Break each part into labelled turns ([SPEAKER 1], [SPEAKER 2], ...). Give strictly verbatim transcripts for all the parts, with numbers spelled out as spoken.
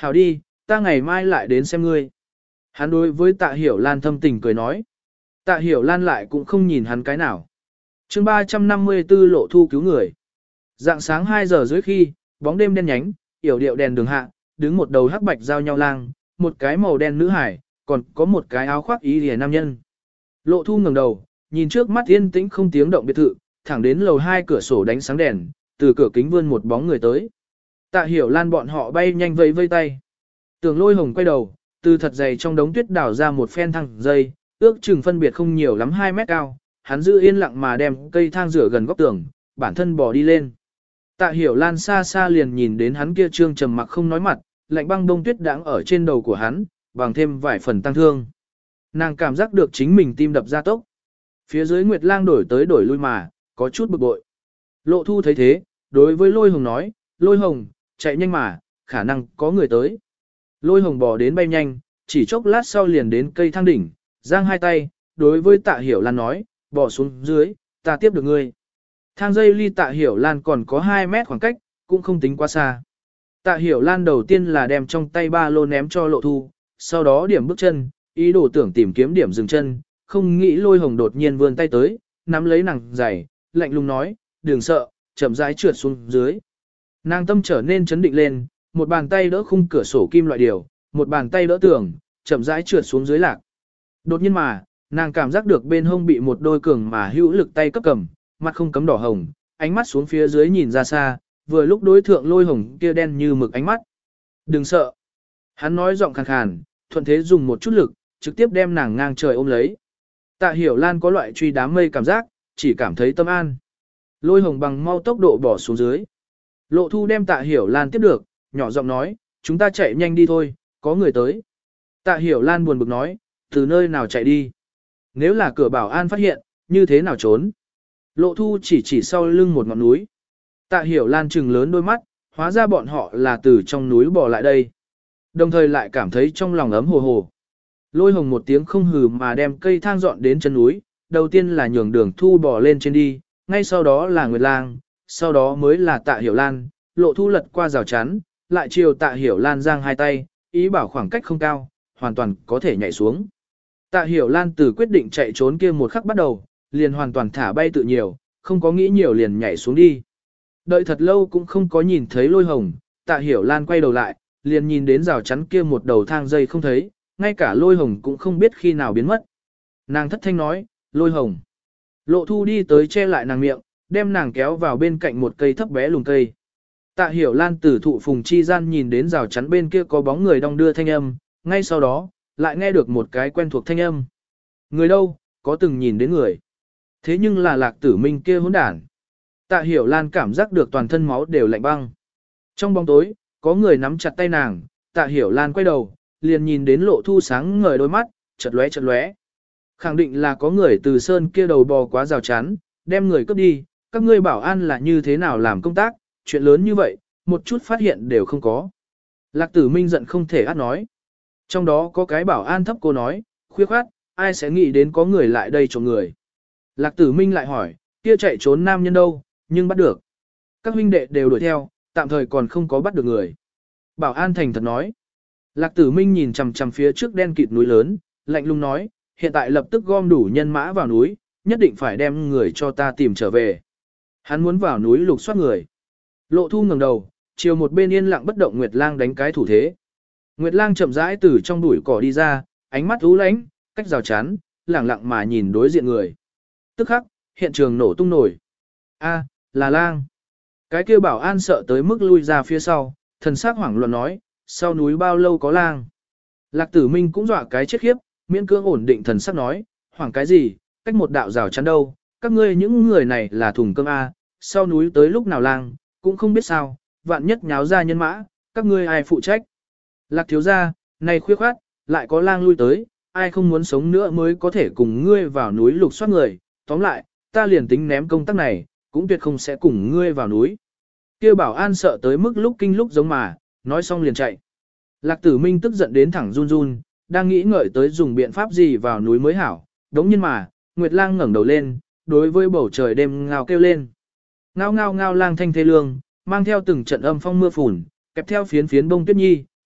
[SPEAKER 1] Hảo đi, ta ngày mai lại đến xem ngươi. Hắn đối với Tạ Hiểu Lan thâm tình cười nói. Tạ Hiểu Lan lại cũng không nhìn hắn cái nào. chương ba trăm năm mươi tư Lộ Thu cứu người. Dạng sáng hai giờ dưới khi, bóng đêm đen nhánh, yểu điệu đèn đường hạ, đứng một đầu hắc bạch giao nhau lang, một cái màu đen nữ hải, còn có một cái áo khoác ý lìa nam nhân. Lộ Thu ngẩng đầu, nhìn trước mắt yên tĩnh không tiếng động biệt thự, thẳng đến lầu hai cửa sổ đánh sáng đèn, từ cửa kính vươn một bóng người tới. Tạ Hiểu Lan bọn họ bay nhanh vẫy vây tay. Tường Lôi Hồng quay đầu, từ thật dày trong đống tuyết đào ra một phen thang dây, ước chừng phân biệt không nhiều lắm hai mét cao, hắn giữ yên lặng mà đem cây thang rửa gần góc tường, bản thân bò đi lên. Tạ Hiểu Lan xa xa liền nhìn đến hắn kia trương trầm mặc không nói mặt, lạnh băng bông tuyết đãng ở trên đầu của hắn, bằng thêm vài phần tăng thương. Nàng cảm giác được chính mình tim đập ra tốc. Phía dưới Nguyệt Lang đổi tới đổi lui mà, có chút bực bội. Lộ Thu thấy thế, đối với Lôi Hồng nói, Lôi Hồng, chạy nhanh mà, khả năng có người tới. Lôi Hồng bò đến bay nhanh, chỉ chốc lát sau liền đến cây thang đỉnh, giang hai tay, đối với Tạ Hiểu Lan nói, bò xuống dưới, ta tiếp được ngươi. Thang dây ly Tạ Hiểu Lan còn có hai mét khoảng cách, cũng không tính quá xa. Tạ Hiểu Lan đầu tiên là đem trong tay ba lô ném cho Lộ Thu, sau đó điểm bước chân, ý đồ tưởng tìm kiếm điểm dừng chân, không nghĩ Lôi Hồng đột nhiên vươn tay tới, nắm lấy nàng giày, lạnh lùng nói, đừng sợ, chậm rãi trượt xuống dưới. Nàng tâm trở nên chấn định lên, một bàn tay đỡ khung cửa sổ kim loại điều, một bàn tay đỡ tường, chậm rãi trượt xuống dưới lạc. Đột nhiên mà, nàng cảm giác được bên hông bị một đôi cường mà hữu lực tay cấp cầm, mặt không cấm đỏ hồng, ánh mắt xuống phía dưới nhìn ra xa, vừa lúc đối thượng Lôi Hồng kia đen như mực ánh mắt. Đừng sợ. Hắn nói giọng khàn khàn, thuận thế dùng một chút lực, trực tiếp đem nàng ngang trời ôm lấy. Tạ Hiểu Lan có loại truy đám mây cảm giác, chỉ cảm thấy tâm an. Lôi Hồng bằng mau tốc độ bỏ xuống dưới. Lộ Thu đem Tạ Hiểu Lan tiếp được, nhỏ giọng nói, chúng ta chạy nhanh đi thôi, có người tới. Tạ Hiểu Lan buồn bực nói, từ nơi nào chạy đi. Nếu là cửa bảo an phát hiện, như thế nào trốn. Lộ Thu chỉ chỉ sau lưng một ngọn núi. Tạ Hiểu Lan trừng lớn đôi mắt, hóa ra bọn họ là từ trong núi bò lại đây. Đồng thời lại cảm thấy trong lòng ấm hồ hồ. Lôi Hồng một tiếng không hừ mà đem cây thang dọn đến chân núi, đầu tiên là nhường đường Thu bò lên trên đi, ngay sau đó là Nguyệt Lang, sau đó mới là Tạ Hiểu Lan, Lộ Thu lật qua rào chắn, lại chiều Tạ Hiểu Lan giang hai tay, ý bảo khoảng cách không cao, hoàn toàn có thể nhảy xuống. Tạ Hiểu Lan từ quyết định chạy trốn kia một khắc bắt đầu, liền hoàn toàn thả bay tự nhiều, không có nghĩ nhiều liền nhảy xuống đi. Đợi thật lâu cũng không có nhìn thấy Lôi Hồng, Tạ Hiểu Lan quay đầu lại, liền nhìn đến rào chắn kia một đầu thang dây không thấy, ngay cả Lôi Hồng cũng không biết khi nào biến mất. Nàng thất thanh nói, Lôi Hồng. Lộ Thu đi tới che lại nàng miệng, đem nàng kéo vào bên cạnh một cây thấp bé lùn cây. Tạ Hiểu Lan từ thụ phùng chi gian nhìn đến rào chắn bên kia có bóng người đong đưa thanh âm, ngay sau đó, lại nghe được một cái quen thuộc thanh âm. Người đâu, có từng nhìn đến người. Thế nhưng là Lạc Tử Minh kia hỗn đản. Tạ Hiểu Lan cảm giác được toàn thân máu đều lạnh băng. Trong bóng tối, có người nắm chặt tay nàng, Tạ Hiểu Lan quay đầu, liền nhìn đến Lộ Thu sáng ngời đôi mắt, chật lóe chật lóe. Khẳng định là có người từ sơn kia đầu bò quá rào chắn, đem người cướp đi, các ngươi bảo an là như thế nào làm công tác, chuyện lớn như vậy, một chút phát hiện đều không có. Lạc Tử Minh giận không thể át nói. Trong đó có cái bảo an thấp cô nói, khuya khoát, ai sẽ nghĩ đến có người lại đây trộm người. Lạc Tử Minh lại hỏi, kia chạy trốn nam nhân đâu, nhưng bắt được. Các huynh đệ đều đuổi theo, tạm thời còn không có bắt được người. Bảo an thành thật nói. Lạc Tử Minh nhìn chằm chằm phía trước đen kịt núi lớn, lạnh lùng nói, hiện tại lập tức gom đủ nhân mã vào núi, nhất định phải đem người cho ta tìm trở về. Hắn muốn vào núi lục soát người. Lộ Thu ngẩng đầu, chiều một bên yên lặng bất động Nguyệt Lang đánh cái thủ thế. Nguyệt Lang chậm rãi từ trong bụi cỏ đi ra, ánh mắt u lãnh, cách rào chắn, lẳng lặng mà nhìn đối diện người. Tức khắc, hiện trường nổ tung nổi. A, là Lang. Cái kia bảo an sợ tới mức lui ra phía sau, thần sắc hoảng loạn nói, sau núi bao lâu có Lang. Lạc Tử Minh cũng dọa cái chết khiếp, miễn cưỡng ổn định thần sắc nói, hoảng cái gì, cách một đạo rào chắn đâu, các ngươi những người này là thùng cơm A, sau núi tới lúc nào Lang, cũng không biết sao, vạn nhất nháo ra nhân mã, các ngươi ai phụ trách. Lạc thiếu gia, này khuya khoát, lại có Lang lui tới, ai không muốn sống nữa mới có thể cùng ngươi vào núi lục soát người, tóm lại, ta liền tính ném công tác này, cũng tuyệt không sẽ cùng ngươi vào núi. Kêu bảo an sợ tới mức lúc kinh lúc giống mà, nói xong liền chạy. Lạc Tử Minh tức giận đến thẳng run run, đang nghĩ ngợi tới dùng biện pháp gì vào núi mới hảo, đống nhiên mà, Nguyệt Lang ngẩng đầu lên, đối với bầu trời đêm ngao kêu lên. Ngao ngao ngao lang thanh thê lương, mang theo từng trận âm phong mưa phùn, kẹp theo phiến phiến bông tuyết nhi,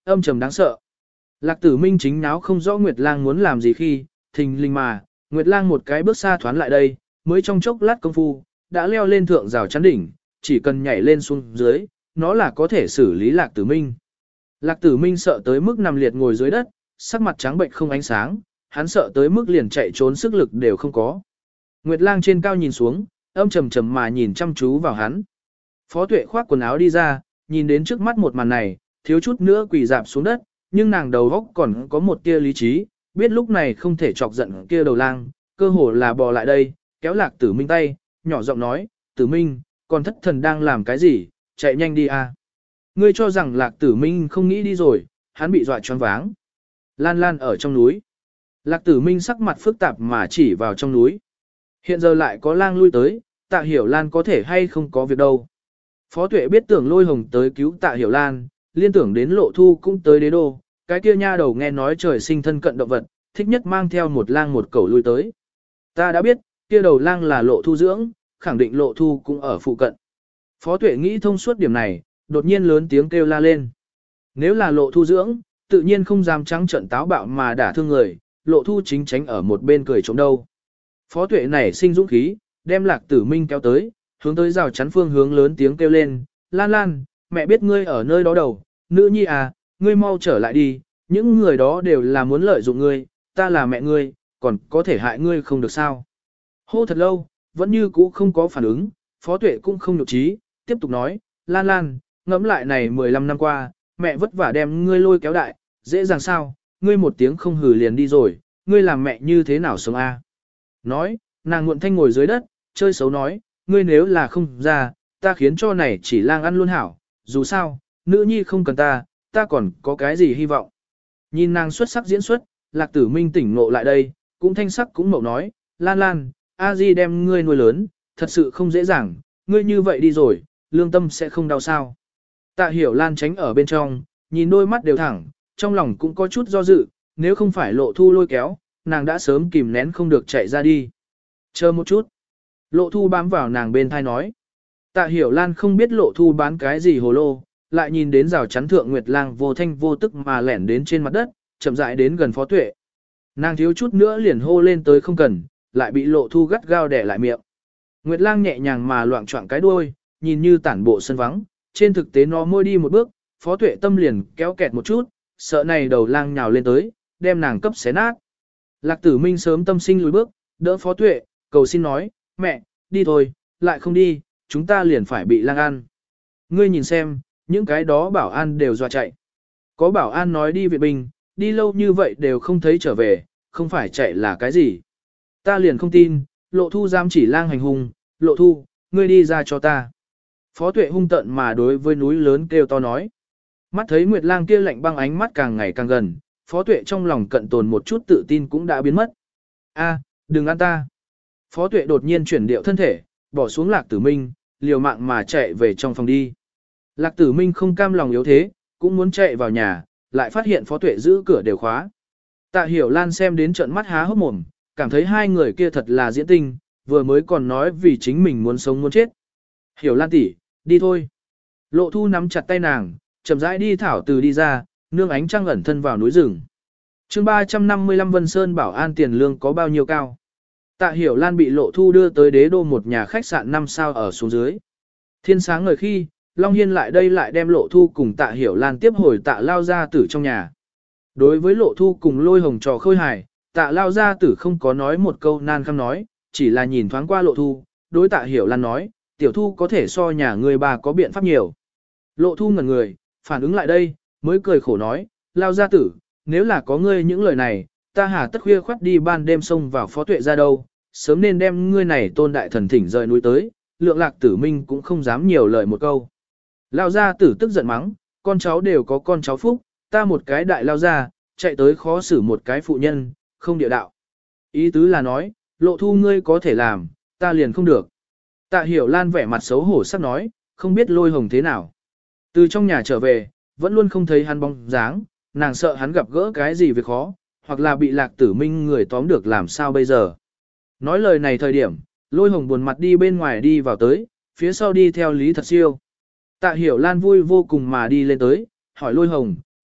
[SPEAKER 1] âm trầm đáng sợ. Lạc Tử Minh chính náo không rõ Nguyệt Lang muốn làm gì khi, thình lình mà, Nguyệt Lang một cái bước xa thoán lại đây, mới trong chốc lát công phu, đã leo lên thượng rào chắn đỉnh, chỉ cần nhảy lên xuống dưới, nó là có thể xử lý Lạc Tử Minh. Lạc Tử Minh sợ tới mức nằm liệt ngồi dưới đất, sắc mặt trắng bệnh không ánh sáng, hắn sợ tới mức liền chạy trốn sức lực đều không có. Nguyệt Lang trên cao nhìn xuống, âm trầm trầm mà nhìn chăm chú vào hắn. Phó Tuệ khoác quần áo đi ra, nhìn đến trước mắt một màn này, thiếu chút nữa quỳ dạp xuống đất, nhưng nàng đầu óc còn có một tia lý trí, biết lúc này không thể chọc giận kia đầu lang, cơ hồ là bò lại đây, kéo Lạc Tử Minh tay, nhỏ giọng nói, Tử Minh, còn thất thần đang làm cái gì, chạy nhanh đi à. Ngươi cho rằng Lạc Tử Minh không nghĩ đi rồi, hắn bị dọa choáng váng. Lan Lan ở trong núi. Lạc Tử Minh sắc mặt phức tạp mà chỉ vào trong núi. Hiện giờ lại có lang lui tới, Tạ Hiểu Lan có thể hay không có việc đâu. Phó Tuệ biết tưởng Lôi Hồng tới cứu Tạ Hiểu Lan, liên tưởng đến Lộ Thu cũng tới đế đô, cái kia nha đầu nghe nói trời sinh thân cận động vật, thích nhất mang theo một lang một cẩu lui tới. Ta đã biết, kia đầu lang là Lộ Thu dưỡng, khẳng định Lộ Thu cũng ở phụ cận. Phó Tuệ nghĩ thông suốt điểm này, đột nhiên lớn tiếng kêu la lên. Nếu là Lộ Thu dưỡng, tự nhiên không dám trắng trận táo bạo mà đả thương người, Lộ Thu chính tránh ở một bên cười trống đâu. Phó Tuệ nảy sinh dũng khí, đem Lạc Tử Minh kéo tới, hướng tới rào chắn phương hướng lớn tiếng kêu lên, Lan Lan, mẹ biết ngươi ở nơi đó đầu, nữ nhi à, ngươi mau trở lại đi, những người đó đều là muốn lợi dụng ngươi, ta là mẹ ngươi, còn có thể hại ngươi không được sao. Hô thật lâu, vẫn như cũ không có phản ứng, Phó Tuệ cũng không nhục trí, tiếp tục nói, Lan Lan, ngẫm lại này mười lăm năm qua, mẹ vất vả đem ngươi lôi kéo đại, dễ dàng sao, ngươi một tiếng không hừ liền đi rồi, ngươi làm mẹ như thế nào sống a? Nói, nàng muộn thanh ngồi dưới đất, chơi xấu nói, ngươi nếu là không ra, ta khiến cho này chỉ lang ăn luôn hảo, dù sao, nữ nhi không cần ta, ta còn có cái gì hy vọng. Nhìn nàng xuất sắc diễn xuất, Lạc Tử Minh tỉnh ngộ lại đây, cũng thanh sắc cũng mậu nói, Lan Lan, A Di đem ngươi nuôi lớn, thật sự không dễ dàng, ngươi như vậy đi rồi, lương tâm sẽ không đau sao. Tạ Hiểu Lan tránh ở bên trong, nhìn đôi mắt đều thẳng, trong lòng cũng có chút do dự, nếu không phải Lộ Thu lôi kéo, nàng đã sớm kìm nén không được chạy ra đi. Chờ một chút. Lộ Thu bám vào nàng bên thai nói. Tạ Hiểu Lan không biết Lộ Thu bán cái gì hồ lô, lại nhìn đến rào chắn thượng Nguyệt Lang vô thanh vô tức mà lẻn đến trên mặt đất, chậm rãi đến gần Phó Tuệ. Nàng thiếu chút nữa liền hô lên tới không cần, lại bị Lộ Thu gắt gao đè lại miệng. Nguyệt Lang nhẹ nhàng mà loạng choạng cái đuôi, nhìn như tản bộ sân vắng, trên thực tế nó môi đi một bước, Phó Tuệ tâm liền kéo kẹt một chút, sợ này đầu lang nhào lên tới, đem nàng cấp xé nát. Lạc Tử Minh sớm tâm sinh lùi bước, đỡ Phó Tuệ, cầu xin nói, mẹ, đi thôi, lại không đi, chúng ta liền phải bị lang ăn. Ngươi nhìn xem, những cái đó bảo an đều dọa chạy. Có bảo an nói đi viện binh, đi lâu như vậy đều không thấy trở về, không phải chạy là cái gì. Ta liền không tin, Lộ Thu dám chỉ lang hành hung, Lộ Thu, ngươi đi ra cho ta. Phó Tuệ hung tận mà đối với núi lớn kêu to nói. Mắt thấy Nguyệt Lang kia lạnh băng ánh mắt càng ngày càng gần, Phó Tuệ trong lòng cận tồn một chút tự tin cũng đã biến mất. A, đừng ăn ta. Phó Tuệ đột nhiên chuyển điệu thân thể, bỏ xuống Lạc Tử Minh, liều mạng mà chạy về trong phòng đi. Lạc Tử Minh không cam lòng yếu thế, cũng muốn chạy vào nhà, lại phát hiện Phó Tuệ giữ cửa đều khóa. Tạ Hiểu Lan xem đến trợn mắt há hốc mồm, cảm thấy hai người kia thật là diễn tinh, vừa mới còn nói vì chính mình muốn sống muốn chết. Hiểu Lan tỷ, đi thôi. Lộ Thu nắm chặt tay nàng, chậm rãi đi thảo từ đi ra, nương ánh trăng ẩn thân vào núi rừng. Chương ba trăm năm mươi lăm Vân Sơn bảo an tiền lương có bao nhiêu cao? Tạ Hiểu Lan bị Lộ Thu đưa tới đế đô một nhà khách sạn năm sao ở xuống dưới. Thiên sáng ngời khi, Long Hiên lại đây lại đem Lộ Thu cùng Tạ Hiểu Lan tiếp hồi Tạ Lao Gia Tử trong nhà. Đối với Lộ Thu cùng Lôi Hồng trò khôi hài, Tạ Lao Gia Tử không có nói một câu nan khăm nói, chỉ là nhìn thoáng qua Lộ Thu, đối Tạ Hiểu Lan nói, tiểu Thu có thể so nhà người bà có biện pháp nhiều. Lộ Thu ngẩn người, phản ứng lại đây, mới cười khổ nói, Lao Gia Tử, nếu là có ngươi những lời này, ta hà tất khuya khoắt đi ban đêm xông vào Phó Tuệ ra đâu, sớm nên đem ngươi này tôn đại thần thỉnh rời núi tới, Lượng Lạc Tử Minh cũng không dám nhiều lời một câu. Lao Gia Tử tức giận mắng, con cháu đều có con cháu phúc, ta một cái đại lao gia, chạy tới khó xử một cái phụ nhân, không địa đạo. Ý tứ là nói, Lộ Thu ngươi có thể làm, ta liền không được. Tạ Hiểu Lan vẻ mặt xấu hổ sắp nói, không biết Lôi Hồng thế nào. Từ trong nhà trở về, vẫn luôn không thấy hắn bóng dáng, nàng sợ hắn gặp gỡ cái gì việc khó, hoặc là bị Lạc Tử Minh người tóm được làm sao bây giờ. Nói lời này thời điểm, Lôi Hồng buồn mặt đi bên ngoài đi vào tới, phía sau đi theo Lý Thật Siêu. Tạ Hiểu Lan vui vô cùng mà đi lên tới, hỏi Lôi Hồng,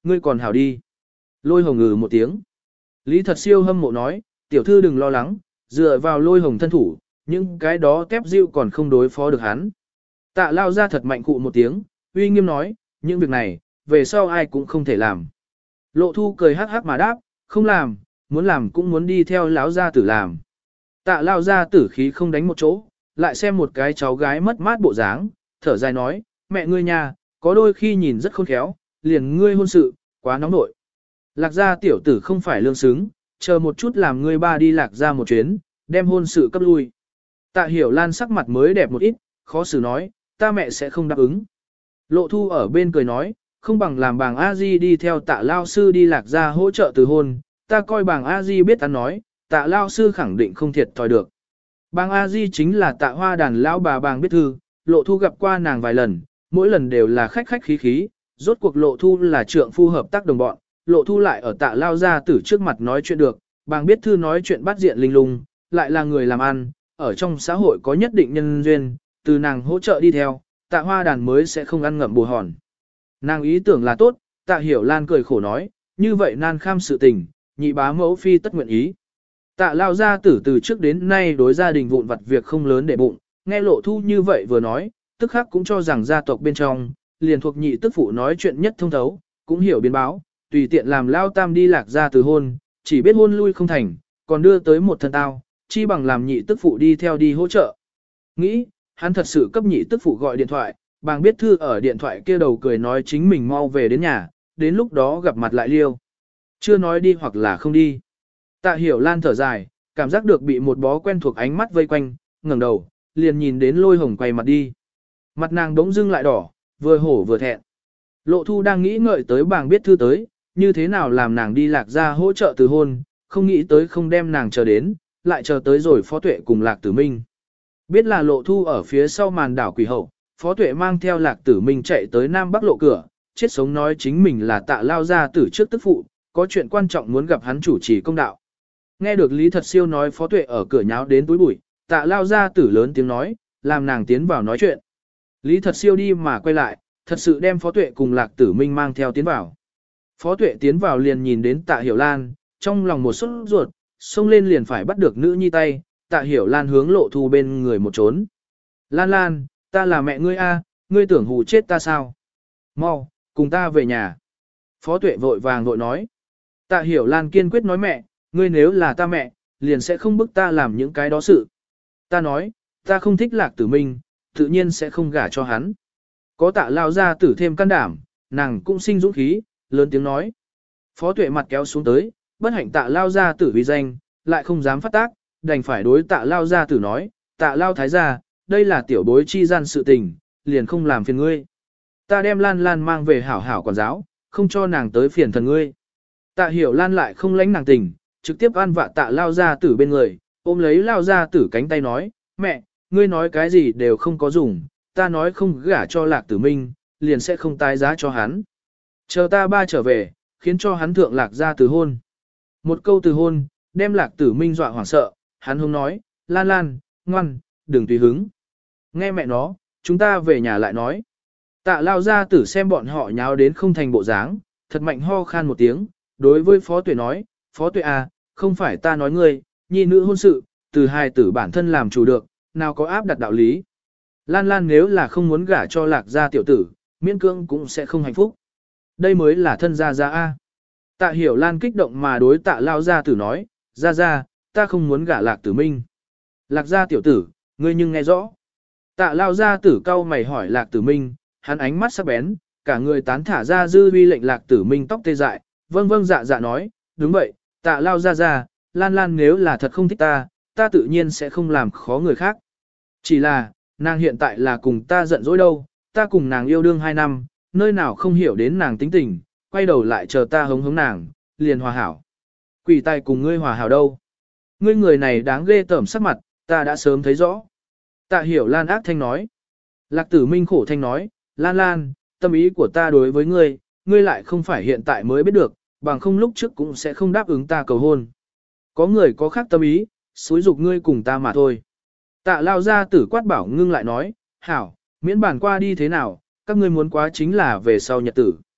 [SPEAKER 1] Ngươi còn hảo đi. Lôi hồng ngừ một tiếng. Lý thật siêu hâm mộ nói, tiểu thư đừng lo lắng, dựa vào lôi hồng thân thủ, những cái đó tép dịu còn không đối phó được hắn. Tạ lao ra thật mạnh cụ một tiếng, uy nghiêm nói, những việc này, về sau ai cũng không thể làm. Lộ thu cười hắc hắc mà đáp, không làm, muốn làm cũng muốn đi theo lão gia tử làm. Tạ lao gia tử khí không đánh một chỗ, lại xem một cái cháu gái mất mát bộ dáng, thở dài nói, mẹ ngươi nhà, có đôi khi nhìn rất khôn khéo, liền ngươi hôn sự, quá nóng nội. Lạc gia tiểu tử không phải lương xứng, chờ một chút làm ngươi ba đi lạc gia một chuyến, đem hôn sự cấp lui. Tạ hiểu lan sắc mặt mới đẹp một ít, khó xử nói, ta mẹ sẽ không đáp ứng. Lộ thu ở bên cười nói, không bằng làm bàng A-di đi theo tạ lao sư đi lạc gia hỗ trợ từ hôn, ta coi bàng A-di biết ta nói, tạ lao sư khẳng định không thiệt thòi được. Bàng A-di chính là tạ hoa đàn lão bà bàng biết thư, lộ thu gặp qua nàng vài lần, mỗi lần đều là khách khách khí khí, rốt cuộc lộ thu là trượng phu hợp tác đồng bọn, lộ thu lại ở tạ lao gia tử trước mặt nói chuyện được, bàng biết thư nói chuyện bắt diện linh lung, lại là người làm ăn, ở trong xã hội có nhất định nhân duyên, từ nàng hỗ trợ đi theo, tạ hoa đàn mới sẽ không ăn ngậm bù hòn. Nàng ý tưởng là tốt, tạ hiểu lan cười khổ nói, như vậy nan kham sự tình, nhị bá mẫu phi tất nguyện ý. Tạ lao gia tử từ trước đến nay đối gia đình vụn vặt việc không lớn để bụng, nghe lộ thu như vậy vừa nói, tức khắc cũng cho rằng gia tộc bên trong, liền thuộc nhị tức phụ nói chuyện nhất thông thấu, cũng hiểu biến báo, tùy tiện làm lao tam đi lạc ra từ hôn, chỉ biết hôn lui không thành, còn đưa tới một thân tao, chi bằng làm nhị tức phụ đi theo đi hỗ trợ. Nghĩ, hắn thật sự cấp nhị tức phụ gọi điện thoại, bàng biết thư ở điện thoại kia đầu cười nói chính mình mau về đến nhà, đến lúc đó gặp mặt lại liêu. Chưa nói đi hoặc là không đi. Tạ hiểu lan thở dài, cảm giác được bị một bó quen thuộc ánh mắt vây quanh, ngẩng đầu, liền nhìn đến lôi hồng quay mặt đi. Mặt nàng đống dưng lại đỏ, vừa hổ vừa thẹn. Lộ thu đang nghĩ ngợi tới bàng biết thư tới, như thế nào làm nàng đi lạc ra hỗ trợ từ hôn, không nghĩ tới không đem nàng chờ đến, lại chờ tới rồi phó tuệ cùng lạc tử minh. Biết là lộ thu ở phía sau màn đảo quỷ hậu, phó tuệ mang theo lạc tử minh chạy tới Nam Bắc lộ cửa, chết sống nói chính mình là tạ lao ra tử trước tức phụ, có chuyện quan trọng muốn gặp hắn chủ trì công đạo. Nghe được Lý Thật Siêu nói phó tuệ ở cửa nháo đến túi bụi, tạ lao ra tử lớn tiếng nói, làm nàng tiến vào nói chuyện. Lý Thật Siêu đi mà quay lại, thật sự đem phó tuệ cùng lạc tử minh mang theo tiến vào. Phó tuệ tiến vào liền nhìn đến tạ hiểu lan, trong lòng một sốt ruột, xông lên liền phải bắt được nữ nhi tay, tạ hiểu lan hướng lộ thu bên người một trốn. Lan Lan, ta là mẹ ngươi a, ngươi tưởng hù chết ta sao? Mau, cùng ta về nhà. Phó tuệ vội vàng vội nói. Tạ hiểu lan kiên quyết nói mẹ, ngươi nếu là ta mẹ, liền sẽ không bức ta làm những cái đó sự. Ta nói, ta không thích lạc tử minh, tự nhiên sẽ không gả cho hắn. Có tạ lao ra tử thêm can đảm, nàng cũng sinh dũng khí, lớn tiếng nói. Phó tuệ mặt kéo xuống tới, bất hạnh tạ lao ra tử uy danh, lại không dám phát tác, đành phải đối tạ lao ra tử nói, tạ lao thái gia, đây là tiểu bối chi gian sự tình, liền không làm phiền ngươi. Ta đem Lan Lan mang về hảo hảo quản giáo, không cho nàng tới phiền thần ngươi. Tạ hiểu Lan lại không lãnh nàng tình, trực tiếp an vạ tạ lao ra tử bên người, ôm lấy lao ra tử cánh tay nói, mẹ, ngươi nói cái gì đều không có dùng, ta nói không gả cho lạc tử minh, liền sẽ không tái giá cho hắn. Chờ ta ba trở về, khiến cho hắn thượng lạc ra từ hôn. Một câu từ hôn, đem lạc tử minh dọa hoảng sợ, hắn không nói, Lan Lan, ngoan, đừng tùy hứng. Nghe mẹ nó, chúng ta về nhà lại nói. Tạ lao ra tử xem bọn họ nháo đến không thành bộ dáng, thật mạnh ho khan một tiếng, đối với phó tuệ nói, phó tuệ à, không phải ta nói ngươi, nhi nữ hôn sự, từ hai tử bản thân làm chủ được, nào có áp đặt đạo lý. Lan Lan nếu là không muốn gả cho lạc gia tiểu tử, miễn cưỡng cũng sẽ không hạnh phúc. Đây mới là thân gia gia A. Tạ hiểu Lan kích động mà đối tạ lao gia tử nói, gia gia, ta không muốn gả lạc tử minh. Lạc gia tiểu tử, ngươi nhưng nghe rõ. Tạ lao gia tử cau mày hỏi lạc tử minh, hắn ánh mắt sắc bén, cả người tán thả ra dư uy lệnh lạc tử minh tóc tê dại, vâng vâng dạ dạ nói, đúng vậy, tạ lao gia gia, Lan Lan nếu là thật không thích ta, ta tự nhiên sẽ không làm khó người khác. Chỉ là, nàng hiện tại là cùng ta giận dỗi đâu, ta cùng nàng yêu đương hai năm, nơi nào không hiểu đến nàng tính tình, quay đầu lại chờ ta hống hống nàng, liền hòa hảo. Quỷ tài cùng ngươi hòa hảo đâu? Ngươi người này đáng ghê tởm sắc mặt, ta đã sớm thấy rõ. Tạ hiểu Lan ác thanh nói. Lạc tử minh khổ thanh nói, Lan Lan, tâm ý của ta đối với ngươi, ngươi lại không phải hiện tại mới biết được, bằng không lúc trước cũng sẽ không đáp ứng ta cầu hôn. Có người có khác tâm ý, xúi dục ngươi cùng ta mà thôi. Tạ lao ra tử quát bảo ngưng lại nói, hảo, miễn bản qua đi thế nào, các ngươi muốn quá chính là về sau nhật tử.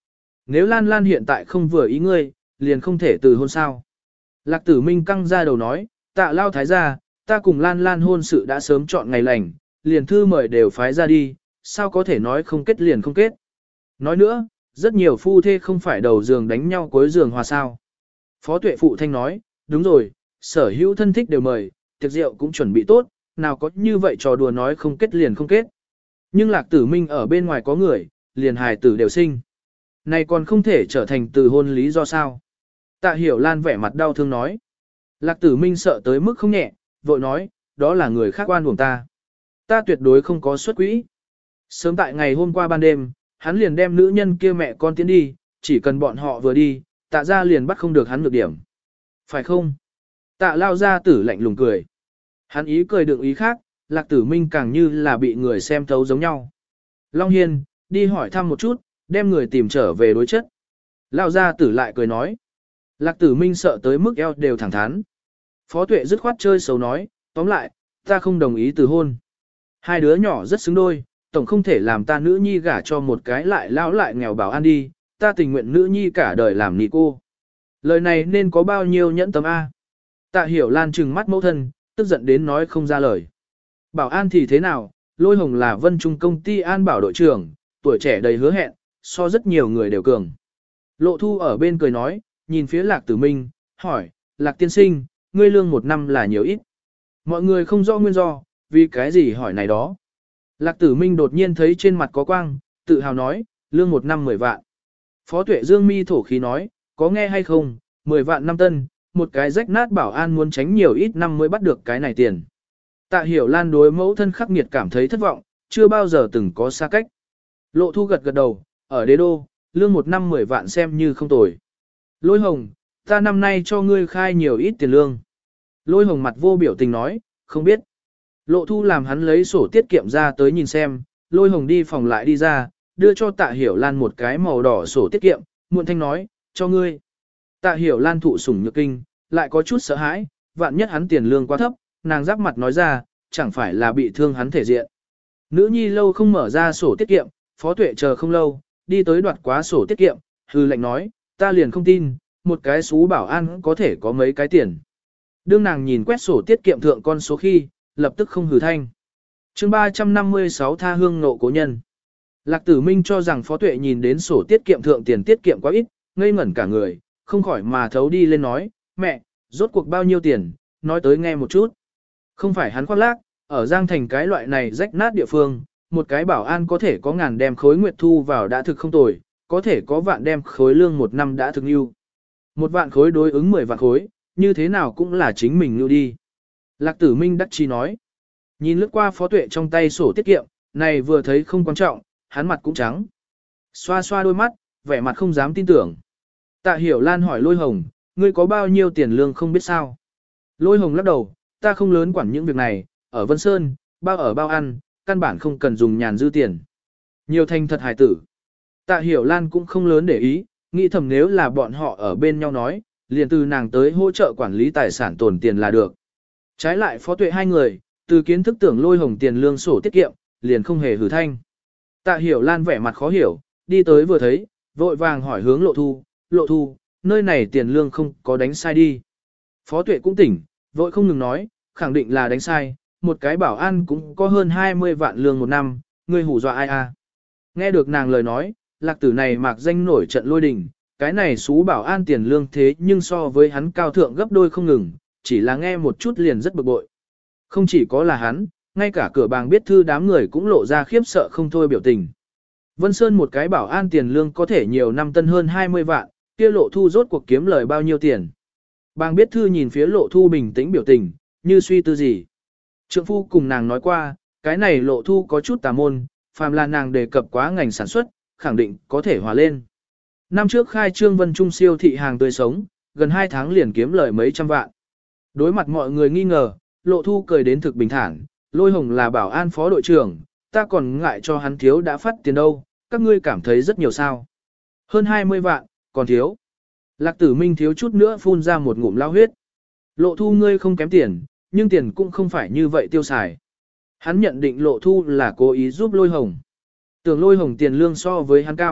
[SPEAKER 1] nếu Lan Lan hiện tại không vừa ý ngươi, liền không thể từ hôn sao. Lạc Tử Minh căng ra đầu nói, tạ lao thái gia, ta cùng Lan Lan hôn sự đã sớm chọn ngày lành, liền thư mời đều phái ra đi, sao có thể nói không kết liền không kết. Nói nữa, rất nhiều phu thê không phải đầu giường đánh nhau cuối giường hòa sao. Phó tuệ phụ thanh nói, đúng rồi, sở hữu thân thích đều mời, tiệc rượu cũng chuẩn bị tốt, nào có như vậy trò đùa nói không kết liền không kết. Nhưng Lạc Tử Minh ở bên ngoài có người, liền hài tử đều sinh. Này còn không thể trở thành từ hôn lý do sao. Tạ Hiểu Lan vẻ mặt đau thương nói. Lạc Tử Minh sợ tới mức không nhẹ, vội nói, đó là người khác oan uổng ta. Ta tuyệt đối không có xuất quỹ. Sớm tại ngày hôm qua ban đêm, hắn liền đem nữ nhân kia mẹ con tiến đi, chỉ cần bọn họ vừa đi, tạ ra liền bắt không được hắn được điểm. Phải không? Tạ lao ra tử lạnh lùng cười. Hắn ý cười đựng ý khác, Lạc Tử Minh càng như là bị người xem thấu giống nhau. Long Hiên, đi hỏi thăm một chút, đem người tìm trở về đối chất. Lao ra tử lại cười nói. Lạc Tử Minh sợ tới mức eo đều thẳng thắn. Phó Tuệ dứt khoát chơi xấu nói, tóm lại, ta không đồng ý từ hôn. Hai đứa nhỏ rất xứng đôi, tổng không thể làm ta nữ nhi gả cho một cái lại lão lại nghèo bảo an đi, ta tình nguyện nữ nhi cả đời làm nị cô. Lời này nên có bao nhiêu nhẫn tâm A. Tạ Hiểu Lan trừng mắt mẫu thân, tức giận đến nói không ra lời. Bảo an thì thế nào, Lôi Hồng là Vân Trung công ty an bảo đội trưởng, tuổi trẻ đầy hứa hẹn, so rất nhiều người đều cường. Lộ Thu ở bên cười nói, nhìn phía Lạc Tử Minh, hỏi, Lạc tiên sinh, ngươi lương một năm là nhiều ít. Mọi người không rõ nguyên do, vì cái gì hỏi này đó. Lạc Tử Minh đột nhiên thấy trên mặt có quang, tự hào nói, lương một năm mười vạn. Phó Tuệ Dương mi thổ khí nói, có nghe hay không, mười vạn năm tân, một cái rách nát bảo an muốn tránh nhiều ít năm mới bắt được cái này tiền. Tạ Hiểu Lan đối mẫu thân khắc nghiệt cảm thấy thất vọng, chưa bao giờ từng có xa cách. Lộ Thu gật gật đầu, ở đế đô, lương một năm mười vạn xem như không tồi. Lôi Hồng, ta năm nay cho ngươi khai nhiều ít tiền lương. Lôi Hồng mặt vô biểu tình nói, không biết. Lộ Thu làm hắn lấy sổ tiết kiệm ra tới nhìn xem, Lôi Hồng đi phòng lại đi ra, đưa cho Tạ Hiểu Lan một cái màu đỏ sổ tiết kiệm, muộn thanh nói, cho ngươi. Tạ Hiểu Lan thụ sủng nhược kinh, lại có chút sợ hãi, vạn nhất hắn tiền lương quá thấp, nàng giáp mặt nói ra, chẳng phải là bị thương hắn thể diện. Nữ nhi lâu không mở ra sổ tiết kiệm, Phó Tuệ chờ không lâu, đi tới đoạt quá sổ tiết kiệm, hư lệnh nói, ta liền không tin, một cái xú bảo an có thể có mấy cái tiền. Đương nàng nhìn quét sổ tiết kiệm thượng con số khi, lập tức không hừ thanh. chương ba trăm năm mươi sáu tha hương nộ cố nhân. Lạc Tử Minh cho rằng Phó Tuệ nhìn đến sổ tiết kiệm thượng tiền tiết kiệm quá ít, ngây ngẩn cả người, không khỏi mà thấu đi lên nói, mẹ, rốt cuộc bao nhiêu tiền, nói tới nghe một chút. Không phải hắn khoác lác, ở Giang Thành cái loại này rách nát địa phương, một cái bảo an có thể có ngàn đem khối nguyệt thu vào đã thực không tồi, có thể có vạn đem khối lương một năm đã thực yêu. Một vạn khối đối ứng mười vạn khối, như thế nào cũng là chính mình lưu đi. Lạc Tử Minh đắc chí nói. Nhìn lướt qua Phó Tuệ trong tay sổ tiết kiệm, này vừa thấy không quan trọng, hắn mặt cũng trắng. Xoa xoa đôi mắt, vẻ mặt không dám tin tưởng. Tạ Hiểu Lan hỏi Lôi Hồng, ngươi có bao nhiêu tiền lương không biết sao. Lôi Hồng lắc đầu, ta không lớn quản những việc này, ở Vân Sơn, bao ở bao ăn, căn bản không cần dùng nhàn dư tiền. Nhiều thành thật hài tử. Tạ Hiểu Lan cũng không lớn để ý, nghĩ thầm nếu là bọn họ ở bên nhau nói, liền từ nàng tới hỗ trợ quản lý tài sản tồn tiền là được. Trái lại Phó Tuệ hai người, từ kiến thức tưởng Lôi Hồng tiền lương sổ tiết kiệm, liền không hề hử thanh. Tạ Hiểu Lan vẻ mặt khó hiểu, đi tới vừa thấy, vội vàng hỏi hướng Lộ Thu, Lộ Thu, nơi này tiền lương không có đánh sai đi. Phó Tuệ cũng tỉnh, vội không ngừng nói, khẳng định là đánh sai, một cái bảo an cũng có hơn hai mươi vạn lương một năm, ngươi hù dọa ai à. Nghe được nàng lời nói, Lạc Tử này mạc danh nổi trận lôi đình, cái này xú bảo an tiền lương thế nhưng so với hắn cao thượng gấp đôi không ngừng, chỉ là nghe một chút liền rất bực bội. Không chỉ có là hắn, ngay cả cửa bàng biết thư đám người cũng lộ ra khiếp sợ không thôi biểu tình. Vân Sơn một cái bảo an tiền lương có thể nhiều năm tân hơn hai mươi vạn, kia Lộ Thu rốt cuộc kiếm lời bao nhiêu tiền. Bàng biết thư nhìn phía Lộ Thu bình tĩnh biểu tình, như suy tư gì. Trượng phu cùng nàng nói qua, cái này Lộ Thu có chút tà môn, phàm là nàng đề cập quá ngành sản xuất, khẳng định có thể hòa lên. Năm trước khai trương Vân Trung siêu thị hàng tươi sống, gần hai tháng liền kiếm lời mấy trăm vạn. Đối mặt mọi người nghi ngờ, Lộ Thu cười đến thực bình thản, Lôi Hồng là bảo an phó đội trưởng, ta còn ngại cho hắn thiếu đã phát tiền đâu, các ngươi cảm thấy rất nhiều sao. Hơn hai mươi vạn, còn thiếu. Lạc Tử Minh thiếu chút nữa phun ra một ngụm lao huyết. Lộ Thu ngươi không kém tiền, nhưng tiền cũng không phải như vậy tiêu xài. Hắn nhận định Lộ Thu là cố ý giúp Lôi Hồng. Tưởng Lôi Hồng tiền lương so với hắn cao,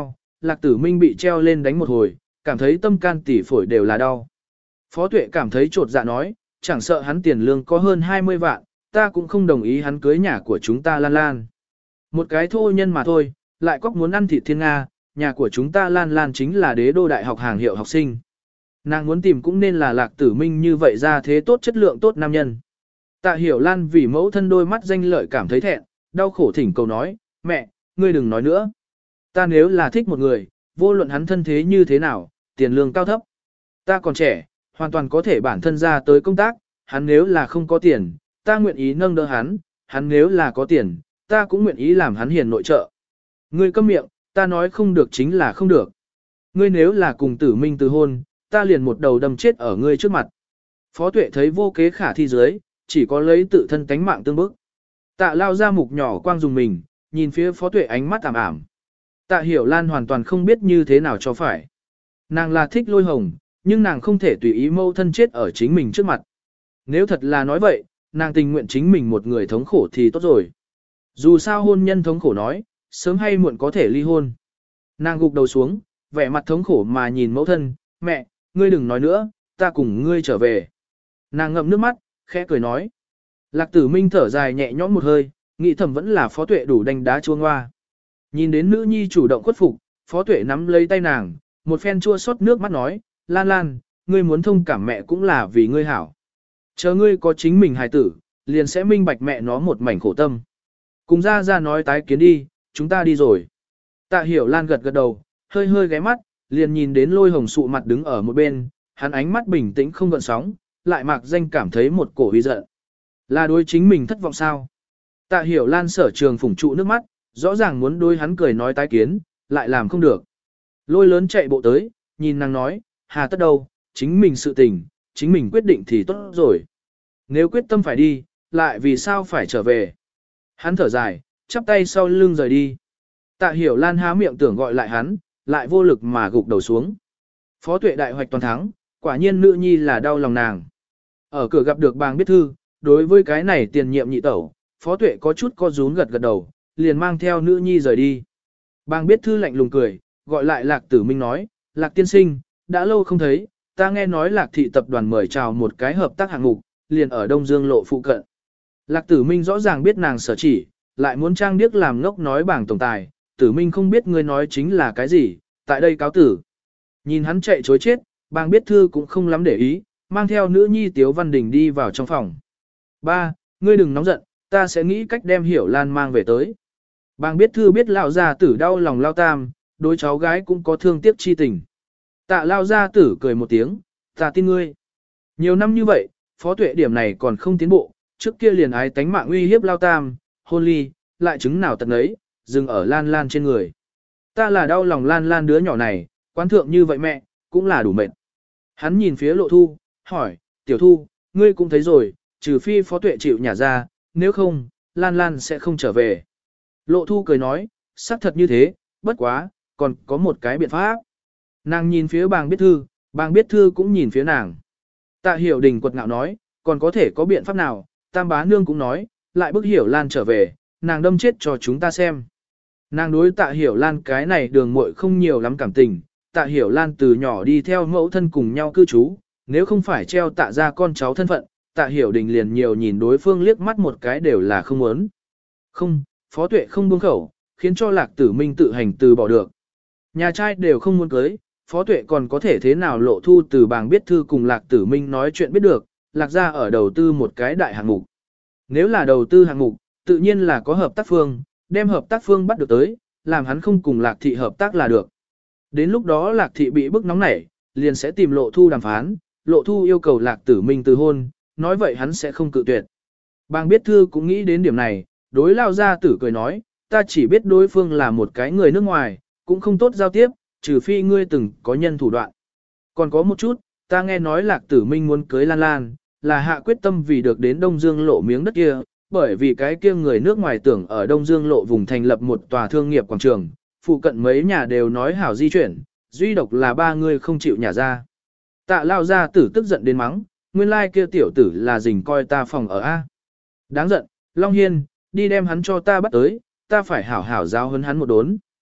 [SPEAKER 1] Lạc Tử Minh bị treo lên đánh một hồi, cảm thấy tâm can tỉ phổi đều là đau. Phó Tuệ cảm thấy trột dạ nói, chẳng sợ hắn tiền lương có hơn hai mươi vạn, ta cũng không đồng ý hắn cưới nhà của chúng ta Lan Lan. Một cái thô nhân mà thôi, lại có muốn ăn thịt thiên Nga, nhà của chúng ta Lan Lan chính là đế đô đại học hàng hiệu học sinh. Nàng muốn tìm cũng nên là Lạc Tử Minh như vậy ra thế tốt chất lượng tốt nam nhân. Tạ Hiểu Lan vì mẫu thân đôi mắt danh lợi cảm thấy thẹn, đau khổ thỉnh cầu nói, mẹ, ngươi đừng nói nữa. Ta nếu là thích một người, vô luận hắn thân thế như thế nào, tiền lương cao thấp. Ta còn trẻ, hoàn toàn có thể bản thân ra tới công tác, hắn nếu là không có tiền, ta nguyện ý nâng đỡ hắn, hắn nếu là có tiền, ta cũng nguyện ý làm hắn hiền nội trợ. Ngươi câm miệng, ta nói không được chính là không được. Ngươi nếu là cùng Tử Minh từ hôn, ta liền một đầu đâm chết ở ngươi trước mặt. Phó Tuệ thấy vô kế khả thi dưới, chỉ có lấy tự thân tánh mạng tương bức. Tạ lao ra mục nhỏ quang dùng mình, nhìn phía Phó Tuệ ánh mắt ảm ảm. Tạ Hiểu Lan hoàn toàn không biết như thế nào cho phải. Nàng là thích Lôi Hồng, nhưng nàng không thể tùy ý mâu thân chết ở chính mình trước mặt. Nếu thật là nói vậy, nàng tình nguyện chính mình một người thống khổ thì tốt rồi. Dù sao hôn nhân thống khổ nói, sớm hay muộn có thể ly hôn. Nàng gục đầu xuống, vẻ mặt thống khổ mà nhìn mẫu thân, mẹ, ngươi đừng nói nữa, ta cùng ngươi trở về. Nàng ngậm nước mắt, khẽ cười nói. Lạc Tử Minh thở dài nhẹ nhõm một hơi, nghĩ thầm vẫn là Phó Tuệ đủ đánh đá chuông hoa. Nhìn đến nữ nhi chủ động khuất phục, Phó Tuệ nắm lấy tay nàng, một phen chua xót nước mắt nói, Lan Lan, ngươi muốn thông cảm mẹ cũng là vì ngươi hảo. Chờ ngươi có chính mình hài tử, liền sẽ minh bạch mẹ nó một mảnh khổ tâm. Cùng ra ra nói tái kiến đi, chúng ta đi rồi. Tạ Hiểu Lan gật gật đầu, hơi hơi ghé mắt, liền nhìn đến Lôi Hồng sụ mặt đứng ở một bên, hắn ánh mắt bình tĩnh không gợn sóng, lại mạc danh cảm thấy một cổ uy giận. Là đối chính mình thất vọng sao? Tạ Hiểu Lan sở trường phủng trụ nước mắt, rõ ràng muốn đối hắn cười nói tái kiến, lại làm không được. Lôi lớn chạy bộ tới, nhìn nàng nói, hà tất đâu, chính mình sự tình, chính mình quyết định thì tốt rồi. Nếu quyết tâm phải đi, lại vì sao phải trở về? Hắn thở dài, chắp tay sau lưng rời đi. Tạ Hiểu Lan há miệng tưởng gọi lại hắn, lại vô lực mà gục đầu xuống. Phó Tuệ đại hoạch toàn thắng, quả nhiên nữ nhi là đau lòng nàng. Ở cửa gặp được bàng biết thư, đối với cái này tiền nhiệm nhị tẩu, Phó Tuệ có chút co rún gật gật đầu, liền mang theo nữ nhi rời đi. Bàng biết thư lạnh lùng cười, gọi lại Lạc Tử Minh nói, Lạc tiên sinh, đã lâu không thấy, ta nghe nói Lạc thị tập đoàn mời chào một cái hợp tác hạng mục, liền ở Đông Dương lộ phụ cận. Lạc Tử Minh rõ ràng biết nàng sở chỉ, lại muốn trang điếc làm ngốc nói bảng tổng tài, Tử Minh không biết ngươi nói chính là cái gì, tại đây cáo tử. Nhìn hắn chạy chối chết, bàng biết thư cũng không lắm để ý, mang theo nữ nhi Tiếu Văn Đình đi vào trong phòng. Ba, ngươi đừng nóng giận, ta sẽ nghĩ cách đem Hiểu Lan mang về tới. Bàng biết thư biết lão gia tử đau lòng lao tam, đối cháu gái cũng có thương tiếc chi tình. Tạ lao gia tử cười một tiếng, ta tin ngươi. Nhiều năm như vậy, Phó Tuệ điểm này còn không tiến bộ, trước kia liền ái tánh mạng uy hiếp lao tam, hôn ly, lại chứng nào tận ấy, dừng ở Lan Lan trên người. Ta là đau lòng Lan Lan đứa nhỏ này, quan thượng như vậy mẹ, cũng là đủ mệt. Hắn nhìn phía Lộ Thu, hỏi, Tiểu Thu, ngươi cũng thấy rồi, trừ phi Phó Tuệ chịu nhả ra, nếu không, Lan Lan sẽ không trở về. Lộ Thu cười nói, xác thật như thế, bất quá, còn có một cái biện pháp. Nàng nhìn phía bàng biết thư, bàng biết thư cũng nhìn phía nàng. Tạ Hiểu Đình quật ngạo nói, còn có thể có biện pháp nào, Tam bá nương cũng nói, lại bức Hiểu Lan trở về, nàng đâm chết cho chúng ta xem. Nàng đối Tạ Hiểu Lan cái này đường muội không nhiều lắm cảm tình, Tạ Hiểu Lan từ nhỏ đi theo mẫu thân cùng nhau cư trú, nếu không phải treo Tạ ra con cháu thân phận, Tạ Hiểu Đình liền nhiều nhìn đối phương liếc mắt một cái đều là không muốn. Không, Phó Tuệ không buông khẩu, khiến cho Lạc Tử Minh tự hành từ bỏ được. Nhà trai đều không muốn cưới, Phó Tuệ còn có thể thế nào Lộ Thu từ bàng biết thư cùng Lạc Tử Minh nói chuyện biết được, Lạc ra ở đầu tư một cái đại hạng mục. Nếu là đầu tư hạng mục, tự nhiên là có hợp tác phương, đem hợp tác phương bắt được tới, làm hắn không cùng Lạc thị hợp tác là được. Đến lúc đó Lạc thị bị bức nóng nảy, liền sẽ tìm Lộ Thu đàm phán, Lộ Thu yêu cầu Lạc Tử Minh từ hôn, nói vậy hắn sẽ không cự tuyệt. Bàng biết thư cũng nghĩ đến điểm này, đối lao gia tử cười nói, ta chỉ biết đối phương là một cái người nước ngoài, cũng không tốt giao tiếp, trừ phi ngươi từng có nhân thủ đoạn. Còn có một chút, ta nghe nói Lạc Tử Minh muốn cưới Lan Lan, là hạ quyết tâm vì được đến Đông Dương lộ miếng đất kia, bởi vì cái kia người nước ngoài tưởng ở Đông Dương lộ vùng thành lập một tòa thương nghiệp quảng trường, phụ cận mấy nhà đều nói hảo di chuyển, duy độc là ba người không chịu nhả ra. Tạ lao gia tử tức giận đến mắng, nguyên lai kia tiểu tử là rình coi ta phòng ở A. Đáng giận, Long Hiên, đi đem hắn cho ta bắt tới, ta phải hảo hảo giáo huấn hắn một đốn.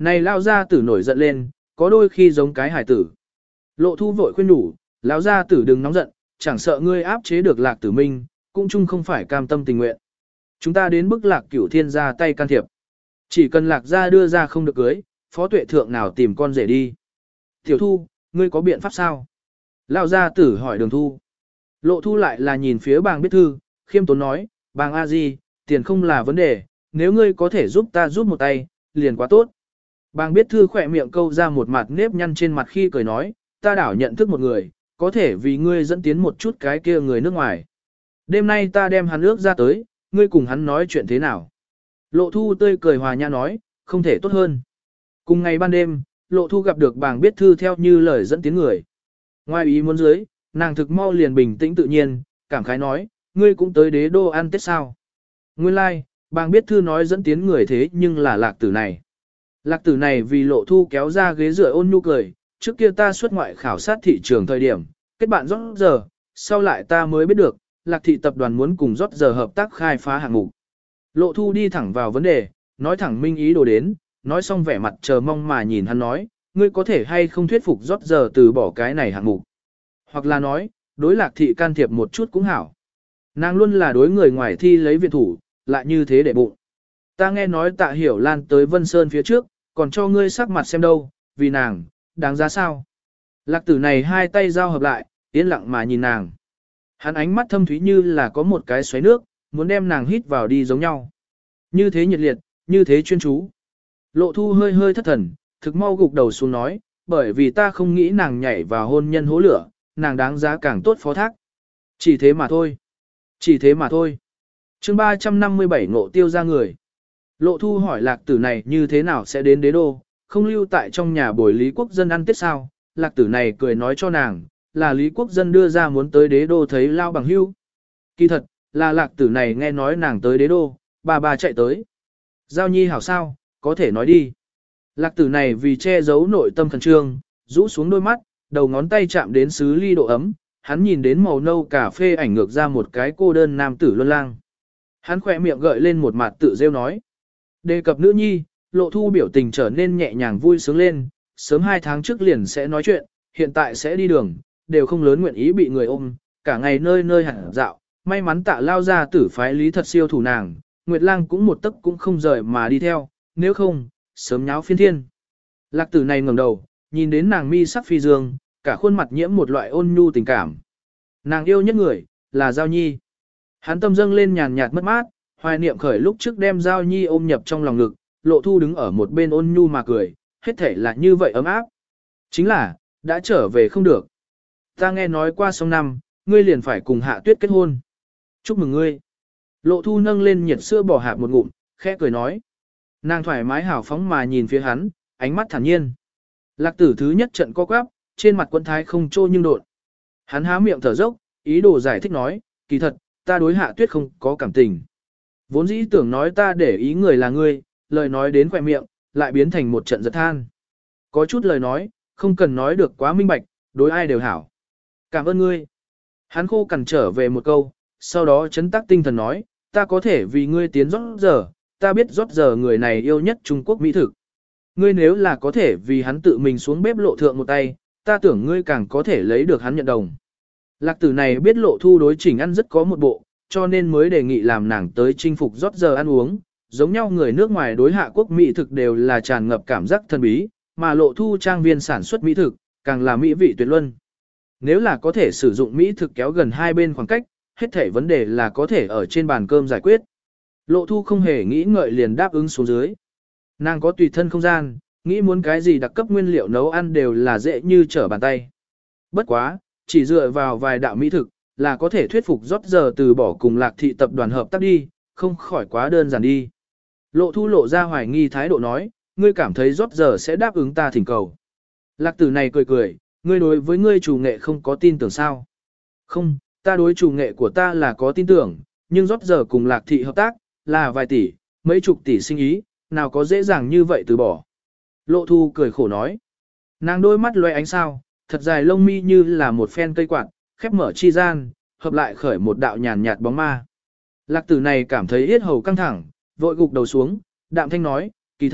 [SPEAKER 1] Này lao gia tử nổi giận lên, có đôi khi giống cái hải tử. Lộ thu vội khuyên nhủ, lão gia tử đừng nóng giận, chẳng sợ ngươi áp chế được lạc tử minh, cũng chung không phải cam tâm tình nguyện. Chúng ta đến bức lạc cửu thiên ra tay can thiệp. Chỉ cần lạc gia đưa ra không được cưới, phó tuệ thượng nào tìm con rể đi. Tiểu thu, ngươi có biện pháp sao? Lão gia tử hỏi đường thu. Lộ thu lại là nhìn phía bàng biết thư, khiêm tốn nói, bàng a di, tiền không là vấn đề, nếu ngươi có thể giúp ta giúp một tay, liền quá tốt. Bàng biết thư khỏe miệng câu ra một mặt nếp nhăn trên mặt khi cười nói, ta đảo nhận thức một người, có thể vì ngươi dẫn tiến một chút cái kia người nước ngoài. Đêm nay ta đem hắn ước ra tới, ngươi cùng hắn nói chuyện thế nào. Lộ thu tươi cười hòa nhã nói, không thể tốt hơn. Cùng ngày ban đêm, lộ thu gặp được bàng biết thư theo như lời dẫn tiến người. Ngoài ý muốn dưới, nàng thực mau liền bình tĩnh tự nhiên, cảm khái nói, ngươi cũng tới đế đô ăn tết sao. Nguyên lai, like, bàng biết thư nói dẫn tiến người thế nhưng là lạc tử này. Lạc tử này vì lộ thu kéo ra ghế dựa ôn nhu cười, trước kia ta xuất ngoại khảo sát thị trường thời điểm, kết bạn rót giờ, sau lại ta mới biết được, lạc thị tập đoàn muốn cùng rót giờ hợp tác khai phá hạng mục. Lộ thu đi thẳng vào vấn đề, nói thẳng minh ý đồ đến, nói xong vẻ mặt chờ mong mà nhìn hắn nói, ngươi có thể hay không thuyết phục rót giờ từ bỏ cái này hạng mục. Hoặc là nói, đối lạc thị can thiệp một chút cũng hảo. Nàng luôn là đối người ngoài thi lấy viện thủ, lại như thế để bụng. Ta nghe nói tạ hiểu lan tới Vân Sơn phía trước, còn cho ngươi sắc mặt xem đâu, vì nàng, đáng giá sao. Lạc tử này hai tay giao hợp lại, yên lặng mà nhìn nàng. Hắn ánh mắt thâm thúy như là có một cái xoáy nước, muốn đem nàng hít vào đi giống nhau. Như thế nhiệt liệt, như thế chuyên chú. Lộ thu hơi hơi thất thần, thực mau gục đầu xuống nói, bởi vì ta không nghĩ nàng nhảy vào hôn nhân hố lửa, nàng đáng giá càng tốt phó thác. Chỉ thế mà thôi. Chỉ thế mà thôi. chương ba trăm năm mươi bảy ngộ tiêu ra người. Lộ thu hỏi lạc tử này như thế nào sẽ đến đế đô, không lưu tại trong nhà bồi Lý Quốc Dân ăn tết sao, lạc tử này cười nói cho nàng, là Lý Quốc Dân đưa ra muốn tới đế đô thấy lao bằng hưu. Kỳ thật, là lạc tử này nghe nói nàng tới đế đô, bà bà chạy tới. Giao nhi hảo sao, có thể nói đi. Lạc tử này vì che giấu nội tâm khẩn trương, rũ xuống đôi mắt, đầu ngón tay chạm đến xứ ly độ ấm, hắn nhìn đến màu nâu cà phê ảnh ngược ra một cái cô đơn nam tử luân lang. Hắn khỏe miệng gợi lên một mặt tự rêu nói. Đề cập nữ nhi, lộ thu biểu tình trở nên nhẹ nhàng vui sướng lên, sớm hai tháng trước liền sẽ nói chuyện, hiện tại sẽ đi đường, đều không lớn nguyện ý bị người ôm, cả ngày nơi nơi hẳn dạo, may mắn tạ lao ra tử phái lý thật siêu thủ nàng, Nguyệt Lang cũng một tấc cũng không rời mà đi theo, nếu không, sớm nháo phiên thiên. Lạc tử này ngẩng đầu, nhìn đến nàng mi sắc phi dương, cả khuôn mặt nhiễm một loại ôn nhu tình cảm. Nàng yêu nhất người, là Giao Nhi. Hắn tâm dâng lên nhàn nhạt mất mát, hoài niệm khởi lúc trước đem Giao Nhi ôm nhập trong lòng ngực, lộ thu đứng ở một bên ôn nhu mà cười, hết thể là như vậy ấm áp. Chính là, đã trở về không được. Ta nghe nói qua sông năm, ngươi liền phải cùng Hạ Tuyết kết hôn. Chúc mừng ngươi. Lộ thu nâng lên nhiệt sữa bỏ hạp một ngụm, khẽ cười nói. Nàng thoải mái hào phóng mà nhìn phía hắn, ánh mắt thản nhiên. Lạc tử thứ nhất trận co quắp, trên mặt quân thái không trô nhưng đột. Hắn há miệng thở dốc, ý đồ giải thích nói, kỳ thật, ta đối Hạ Tuyết không có cảm tình. Vốn dĩ tưởng nói ta để ý người là ngươi, lời nói đến khỏe miệng, lại biến thành một trận giật than. Có chút lời nói, không cần nói được quá minh bạch, đối ai đều hảo. Cảm ơn ngươi. Hắn khô cằn trở về một câu, sau đó chấn tác tinh thần nói, ta có thể vì ngươi tiến rót giờ, ta biết rót giờ người này yêu nhất Trung Quốc mỹ thực. Ngươi nếu là có thể vì hắn tự mình xuống bếp lộ thượng một tay, ta tưởng ngươi càng có thể lấy được hắn nhận đồng. Lạc tử này biết lộ thu đối chỉnh ăn rất có một bộ, cho nên mới đề nghị làm nàng tới chinh phục rót giờ ăn uống. Giống nhau người nước ngoài đối Hạ Quốc mỹ thực đều là tràn ngập cảm giác thần bí, mà lộ thu trang viên sản xuất mỹ thực, càng là mỹ vị tuyệt luân. Nếu là có thể sử dụng mỹ thực kéo gần hai bên khoảng cách, hết thể vấn đề là có thể ở trên bàn cơm giải quyết. Lộ thu không hề nghĩ ngợi liền đáp ứng xuống dưới. Nàng có tùy thân không gian, nghĩ muốn cái gì đặc cấp nguyên liệu nấu ăn đều là dễ như trở bàn tay. Bất quá, chỉ dựa vào vài đạo mỹ thực, là có thể thuyết phục rót giờ từ bỏ cùng lạc thị tập đoàn hợp tác đi, không khỏi quá đơn giản đi. Lộ thu lộ ra hoài nghi thái độ nói, ngươi cảm thấy rót giờ sẽ đáp ứng ta thỉnh cầu. Lạc tử này cười cười, ngươi đối với ngươi chủ nghệ không có tin tưởng sao? Không, ta đối chủ nghệ của ta là có tin tưởng, nhưng rót giờ cùng lạc thị hợp tác, là vài tỷ, mấy chục tỷ sinh ý, nào có dễ dàng như vậy từ bỏ. Lộ thu cười khổ nói. Nàng đôi mắt loe ánh sao, thật dài lông mi như là một phen cây quạt, khép mở chi gian, hợp lại khởi một đạo nhàn nhạt bóng ma. Lạc tử này cảm thấy yết hầu căng thẳng, vội gục đầu xuống, đạm thanh nói, kỳ thật,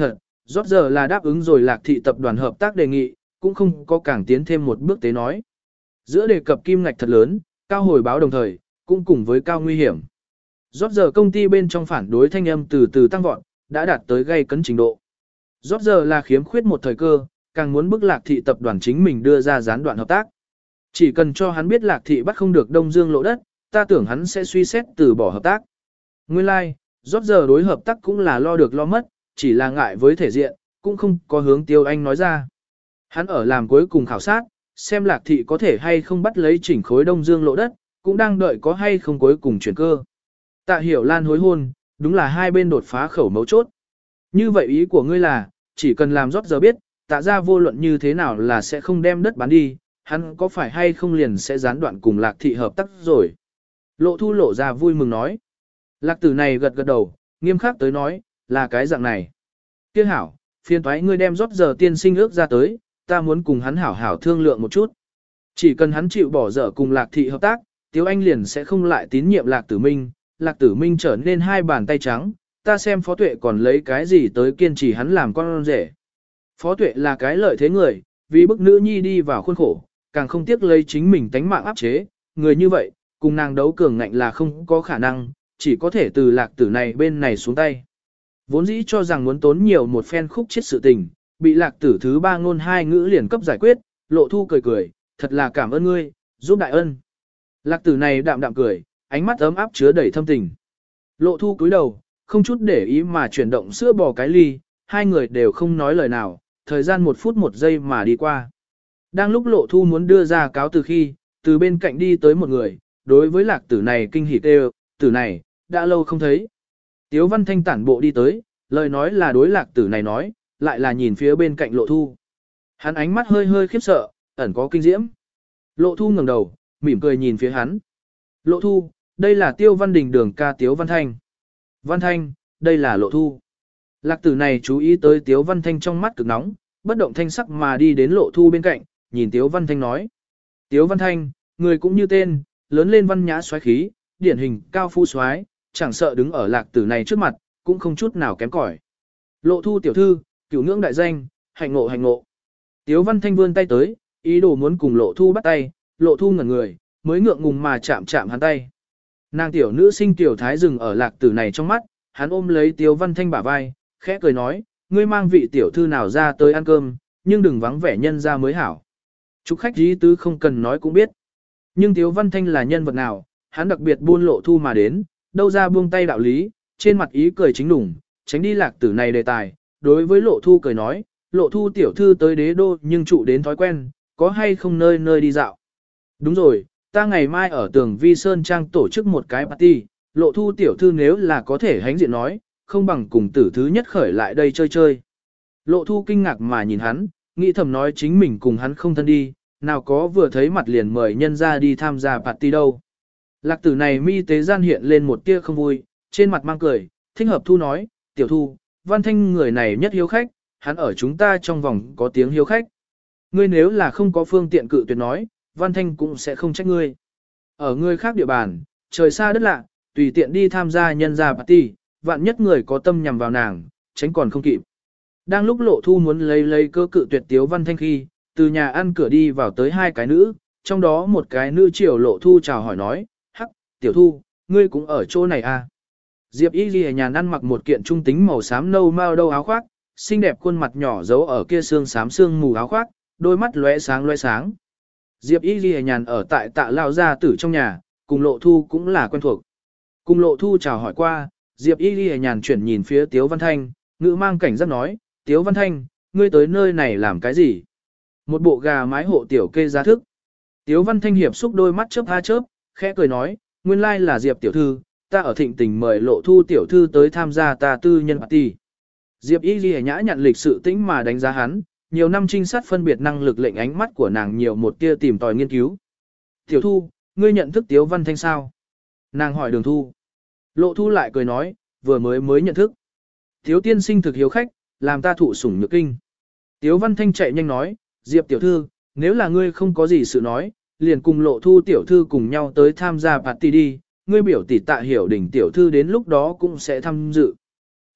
[SPEAKER 1] Rốt giờ là đáp ứng rồi Lạc Thị tập đoàn hợp tác đề nghị, cũng không có càng tiến thêm một bước tế nói. Giữa đề cập kim ngạch thật lớn, cao hồi báo đồng thời, cũng cùng với cao nguy hiểm. Rốt giờ công ty bên trong phản đối thanh âm từ từ tăng vọt, đã đạt tới gây cấn trình độ. Rốt giờ là khiếm khuyết một thời cơ, càng muốn bức Lạc Thị tập đoàn chính mình đưa ra gián đoạn hợp tác. Chỉ cần cho hắn biết Lạc Thị bắt không được Đông Dương lộ đất, ta tưởng hắn sẽ suy xét từ bỏ hợp tác. Nguyên lai, like, rốt giờ đối hợp tác cũng là lo được lo mất, chỉ là ngại với thể diện, cũng không có hướng Tiêu Anh nói ra. Hắn ở làm cuối cùng khảo sát, xem Lạc Thị có thể hay không bắt lấy chỉnh khối Đông Dương lộ đất, cũng đang đợi có hay không cuối cùng chuyển cơ. Tạ Hiểu Lan hối hôn, đúng là hai bên đột phá khẩu mấu chốt. Như vậy ý của ngươi là, chỉ cần làm rốt giờ biết, tạ ra vô luận như thế nào là sẽ không đem đất bán đi, hắn có phải hay không liền sẽ gián đoạn cùng Lạc Thị hợp tác rồi. Lộ Thu lộ ra vui mừng nói. Lạc Tử này gật gật đầu, nghiêm khắc tới nói, là cái dạng này. Kia hảo, phiền toái ngươi đem rốt giờ tiên sinh ước ra tới, ta muốn cùng hắn hảo hảo thương lượng một chút. Chỉ cần hắn chịu bỏ dở cùng Lạc Thị hợp tác, Tiếu Anh liền sẽ không lại tín nhiệm Lạc Tử Minh, Lạc Tử Minh trở nên hai bàn tay trắng, ta xem Phó Tuệ còn lấy cái gì tới kiên trì hắn làm con rể. Phó Tuệ là cái lợi thế người, vì bức nữ nhi đi vào khuôn khổ, càng không tiếc lấy chính mình tánh mạng áp chế, người như vậy, cùng nàng đấu cường ngạnh là không có khả năng, chỉ có thể từ Lạc Tử này bên này xuống tay. Vốn dĩ cho rằng muốn tốn nhiều một phen khúc chết sự tình, bị Lạc Tử thứ ba ngôn hai ngữ liền cấp giải quyết, Lộ Thu cười cười, thật là cảm ơn ngươi, giúp đại ân. Lạc Tử này đạm đạm cười, ánh mắt ấm áp chứa đầy thâm tình. Lộ Thu cúi đầu, không chút để ý mà chuyển động sữa bò cái ly, hai người đều không nói lời nào, thời gian một phút một giây mà đi qua. Đang lúc Lộ Thu muốn đưa ra cáo từ khi, từ bên cạnh đi tới một người, đối với Lạc Tử này kinh hỉ kêu, Tử này, đã lâu không thấy. Tiếu Văn Thanh tản bộ đi tới, lời nói là đối Lạc Tử này nói, lại là nhìn phía bên cạnh Lộ Thu. Hắn ánh mắt hơi hơi khiếp sợ, ẩn có kinh diễm. Lộ Thu ngẩng đầu, mỉm cười nhìn phía hắn. Lộ Thu, đây là Tiêu Văn Đình đường ca Tiếu Văn Thanh. Văn Thanh, đây là Lộ Thu. Lạc Tử này chú ý tới Tiếu Văn Thanh trong mắt cực nóng, bất động thanh sắc mà đi đến Lộ Thu bên cạnh, nhìn Tiếu Văn Thanh nói. Tiếu Văn Thanh, người cũng như tên, lớn lên văn nhã xoáy khí, điển hình cao phu xoái, chẳng sợ đứng ở Lạc Tử này trước mặt, cũng không chút nào kém cỏi. Lộ Thu tiểu thư, cửu ngưỡng đại danh, hạnh ngộ hạnh ngộ. Tiếu Văn Thanh vươn tay tới, ý đồ muốn cùng Lộ Thu bắt tay, Lộ Thu ngẩn người, mới ngượng ngùng mà chạm chạm hắn tay. Nàng tiểu nữ sinh tiểu thái dừng ở Lạc Tử này trong mắt, hắn ôm lấy Tiếu Văn Thanh bả vai, khẽ cười nói, ngươi mang vị tiểu thư nào ra tới ăn cơm, nhưng đừng vắng vẻ nhân ra mới hảo. Chúc khách dí tứ không cần nói cũng biết. Nhưng Tiếu Văn Thanh là nhân vật nào, hắn đặc biệt buôn Lộ Thu mà đến, đâu ra buông tay đạo lý, trên mặt ý cười chính đủng, tránh đi Lạc Tử này đề tài, đối với Lộ Thu cười nói, Lộ Thu tiểu thư tới đế đô nhưng trụ đến thói quen, có hay không nơi nơi đi dạo. Đúng rồi, ta ngày mai ở tường Vi Sơn Trang tổ chức một cái party, Lộ Thu tiểu thư nếu là có thể hánh diện nói, không bằng cùng tử thứ nhất khởi lại đây chơi chơi. Lộ Thu kinh ngạc mà nhìn hắn, nghĩ thầm nói chính mình cùng hắn không thân đi, nào có vừa thấy mặt liền mời nhân ra đi tham gia party đâu. Lạc Tử này mi tế gian hiện lên một tia không vui, trên mặt mang cười, thích hợp Thu nói, tiểu Thu, Văn Thanh người này nhất hiếu khách, hắn ở chúng ta trong vòng có tiếng hiếu khách. Ngươi nếu là không có phương tiện cự tuyệt nói, Văn Thanh cũng sẽ không trách ngươi. Ở ngươi khác địa bàn, trời xa đất lạ, tùy tiện đi tham gia nhân gia party, vạn nhất người có tâm nhằm vào nàng, tránh còn không kịp. Đang lúc Lộ Thu muốn lấy lấy cơ cự tuyệt Tiếu Văn Thanh khi, từ nhà ăn cửa đi vào tới hai cái nữ, trong đó một cái nữ chiều Lộ Thu chào hỏi nói, hắc, tiểu Thu, ngươi cũng ở chỗ này à. Diệp Y Ghi nhàn ăn mặc một kiện trung tính màu xám nâu mao đâu áo khoác, xinh đẹp khuôn mặt nhỏ giấu ở kia xương xám xương mù áo khoác, đôi mắt lóe sáng lóe sáng. Diệp Y Ghi nhàn ở tại Tạ Lao gia tử trong nhà, cùng Lộ Thu cũng là quen thuộc. Cùng Lộ Thu chào hỏi qua, Diệp Y Ghi nhàn chuyển nhìn phía Tiếu Văn Thanh, ngữ mang cảnh giác nói, Tiếu Văn Thanh, ngươi tới nơi này làm cái gì? Một bộ gà mái hộ tiểu kê giá thức. Tiếu Văn Thanh hiệp xúc đôi mắt chớp ha chớp, khẽ cười nói, nguyên lai là Diệp tiểu thư, ta ở Thịnh Tình mời Lộ Thu tiểu thư tới tham gia ta tư nhân party. Diệp Y Ghi nhã nhận lịch sự tĩnh mà đánh giá hắn, nhiều năm trinh sát phân biệt năng lực lệnh ánh mắt của nàng nhiều một tia tìm tòi nghiên cứu. Tiểu Thu, ngươi nhận thức Tiếu Văn Thanh sao? Nàng hỏi Đường Thu. Lộ Thu lại cười nói, vừa mới mới nhận thức. Tiếu tiên sinh thực hiếu khách, làm ta thụ sủng nhược kinh. Tiếu Văn Thanh chạy nhanh nói, Diệp tiểu thư, nếu là ngươi không có gì sự nói, liền cùng Lộ Thu tiểu thư cùng nhau tới tham gia party đi, ngươi biểu tỷ Tạ Hiểu Đình tiểu thư đến lúc đó cũng sẽ tham dự.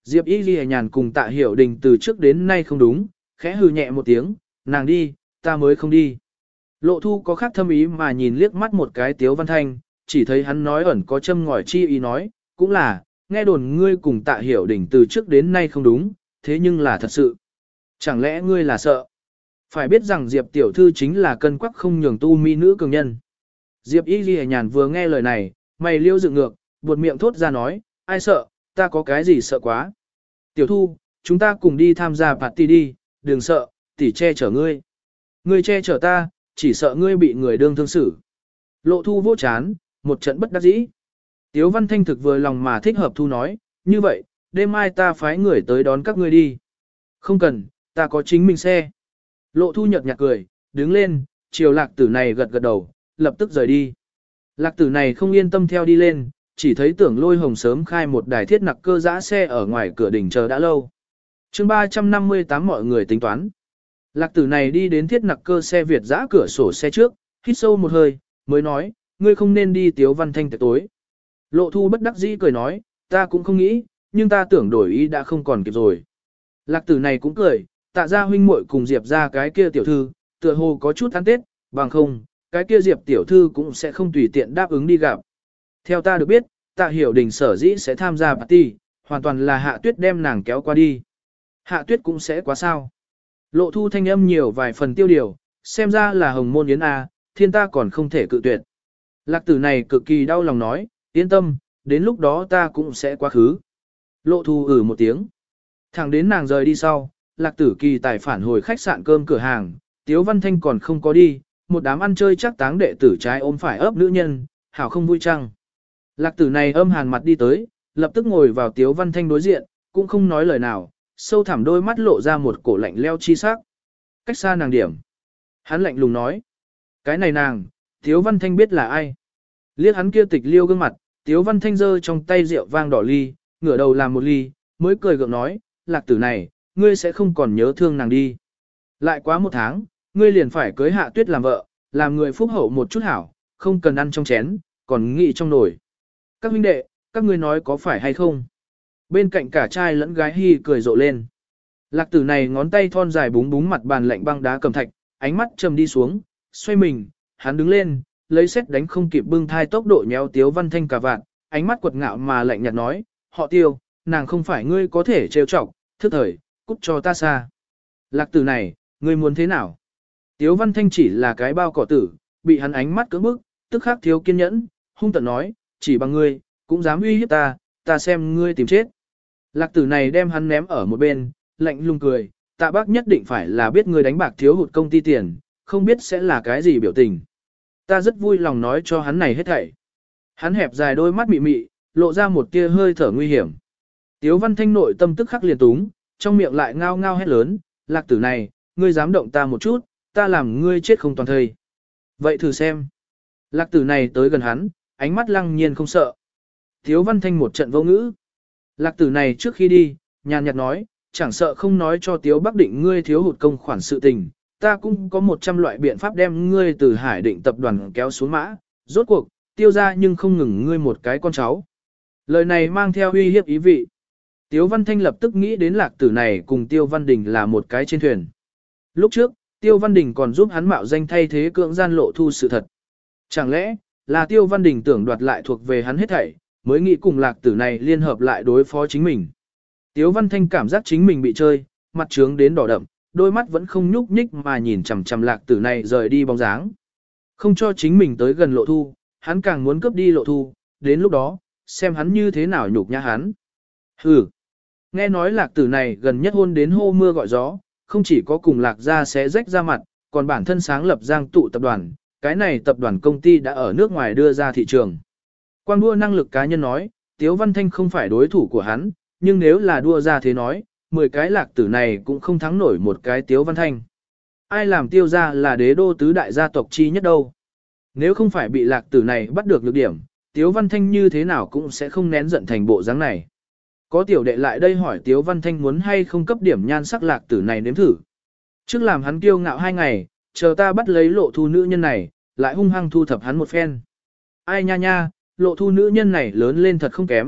[SPEAKER 1] Diệp Y Ghi nhàn cùng Tạ Hiểu Đình từ trước đến nay không đúng, khẽ hừ nhẹ một tiếng, nàng đi, ta mới không đi. Lộ Thu có khác thâm ý mà nhìn liếc mắt một cái Tiếu Văn Thanh, chỉ thấy hắn nói ẩn có châm ngòi chi ý nói, cũng là, nghe đồn ngươi cùng Tạ Hiểu Đình từ trước đến nay không đúng, thế nhưng là thật sự. Chẳng lẽ ngươi là sợ? Phải biết rằng Diệp tiểu thư chính là cân quắc không nhường tu mi nữ cường nhân. Diệp Y Ghi nhàn vừa nghe lời này, mày liêu dựng ngược, buột miệng thốt ra nói, ai sợ, ta có cái gì sợ quá. Tiểu thu, chúng ta cùng đi tham gia party đi, đừng sợ, tỷ che chở ngươi. Ngươi che chở ta, chỉ sợ ngươi bị người đương thương xử. Lộ Thu vô chán, một trận bất đắc dĩ. Tiếu Văn Thanh thực vừa lòng mà thích hợp Thu nói, như vậy, đêm mai ta phái người tới đón các ngươi đi. Không cần, ta có chính mình xe. Lộ Thu nhợt nhạt cười, đứng lên, chiều lạc tử này gật gật đầu, lập tức rời đi. Lạc tử này không yên tâm theo đi lên, chỉ thấy tưởng lôi hồng sớm khai một đài thiết nặc cơ giã xe ở ngoài cửa đỉnh chờ đã lâu. chương ba trăm năm mươi tám mọi người tính toán. Lạc tử này đi đến thiết nặc cơ xe Việt giã cửa sổ xe trước, hít sâu một hơi, mới nói, ngươi không nên đi Tiếu Văn Thanh tiệc tối. Lộ Thu bất đắc dĩ cười nói, ta cũng không nghĩ, nhưng ta tưởng đổi ý đã không còn kịp rồi. Lạc tử này cũng cười, Tạ gia huynh muội cùng Diệp ra cái kia tiểu thư, tựa hồ có chút ăn tết, bằng không, cái kia Diệp tiểu thư cũng sẽ không tùy tiện đáp ứng đi gặp. Theo ta được biết, Tạ Hiểu Đình sở dĩ sẽ tham gia party, hoàn toàn là Hạ Tuyết đem nàng kéo qua đi. Hạ Tuyết cũng sẽ quá sao. Lộ Thu thanh âm nhiều vài phần tiêu điều, xem ra là hồng môn yến A, thiên ta còn không thể cự tuyệt. Lạc tử này cực kỳ đau lòng nói, yên tâm, đến lúc đó ta cũng sẽ quá khứ. Lộ Thu ử một tiếng. Thẳng đến nàng rời đi sau, Lạc tử kỳ tài phản hồi khách sạn cơm cửa hàng, Tiếu Văn Thanh còn không có đi, một đám ăn chơi chắc táng đệ tử trái ôm phải ấp nữ nhân, hảo không vui chăng. Lạc tử này âm hàn mặt đi tới, lập tức ngồi vào Tiếu Văn Thanh đối diện, cũng không nói lời nào, sâu thẳm đôi mắt lộ ra một cổ lạnh leo chi sắc. Cách xa nàng điểm. Hắn lạnh lùng nói. Cái này nàng, Tiếu Văn Thanh biết là ai. Liếc hắn kia tịch liêu gương mặt, Tiếu Văn Thanh giơ trong tay rượu vang đỏ ly, ngửa đầu làm một ly, mới cười gượng nói, Lạc tử này, ngươi sẽ không còn nhớ thương nàng đi. Lại quá một tháng, ngươi liền phải cưới Hạ Tuyết làm vợ, làm người phúc hậu một chút hảo, không cần ăn trong chén, còn nghĩ trong nồi. Các huynh đệ, các ngươi nói có phải hay không? Bên cạnh cả trai lẫn gái hi cười rộ lên. Lạc tử này ngón tay thon dài búng búng mặt bàn lạnh băng đá cầm thạch, ánh mắt trầm đi xuống, xoay mình, hắn đứng lên, lấy xét đánh không kịp bưng thai tốc độ nhéo Tiếu Văn Thanh cả vạn, ánh mắt quật ngạo mà lạnh nhạt nói, họ Tiêu, nàng không phải ngươi có thể trêu chọc, thức thời, cút cho ta xa. Lạc tử này, ngươi muốn thế nào? Tiếu Văn Thanh chỉ là cái bao cỏ tử, bị hắn ánh mắt cưỡng bức, tức khắc thiếu kiên nhẫn, hung tợn nói, chỉ bằng ngươi, cũng dám uy hiếp ta, ta xem ngươi tìm chết. Lạc tử này đem hắn ném ở một bên, lạnh lùng cười, Tạ bác nhất định phải là biết ngươi đánh bạc thiếu hụt công ty tiền, không biết sẽ là cái gì biểu tình. Ta rất vui lòng nói cho hắn này hết thảy. Hắn hẹp dài đôi mắt mị mị, lộ ra một tia hơi thở nguy hiểm. Tiếu Văn Thanh nội tâm tức khắc liền túng, trong miệng lại ngao ngao hét lớn, Lạc tử này, ngươi dám động ta một chút, ta làm ngươi chết không toàn thây. Vậy thử xem. Lạc tử này tới gần hắn, ánh mắt lăng nhiên không sợ. Tiếu Văn Thanh một trận vô ngữ. Lạc tử này trước khi đi, nhàn nhạt nói, chẳng sợ không nói cho Tiếu Bắc Định ngươi thiếu hụt công khoản sự tình, ta cũng có một trăm loại biện pháp đem ngươi từ Hải Định tập đoàn kéo xuống mã, rốt cuộc, tiêu ra nhưng không ngừng ngươi một cái con cháu. Lời này mang theo uy hiếp ý vị. Tiếu Văn Thanh lập tức nghĩ đến Lạc tử này cùng Tiêu Văn Đình là một cái trên thuyền. Lúc trước, Tiêu Văn Đình còn giúp hắn mạo danh thay thế cưỡng gian Lộ Thu sự thật. Chẳng lẽ, là Tiêu Văn Đình tưởng đoạt lại thuộc về hắn hết thảy, mới nghĩ cùng Lạc tử này liên hợp lại đối phó chính mình. Tiếu Văn Thanh cảm giác chính mình bị chơi, mặt trướng đến đỏ đậm, đôi mắt vẫn không nhúc nhích mà nhìn chằm chằm Lạc tử này rời đi bóng dáng. Không cho chính mình tới gần Lộ Thu, hắn càng muốn cướp đi Lộ Thu, đến lúc đó, xem hắn như thế nào nhục nhã hắn. Hừ. Nghe nói Lạc tử này gần nhất hôn đến hô mưa gọi gió, không chỉ có cùng Lạc gia sẽ rách ra mặt, còn bản thân sáng lập Giang Tụ tập đoàn, cái này tập đoàn công ty đã ở nước ngoài đưa ra thị trường. Quang đua năng lực cá nhân nói, Tiếu Văn Thanh không phải đối thủ của hắn, nhưng nếu là đua ra thế nói, mười cái Lạc tử này cũng không thắng nổi một cái Tiếu Văn Thanh. Ai làm Tiêu gia là đế đô tứ đại gia tộc chi nhất đâu. Nếu không phải bị Lạc tử này bắt được lược điểm, Tiếu Văn Thanh như thế nào cũng sẽ không nén giận thành bộ dáng này. Có tiểu đệ lại đây hỏi Tiếu Văn Thanh muốn hay không cấp điểm nhan sắc Lạc tử này nếm thử. Trước làm hắn kiêu ngạo hai ngày, chờ ta bắt lấy Lộ Thu nữ nhân này, lại hung hăng thu thập hắn một phen. Ai nha nha, Lộ Thu nữ nhân này lớn lên thật không kém,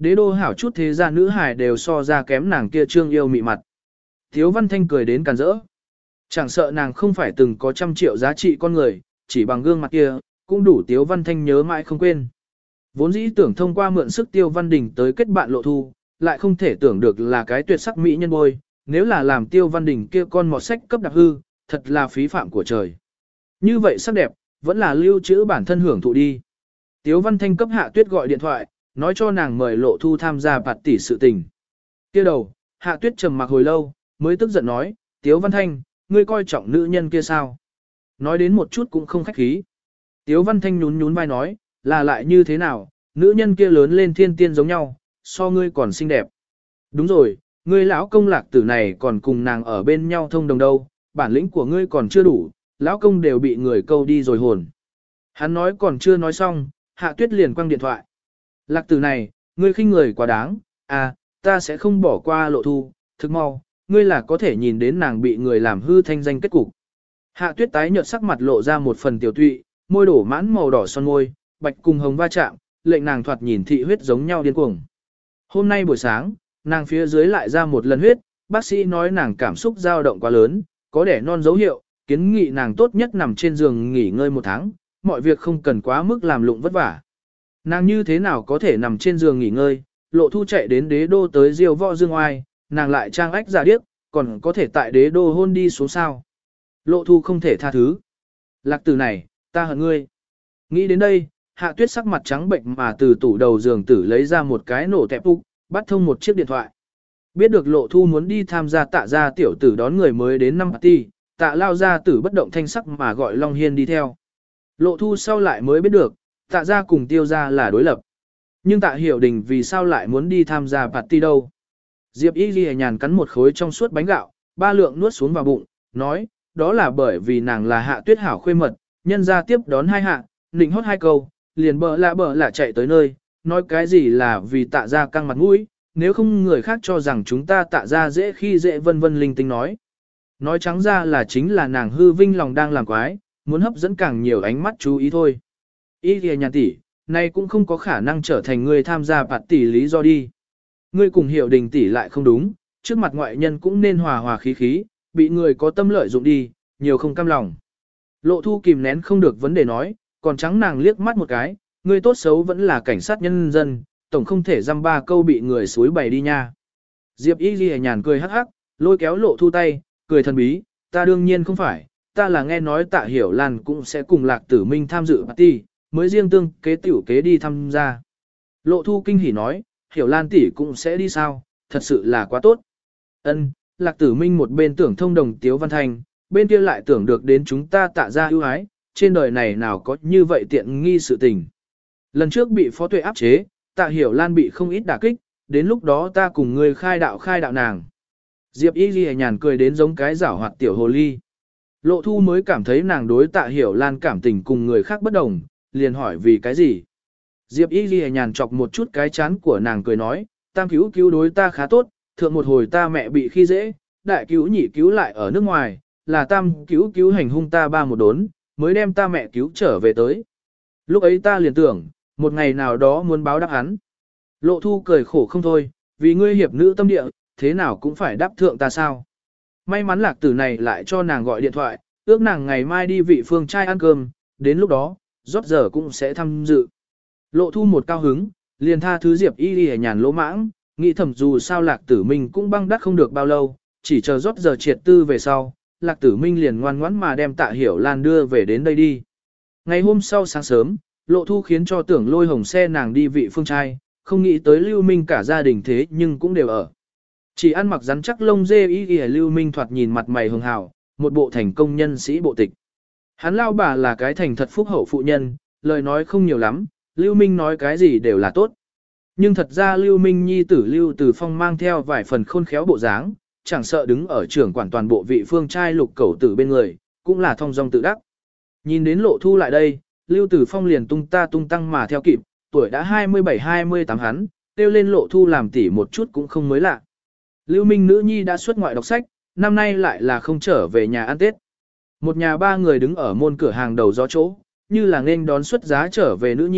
[SPEAKER 1] Đế đô hảo chút thế gia nữ hài đều so ra kém nàng kia trương yêu mị mặt. Tiếu Văn Thanh cười đến càn rỡ. Chẳng sợ nàng không phải từng có trăm triệu giá trị con người, chỉ bằng gương mặt kia, cũng đủ Tiếu Văn Thanh nhớ mãi không quên. Vốn dĩ tưởng thông qua mượn sức Tiêu Văn Đình tới kết bạn Lộ Thu, lại không thể tưởng được là cái tuyệt sắc mỹ nhân bôi, nếu là làm Tiêu Văn Đình kia con mọt sách cấp đặc hư, thật là phí phạm của trời. Như vậy sắc đẹp, vẫn là lưu trữ bản thân hưởng thụ đi. Tiếu Văn Thanh cấp Hạ Tuyết gọi điện thoại, nói cho nàng mời Lộ Thu tham gia bạt tỷ sự tình. Kia đầu, Hạ Tuyết trầm mặc hồi lâu, mới tức giận nói, Tiếu Văn Thanh, ngươi coi trọng nữ nhân kia sao? Nói đến một chút cũng không khách khí. Tiếu Văn Thanh nhún nhún vai nói, là lại như thế nào, nữ nhân kia lớn lên thiên tiên giống nhau, so ngươi còn xinh đẹp. Đúng rồi, ngươi lão công Lạc Tử này còn cùng nàng ở bên nhau thông đồng đâu, bản lĩnh của ngươi còn chưa đủ, lão công đều bị người câu đi rồi hồn. Hắn nói còn chưa nói xong, Hạ Tuyết liền quăng điện thoại. Lạc Tử này, ngươi khinh người quá đáng, à, ta sẽ không bỏ qua Lộ Thu, thực mau, ngươi là có thể nhìn đến nàng bị người làm hư thanh danh kết cục. Hạ Tuyết tái nhợt sắc mặt lộ ra một phần tiểu tụy, môi đổ mãn màu đỏ son môi, bạch cùng hồng va chạm, lệnh nàng thoạt nhìn thị huyết giống nhau điên cuồng. Hôm nay buổi sáng, nàng phía dưới lại ra một lần huyết, bác sĩ nói nàng cảm xúc dao động quá lớn, có đẻ non dấu hiệu, kiến nghị nàng tốt nhất nằm trên giường nghỉ ngơi một tháng, mọi việc không cần quá mức làm lụng vất vả. Nàng như thế nào có thể nằm trên giường nghỉ ngơi, Lộ Thu chạy đến đế đô tới diêu võ dương oai, nàng lại trang ách giả điếc, còn có thể tại đế đô hôn đi xuống sao. Lộ Thu không thể tha thứ. Lạc Tử này, ta hận ngươi. Nghĩ đến đây, Hạ Tuyết sắc mặt trắng bệnh mà từ tủ đầu giường tử lấy ra một cái nổ tẹp úc, bắt thông một chiếc điện thoại. Biết được Lộ Thu muốn đi tham gia tạ gia tiểu tử đón người mới đến năm party, tạ lao gia tử bất động thanh sắc mà gọi Long Hiên đi theo. Lộ Thu sau lại mới biết được, tạ gia cùng tiêu gia là đối lập. Nhưng tạ hiểu đình vì sao lại muốn đi tham gia party đâu. Diệp Y Ghi nhàn cắn một khối trong suốt bánh gạo, ba lượng nuốt xuống vào bụng, nói, đó là bởi vì nàng là Hạ Tuyết hảo khuê mật, nhân ra tiếp đón hai hạ, nịnh hót hai câu, liền bờ lạ bờ lạ chạy tới nơi, nói cái gì là vì tạ ra căng mặt mũi, nếu không người khác cho rằng chúng ta tạ ra dễ khi dễ vân vân linh tinh nói. Nói trắng ra là chính là nàng hư vinh lòng đang làm quái, muốn hấp dẫn càng nhiều ánh mắt chú ý thôi. Y Ghi nhàn tỷ, này cũng không có khả năng trở thành người tham gia bạt tỷ lý do đi. Ngươi cùng Hiểu Đình tỷ lại không đúng, trước mặt ngoại nhân cũng nên hòa hòa khí khí, bị người có tâm lợi dụng đi, nhiều không cam lòng. Lộ Thu kìm nén không được vấn đề nói, còn trắng nàng liếc mắt một cái, ngươi tốt xấu vẫn là cảnh sát nhân dân, tổng không thể dăm ba câu bị người suối bày đi nha. Diệp Y Ghi nhàn cười hắc hắc, lôi kéo Lộ Thu tay, cười thần bí, ta đương nhiên không phải, ta là nghe nói Tạ Hiểu Lan cũng sẽ cùng Lạc Tử Minh tham dự party, mới riêng tương kế tiểu kế đi tham gia. Lộ Thu kinh hỉ nói, Hiểu Lan tỷ cũng sẽ đi sao, thật sự là quá tốt. Ân, Lạc Tử Minh một bên tưởng thông đồng Tiếu Văn Thanh, bên kia lại tưởng được đến chúng ta Tạ gia ưu ái, trên đời này nào có như vậy tiện nghi sự tình. Lần trước bị Phó Tuệ áp chế, Tạ Hiểu Lan bị không ít đả kích, đến lúc đó ta cùng người khai đạo khai đạo nàng. Diệp Y Ghi nhàn cười đến giống cái giảo hoạt tiểu hồ ly. Lộ Thu mới cảm thấy nàng đối Tạ Hiểu Lan cảm tình cùng người khác bất đồng, liền hỏi vì cái gì. Diệp Y Ghi nhàn chọc một chút cái chán của nàng cười nói, tam cứu cứu đối ta khá tốt, thượng một hồi ta mẹ bị khi dễ, đại cứu nhị cứu lại ở nước ngoài, là tam cứu cứu hành hung ta ba một đốn, mới đem ta mẹ cứu trở về tới. Lúc ấy ta liền tưởng, một ngày nào đó muốn báo đáp hắn. Lộ Thu cười khổ không thôi, vì ngươi hiệp nữ tâm địa, thế nào cũng phải đáp thượng ta sao. May mắn Lạc Tử này lại cho nàng gọi điện thoại, ước nàng ngày mai đi vị phương trai ăn cơm, đến lúc đó, rót giờ cũng sẽ tham dự. Lộ Thu một cao hứng, liền tha thứ Diệp Y Y nhàn lỗ mãng, nghĩ thầm dù sao Lạc Tử Minh cũng băng đắc không được bao lâu, chỉ chờ rót giờ triệt tư về sau, Lạc Tử Minh liền ngoan ngoãn mà đem Tạ Hiểu Lan đưa về đến đây đi. Ngày hôm sau sáng sớm, Lộ Thu khiến cho tưởng lôi hồng xe nàng đi vị phương trai, không nghĩ tới Lưu Minh cả gia đình thế nhưng cũng đều ở. Chỉ ăn mặc rắn chắc lông dê Y Y Lưu Minh thoạt nhìn mặt mày hường hào, một bộ thành công nhân sĩ bộ tịch. Hắn lao bà là cái thành thật phúc hậu phụ nhân, lời nói không nhiều lắm, Lưu Minh nói cái gì đều là tốt. Nhưng thật ra Lưu Minh nhi tử Lưu Từ Phong mang theo vài phần khôn khéo bộ dáng, chẳng sợ đứng ở trưởng quản toàn bộ vị phương trai lục cẩu tử bên người, cũng là thong dong tự đắc. Nhìn đến Lộ Thu lại đây, Lưu Từ Phong liền tung ta tung tăng mà theo kịp, tuổi đã hai mươi bảy hai mươi tám hắn, kêu lên Lộ Thu làm tỉ một chút cũng không mới lạ. Lưu Minh nữ nhi đã xuất ngoại đọc sách, năm nay lại là không trở về nhà ăn Tết. Một nhà ba người đứng ở môn cửa hàng đầu gió chỗ, như là nên đón xuất giá trở về nữ nhi,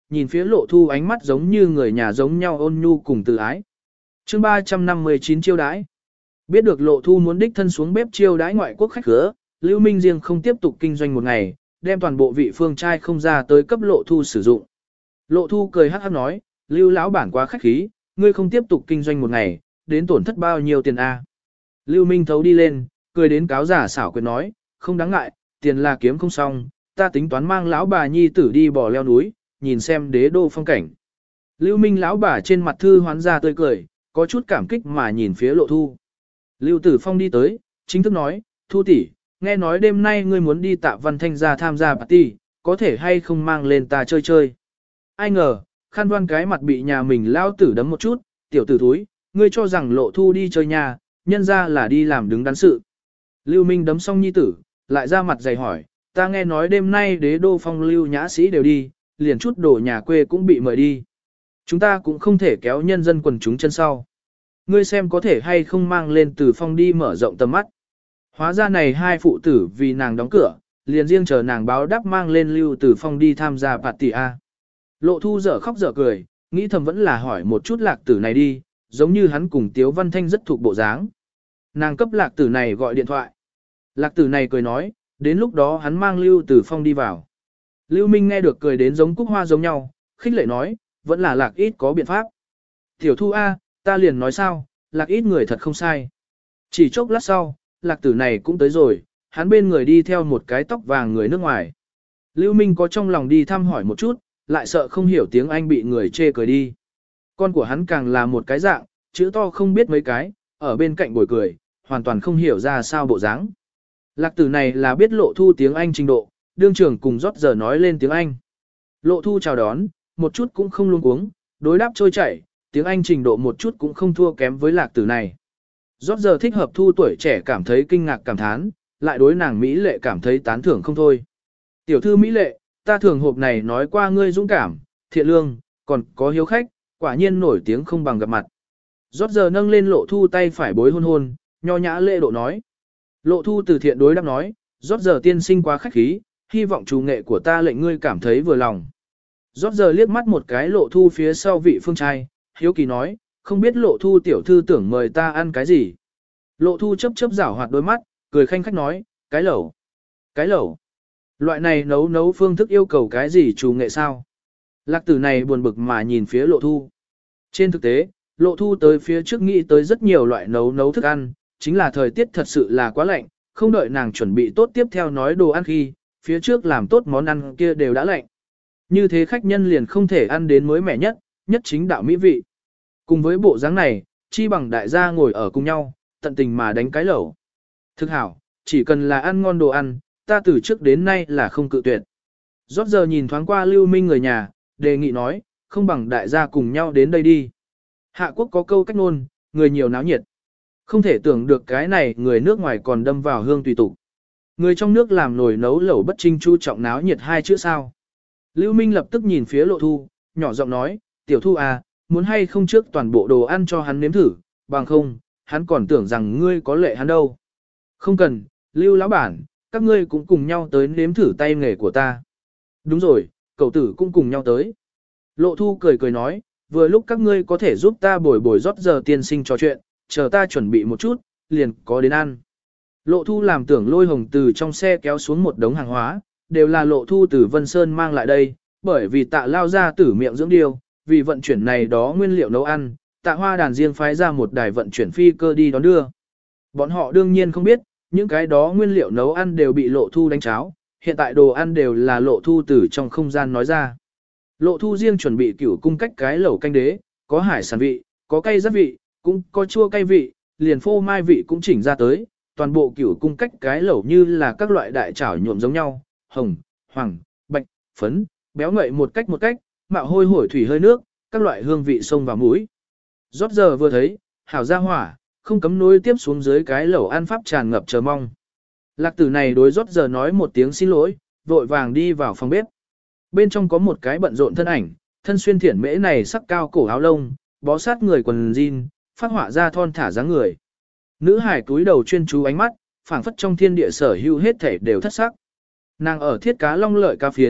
[SPEAKER 1] nhìn phía lộ thu ánh mắt giống như người nhà giống nhau ôn nhu cùng từ ái. chương ba trăm năm mươi chín chiêu đãi. Biết được lộ thu muốn đích thân xuống bếp chiêu đãi ngoại quốc khách khứa, Lưu Minh riêng không tiếp tục kinh doanh một ngày, đem toàn bộ vị phương trai không ra tới cấp lộ thu sử dụng. Lộ thu cười hắc hắc nói, Lưu lão bản quá khách khí, ngươi không tiếp tục kinh doanh một ngày, đến tổn thất bao nhiêu tiền a? Lưu Minh thấu đi lên, cười đến cáo giả xảo quyệt nói, không đáng ngại, tiền là kiếm không xong, ta tính toán mang lão bà nhi tử đi bò leo núi, nhìn xem đế đô phong cảnh. Lưu Minh lão bà trên mặt thư hoán ra tươi cười, có chút cảm kích mà nhìn phía lộ thu. Lưu Tử Phong đi tới, chính thức nói, Thu tỷ, nghe nói đêm nay ngươi muốn đi Tạ Văn Thanh ra tham gia party, có thể hay không mang lên ta chơi chơi. Ai ngờ, Khăn Đoan cái mặt bị nhà mình lao tử đấm một chút, tiểu tử thúi, ngươi cho rằng lộ thu đi chơi nhà, nhân ra là đi làm đứng đắn sự. Lưu Minh đấm xong nhi tử, lại ra mặt dày hỏi, ta nghe nói đêm nay đế đô phong lưu nhã sĩ đều đi, liền chút đồ nhà quê cũng bị mời đi. Chúng ta cũng không thể kéo nhân dân quần chúng chân sau. Ngươi xem có thể hay không mang lên từ phong đi mở rộng tầm mắt. Hóa ra này hai phụ tử vì nàng đóng cửa, liền riêng chờ nàng báo đáp mang lên Lưu Tử Phong đi tham gia party A. Lộ thu dở khóc dở cười, nghĩ thầm vẫn là hỏi một chút lạc tử này đi, giống như hắn cùng Tiếu Văn Thanh rất thuộc bộ dáng. Nàng cấp lạc tử này gọi điện thoại. Lạc tử này cười nói, đến lúc đó hắn mang Lưu Tử Phong đi vào. Lưu Minh nghe được cười đến giống cúc hoa giống nhau, khích lệ nói, vẫn là lạc ít có biện pháp. Tiểu thu A, ta liền nói sao, lạc ít người thật không sai. Chỉ chốc lát sau, lạc tử này cũng tới rồi, hắn bên người đi theo một cái tóc vàng người nước ngoài. Lưu Minh có trong lòng đi thăm hỏi một chút, lại sợ không hiểu tiếng Anh bị người chê cười đi. Con của hắn càng là một cái dạng, chữ to không biết mấy cái, ở bên cạnh bồi cười, hoàn toàn không hiểu ra sao bộ dáng. Lạc tử này là biết lộ thu tiếng Anh trình độ, đương trưởng cùng rót giờ nói lên tiếng Anh. Lộ thu chào đón, một chút cũng không luống cuống, đối đáp trôi chảy, tiếng Anh trình độ một chút cũng không thua kém với lạc tử này. Rót giờ thích hợp thu tuổi trẻ cảm thấy kinh ngạc cảm thán, lại đối nàng Mỹ lệ cảm thấy tán thưởng không thôi. Tiểu thư Mỹ lệ, ta thường hộp này nói qua ngươi dũng cảm, thiện lương, còn có hiếu khách, quả nhiên nổi tiếng không bằng gặp mặt. Rót giờ nâng lên lộ thu tay phải bối hôn hôn, nho nhã lễ độ nói. Lộ thu từ thiện đối đáp nói, rót giờ tiên sinh quá khách khí, hy vọng chủ nghệ của ta lệnh ngươi cảm thấy vừa lòng. Rót giờ liếc mắt một cái lộ thu phía sau vị phương trai, hiếu kỳ nói, không biết lộ thu tiểu thư tưởng mời ta ăn cái gì. Lộ thu chớp chớp rảo hoạt đôi mắt, cười khanh khách nói, cái lẩu. Cái lẩu. Loại này nấu nấu phương thức yêu cầu cái gì chủ nghệ sao? Lạc tử này buồn bực mà nhìn phía lộ thu. Trên thực tế, lộ thu tới phía trước nghĩ tới rất nhiều loại nấu nấu thức ăn, chính là thời tiết thật sự là quá lạnh, không đợi nàng chuẩn bị tốt tiếp theo nói đồ ăn khi, phía trước làm tốt món ăn kia đều đã lạnh. Như thế khách nhân liền không thể ăn đến mới mẻ nhất, nhất chính đạo mỹ vị. Cùng với bộ dáng này, chi bằng đại gia ngồi ở cùng nhau, tận tình mà đánh cái lẩu. Thực hảo, chỉ cần là ăn ngon đồ ăn, ta từ trước đến nay là không cự tuyệt. Rót giờ nhìn thoáng qua Lưu Minh người nhà, đề nghị nói, không bằng đại gia cùng nhau đến đây đi. Hạ quốc có câu cách ngôn, người nhiều náo nhiệt. Không thể tưởng được cái này người nước ngoài còn đâm vào hương tùy tục. Người trong nước làm nồi nấu lẩu bất trinh chu trọng náo nhiệt hai chữ sao. Lưu Minh lập tức nhìn phía lộ thu, nhỏ giọng nói, tiểu thu à, muốn hay không trước toàn bộ đồ ăn cho hắn nếm thử, bằng không, hắn còn tưởng rằng ngươi có lệ hắn đâu. Không cần, Lưu lão bản, các ngươi cũng cùng nhau tới nếm thử tay nghề của ta. Đúng rồi, cậu tử cũng cùng nhau tới. Lộ thu cười cười nói, vừa lúc các ngươi có thể giúp ta bồi bồi rót giờ tiên sinh trò chuyện, chờ ta chuẩn bị một chút, liền có đến ăn. Lộ thu làm tưởng lôi hồng từ trong xe kéo xuống một đống hàng hóa, đều là lộ thu từ Vân Sơn mang lại đây, bởi vì tạ lao ra tử miệng dưỡng điêu, vì vận chuyển này đó nguyên liệu nấu ăn, tạ hoa đàn riêng phái ra một đài vận chuyển phi cơ đi đón đưa. Bọn họ đương nhiên không biết, những cái đó nguyên liệu nấu ăn đều bị lộ thu đánh cháo, hiện tại đồ ăn đều là lộ thu từ trong không gian nói ra. Lộ thu riêng chuẩn bị cửu cung cách cái lẩu canh đế, có hải sản vị, có cay rất vị, cũng có chua cay vị, liền phô mai vị cũng chỉnh ra tới, toàn bộ cửu cung cách cái lẩu như là các loại đại chảo nhuộm giống nhau, hồng, hoàng, bạch, phấn, béo ngậy một cách một cách, mạo hôi hổi thủy hơi nước, các loại hương vị sông vào mũi. Rót giờ vừa thấy, hảo ra hỏa, không cấm nối tiếp xuống dưới cái lẩu ăn pháp tràn ngập chờ mong. Lạc tử này đối rót giờ nói một tiếng xin lỗi, vội vàng đi vào phòng bếp. Bên trong có một cái bận rộn thân ảnh, thân xuyên thiển mễ này sắc cao cổ áo lông, bó sát người quần jean, phát họa ra thon thả dáng người. Nữ hải túi đầu chuyên chú ánh mắt, phảng phất trong thiên địa sở hữu hết thể đều thất sắc. Nàng ở thiết cá long lợi cá phiến,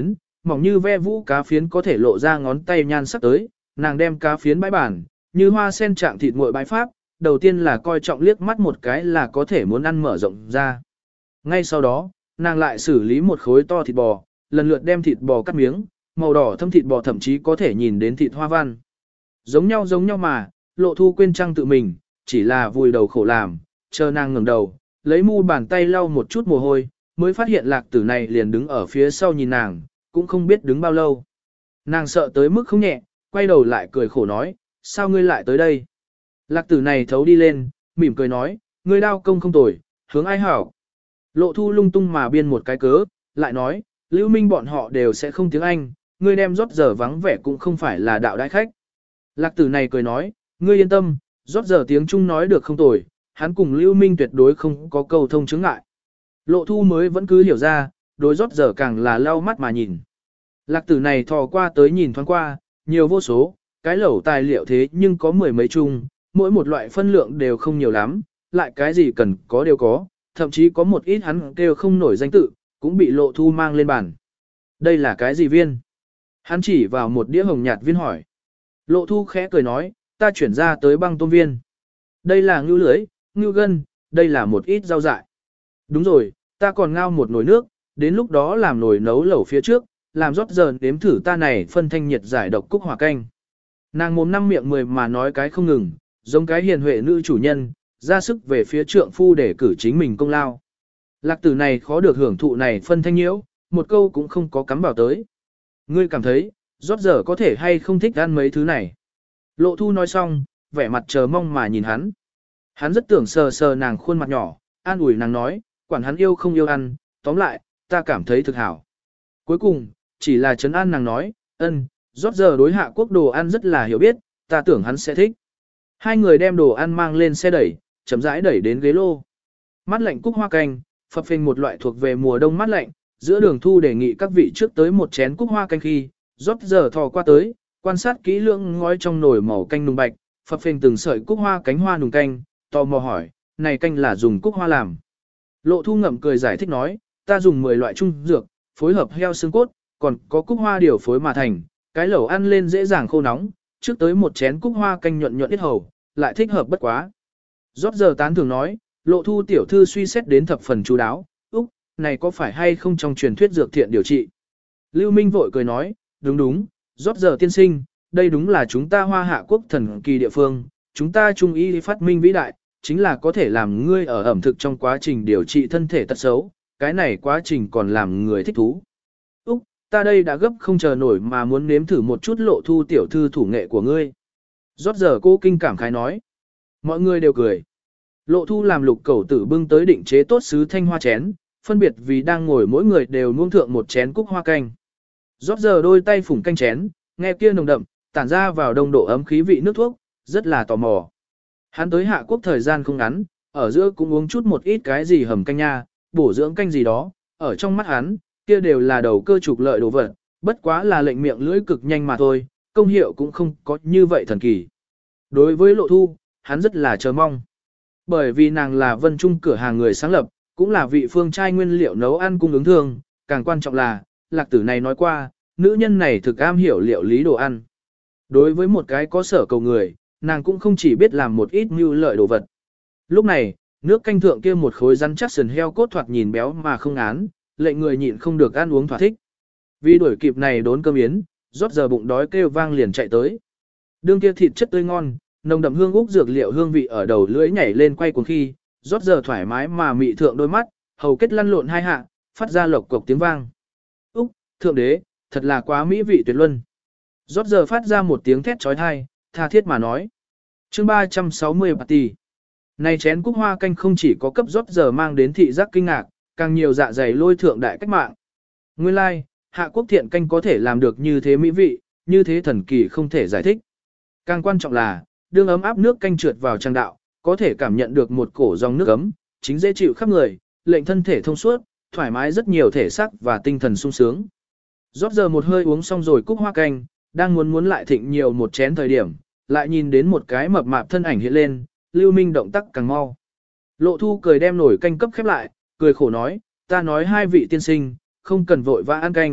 [SPEAKER 1] mỏng như ve vũ cá phiến có thể lộ ra ngón tay nhan sắc tới, nàng đem cá phiến bãi bản, như hoa sen trạng thịt nguội bãi pháp, đầu tiên là coi trọng liếc mắt một cái là có thể muốn ăn mở rộng ra. Ngay sau đó, nàng lại xử lý một khối to thịt bò, lần lượt đem thịt bò cắt miếng, màu đỏ thâm thịt bò thậm chí có thể nhìn đến thịt hoa văn. Giống nhau giống nhau mà, Lộ Thu quên trăng tự mình, chỉ là vùi đầu khổ làm, chờ nàng ngẩng đầu, lấy mu bàn tay lau một chút mồ hôi, mới phát hiện lạc tử này liền đứng ở phía sau nhìn nàng, cũng không biết đứng bao lâu. Nàng sợ tới mức không nhẹ, quay đầu lại cười khổ nói, sao ngươi lại tới đây? Lạc tử này thấu đi lên, mỉm cười nói, ngươi đao công không tồi, hướng ai hảo? Lộ Thu lung tung mà biên một cái cớ, lại nói, Lưu Minh bọn họ đều sẽ không tiếng Anh, ngươi đem rót giờ vắng vẻ cũng không phải là đạo đại khách. Lạc tử này cười nói, ngươi yên tâm, rót giờ tiếng Trung nói được không tồi, hắn cùng Lưu Minh tuyệt đối không có câu thông chứng ngại. Lộ Thu mới vẫn cứ hiểu ra, đối rót giờ càng là lau mắt mà nhìn. Lạc tử này thò qua tới nhìn thoáng qua, nhiều vô số, cái lẩu tài liệu thế nhưng có mười mấy chung, mỗi một loại phân lượng đều không nhiều lắm, lại cái gì cần có đều có, thậm chí có một ít hắn kêu không nổi danh tự, cũng bị Lộ Thu mang lên bàn. Đây là cái gì viên? Hắn chỉ vào một đĩa hồng nhạt viên hỏi. Lộ Thu khẽ cười nói, ta chuyển ra tới băng tôm viên. Đây là ngưu lưới, ngưu gân, đây là một ít rau dại. Đúng rồi, ta còn ngao một nồi nước, đến lúc đó làm nồi nấu lẩu phía trước, làm rót giờ đếm thử ta này phân thanh nhiệt giải độc cúc hỏa canh. Nàng mồm năm miệng mười mà nói cái không ngừng, giống cái hiền huệ nữ chủ nhân, ra sức về phía trượng phu để cử chính mình công lao. Lạc tử này khó được hưởng thụ này phân thanh nhiễu, một câu cũng không có cắm vào tới. Ngươi cảm thấy, rót giờ có thể hay không thích ăn mấy thứ này. Lộ Thu nói xong, vẻ mặt chờ mong mà nhìn hắn. Hắn rất tưởng sờ sờ nàng khuôn mặt nhỏ, an ủi nàng nói, quản hắn yêu không yêu ăn, tóm lại, ta cảm thấy thực hảo. Cuối cùng, chỉ là trấn an nàng nói, ân, rót giờ đối Hạ Quốc đồ ăn rất là hiểu biết, ta tưởng hắn sẽ thích. Hai người đem đồ ăn mang lên xe đẩy, chậm rãi đẩy đến ghế lô. Mát lạnh cúc hoa canh, phập phình một loại thuộc về mùa đông mát lạnh, giữa đường Thu đề nghị các vị trước tới một chén cúc hoa canh khi, rót giờ thò qua tới, quan sát kỹ lưỡng ngói trong nồi màu canh nùng bạch, phập phình từng sợi cúc hoa cánh hoa nùng canh, tò mò hỏi, này canh là dùng cúc hoa làm. Lộ Thu ngậm cười giải thích nói, ta dùng mười loại trung dược, phối hợp heo xương cốt, còn có cúc hoa điều phối mà thành, cái lẩu ăn lên dễ dàng khô nóng, trước tới một chén cúc hoa canh nhuận nhuận ít hầu, lại thích hợp bất quá. Rót giờ tán thường nói, Lộ Thu tiểu thư suy xét đến thập phần chú đáo, úc, này có phải hay không trong truyền thuyết dược thiện điều trị. Lưu Minh vội cười nói, đúng đúng, rót giờ tiên sinh, đây đúng là chúng ta Hoa Hạ quốc thần kỳ địa phương, chúng ta trung y phát minh vĩ đại, chính là có thể làm ngươi ở ẩm thực trong quá trình điều trị thân thể tật xấu, cái này quá trình còn làm người thích thú. Úc, ta đây đã gấp không chờ nổi mà muốn nếm thử một chút Lộ Thu tiểu thư thủ nghệ của ngươi. Rót giờ cô kinh cảm khái nói. Mọi người đều cười. Lộ Thu làm lục cẩu tử bưng tới định chế tốt sứ thanh hoa chén, phân biệt vì đang ngồi mỗi người đều nuông thượng một chén cúc hoa canh. Rót giờ đôi tay phủng canh chén, nghe kia nồng đậm, tản ra vào đông độ ấm khí vị nước thuốc, rất là tò mò. Hắn tới Hạ Quốc thời gian không ngắn, ở giữa cũng uống chút một ít cái gì hầm canh nha, bổ dưỡng canh gì đó, ở trong mắt hắn, kia đều là đầu cơ trục lợi đồ vật, bất quá là lệnh miệng lưỡi cực nhanh mà thôi, công hiệu cũng không có như vậy thần kỳ. Đối với Lộ Thu, hắn rất là chờ mong. Bởi vì nàng là Vân Trung cửa hàng người sáng lập, cũng là vị phương trai nguyên liệu nấu ăn cung ứng thường, càng quan trọng là, lạc tử này nói qua, nữ nhân này thực am hiểu liệu lý đồ ăn. Đối với một cái có sở cầu người, nàng cũng không chỉ biết làm một ít mưu lợi đồ vật. Lúc này, nước canh thượng kia một khối rắn chắc sườn heo cốt thoạt nhìn béo mà không án, lệnh người nhịn không được ăn uống thỏa thích. Vì đuổi kịp này đốn cơm yến, rót giờ bụng đói kêu vang liền chạy tới. Đương kia thịt chất tươi ngon, nồng đậm hương úc dược liệu hương vị ở đầu lưỡi nhảy lên quay cuồng khi, rót giờ thoải mái mà mị thượng đôi mắt, hầu kết lăn lộn hai hạ, phát ra lộc cộc tiếng vang. Úc, thượng đế, thật là quá mỹ vị tuyệt luân. Rót giờ phát ra một tiếng thét trói thai, tha thiết mà nói. Chương ba trăm sáu mươi party. Này chén cúc hoa canh không chỉ có cấp rót giờ mang đến thị giác kinh ngạc, càng nhiều dạ dày lôi thượng đại cách mạng. Nguyên lai, like, Hạ Quốc thiện canh có thể làm được như thế mỹ vị, như thế thần kỳ không thể giải thích. Càng quan trọng là, đương ấm áp nước canh trượt vào trang đạo, có thể cảm nhận được một cổ dòng nước ấm, chính dễ chịu khắp người, lệnh thân thể thông suốt, thoải mái rất nhiều thể xác và tinh thần sung sướng. Rót giờ một hơi uống xong rồi cúc hoa canh, đang muốn muốn lại thịnh nhiều một chén thời điểm, lại nhìn đến một cái mập mạp thân ảnh hiện lên, Lưu Minh động tác càng mau. Lộ Thu cười đem nổi canh cấp khép lại, cười khổ nói, ta nói hai vị tiên sinh, không cần vội vã ăn canh,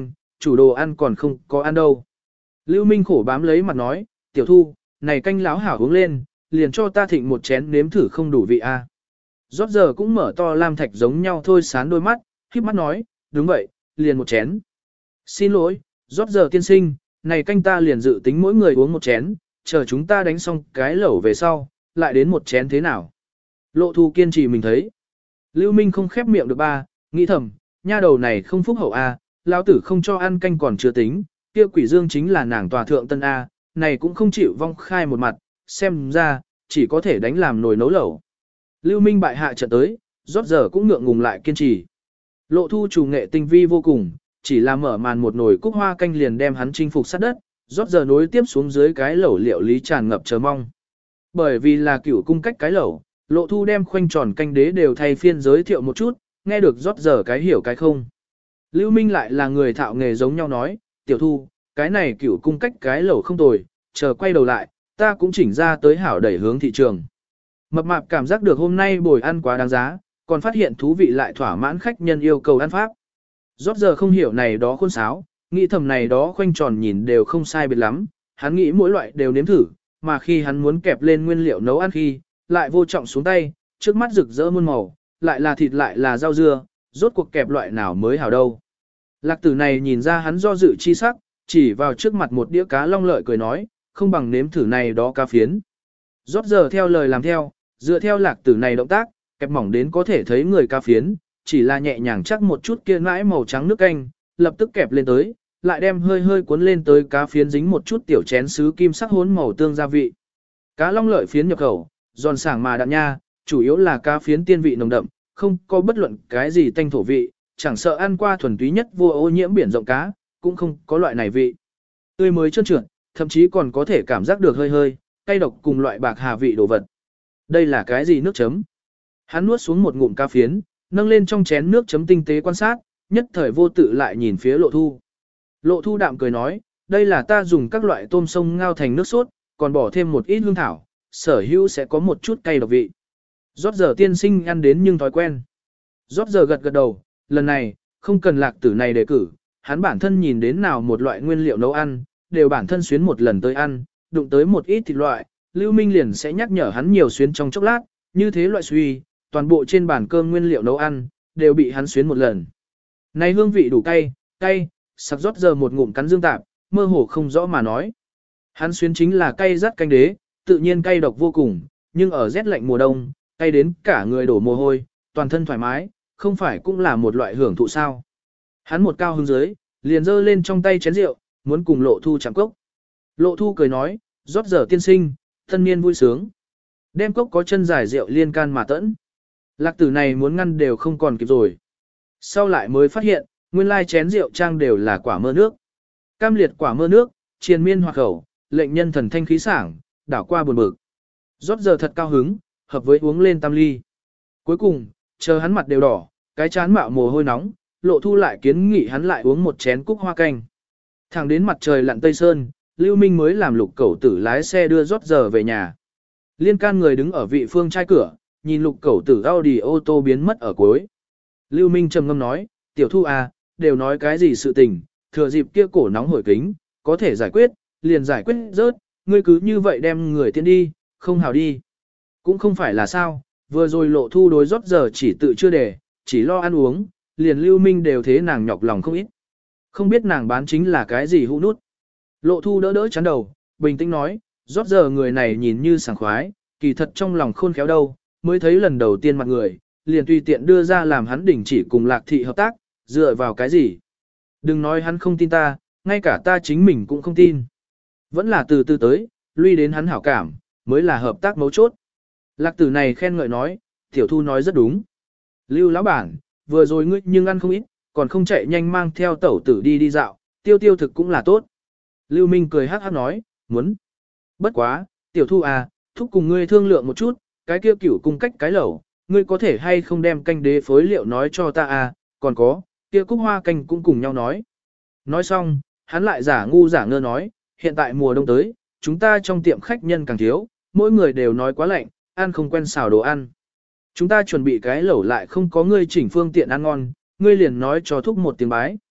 [SPEAKER 1] chủ đồ ăn còn không có ăn đâu. Lưu Minh khổ bám lấy mặt nói, tiểu thu, này canh láo hảo uống lên, liền cho ta thịnh một chén nếm thử không đủ vị a. À. Rót giờ cũng mở to lam thạch giống nhau thôi sán đôi mắt, khiếp mắt nói, đúng vậy, liền một chén. Xin lỗi, rót giờ tiên sinh, này canh ta liền dự tính mỗi người uống một chén, chờ chúng ta đánh xong cái lẩu về sau, lại đến một chén thế nào. Lộ thu kiên trì mình thấy. Lưu Minh không khép miệng được ba, nghĩ thầm, nha đầu này không phúc hậu a, lão tử không cho ăn canh còn chưa tính, kia quỷ dương chính là nàng tòa thượng tân a, này cũng không chịu vong khai một mặt, xem ra, chỉ có thể đánh làm nồi nấu lẩu. Lưu Minh bại hạ trận tới, rót giờ cũng ngượng ngùng lại kiên trì. Lộ thu chủ nghệ tinh vi vô cùng, chỉ là mở màn một nồi cúc hoa canh liền đem hắn chinh phục sát đất, rót giờ nối tiếp xuống dưới cái lẩu liệu lý tràn ngập chờ mong. Bởi vì là cửu cung cách cái lẩu, lộ thu đem khoanh tròn canh đế đều thay phiên giới thiệu một chút, nghe được rót giờ cái hiểu cái không. Lưu Minh lại là người thạo nghề giống nhau nói, tiểu thu, cái này cửu cung cách cái lẩu không tồi, chờ quay đầu lại, ta cũng chỉnh ra tới hảo đẩy hướng thị trường. Mập mạp cảm giác được hôm nay bồi ăn quá đáng giá, còn phát hiện thú vị lại thỏa mãn khách nhân yêu cầu ăn pháp. Rót giờ không hiểu này đó khôn sáo, nghĩ thầm này đó khoanh tròn nhìn đều không sai biệt lắm, hắn nghĩ mỗi loại đều nếm thử, mà khi hắn muốn kẹp lên nguyên liệu nấu ăn khi, lại vô trọng xuống tay, trước mắt rực rỡ muôn màu, lại là thịt lại là rau dưa, rốt cuộc kẹp loại nào mới hảo đâu. Lạc tử này nhìn ra hắn do dự chi sắc, chỉ vào trước mặt một đĩa cá long lợi cười nói, không bằng nếm thử này đó cá phiến. Rót giờ theo lời làm theo, dựa theo lạc tử này động tác, kẹp mỏng đến có thể thấy người cá phiến, chỉ là nhẹ nhàng chắc một chút kia mãi màu trắng nước canh, lập tức kẹp lên tới, lại đem hơi hơi cuốn lên tới cá phiến dính một chút tiểu chén sứ kim sắc hốn màu tương gia vị. Cá long lợi phiến nhập khẩu, giòn sảng mà đạm nha, chủ yếu là cá phiến tiên vị nồng đậm, không có bất luận cái gì tanh thổ vị, chẳng sợ ăn qua thuần túy nhất vô ô nhiễm biển rộng cá, cũng không có loại này vị. Tươi mới trơn trượt, thậm chí còn có thể cảm giác được hơi hơi, cay độc cùng loại bạc hà vị đồ vật. Đây là cái gì nước chấm? Hắn nuốt xuống một ngụm cá phiến, nâng lên trong chén nước chấm tinh tế quan sát, nhất thời vô tự lại nhìn phía lộ thu. Lộ thu đạm cười nói, đây là ta dùng các loại tôm sông ngao thành nước sốt, còn bỏ thêm một ít hương thảo, sở hữu sẽ có một chút cay độc vị. Rót giờ tiên sinh ăn đến nhưng thói quen. Rót giờ gật gật đầu, lần này, không cần lạc tử này đề cử, hắn bản thân nhìn đến nào một loại nguyên liệu nấu ăn, đều bản thân xuyến một lần tới ăn, đụng tới một ít thịt loại, Lưu Minh liền sẽ nhắc nhở hắn nhiều xuyến trong chốc lát, như thế loại suy, toàn bộ trên bàn cơm nguyên liệu nấu ăn, đều bị hắn xuyến một lần. Này hương vị đủ cay, cay, sặc rót giờ một ngụm cắn dương tạp, mơ hồ không rõ mà nói. Hắn xuyến chính là cay rắt canh đế, tự nhiên cay độc vô cùng, nhưng ở rét lạnh mùa đông, cay đến cả người đổ mồ hôi, toàn thân thoải mái, không phải cũng là một loại hưởng thụ sao. Hắn một cao hứng dưới, liền giơ lên trong tay chén rượu, muốn cùng lộ thu chạm cốc. Lộ thu cười nói, rót giờ tiên sinh, thân niên vui sướng. Đem cốc có chân dài rượu liên can mà tẫn. Lạc tử này muốn ngăn đều không còn kịp rồi. Sau lại mới phát hiện, nguyên lai chén rượu trang đều là quả mơ nước. Cam liệt quả mơ nước, triền miên hoặc khẩu, lệnh nhân thần thanh khí sảng, đảo qua buồn bực. Rót giờ thật cao hứng, hợp với uống lên tam ly. Cuối cùng, chờ hắn mặt đều đỏ, cái chán mạo mồ hôi nóng, lộ thu lại kiến nghị hắn lại uống một chén cúc hoa canh. Thẳng đến mặt trời lặn tây sơn, Lưu Minh mới làm lục cẩu tử lái xe đưa rót giờ về nhà. Liên can người đứng ở vị phương trai cửa, nhìn lục cẩu tử Audi ô tô biến mất ở cuối. Lưu Minh trầm ngâm nói, tiểu thu à, đều nói cái gì sự tình, thừa dịp kia cổ nóng hổi kính, có thể giải quyết, liền giải quyết rớt, ngươi cứ như vậy đem người tiên đi, không hào đi. Cũng không phải là sao, vừa rồi lộ thu đối rót giờ chỉ tự chưa để, chỉ lo ăn uống, liền Lưu Minh đều thế nàng nhọc lòng không ít. Không biết nàng bán chính là cái gì hũ nút. Lộ thu đỡ đỡ chán đầu, bình tĩnh nói, rót giờ người này nhìn như sảng khoái, kỳ thật trong lòng khôn khéo đâu, mới thấy lần đầu tiên mặt người, liền tùy tiện đưa ra làm hắn đỉnh chỉ cùng lạc thị hợp tác, dựa vào cái gì. Đừng nói hắn không tin ta, ngay cả ta chính mình cũng không tin. Vẫn là từ từ tới, luy đến hắn hảo cảm, mới là hợp tác mấu chốt. Lạc tử này khen ngợi nói, tiểu thu nói rất đúng. Lưu lão bản, vừa rồi ngươi nhưng ăn không ít, còn không chạy nhanh mang theo tẩu tử đi đi dạo, tiêu tiêu thực cũng là tốt. Lưu Minh cười hát hát nói, muốn. Bất quá, tiểu thu à, thúc cùng ngươi thương lượng một chút, cái kia cửu cung cách cái lẩu, ngươi có thể hay không đem canh đế phối liệu nói cho ta à, còn có, kia cúc hoa canh cũng cùng nhau nói. Nói xong, hắn lại giả ngu giả ngơ nói, hiện tại mùa đông tới, chúng ta trong tiệm khách nhân càng thiếu, mỗi người đều nói quá lạnh, ăn không quen xào đồ ăn. Chúng ta chuẩn bị cái lẩu lại không có ngươi chỉnh phương tiện ăn ngon, ngươi liền nói cho thúc một tiếng bái.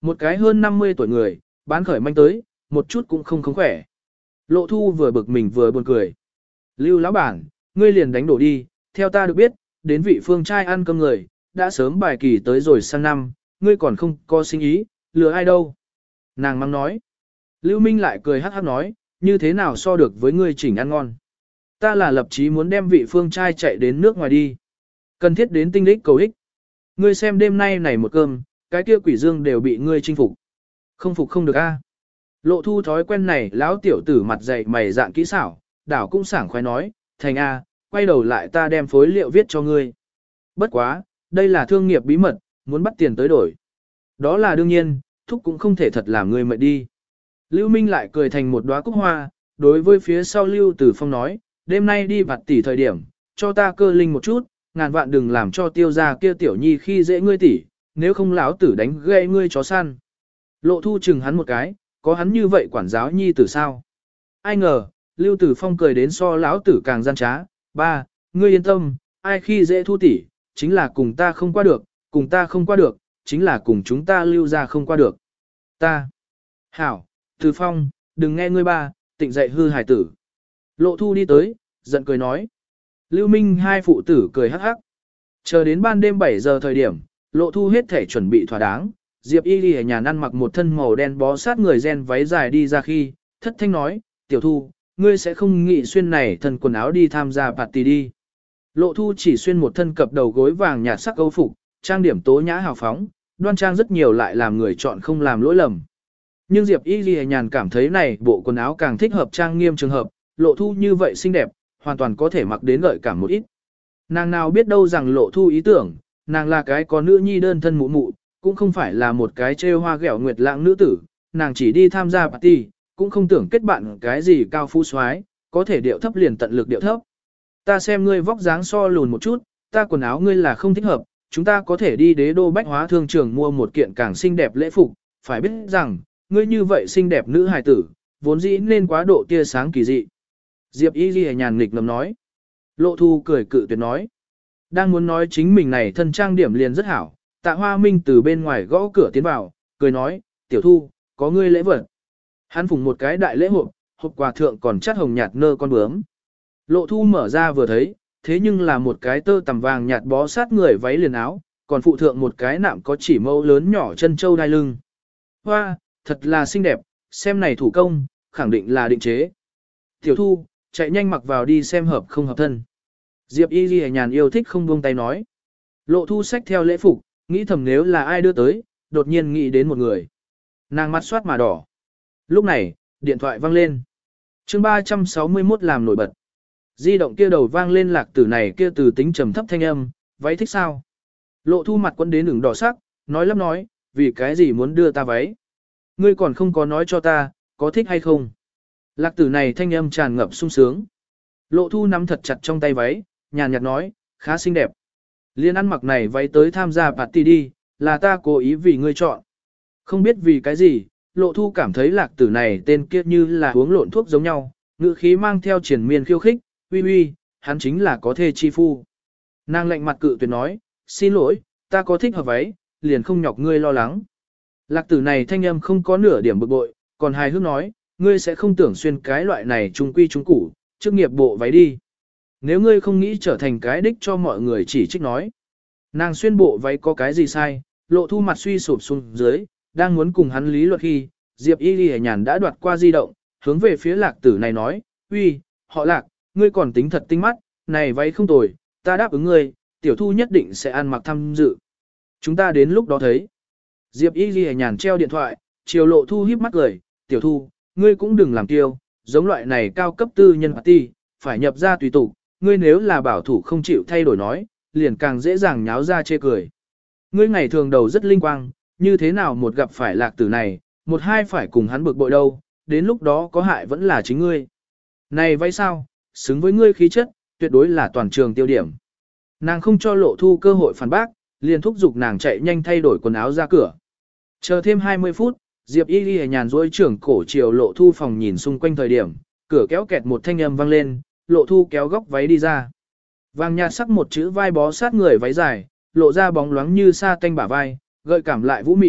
[SPEAKER 1] Một cái hơn năm mươi tuổi người, bán khởi manh tới, một chút cũng không không khỏe. Lộ thu vừa bực mình vừa buồn cười. Lưu lão bản, ngươi liền đánh đổ đi, theo ta được biết, đến vị phương trai ăn cơm người, đã sớm bài kỳ tới rồi sang năm, ngươi còn không có sinh ý, lừa ai đâu. Nàng mang nói. Lưu Minh lại cười hát hát nói, như thế nào so được với ngươi chỉnh ăn ngon. Ta là lập chí muốn đem vị phương trai chạy đến nước ngoài đi. Cần thiết đến tinh đích cầu ích. Ngươi xem đêm nay này một cơm, cái kia quỷ dương đều bị ngươi chinh phục. Không phục không được a. Lộ thu thói quen này lão tiểu tử mặt dày mày dạn kỹ xảo, đảo cũng sảng khoái nói, thành a, quay đầu lại ta đem phối liệu viết cho ngươi. Bất quá, đây là thương nghiệp bí mật, muốn bắt tiền tới đổi. Đó là đương nhiên, thúc cũng không thể thật làm ngươi mệt đi. Lưu Minh lại cười thành một đóa cúc hoa, đối với phía sau Lưu Tử Phong nói, đêm nay đi vặt tỷ thời điểm, cho ta cơ linh một chút, ngàn vạn đừng làm cho tiêu gia kia tiểu nhi khi dễ ngươi tỷ, nếu không lão tử đánh gãy ngươi chó săn. Lộ thu chừng hắn một cái, có hắn như vậy quản giáo nhi tử sao? Ai ngờ, Lưu Tử Phong cười đến so lão tử càng gian trá, ba, ngươi yên tâm, ai khi dễ thu tỷ, chính là cùng ta không qua được, cùng ta không qua được, chính là cùng chúng ta lưu ra không qua được. Ta. Hảo, Tử Phong, đừng nghe ngươi ba, tịnh dậy hư hài tử. Lộ thu đi tới, giận cười nói. Lưu Minh hai phụ tử cười hắc hắc. Chờ đến ban đêm bảy giờ thời điểm, lộ thu hết thể chuẩn bị thỏa đáng. Diệp Y Ghi ở nhà ăn mặc một thân màu đen bó sát người ren váy dài đi ra khi, thất thanh nói, tiểu thu, ngươi sẽ không nghĩ xuyên này thân quần áo đi tham gia party đi. Lộ thu chỉ xuyên một thân cập đầu gối vàng nhạt sắc âu phục, trang điểm tố nhã hào phóng, đoan trang rất nhiều lại làm người chọn không làm lỗi lầm. Nhưng Diệp Y Ghi nhàn cảm thấy này bộ quần áo càng thích hợp trang nghiêm trường hợp, lộ thu như vậy xinh đẹp, hoàn toàn có thể mặc đến gợi cảm một ít. Nàng nào biết đâu rằng lộ thu ý tưởng, nàng là cái có nữ nhi đơn thân mụ mụ, cũng không phải là một cái trêu hoa ghẹo nguyệt lãng nữ tử, nàng chỉ đi tham gia party, cũng không tưởng kết bạn cái gì cao phú soái, có thể điệu thấp liền tận lực điệu thấp. Ta xem ngươi vóc dáng so lùn một chút, ta quần áo ngươi là không thích hợp, chúng ta có thể đi đế đô bách hóa thương trường mua một kiện càng xinh đẹp lễ phục, phải biết rằng, ngươi như vậy xinh đẹp nữ hài tử, vốn dĩ nên quá độ tia sáng kỳ dị. Diệp Y Ghi nhàn nghịch ngầm nói. Lộ thu cười cự tuyệt nói. Đang muốn nói chính mình này thân trang điểm liền rất hảo, Tạ Hoa Minh từ bên ngoài gõ cửa tiến vào, cười nói, tiểu thu, có ngươi lễ vật. Hắn phùng một cái đại lễ hộp, hộp quà thượng còn chát hồng nhạt nơ con bướm. Lộ thu mở ra vừa thấy, thế nhưng là một cái tơ tằm vàng nhạt bó sát người váy liền áo, còn phụ thượng một cái nạm có chỉ mâu lớn nhỏ chân châu đai lưng. Hoa, thật là xinh đẹp, xem này thủ công, khẳng định là định chế. Tiểu thu, chạy nhanh mặc vào đi xem hợp không hợp thân. Diệp Y Ghi nhàn yêu thích không buông tay nói. Lộ thu xách theo lễ phục, nghĩ thầm nếu là ai đưa tới, đột nhiên nghĩ đến một người. Nàng mắt soát mà đỏ. Lúc này, điện thoại vang lên. chương ba trăm sáu mươi mốt làm nổi bật. Di động kia đầu vang lên lạc tử này kia từ tính trầm thấp thanh âm, váy thích sao? Lộ thu mặt quấn đến ửng đỏ sắc, nói lắp nói, vì cái gì muốn đưa ta váy? Ngươi còn không có nói cho ta, có thích hay không? Lạc tử này thanh âm tràn ngập sung sướng. Lộ thu nắm thật chặt trong tay váy, nhàn nhạt nói, khá xinh đẹp. Liên ăn mặc này váy tới tham gia party đi, là ta cố ý vì ngươi chọn. Không biết vì cái gì, lộ thu cảm thấy lạc tử này tên kia như là uống lộn thuốc giống nhau, ngữ khí mang theo triển miên khiêu khích, uy uy, hắn chính là có thê chi phu. Nàng lạnh mặt cự tuyệt nói, xin lỗi, ta có thích hợp váy, liền không nhọc ngươi lo lắng. Lạc tử này thanh âm không có nửa điểm bực bội, còn hài hước nói, ngươi sẽ không tưởng xuyên cái loại này trung quy trung củ, chức nghiệp bộ váy đi. Nếu ngươi không nghĩ trở thành cái đích cho mọi người chỉ trích nói. Nàng xuyên bộ váy có cái gì sai, lộ thu mặt suy sụp xuống dưới, đang muốn cùng hắn lý luật khi, Diệp Y Ghi nhàn đã đoạt qua di động, hướng về phía lạc tử này nói, uy, họ lạc, ngươi còn tính thật tinh mắt, này váy không tồi, ta đáp ứng ngươi, tiểu thu nhất định sẽ ăn mặc tham dự. Chúng ta đến lúc đó thấy. Diệp Y Ghi nhàn treo điện thoại, chiều lộ thu híp mắt cười, tiểu thu, ngươi cũng đừng làm kiêu, giống loại này cao cấp tư nhân party, phải nhập ra tùy tục, ngươi nếu là bảo thủ không chịu thay đổi nói, liền càng dễ dàng nháo ra chê cười. Ngươi ngày thường đầu rất linh quang, như thế nào một gặp phải lạc tử này, một hai phải cùng hắn bực bội đâu, đến lúc đó có hại vẫn là chính ngươi. Này váy sao, xứng với ngươi khí chất, tuyệt đối là toàn trường tiêu điểm. Nàng không cho lộ thu cơ hội phản bác, liền thúc giục nàng chạy nhanh thay đổi quần áo ra cửa. Chờ thêm hai mươi phút, Diệp Y Ghi nhàn duỗi trưởng cổ chiều lộ thu phòng nhìn xung quanh thời điểm, cửa kéo kẹt một thanh âm vang lên, lộ thu kéo góc váy đi ra. Vàng nhạt sắc một chữ vai bó sát người váy dài, lộ ra bóng loáng như sa tanh bả vai, gợi cảm lại vũ mị,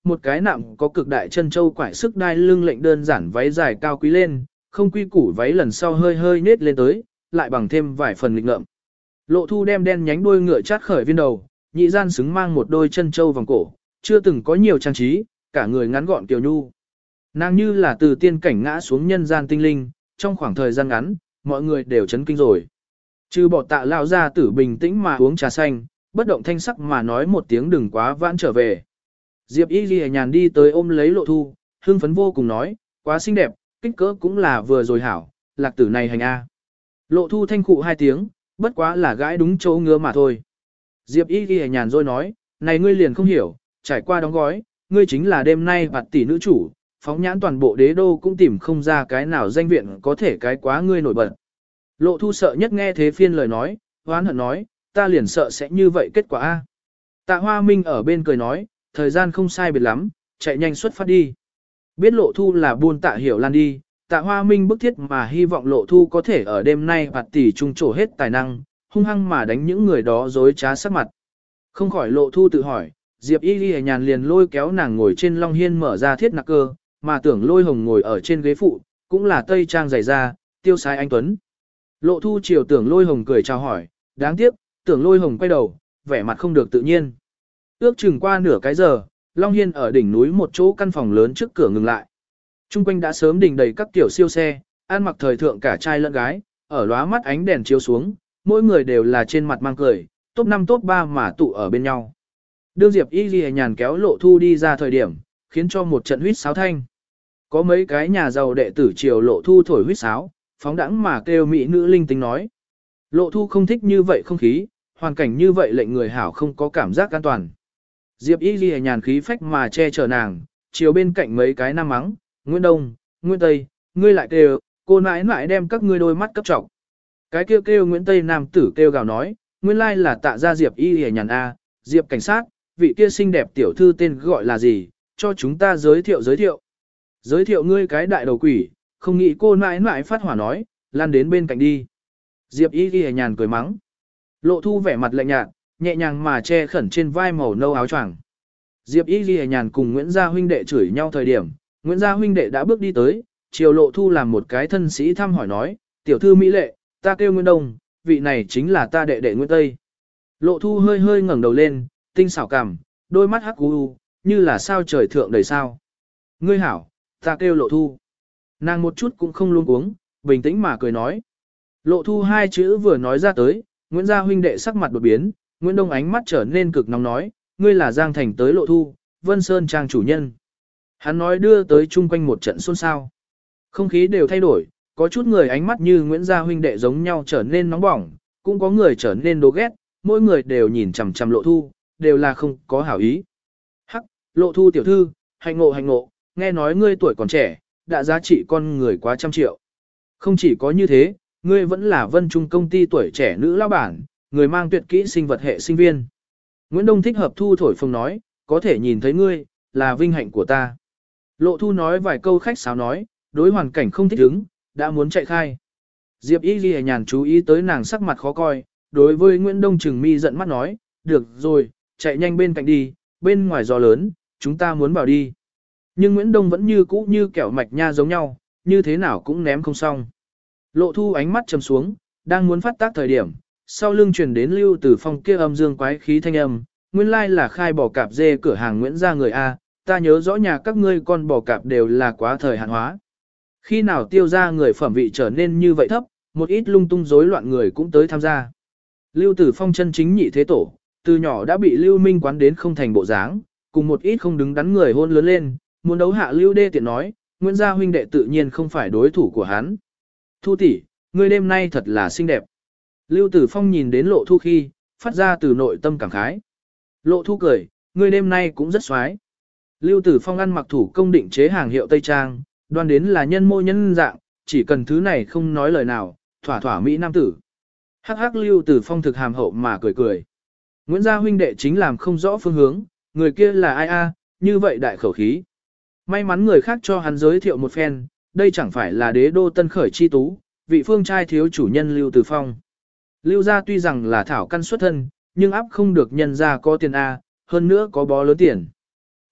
[SPEAKER 1] một cái nạm có cực đại chân châu quải sức đai lưng lệnh đơn giản váy dài cao quý lên, không quy củ váy lần sau hơi hơi nết lên tới, lại bằng thêm vài phần nghịch ngợm. Lộ Thu đem đen nhánh đuôi ngựa chát khởi viên đầu, nhị gian xứng mang một đôi chân châu vòng cổ, chưa từng có nhiều trang trí, cả người ngắn gọn kiều nhu. Nàng như là từ tiên cảnh ngã xuống nhân gian tinh linh, trong khoảng thời gian ngắn, mọi người đều chấn kinh rồi. Trừ bỏ Tạ lão gia tử bình tĩnh mà uống trà xanh, bất động thanh sắc mà nói một tiếng đừng quá vãn trở về. Diệp Y Ghi nhàn đi tới ôm lấy Lộ Thu, hưng phấn vô cùng nói, quá xinh đẹp, kích cỡ cũng là vừa rồi hảo, lạc tử này hành a. Lộ Thu thanh khụ hai tiếng, bất quá là gãi đúng chỗ ngứa mà thôi. Diệp Y Ghi nhàn rồi nói, này ngươi liền không hiểu, trải qua đóng gói, ngươi chính là đêm nay bạt tỷ nữ chủ, phóng nhãn toàn bộ đế đô cũng tìm không ra cái nào danh viện có thể cái quá ngươi nổi bật. Lộ Thu sợ nhất nghe thế phiên lời nói, hoán hận nói, ta liền sợ sẽ như vậy kết quả a. Tạ Hoa Minh ở bên cười nói, thời gian không sai biệt lắm, chạy nhanh xuất phát đi. Biết Lộ Thu là buôn Tạ Hiểu Lan đi, Tạ Hoa Minh bức thiết mà hy vọng Lộ Thu có thể ở đêm nay bạt tỷ trung trổ hết tài năng, hung hăng mà đánh những người đó dối trá sắc mặt. Không khỏi Lộ Thu tự hỏi, Diệp Y Ghi nhàn liền lôi kéo nàng ngồi trên long hiên mở ra thiết nặc cơ, mà tưởng lôi hồng ngồi ở trên ghế phụ, cũng là tây trang dày da, tiêu sái anh tuấn. Lộ Thu chiều tưởng lôi hồng cười chào hỏi, đáng tiếc, tưởng lôi hồng quay đầu, vẻ mặt không được tự nhiên. Ước chừng qua nửa cái giờ, Long Hiên ở đỉnh núi một chỗ căn phòng lớn trước cửa ngừng lại. Trung quanh đã sớm đình đầy các kiểu siêu xe, ăn mặc thời thượng cả trai lẫn gái, ở lóa mắt ánh đèn chiếu xuống, mỗi người đều là trên mặt mang cười, top năm top ba mà tụ ở bên nhau. Đương Diệp Y Ghi nhàn kéo Lộ Thu đi ra thời điểm, khiến cho một trận huýt sáo thanh. Có mấy cái nhà giàu đệ tử chiều Lộ Thu thổi huýt sáo, phóng đãng mà kêu mỹ nữ linh tính nói. Lộ Thu không thích như vậy không khí, hoàn cảnh như vậy lệnh người hảo không có cảm giác an toàn. Diệp Y Ghi nhàn khí phách mà che chở nàng, chiều bên cạnh mấy cái nam mắng, Nguyễn Đông, Nguyễn Tây, ngươi lại kêu, cô nãi nãi đem các ngươi đôi mắt cấp trọng. Cái kêu kêu Nguyễn Tây nam tử kêu gào nói, nguyên lai là Tạ gia Diệp Y Ghi nhàn A, Diệp cảnh sát, vị kia xinh đẹp tiểu thư tên gọi là gì, cho chúng ta giới thiệu giới thiệu. Giới thiệu ngươi cái đại đầu quỷ, không nghĩ cô nãi nãi phát hỏa nói, lan đến bên cạnh đi. Diệp Y Ghi nhàn cười mắng. Lộ Thu vẻ mặt lạnh nhạt, nhẹ nhàng mà che khẩn trên vai màu nâu áo choàng. Diệp Y Ghi nhàn cùng Nguyễn Gia huynh đệ chửi nhau thời điểm, Nguyễn Gia huynh đệ đã bước đi tới, chiều Lộ Thu làm một cái thân sĩ thăm hỏi nói, tiểu thư mỹ lệ, ta kêu Nguyễn Đông, vị này chính là ta đệ đệ Nguyễn Tây. Lộ Thu hơi hơi ngẩng đầu lên, tinh xảo cằm, đôi mắt hắc u, như là sao trời thượng đầy sao. Ngươi hảo, ta kêu Lộ Thu. Nàng một chút cũng không luống cuống, bình tĩnh mà cười nói. Lộ Thu hai chữ vừa nói ra tới, Nguyễn Gia huynh đệ sắc mặt đột biến, Nguyễn Đông ánh mắt trở nên cực nóng nói, ngươi là Giang Thành tới Lộ Thu, Vân Sơn Trang chủ nhân. Hắn nói đưa tới chung quanh một trận xôn xao. Không khí đều thay đổi, có chút người ánh mắt như Nguyễn Gia huynh đệ giống nhau trở nên nóng bỏng, cũng có người trở nên đố ghét, mỗi người đều nhìn chằm chằm Lộ Thu, đều là không có hảo ý. Hắc, Lộ Thu tiểu thư, hạnh ngộ hạnh ngộ, nghe nói ngươi tuổi còn trẻ, đã giá trị con người quá trăm triệu. Không chỉ có như thế, ngươi vẫn là Vân Trung công ty tuổi trẻ nữ lão bản, người mang tuyệt kỹ sinh vật hệ sinh viên. Nguyễn Đông thích hợp thu thổi phồng nói, có thể nhìn thấy ngươi, là vinh hạnh của ta. Lộ Thu nói vài câu khách sáo nói, đối hoàn cảnh không thích ứng, đã muốn chạy khai. Diệp Y Ghi nhàn chú ý tới nàng sắc mặt khó coi, đối với Nguyễn Đông trừng mi giận mắt nói, được rồi, chạy nhanh bên cạnh đi, bên ngoài gió lớn, chúng ta muốn vào đi. Nhưng Nguyễn Đông vẫn như cũ như kẹo mạch nha giống nhau, như thế nào cũng ném không xong. Lộ Thu ánh mắt trầm xuống, đang muốn phát tác thời điểm, sau lưng truyền đến Lưu Tử Phong kia âm dương quái khí thanh âm, nguyên lai là khai bò cạp dê cửa hàng Nguyễn gia người A, ta nhớ rõ nhà các ngươi con bò cạp đều là quá thời hạn hóa. Khi nào tiêu ra người phẩm vị trở nên như vậy thấp, một ít lung tung rối loạn người cũng tới tham gia. Lưu Tử Phong chân chính nhị thế tổ, từ nhỏ đã bị Lưu Minh quán đến không thành bộ dáng, cùng một ít không đứng đắn người hôn lớn lên, muốn đấu hạ Lưu Đê tiện nói, Nguyễn gia huynh đệ tự nhiên không phải đối thủ của hắn. Thu tỷ, ngươi đêm nay thật là xinh đẹp. Lưu Tử Phong nhìn đến Lộ Thu khi, phát ra từ nội tâm cảm khái. Lộ Thu cười, ngươi đêm nay cũng rất xoái. Lưu Tử Phong ăn mặc thủ công định chế hàng hiệu Tây Trang, đoan đến là nhân mô nhân dạng, chỉ cần thứ này không nói lời nào, thỏa thỏa Mỹ Nam tử. Hắc hắc Lưu Tử Phong thực hàm hậu mà cười cười. Nguyễn gia huynh đệ chính làm không rõ phương hướng, người kia là ai a, như vậy đại khẩu khí. May mắn người khác cho hắn giới thiệu một phen, đây chẳng phải là đế đô tân khởi chi tú, vị phương trai thiếu chủ nhân Lưu Tử Phong. Lưu gia tuy rằng là thảo căn xuất thân, nhưng áp không được nhân gia có tiền A, hơn nữa có bó lớn tiền.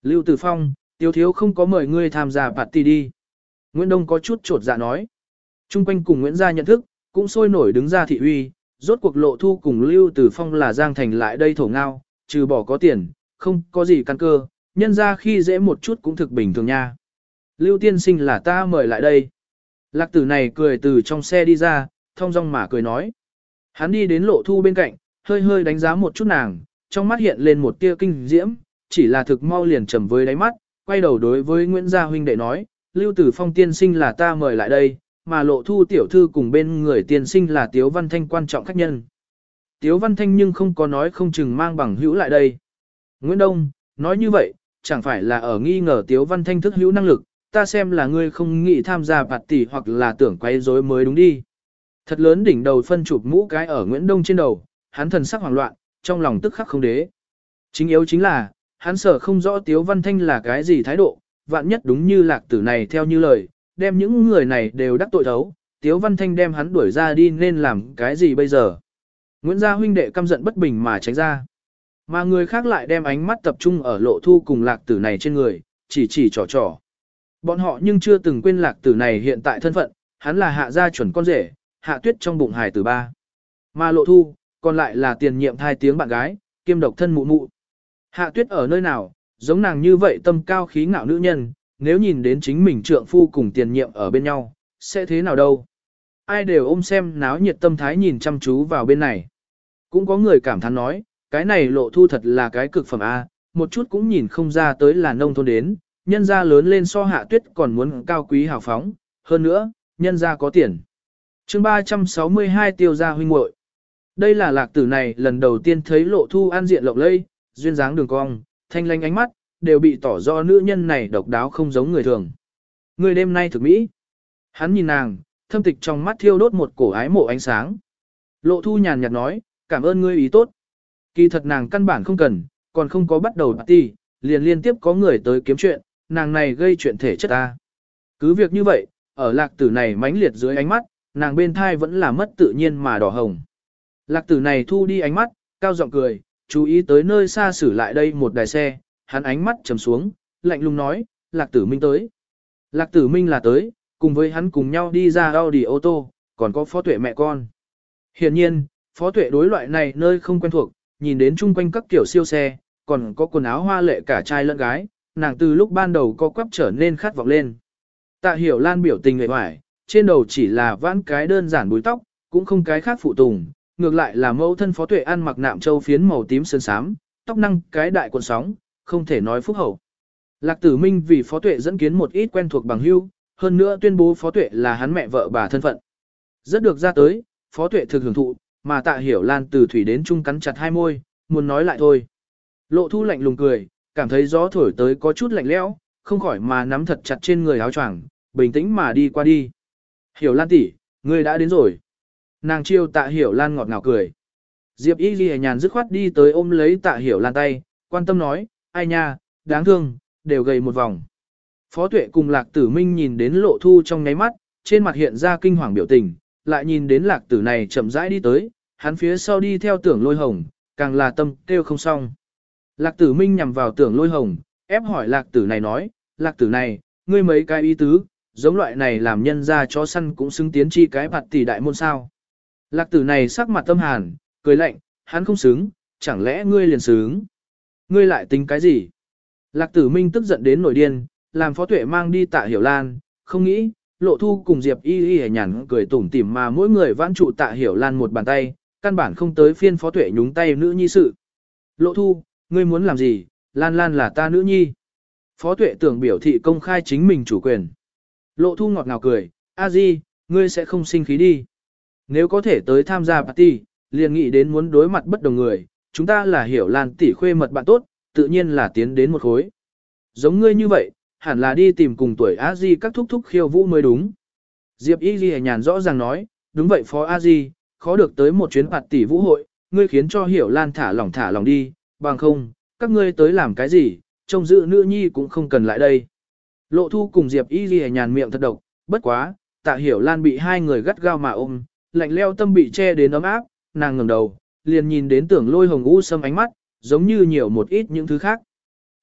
[SPEAKER 1] Lưu Tử Phong, Tiếu thiếu không có mời ngươi tham gia party đi. Nguyễn Đông có chút trột dạ nói. Trung quanh cùng Nguyễn gia nhận thức, cũng sôi nổi đứng ra thị uy, rốt cuộc Lộ Thu cùng Lưu Tử Phong là Giang Thành lại đây thổ ngao, trừ bỏ có tiền, không có gì căn cơ, nhân ra khi dễ một chút cũng thực bình thường nha. Lưu tiên sinh là ta mời lại đây. Lạc tử này cười từ trong xe đi ra, thong dong mà cười nói. Hắn đi đến Lộ Thu bên cạnh, hơi hơi đánh giá một chút nàng, trong mắt hiện lên một tia kinh diễm, chỉ là thực mau liền trầm với đáy mắt, quay đầu đối với Nguyễn Gia huynh đệ nói, Lưu Tử Phong tiên sinh là ta mời lại đây, mà Lộ Thu tiểu thư cùng bên người tiên sinh là Tiếu Văn Thanh quan trọng khách nhân. Tiếu Văn Thanh nhưng không có nói không chừng mang bằng hữu lại đây. Nguyễn Đông, nói như vậy, chẳng phải là ở nghi ngờ Tiếu Văn Thanh thức hữu năng lực, ta xem là ngươi không nghĩ tham gia party hoặc là tưởng quấy rối mới đúng đi. Thật lớn đỉnh đầu phân chụp mũ cái ở Nguyễn Đông trên đầu, hắn thần sắc hoảng loạn, trong lòng tức khắc không đế. Chính yếu chính là, hắn sợ không rõ Tiếu Văn Thanh là cái gì thái độ, vạn nhất đúng như lạc tử này theo như lời, đem những người này đều đắc tội thấu, Tiếu Văn Thanh đem hắn đuổi ra đi nên làm cái gì bây giờ. Nguyễn gia huynh đệ căm giận bất bình mà tránh ra. Mà người khác lại đem ánh mắt tập trung ở Lộ Thu cùng lạc tử này trên người, chỉ chỉ trò trò. Bọn họ nhưng chưa từng quên lạc tử này hiện tại thân phận, hắn là hạ gia chuẩn con rể, hạ tuyết trong bụng hài tử ba. Mà Lộ Thu, còn lại là tiền nhiệm thai tiếng bạn gái, kiêm độc thân mụ mụ. Hạ tuyết ở nơi nào, giống nàng như vậy tâm cao khí ngạo nữ nhân, nếu nhìn đến chính mình trượng phu cùng tiền nhiệm ở bên nhau, sẽ thế nào đâu. Ai đều ôm xem náo nhiệt tâm thái nhìn chăm chú vào bên này. Cũng có người cảm thán nói, cái này Lộ Thu thật là cái cực phẩm A, một chút cũng nhìn không ra tới là nông thôn đến, nhân gia lớn lên so hạ tuyết còn muốn cao quý hào phóng, hơn nữa, nhân gia có tiền. chương ba trăm sáu mươi hai tiêu gia huynh muội. Đây là lạc tử này lần đầu tiên thấy Lộ Thu an diện lộng lây, duyên dáng đường cong, thanh lanh ánh mắt, đều bị tỏ rõ nữ nhân này độc đáo không giống người thường. Người đêm nay thực mỹ. Hắn nhìn nàng, thâm tịch trong mắt thiêu đốt một cổ ái mộ ánh sáng. Lộ Thu nhàn nhạt nói, cảm ơn ngươi ý tốt. Kỳ thật nàng căn bản không cần, còn không có bắt đầu party, liền liên tiếp có người tới kiếm chuyện, nàng này gây chuyện thể chất ta. Cứ việc như vậy, ở lạc tử này mãnh liệt dưới ánh mắt, nàng bên thai vẫn là mất tự nhiên mà đỏ hồng. Lạc tử này thu đi ánh mắt, cao giọng cười, chú ý tới nơi xa xử lại đây một đài xe, hắn ánh mắt trầm xuống, lạnh lùng nói, lạc tử minh tới. Lạc tử minh là tới, cùng với hắn cùng nhau đi ra Audi ô tô, còn có phó tuệ mẹ con. Hiển nhiên, phó tuệ đối loại này nơi không quen thuộc, nhìn đến chung quanh các kiểu siêu xe, còn có quần áo hoa lệ cả trai lẫn gái, nàng từ lúc ban đầu co quắp trở nên khát vọng lên. Tạ Hiểu Lan biểu tình người hoài, trên đầu chỉ là vãn cái đơn giản búi tóc, cũng không cái khác phụ tùng, ngược lại là mẫu thân phó tuệ ăn mặc nạm châu phiến màu tím sơn xám, tóc năng cái đại cuộn sóng, không thể nói phúc hậu. Lạc Tử Minh vì phó tuệ dẫn kiến một ít quen thuộc bằng hữu, hơn nữa tuyên bố phó tuệ là hắn mẹ vợ bà thân phận. Rất được ra tới, phó tuệ thực hưởng thụ, mà Tạ Hiểu Lan từ thủy đến trung cắn chặt hai môi, muốn nói lại thôi. Lộ Thu lạnh lùng cười, cảm thấy gió thổi tới có chút lạnh lẽo, không khỏi mà nắm thật chặt trên người áo choàng, bình tĩnh mà đi qua đi. Hiểu Lan tỷ, ngươi đã đến rồi. Nàng chiêu Tạ Hiểu Lan ngọt ngào cười. Diệp Y Ghi nhàn dứt khoát đi tới ôm lấy Tạ Hiểu Lan tay, quan tâm nói, ai nha, đáng thương, đều gầy một vòng. Phó Tuệ cùng Lạc Tử Minh nhìn đến Lộ Thu trong nháy mắt, trên mặt hiện ra kinh hoàng biểu tình, lại nhìn đến Lạc Tử này chậm rãi đi tới, hắn phía sau đi theo Tưởng Lôi Hồng, càng là tâm kêu không xong. Lạc Tử Minh nhằm vào Tưởng Lôi Hồng, ép hỏi Lạc Tử này nói, Lạc Tử này, ngươi mấy cái ý tứ, giống loại này làm nhân ra chó săn cũng xứng tiến chi cái bạt tỷ đại môn sao. Lạc Tử này sắc mặt tâm hàn, cười lạnh, hắn không xứng, chẳng lẽ ngươi liền xứng? Ngươi lại tính cái gì? Lạc Tử Minh tức giận đến nổi điên, làm Phó Tuệ mang đi Tạ Hiểu Lan, không nghĩ, Lộ Thu cùng Diệp Y Y nhàn cười tủm tỉm mà mỗi người vãn trụ Tạ Hiểu Lan một bàn tay, căn bản không tới phiên Phó Tuệ nhúng tay nữ nhi sự. Lộ Thu, ngươi muốn làm gì? Lan Lan là ta nữ nhi. Phó Tuệ tưởng biểu thị công khai chính mình chủ quyền. Lộ Thu ngọt ngào cười, a di, ngươi sẽ không sinh khí đi. Nếu có thể tới tham gia party, liền nghĩ đến muốn đối mặt bất đồng người, chúng ta là Hiểu Lan tỷ khuê mật bạn tốt, tự nhiên là tiến đến một khối. Giống ngươi như vậy, hẳn là đi tìm cùng tuổi a di các thúc thúc khiêu vũ mới đúng. Diệp Y Ghi nhàn rõ ràng nói, đúng vậy phó a di, khó được tới một chuyến party vũ hội, ngươi khiến cho Hiểu Lan thả lỏng thả lỏng đi, bằng không, các ngươi tới làm cái gì, trông giữ nữ nhi cũng không cần lại đây. Lộ Thu cùng Diệp Y Ghi nhàn miệng thật độc, bất quá, Tạ Hiểu Lan bị hai người gắt gao mà ôm, lạnh leo tâm bị che đến ấm áp, nàng ngẩng đầu, liền nhìn đến Tưởng Lôi Hồng u sâm ánh mắt, giống như nhiều một ít những thứ khác.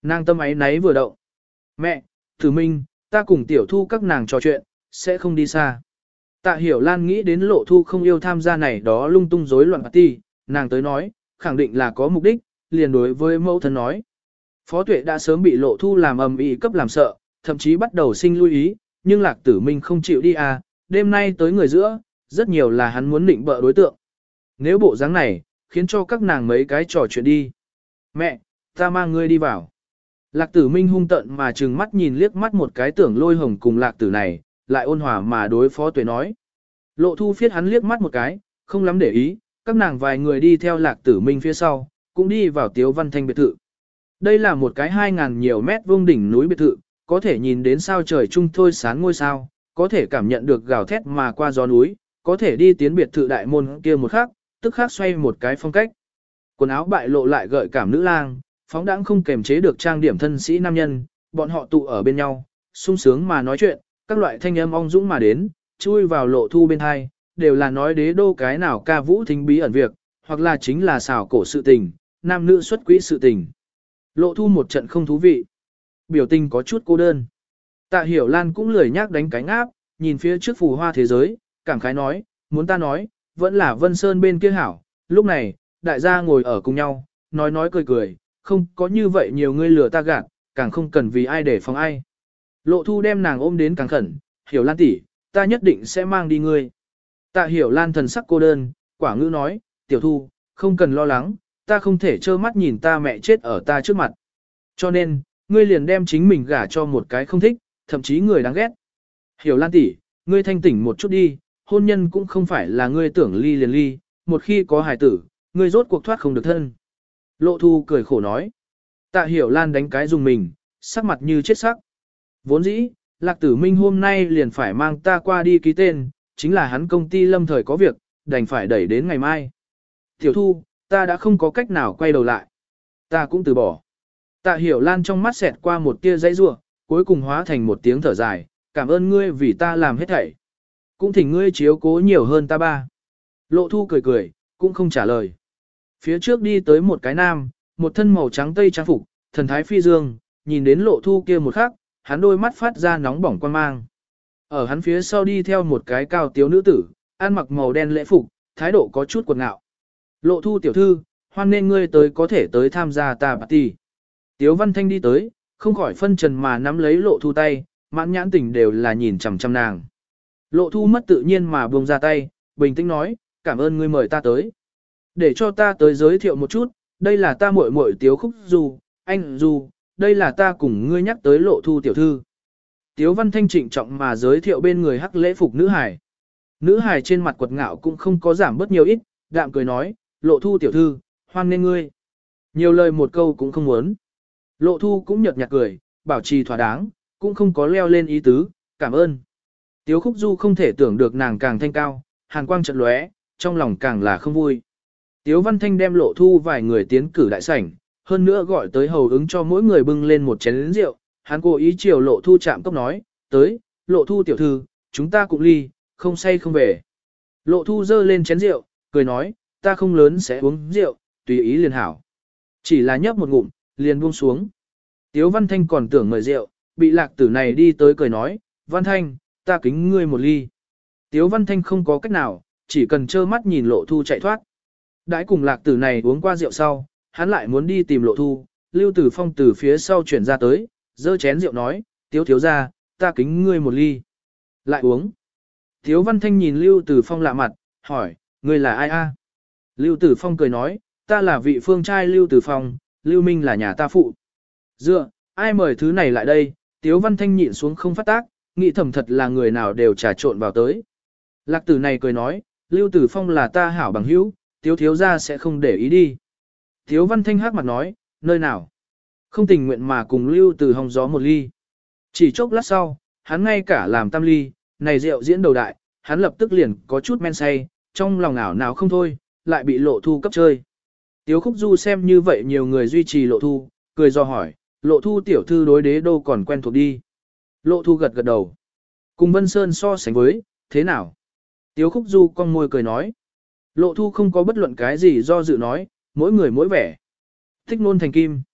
[SPEAKER 1] Nàng tâm ấy náy vừa động. Mẹ, Tử Minh, ta cùng tiểu thu các nàng trò chuyện, sẽ không đi xa. Tạ Hiểu Lan nghĩ đến lộ thu không yêu tham gia này đó lung tung rối loạn party, nàng tới nói, khẳng định là có mục đích, liền đối với mẫu thân nói. Phó Tuệ đã sớm bị lộ thu làm ầm ĩ cấp làm sợ, thậm chí bắt đầu sinh lưu ý, nhưng Lạc Tử Minh không chịu đi à, đêm nay tới người giữa, rất nhiều là hắn muốn định bợ đối tượng. Nếu bộ dáng này, khiến cho các nàng mấy cái trò chuyện đi. Mẹ, ta mang ngươi đi vào. Lạc Tử Minh hung tận mà trừng mắt nhìn liếc mắt một cái tưởng lôi hồng cùng Lạc Tử này, lại ôn hòa mà đối Phó Tuệ nói. Lộ thu phiết hắn liếc mắt một cái, không lắm để ý, các nàng vài người đi theo Lạc Tử Minh phía sau, cũng đi vào Tiếu Văn Thanh biệt thự. Đây là một cái hai ngàn nhiều mét vuông đỉnh núi biệt thự, có thể nhìn đến sao trời chung thôi sáng ngôi sao, có thể cảm nhận được gào thét mà qua gió núi, có thể đi tiến biệt thự đại môn kia một khắc, tức khắc xoay một cái phong cách. Quần áo bại lộ lại gợi cảm nữ lang, phóng đãng không kềm chế được trang điểm thân sĩ nam nhân, bọn họ tụ ở bên nhau, sung sướng mà nói chuyện, các loại thanh âm ong dũng mà đến, chui vào lộ thu bên hai, đều là nói đế đô cái nào ca vũ thính bí ẩn việc, hoặc là chính là xảo cổ sự tình, nam nữ xuất quỹ sự tình. Lộ thu một trận không thú vị. Biểu tình có chút cô đơn. Tạ Hiểu Lan cũng lười nhác đánh cánh áp, nhìn phía trước phù hoa thế giới, cảm khái nói, muốn ta nói, vẫn là Vân Sơn bên kia hảo. Lúc này, đại gia ngồi ở cùng nhau, nói nói cười cười, không có như vậy nhiều người lừa ta gạt, càng không cần vì ai để phòng ai. Lộ thu đem nàng ôm đến càng khẩn, Hiểu Lan tỷ, ta nhất định sẽ mang đi ngươi. Tạ Hiểu Lan thần sắc cô đơn, quả ngữ nói, tiểu thu, không cần lo lắng, ta không thể trơ mắt nhìn ta mẹ chết ở ta trước mặt. Cho nên, ngươi liền đem chính mình gả cho một cái không thích, thậm chí người đáng ghét. Hiểu Lan tỷ, ngươi thanh tỉnh một chút đi, hôn nhân cũng không phải là ngươi tưởng ly liền ly, một khi có hài tử, ngươi rốt cuộc thoát không được thân. Lộ thu cười khổ nói. Tạ Hiểu Lan đánh cái dùng mình, sắc mặt như chết sắc. Vốn dĩ, Lạc Tử Minh hôm nay liền phải mang ta qua đi ký tên, chính là hắn công ty lâm thời có việc, đành phải đẩy đến ngày mai. Tiểu thu, ta đã không có cách nào quay đầu lại. Ta cũng từ bỏ. Tạ Hiểu Lan trong mắt xẹt qua một tia dãy rủa, cuối cùng hóa thành một tiếng thở dài, cảm ơn ngươi vì ta làm hết thảy. Cũng thỉnh ngươi chiếu cố nhiều hơn ta ba. Lộ thu cười cười, cũng không trả lời. Phía trước đi tới một cái nam, một thân màu trắng tây trang phục, thần thái phi dương, nhìn đến lộ thu kia một khắc, hắn đôi mắt phát ra nóng bỏng quan mang. Ở hắn phía sau đi theo một cái cao tiếu nữ tử, ăn mặc màu đen lễ phục, thái độ có chút quật ngạo. Lộ thu tiểu thư, hoan nên ngươi tới có thể tới tham gia ta party. Tiếu Văn Thanh đi tới, không khỏi phân trần mà nắm lấy lộ thu tay, mãn nhãn tình đều là nhìn chằm chằm nàng. Lộ thu mất tự nhiên mà buông ra tay, bình tĩnh nói, cảm ơn ngươi mời ta tới. Để cho ta tới giới thiệu một chút, đây là ta muội muội Tiếu Khúc Du, anh Du, đây là ta cùng ngươi nhắc tới lộ thu tiểu thư. Tiếu Văn Thanh trịnh trọng mà giới thiệu bên người hắc lễ phục nữ hải. Nữ hải trên mặt quật ngạo cũng không có giảm bớt nhiều ít, đạm cười nói, lộ thu tiểu thư, hoan nên ngươi. Nhiều lời một câu cũng không muốn. Lộ thu cũng nhợt nhạt cười, bảo trì thỏa đáng, cũng không có leo lên ý tứ, cảm ơn. Tiếu Khúc Du không thể tưởng được nàng càng thanh cao, hàn quang trận lóe, trong lòng càng là không vui. Tiếu Văn Thanh đem lộ thu vài người tiến cử đại sảnh, hơn nữa gọi tới hầu ứng cho mỗi người bưng lên một chén rượu, hắn cố ý chiều lộ thu chạm cốc nói, tới, lộ thu tiểu thư, chúng ta cũng ly, không say không về. Lộ thu dơ lên chén rượu, cười nói, ta không lớn sẽ uống rượu, tùy ý liền hảo. Chỉ là nhấp một ngụm, liền buông xuống. Tiếu Văn Thanh còn tưởng mời rượu, bị lạc tử này đi tới cười nói, Văn Thanh, ta kính ngươi một ly. Tiếu Văn Thanh không có cách nào, chỉ cần trơ mắt nhìn lộ thu chạy thoát. Đãi cùng lạc tử này uống qua rượu sau, hắn lại muốn đi tìm lộ thu, Lưu Tử Phong từ phía sau chuyển ra tới, dơ chén rượu nói, Tiếu thiếu ra, ta kính ngươi một ly. Lại uống. Tiếu Văn Thanh nhìn Lưu Tử Phong lạ mặt, hỏi, ngươi là ai a? Lưu Tử Phong cười nói, ta là vị phương trai Lưu Tử Phong, Lưu Minh là nhà ta phụ. Dựa, ai mời thứ này lại đây? Tiếu Văn Thanh nhịn xuống không phát tác, nghĩ thầm thật là người nào đều trà trộn vào tới. Lạc tử này cười nói, Lưu Tử Phong là ta hảo bằng hữu, Tiếu thiếu ra sẽ không để ý đi. Tiếu Văn Thanh hát mặt nói, nơi nào? Không tình nguyện mà cùng Lưu Tử hòng gió một ly. Chỉ chốc lát sau, hắn ngay cả làm tam ly, này rượu diễn đầu đại, hắn lập tức liền có chút men say, trong lòng ảo nào không thôi, lại bị lộ thu cấp chơi. Tiếu Khúc Du xem như vậy nhiều người duy trì lộ thu, cười do hỏi, lộ thu tiểu thư đối đế đô còn quen thuộc đi. Lộ thu gật gật đầu. Cùng Vân Sơn so sánh với, thế nào? Tiếu Khúc Du cong môi cười nói. Lộ thu không có bất luận cái gì do dự nói, mỗi người mỗi vẻ. Thích nôn thành kim.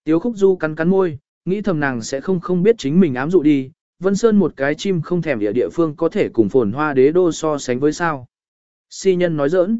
[SPEAKER 1] Tiếu Khúc Du cắn cắn môi, nghĩ thầm nàng sẽ không không biết chính mình ám dụ đi, Vân Sơn một cái chim không thèm địa địa phương có thể cùng phồn hoa đế đô so sánh với sao. Si nhân nói giỡn.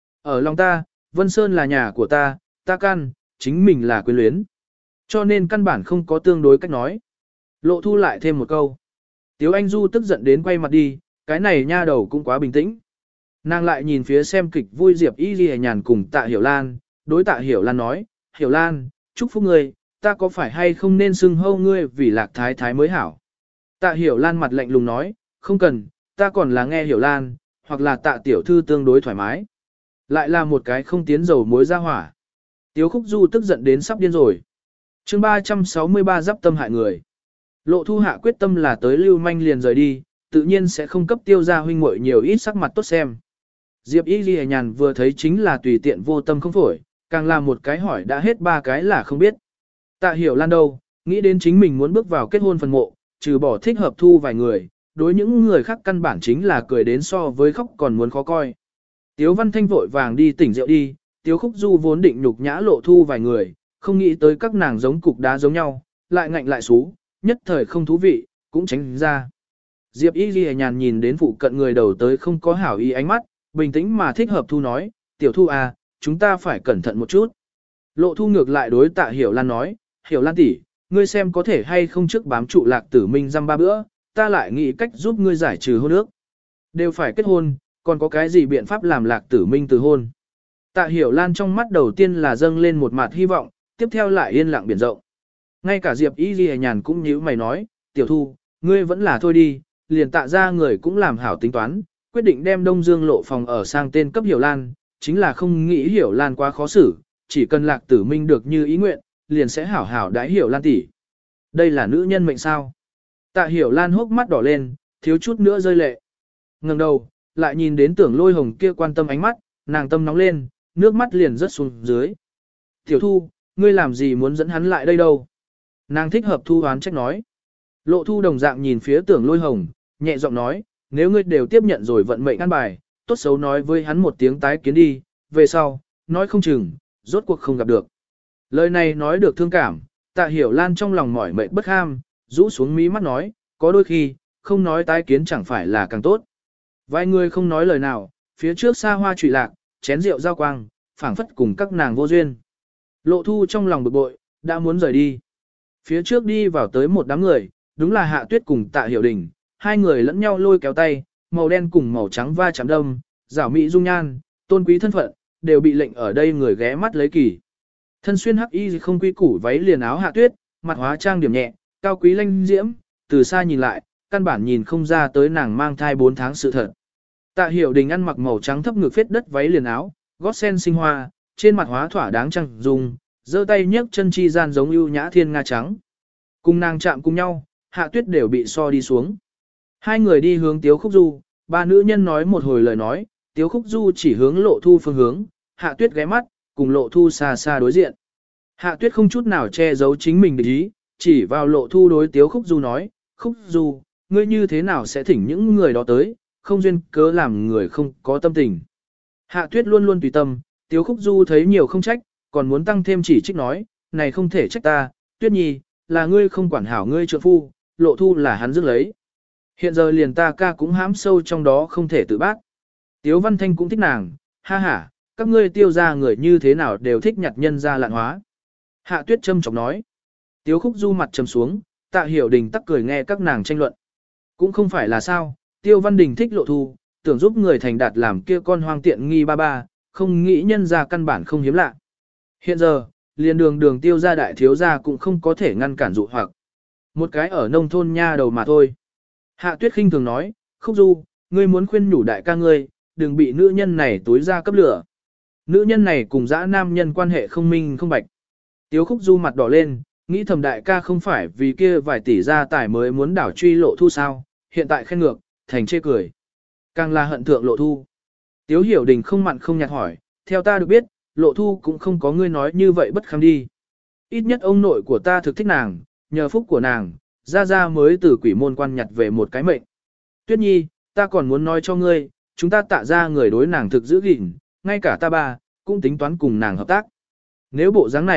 [SPEAKER 1] Ở lòng ta, Vân Sơn là nhà của ta, ta căn, chính mình là quyến luyến. Cho nên căn bản không có tương đối cách nói. Lộ Thu lại thêm một câu. Tiếu Anh Du tức giận đến quay mặt đi, cái này nha đầu cũng quá bình tĩnh. Nàng lại nhìn phía xem kịch vui Diệp Y Ghi Nhàn cùng Tạ Hiểu Lan, đối Tạ Hiểu Lan nói, Hiểu Lan, chúc phúc ngươi, ta có phải hay không nên xưng hâu ngươi vì lạc thái thái mới hảo. Tạ Hiểu Lan mặt lạnh lùng nói, không cần, ta còn là nghe Hiểu Lan, hoặc là Tạ tiểu thư tương đối thoải mái. Lại là một cái không tiến dầu muối ra hỏa. Tiếu Khúc Du tức giận đến sắp điên rồi. Chương ba trăm sáu mươi ba giáp tâm hại người. Lộ Thu hạ quyết tâm là tới lưu manh liền rời đi, tự nhiên sẽ không cấp tiêu gia huynh muội nhiều ít sắc mặt tốt xem. Diệp Y Ghi Nhàn vừa thấy chính là tùy tiện vô tâm không phổi, càng là một cái hỏi đã hết ba cái là không biết. Tạ Hiểu Lan đâu, nghĩ đến chính mình muốn bước vào kết hôn phần mộ, trừ bỏ thích hợp thu vài người, đối những người khác căn bản chính là cười đến so với khóc còn muốn khó coi. Tiếu Văn Thanh vội vàng đi tỉnh rượu đi, Tiếu Khúc Du vốn định nhục nhã Lộ Thu vài người, không nghĩ tới các nàng giống cục đá giống nhau, lại ngạnh lại xú, nhất thời không thú vị, cũng tránh ra. Diệp Y Ghi Nhàn nhìn đến phụ cận người đầu tới không có hảo ý ánh mắt, bình tĩnh mà thích hợp Thu nói, tiểu Thu à, chúng ta phải cẩn thận một chút. Lộ Thu ngược lại đối Tạ Hiểu Lan nói, Hiểu Lan tỷ, ngươi xem có thể hay không trước bám trụ Lạc Tử Minh dăm ba bữa, ta lại nghĩ cách giúp ngươi giải trừ hôn ước. Đều phải kết hôn, còn có cái gì biện pháp làm Lạc Tử Minh từ hôn. Tạ Hiểu Lan trong mắt đầu tiên là dâng lên một mặt hy vọng, tiếp theo lại yên lặng biển rộng. Ngay cả Diệp Y Ghi Nhàn cũng nhíu mày nói, tiểu Thu, ngươi vẫn là thôi đi, liền Tạ ra người cũng làm hảo tính toán, quyết định đem Đông Dương lộ phòng ở sang tên cấp Hiểu Lan, chính là không nghĩ Hiểu Lan quá khó xử, chỉ cần Lạc Tử Minh được như ý nguyện, liền sẽ hảo hảo đãi Hiểu Lan tỷ. Đây là nữ nhân mệnh sao? Tạ Hiểu Lan hốc mắt đỏ lên, thiếu chút nữa rơi lệ. Ngẩng đầu, lại nhìn đến Tưởng Lôi Hồng kia quan tâm ánh mắt, nàng tâm nóng lên, nước mắt liền rớt xuống dưới. Tiểu Thu, ngươi làm gì muốn dẫn hắn lại đây đâu? Nàng thích hợp Thu hoán trách nói. Lộ Thu đồng dạng nhìn phía Tưởng Lôi Hồng, nhẹ giọng nói, nếu ngươi đều tiếp nhận rồi vận mệnh ăn bài, tốt xấu nói với hắn một tiếng tái kiến đi, về sau, nói không chừng, rốt cuộc không gặp được. Lời này nói được thương cảm, Tạ Hiểu Lan trong lòng mỏi mệt bất ham, rũ xuống mí mắt nói, có đôi khi, không nói tái kiến chẳng phải là càng tốt. Vài người không nói lời nào, phía trước xa hoa trụy lạc, chén rượu giao quang, phảng phất cùng các nàng vô duyên. Lộ Thu trong lòng bực bội, đã muốn rời đi. Phía trước đi vào tới một đám người, đúng là Hạ Tuyết cùng Tạ Hiểu Đình, hai người lẫn nhau lôi kéo tay, màu đen cùng màu trắng va chạm đâm, rảo mỹ dung nhan, tôn quý thân phận, đều bị lệnh ở đây người ghé mắt lấy kỳ. Thân xuyên hắc y không quy củ váy liền áo Hạ Tuyết, mặt hóa trang điểm nhẹ, cao quý lanh diễm, từ xa nhìn lại, căn bản nhìn không ra tới nàng mang thai bốn tháng sự thật. Tạ Hiểu Đình ăn mặc màu trắng thấp ngực phết đất váy liền áo, gót sen sinh hoa, trên mặt hóa thỏa đáng trăng dùng, giơ tay nhấc chân chi gian giống ưu nhã thiên nga trắng. Cùng nàng chạm cùng nhau, Hạ Tuyết đều bị so đi xuống. Hai người đi hướng Tiếu Khúc Du, ba nữ nhân nói một hồi lời nói, Tiếu Khúc Du chỉ hướng Lộ Thu phương hướng, Hạ Tuyết ghé mắt, cùng Lộ Thu xa xa đối diện. Hạ Tuyết không chút nào che giấu chính mình địch ý, chỉ vào Lộ Thu đối Tiếu Khúc Du nói, Khúc Du, ngươi như thế nào sẽ thỉnh những người đó tới, không duyên cớ làm người không có tâm tình. Hạ Tuyết luôn luôn tùy tâm, Tiếu Khúc Du thấy nhiều không trách, còn muốn tăng thêm chỉ trích nói, này không thể trách ta, Tuyết Nhi, là ngươi không quản hảo ngươi trượng phu, Lộ Thu là hắn dứt lấy. Hiện giờ liền ta ca cũng hãm sâu trong đó không thể tự bác. Tiếu Văn Thanh cũng thích nàng, ha ha, các ngươi tiêu ra người như thế nào đều thích nhặt nhân ra lạn hóa. Hạ Tuyết châm chọc nói. Tiếu Khúc Du mặt trầm xuống, Tạ Hiểu Đình tắc cười nghe các nàng tranh luận. Cũng không phải là sao, Tiêu Văn Đình thích Lộ Thu, tưởng giúp người thành đạt làm kia con hoang tiện nghi ba ba, không nghĩ nhân ra căn bản không hiếm lạ. Hiện giờ, liền đường đường tiêu gia đại thiếu gia cũng không có thể ngăn cản dụ hoặc. Một cái ở nông thôn nha đầu mà thôi. Hạ Tuyết khinh thường nói, Khúc Du, ngươi muốn khuyên nhủ đại ca ngươi, đừng bị nữ nhân này tối ra cấp lửa. Nữ nhân này cùng dã nam nhân quan hệ không minh không bạch. Tiếu Khúc Du mặt đỏ lên, nghĩ thầm đại ca không phải vì kia vài tỷ gia tài mới muốn đảo truy Lộ Thu sao, hiện tại khen ngược, thành chê cười. Càng là hận thượng Lộ Thu. Tiếu Hiểu Đình không mặn không nhạt hỏi, theo ta được biết, Lộ Thu cũng không có ngươi nói như vậy bất kham đi. Ít nhất ông nội của ta thực thích nàng, nhờ phúc của nàng, ra ra mới từ quỷ môn quan nhặt về một cái mệnh. Tuyết Nhi, ta còn muốn nói cho ngươi, chúng ta tạ ra người đối nàng thực giữ gìn, ngay cả ta ba, cũng tính toán cùng nàng hợp tác. Nếu bộ dáng này,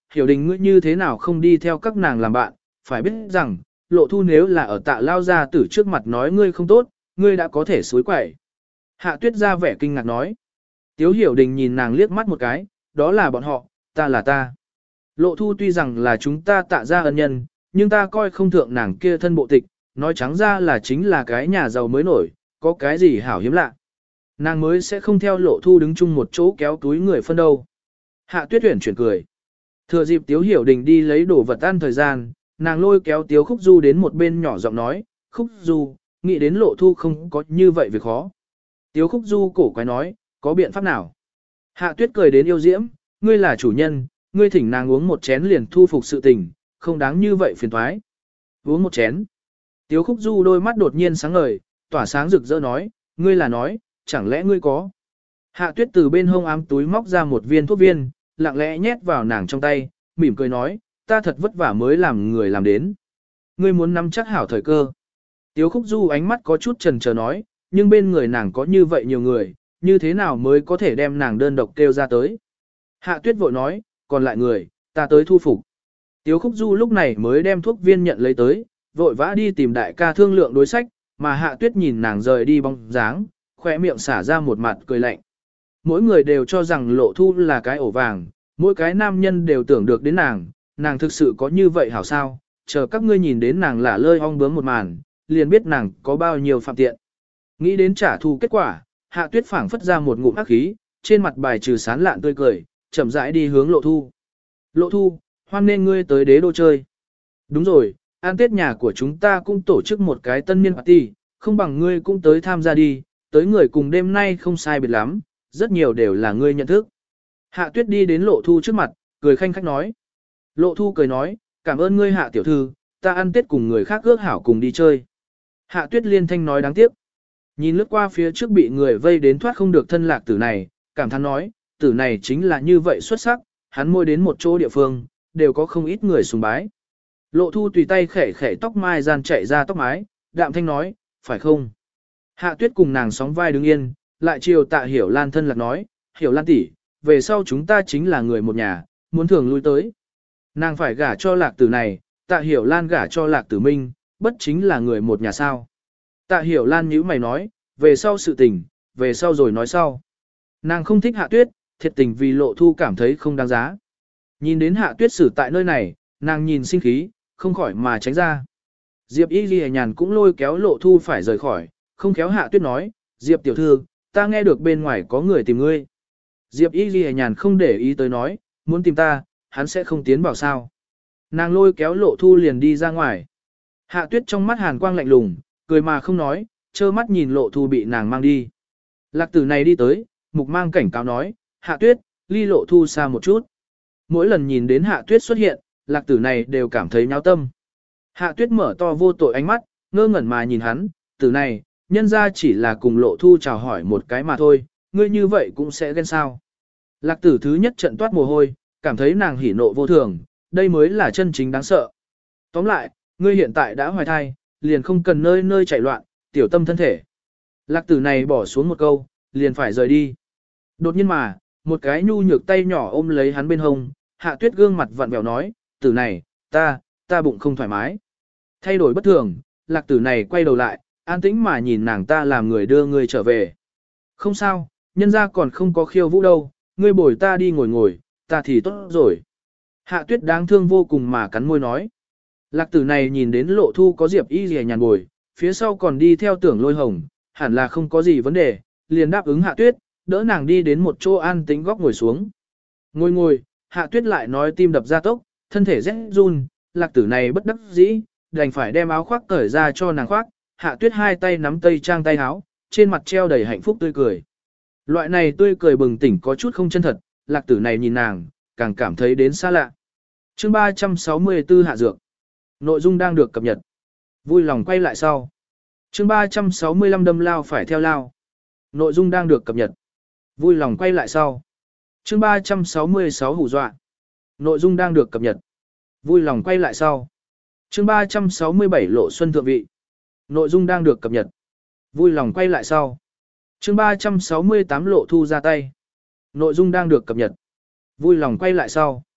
[SPEAKER 1] hiểu đình ngươi như thế nào không đi theo các nàng làm bạn, phải biết rằng, lộ thu nếu là ở tạ lao gia tử trước mặt nói ngươi không tốt, ngươi đã có thể xối quẩy. Hạ tuyết ra vẻ kinh ngạc nói. Tiếu hiểu đình nhìn nàng liếc mắt một cái, đó là bọn họ, ta là ta. Lộ thu tuy rằng là chúng ta tạ ra ân nhân, nhưng ta coi không thượng nàng kia thân bộ tịch, nói trắng ra là chính là cái nhà giàu mới nổi, có cái gì hảo hiếm lạ. Nàng mới sẽ không theo lộ thu đứng chung một chỗ kéo túi người phân đâu. Hạ tuyết tuyển chuyển cười. Thừa dịp Tiếu Hiểu Đình đi lấy đồ vật ăn thời gian, nàng lôi kéo Tiếu Khúc Du đến một bên nhỏ giọng nói, Khúc Du, nghĩ đến lộ thu không có như vậy việc khó. Tiếu Khúc Du cổ quái nói, có biện pháp nào? Hạ tuyết cười đến yêu diễm, ngươi là chủ nhân, ngươi thỉnh nàng uống một chén liền thu phục sự tình, không đáng như vậy phiền toái. Uống một chén. Tiếu Khúc Du đôi mắt đột nhiên sáng ngời, tỏa sáng rực rỡ nói, ngươi là nói, chẳng lẽ ngươi có? Hạ tuyết từ bên hông ám túi móc ra một viên thuốc viên, lặng lẽ nhét vào nàng trong tay, mỉm cười nói, ta thật vất vả mới làm người làm đến. Ngươi muốn nắm chắc hảo thời cơ. Tiếu Khúc Du ánh mắt có chút chần chờ nói, nhưng bên người nàng có như vậy nhiều người, như thế nào mới có thể đem nàng đơn độc kêu ra tới. Hạ tuyết vội nói, còn lại người, ta tới thu phục. Tiếu Khúc Du lúc này mới đem thuốc viên nhận lấy tới, vội vã đi tìm đại ca thương lượng đối sách, mà Hạ tuyết nhìn nàng rời đi bóng dáng, khỏe miệng xả ra một mặt cười lạnh. Mỗi người đều cho rằng lộ thu là cái ổ vàng, mỗi cái nam nhân đều tưởng được đến nàng, nàng thực sự có như vậy hảo sao, chờ các ngươi nhìn đến nàng lả lơi ong bướm một màn, liền biết nàng có bao nhiêu phạm tiện. Nghĩ đến trả thù kết quả, Hạ tuyết phảng phất ra một ngụm ác khí, trên mặt bài trừ sán lạn tươi cười, chậm rãi đi hướng lộ thu. Lộ thu, hoan nên ngươi tới đế đô chơi. Đúng rồi, an tết nhà của chúng ta cũng tổ chức một cái tân niên party, không bằng ngươi cũng tới tham gia đi, tới người cùng đêm nay không sai biệt lắm, rất nhiều đều là ngươi nhận thức. Hạ tuyết đi đến lộ thu trước mặt, cười khanh khách nói. Lộ thu cười nói, cảm ơn ngươi hạ tiểu thư, ta ăn tết cùng người khác ước hảo cùng đi chơi. Hạ tuyết liên thanh nói đáng tiếc. Nhìn lướt qua phía trước bị người vây đến thoát không được thân lạc tử này, cảm thán nói, tử này chính là như vậy xuất sắc, hắn môi đến một chỗ địa phương, đều có không ít người sùng bái. Lộ thu tùy tay khẽ khẽ tóc mai gian chạy ra tóc mái, đạm thanh nói, phải không? Hạ tuyết cùng nàng sóng vai đứng yên, lại chiều tạ hiểu lan thân lạc nói, hiểu lan tỷ, về sau chúng ta chính là người một nhà, muốn thường lui tới. Nàng phải gả cho lạc tử này, tạ hiểu lan gả cho lạc tử minh, bất chính là người một nhà sao. Tạ hiểu lan nhíu mày nói, về sau sự tình, về sau rồi nói sau. Nàng không thích hạ tuyết, thiệt tình vì lộ thu cảm thấy không đáng giá. Nhìn đến hạ tuyết xử tại nơi này, nàng nhìn sinh khí, không khỏi mà tránh ra. Diệp y ghi nhàn cũng lôi kéo lộ thu phải rời khỏi, không khéo hạ tuyết nói, Diệp tiểu thư, ta nghe được bên ngoài có người tìm ngươi. Diệp y ghi nhàn không để ý tới nói, muốn tìm ta, hắn sẽ không tiến vào sao. Nàng lôi kéo lộ thu liền đi ra ngoài. Hạ tuyết trong mắt hàn quang lạnh lùng, cười mà không nói, trơ mắt nhìn lộ thu bị nàng mang đi. Lạc tử này đi tới, mục mang cảnh cáo nói, hạ tuyết, ly lộ thu xa một chút. Mỗi lần nhìn đến hạ tuyết xuất hiện, lạc tử này đều cảm thấy nháo tâm. Hạ tuyết mở to vô tội ánh mắt, ngơ ngẩn mà nhìn hắn, tử này, nhân ra chỉ là cùng lộ thu chào hỏi một cái mà thôi, ngươi như vậy cũng sẽ ghen sao. Lạc tử thứ nhất trận toát mồ hôi, cảm thấy nàng hỉ nộ vô thường, đây mới là chân chính đáng sợ. Tóm lại, ngươi hiện tại đã hoài thai, liền không cần nơi nơi chạy loạn, tiểu tâm thân thể. Lạc tử này bỏ xuống một câu, liền phải rời đi. Đột nhiên mà, một cái nhu nhược tay nhỏ ôm lấy hắn bên hông, hạ tuyết gương mặt vặn vẹo nói, tử này, ta, ta bụng không thoải mái. Thay đổi bất thường, lạc tử này quay đầu lại, an tĩnh mà nhìn nàng ta làm người đưa người trở về. Không sao, nhân ra còn không có khiêu vũ đâu, ngươi bồi ta đi ngồi ngồi, ta thì tốt rồi. Hạ tuyết đáng thương vô cùng mà cắn môi nói. Lạc tử này nhìn đến lộ thu có Diệp y rìa nhàn bồi, phía sau còn đi theo tưởng lôi hồng, hẳn là không có gì vấn đề, liền đáp ứng hạ tuyết, đỡ nàng đi đến một chỗ an tĩnh góc ngồi xuống. Ngồi ngồi, hạ tuyết lại nói tim đập ra tốc, thân thể rét run, lạc tử này bất đắc dĩ, đành phải đem áo khoác cởi ra cho nàng khoác, hạ tuyết hai tay nắm tây trang tay áo, trên mặt treo đầy hạnh phúc tươi cười. Loại này tươi cười bừng tỉnh có chút không chân thật, lạc tử này nhìn nàng, càng cảm thấy đến xa lạ. Chương ba trăm sáu mươi tư hạ dược. Nội dung đang được cập nhật. Vui lòng quay lại sau. Chương ba trăm sáu mươi lăm đâm lao phải theo lao. Nội dung đang được cập nhật. Vui lòng quay lại sau. Chương ba trăm sáu mươi sáu hù dọa. Nội dung đang được cập nhật. Vui lòng quay lại sau. Chương ba trăm sáu mươi bảy lộ xuân thượng vị. Nội dung đang được cập nhật. Vui lòng quay lại sau. Chương ba trăm sáu mươi tám lộ thu ra tay. Nội dung đang được cập nhật. Vui lòng quay lại sau.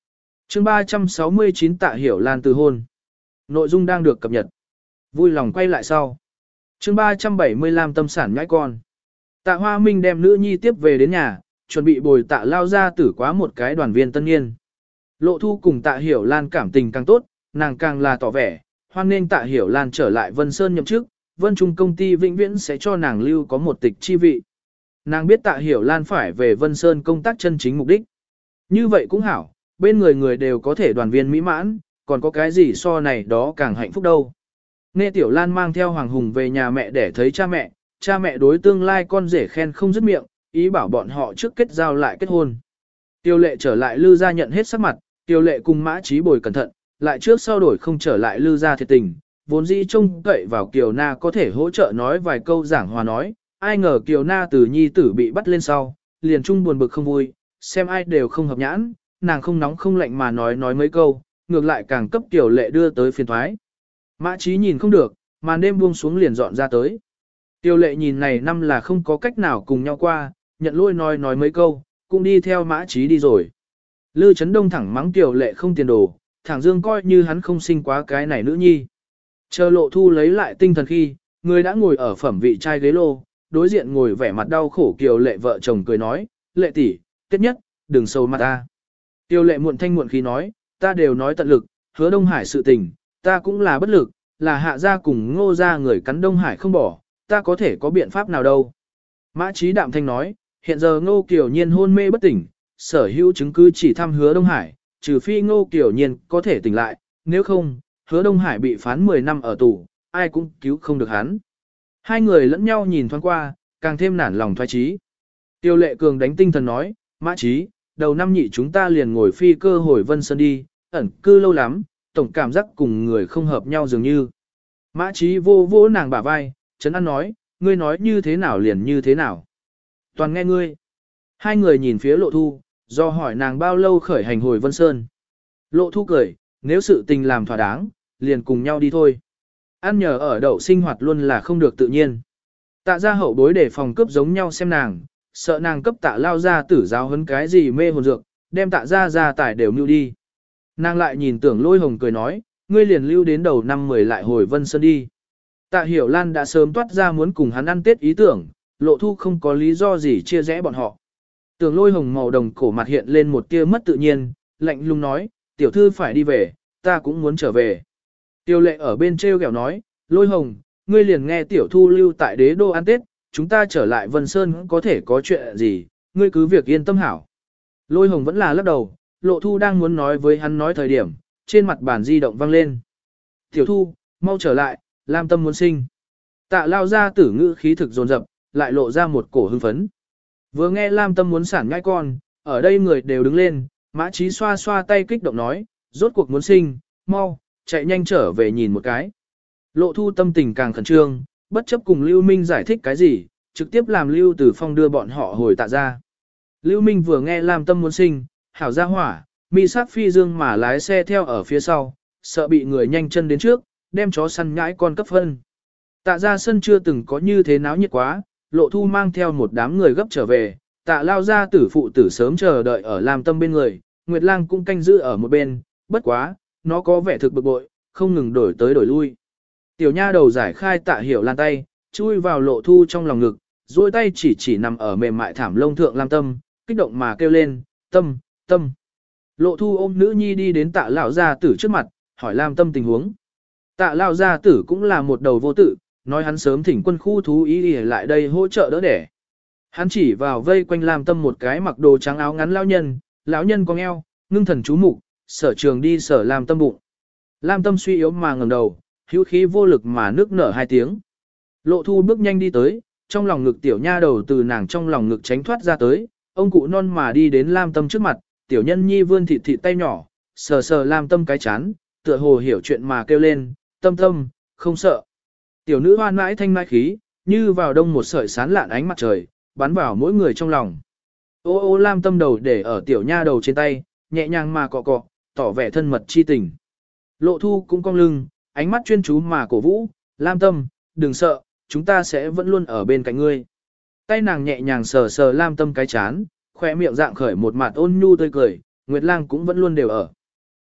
[SPEAKER 1] Chương ba trăm sáu mươi chín Tạ Hiểu Lan từ hôn. Nội dung đang được cập nhật. Vui lòng quay lại sau. Chương ba trăm bảy mươi Lam Tâm sản nhãi con. Tạ Hoa Minh đem nữ nhi tiếp về đến nhà, chuẩn bị bồi Tạ Lao gia tử quá một cái đoàn viên tân niên. Lộ Thu cùng Tạ Hiểu Lan cảm tình càng tốt, nàng càng là tỏ vẻ, hoan nên Tạ Hiểu Lan trở lại Vân Sơn nhậm chức, Vân Trung công ty vĩnh viễn sẽ cho nàng lưu có một tịch chi vị. Nàng biết Tạ Hiểu Lan phải về Vân Sơn công tác chân chính mục đích. Như vậy cũng hảo, bên người người đều có thể đoàn viên mỹ mãn, còn có cái gì so này đó càng hạnh phúc đâu. Nghe Tiểu Lan mang theo Hoàng Hùng về nhà mẹ để thấy cha mẹ, cha mẹ đối tương lai con rể khen không dứt miệng, ý bảo bọn họ trước kết giao lại kết hôn. Tiêu Lệ trở lại Lư gia nhận hết sắc mặt, Tiêu Lệ cùng Mã Chí bồi cẩn thận, lại trước sau đổi không trở lại Lư gia thiệt tình, vốn dĩ trông cậy vào Kiều Na có thể hỗ trợ nói vài câu giảng hòa nói, ai ngờ Kiều Na từ nhi tử bị bắt lên sau, liền chung buồn bực không vui, xem ai đều không hợp nhãn, nàng không nóng không lạnh mà nói nói mấy câu, ngược lại càng cấp Kiều Lệ đưa tới phiền thoái. Mã Chí nhìn không được, màn đêm buông xuống liền dọn ra tới. Tiêu Lệ nhìn này năm là không có cách nào cùng nhau qua, nhận lôi nói nói mấy câu, cũng đi theo Mã Chí đi rồi. Lư Trấn Đông thẳng mắng Tiêu Lệ không tiền đồ, thẳng dương coi như hắn không sinh quá cái này nữ nhi. Chờ Lộ Thu lấy lại tinh thần khi, người đã ngồi ở phẩm vị trai ghế lô, đối diện ngồi vẻ mặt đau khổ Kiều Lệ vợ chồng cười nói, Lệ tỷ, tiết nhất, đừng sầu mặt ta. Tiêu Lệ muộn thanh muộn khí nói, ta đều nói tận lực, hứa Đông Hải sự tình, ta cũng là bất lực, là hạ gia cùng ngô gia người cắn Đông Hải không bỏ, ta có thể có biện pháp nào đâu. Mã Chí đạm thanh nói, hiện giờ Ngô Kiều Nhiên hôn mê bất tỉnh, sở hữu chứng cứ chỉ thăm hứa Đông Hải, trừ phi Ngô Kiều Nhiên có thể tỉnh lại, nếu không, hứa Đông Hải bị phán mười năm ở tù, ai cũng cứu không được hắn. Hai người lẫn nhau nhìn thoáng qua, càng thêm nản lòng thoái chí. Tiêu Lệ Cường đánh tinh thần nói, Mã Chí, đầu năm nhị chúng ta liền ngồi phi cơ hồi Vân Sơn đi, ẩn cư lâu lắm, tổng cảm giác cùng người không hợp nhau dường như. Mã Chí vô vô nàng bả vai, Trấn An nói, ngươi nói như thế nào liền như thế nào. Toàn nghe ngươi. Hai người nhìn phía Lộ Thu, do hỏi nàng bao lâu khởi hành hồi Vân Sơn. Lộ Thu cười, nếu sự tình làm thỏa đáng, liền cùng nhau đi thôi. Ăn nhờ ở đậu sinh hoạt luôn là không được tự nhiên. Tạ gia hậu bối để phòng cướp giống nhau xem nàng, sợ nàng cấp tạ lao ra tử giáo hấn cái gì mê hồn dược, đem tạ gia gia tài đều mưu đi. Nàng lại nhìn Tưởng Lôi Hồng cười nói, ngươi liền lưu đến đầu năm mười lại hồi Vân Sơn đi. Tạ Hiểu Lan đã sớm toát ra muốn cùng hắn ăn Tết ý tưởng, Lộ Thu không có lý do gì chia rẽ bọn họ. Tưởng Lôi Hồng màu đồng cổ mặt hiện lên một tia mất tự nhiên, lạnh lùng nói, tiểu thư phải đi về, ta cũng muốn trở về. Tiêu Lệ ở bên treo kẹo nói, Lôi Hồng, ngươi liền nghe tiểu thu lưu tại đế đô ăn Tết, chúng ta trở lại Vân Sơn có thể có chuyện gì, ngươi cứ việc yên tâm hảo. Lôi Hồng vẫn là lắc đầu, Lộ Thu đang muốn nói với hắn nói thời điểm, trên mặt bàn di động vang lên. Tiểu Thu, mau trở lại, Lam Tâm muốn sinh. Tạ lao ra tử ngữ khí thực dồn dập, lại lộ ra một cổ hưng phấn. Vừa nghe Lam Tâm muốn sản ngai con, ở đây người đều đứng lên, Mã Chí xoa xoa tay kích động nói, rốt cuộc muốn sinh, mau, chạy nhanh trở về nhìn một cái. Lộ Thu tâm tình càng khẩn trương, bất chấp cùng Lưu Minh giải thích cái gì, trực tiếp làm Lưu Tử Phong đưa bọn họ hồi tạ ra. Lưu Minh vừa nghe Lam Tâm muốn sinh, hảo ra hỏa, mi sắc phi dương mà lái xe theo ở phía sau, sợ bị người nhanh chân đến trước, đem chó săn nhãi con cấp phân. Tạ ra sân chưa từng có như thế náo nhiệt quá, Lộ Thu mang theo một đám người gấp trở về, tạ lao ra tử phụ tử sớm chờ đợi ở Lam Tâm bên người, Nguyệt Lang cũng canh giữ ở một bên, bất quá, nó có vẻ thực bực bội, không ngừng đổi tới đổi lui. Tiểu nha đầu giải khai Tạ Hiểu Lan tay, chui vào Lộ Thu trong lòng ngực, duỗi tay chỉ chỉ nằm ở mềm mại thảm lông thượng Lam Tâm, kích động mà kêu lên, Tâm, Tâm. Lộ Thu ôm nữ nhi đi đến Tạ lão gia tử trước mặt, hỏi Lam Tâm tình huống. Tạ lão gia tử cũng là một đầu vô tự, nói hắn sớm thỉnh quân khu thú ý ỉa lại đây hỗ trợ đỡ đẻ. Hắn chỉ vào vây quanh Lam Tâm một cái mặc đồ trắng áo ngắn lão nhân, lão nhân cong eo, ngưng thần chú mục, sở trường đi sở Lam Tâm bụng. Lam Tâm suy yếu mà ngẩng đầu, hữu khí vô lực mà nước nở hai tiếng. Lộ Thu bước nhanh đi tới, trong lòng ngực tiểu nha đầu từ nàng trong lòng ngực tránh thoát ra tới, ông cụ non mà đi đến Lam Tâm trước mặt, tiểu nhân nhi vươn thịt thịt tay nhỏ, sờ sờ Lam Tâm cái chán, tựa hồ hiểu chuyện mà kêu lên, Tâm Tâm, không sợ. Tiểu nữ hoan mãi thanh mai khí, như vào đông một sợi sán lạn ánh mặt trời, bắn vào mỗi người trong lòng. Ô ô Lam Tâm đầu để ở tiểu nha đầu trên tay, nhẹ nhàng mà cọ cọ, tỏ vẻ thân mật chi tình. Lộ Thu cũng cong lưng, ánh mắt chuyên chú mà cổ vũ, Lam Tâm, đừng sợ, chúng ta sẽ vẫn luôn ở bên cạnh ngươi. Tay nàng nhẹ nhàng sờ sờ Lam Tâm cái chán, khỏe miệng dạng khởi một mặt ôn nhu tươi cười, Nguyệt Lang cũng vẫn luôn đều ở.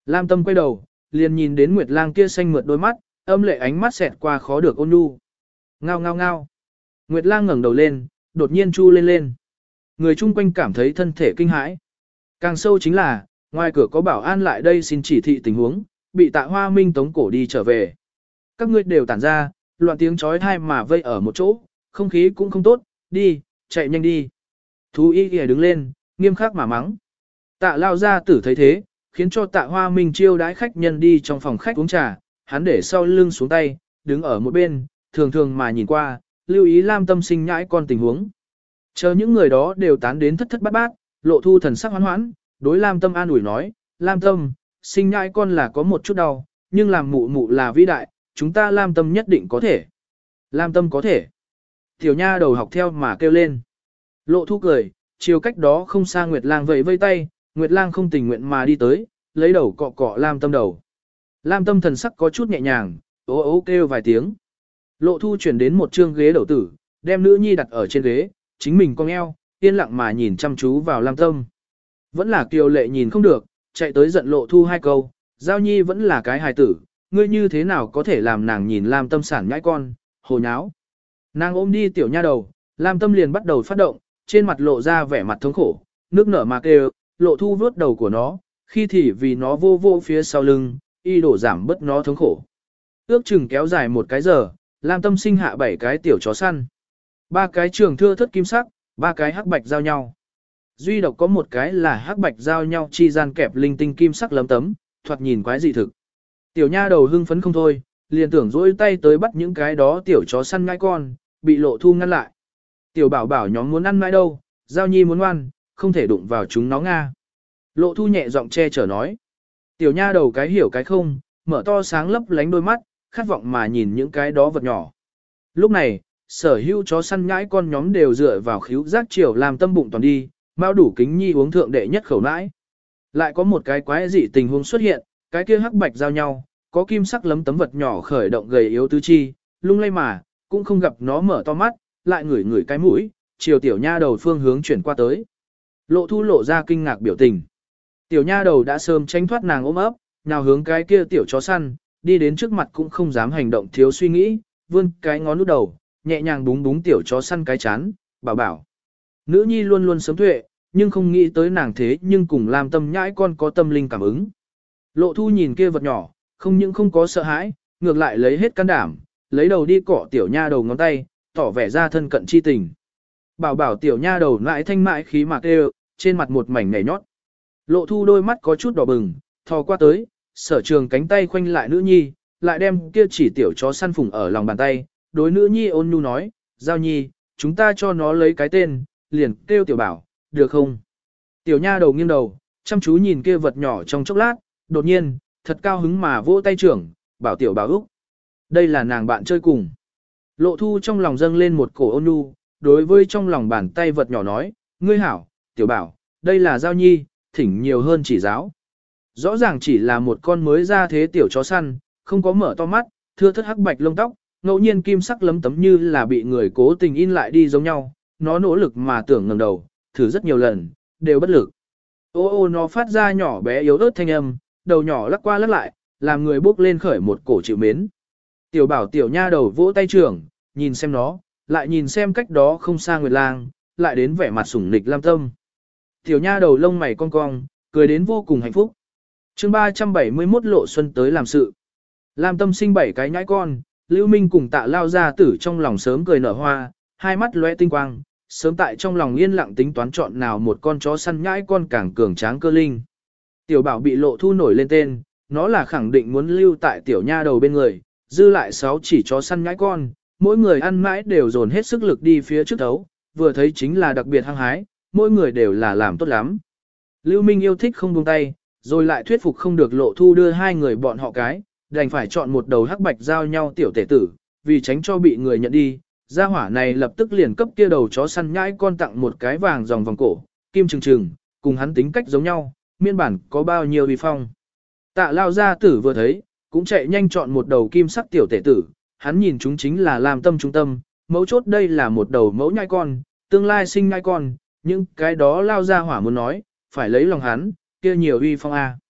[SPEAKER 1] Lam Tâm quay đầu, liền nhìn đến Nguyệt Lang kia xanh mượt đôi mắt, âm lệ ánh mắt xẹt qua khó được ôn nhu. Ngao ngao ngao. Nguyệt Lang ngẩng đầu lên, đột nhiên chu lên lên. Người chung quanh cảm thấy thân thể kinh hãi. Càng sâu chính là, ngoài cửa có bảo an lại đây xin chỉ thị tình huống, bị Tạ Hoa Minh tống cổ đi trở về. Các ngươi đều tản ra, loạn tiếng chói tai mà vây ở một chỗ, không khí cũng không tốt, đi, chạy nhanh đi. Thú y kìa đứng lên, nghiêm khắc mà mắng. Tạ lao gia tử thấy thế, khiến cho Tạ Hoa Minh chiêu đãi khách nhân đi trong phòng khách uống trà, hắn để sau lưng xuống tay, đứng ở một bên, thường thường mà nhìn qua, lưu ý Lam Tâm sinh nhãi con tình huống. Chờ những người đó đều tán đến thất thất bát bát, Lộ Thu thần sắc hoán hoãn, đối Lam Tâm an ủi nói, Lam Tâm, sinh nhãi con là có một chút đau, nhưng làm mụ mụ là vĩ đại, chúng ta Lam Tâm nhất định có thể. Lam Tâm có thể. Tiểu nha đầu học theo mà kêu lên. Lộ Thu cười, chiều cách đó không xa Nguyệt Lang vẫy vây tay, Nguyệt Lang không tình nguyện mà đi tới, lấy đầu cọ cọ Lam Tâm đầu. Lam Tâm thần sắc có chút nhẹ nhàng, ố ố kêu vài tiếng. Lộ Thu chuyển đến một trương ghế đầu tử, đem nữ nhi đặt ở trên ghế, chính mình cong eo, yên lặng mà nhìn chăm chú vào Lam Tâm. Vẫn là Kiều Lệ nhìn không được, chạy tới giận Lộ Thu hai câu, Giao Nhi vẫn là cái hài tử, ngươi như thế nào có thể làm nàng nhìn Lam Tâm sản nhãi con, hồ nháo. Nàng ôm đi tiểu nha đầu, Lam Tâm liền bắt đầu phát động, trên mặt lộ ra vẻ mặt thống khổ, nước nở mà kêu, Lộ Thu vuốt đầu của nó, khi thì vì nó vô vô phía sau lưng, y đổ giảm bớt nó thống khổ. Ước chừng kéo dài một cái giờ, Lam Tâm sinh hạ bảy cái tiểu chó săn. Ba cái trường thưa thất kim sắc, ba cái hắc bạch giao nhau. Duy độc có một cái là hắc bạch giao nhau chi gian kẹp linh tinh kim sắc lấm tấm, thoạt nhìn quái dị thực. Tiểu nha đầu hưng phấn không thôi, liền tưởng dỗi tay tới bắt những cái đó tiểu chó săn ngai con, bị Lộ Thu ngăn lại. Tiểu bảo bảo nhóm muốn ăn ngai đâu, Giao Nhi muốn ngoan, không thể đụng vào chúng nó nga. Lộ Thu nhẹ giọng che chở nói. Tiểu nha đầu cái hiểu cái không, mở to sáng lấp lánh đôi mắt, khát vọng mà nhìn những cái đó vật nhỏ. Lúc này, sở hữu chó săn nhãi con nhóm đều dựa vào khíu giác chiều làm tâm bụng toàn đi, mau đủ kính nhi uống thượng đệ nhất khẩu nãi. Lại có một cái quái dị tình huống xuất hiện, cái kia hắc bạch giao nhau, có kim sắc lấm tấm vật nhỏ khởi động gầy yếu tứ chi, lung lay mà, cũng không gặp nó mở to mắt, lại ngửi ngửi cái mũi, chiều tiểu nha đầu phương hướng chuyển qua tới. Lộ Thu lộ ra kinh ngạc biểu tình. Tiểu nha đầu đã sớm tránh thoát nàng ôm ấp, nào hướng cái kia tiểu chó săn, đi đến trước mặt cũng không dám hành động thiếu suy nghĩ, vươn cái ngón út đầu, nhẹ nhàng búng búng tiểu chó săn cái chán, bảo bảo. Nữ nhi luôn luôn sớm tuệ, nhưng không nghĩ tới nàng thế nhưng cùng làm tâm nhãi con có tâm linh cảm ứng. Lộ Thu nhìn kia vật nhỏ, không những không có sợ hãi, ngược lại lấy hết can đảm, lấy đầu đi cọ tiểu nha đầu ngón tay, tỏ vẻ ra thân cận chi tình. Bảo bảo tiểu nha đầu lại thanh mại khí mạc đều, trên mặt một mảnh nhảy nhót. Lộ Thu đôi mắt có chút đỏ bừng, thò qua tới, sở trường cánh tay khoanh lại nữ nhi, lại đem kia chỉ tiểu chó săn phùng ở lòng bàn tay, đối nữ nhi ôn nhu nói, Giao Nhi, chúng ta cho nó lấy cái tên, liền kêu tiểu bảo, được không? Tiểu nha đầu nghiêng đầu, chăm chú nhìn kia vật nhỏ trong chốc lát, đột nhiên, thật cao hứng mà vỗ tay trưởng, bảo tiểu bảo Úc. Đây là nàng bạn chơi cùng. Lộ Thu trong lòng dâng lên một cổ ôn nhu, đối với trong lòng bàn tay vật nhỏ nói, ngươi hảo, tiểu bảo, đây là Giao Nhi, thỉnh nhiều hơn chỉ giáo. Rõ ràng chỉ là một con mới ra thế tiểu chó săn, không có mở to mắt, thưa thất hắc bạch lông tóc, ngẫu nhiên kim sắc lấm tấm như là bị người cố tình in lại đi giống nhau, nó nỗ lực mà tưởng ngẩng đầu, thử rất nhiều lần, đều bất lực. Ô ô nó phát ra nhỏ bé yếu ớt thanh âm, đầu nhỏ lắc qua lắc lại, làm người bước lên khởi một cổ chịu mến. Tiểu bảo tiểu nha đầu vỗ tay trưởng, nhìn xem nó, lại nhìn xem cách đó không xa Nguyệt Lang, lại đến vẻ mặt sủng nịch Lam Tâm. Tiểu nha đầu lông mày cong cong, cười đến vô cùng hạnh phúc. Chương ba trăm bảy mươi mốt Lộ Xuân tới làm sự. Lam Tâm sinh bảy cái nhãi con, Lưu Minh cùng Tạ lao ra tử trong lòng sớm cười nở hoa, hai mắt lóe tinh quang, sớm tại trong lòng yên lặng tính toán chọn nào một con chó săn nhãi con càng cường tráng cơ linh. Tiểu bảo bị Lộ Thu nổi lên tên, nó là khẳng định muốn lưu tại tiểu nha đầu bên người, dư lại sáu chỉ chó săn nhãi con, mỗi người ăn mãi đều dồn hết sức lực đi phía trước đấu, vừa thấy chính là đặc biệt hăng hái, mỗi người đều là làm tốt lắm. Lưu Minh yêu thích không buông tay, rồi lại thuyết phục không được Lộ Thu đưa hai người bọn họ cái, đành phải chọn một đầu hắc bạch giao nhau tiểu tể tử, vì tránh cho bị người nhận đi, gia hỏa này lập tức liền cấp kia đầu chó săn nhãi con tặng một cái vàng dòng vòng cổ, kim trừng trừng, cùng hắn tính cách giống nhau, miên bản có bao nhiêu uy phong. Tạ lao gia tử vừa thấy, cũng chạy nhanh chọn một đầu kim sắc tiểu tể tử, hắn nhìn chúng chính là làm tâm trung tâm, mấu chốt đây là một đầu mẫu nhai con, tương lai sinh nhai con, nhưng cái đó lao ra hỏa muốn nói, phải lấy lòng hắn, kia nhiều uy phong a.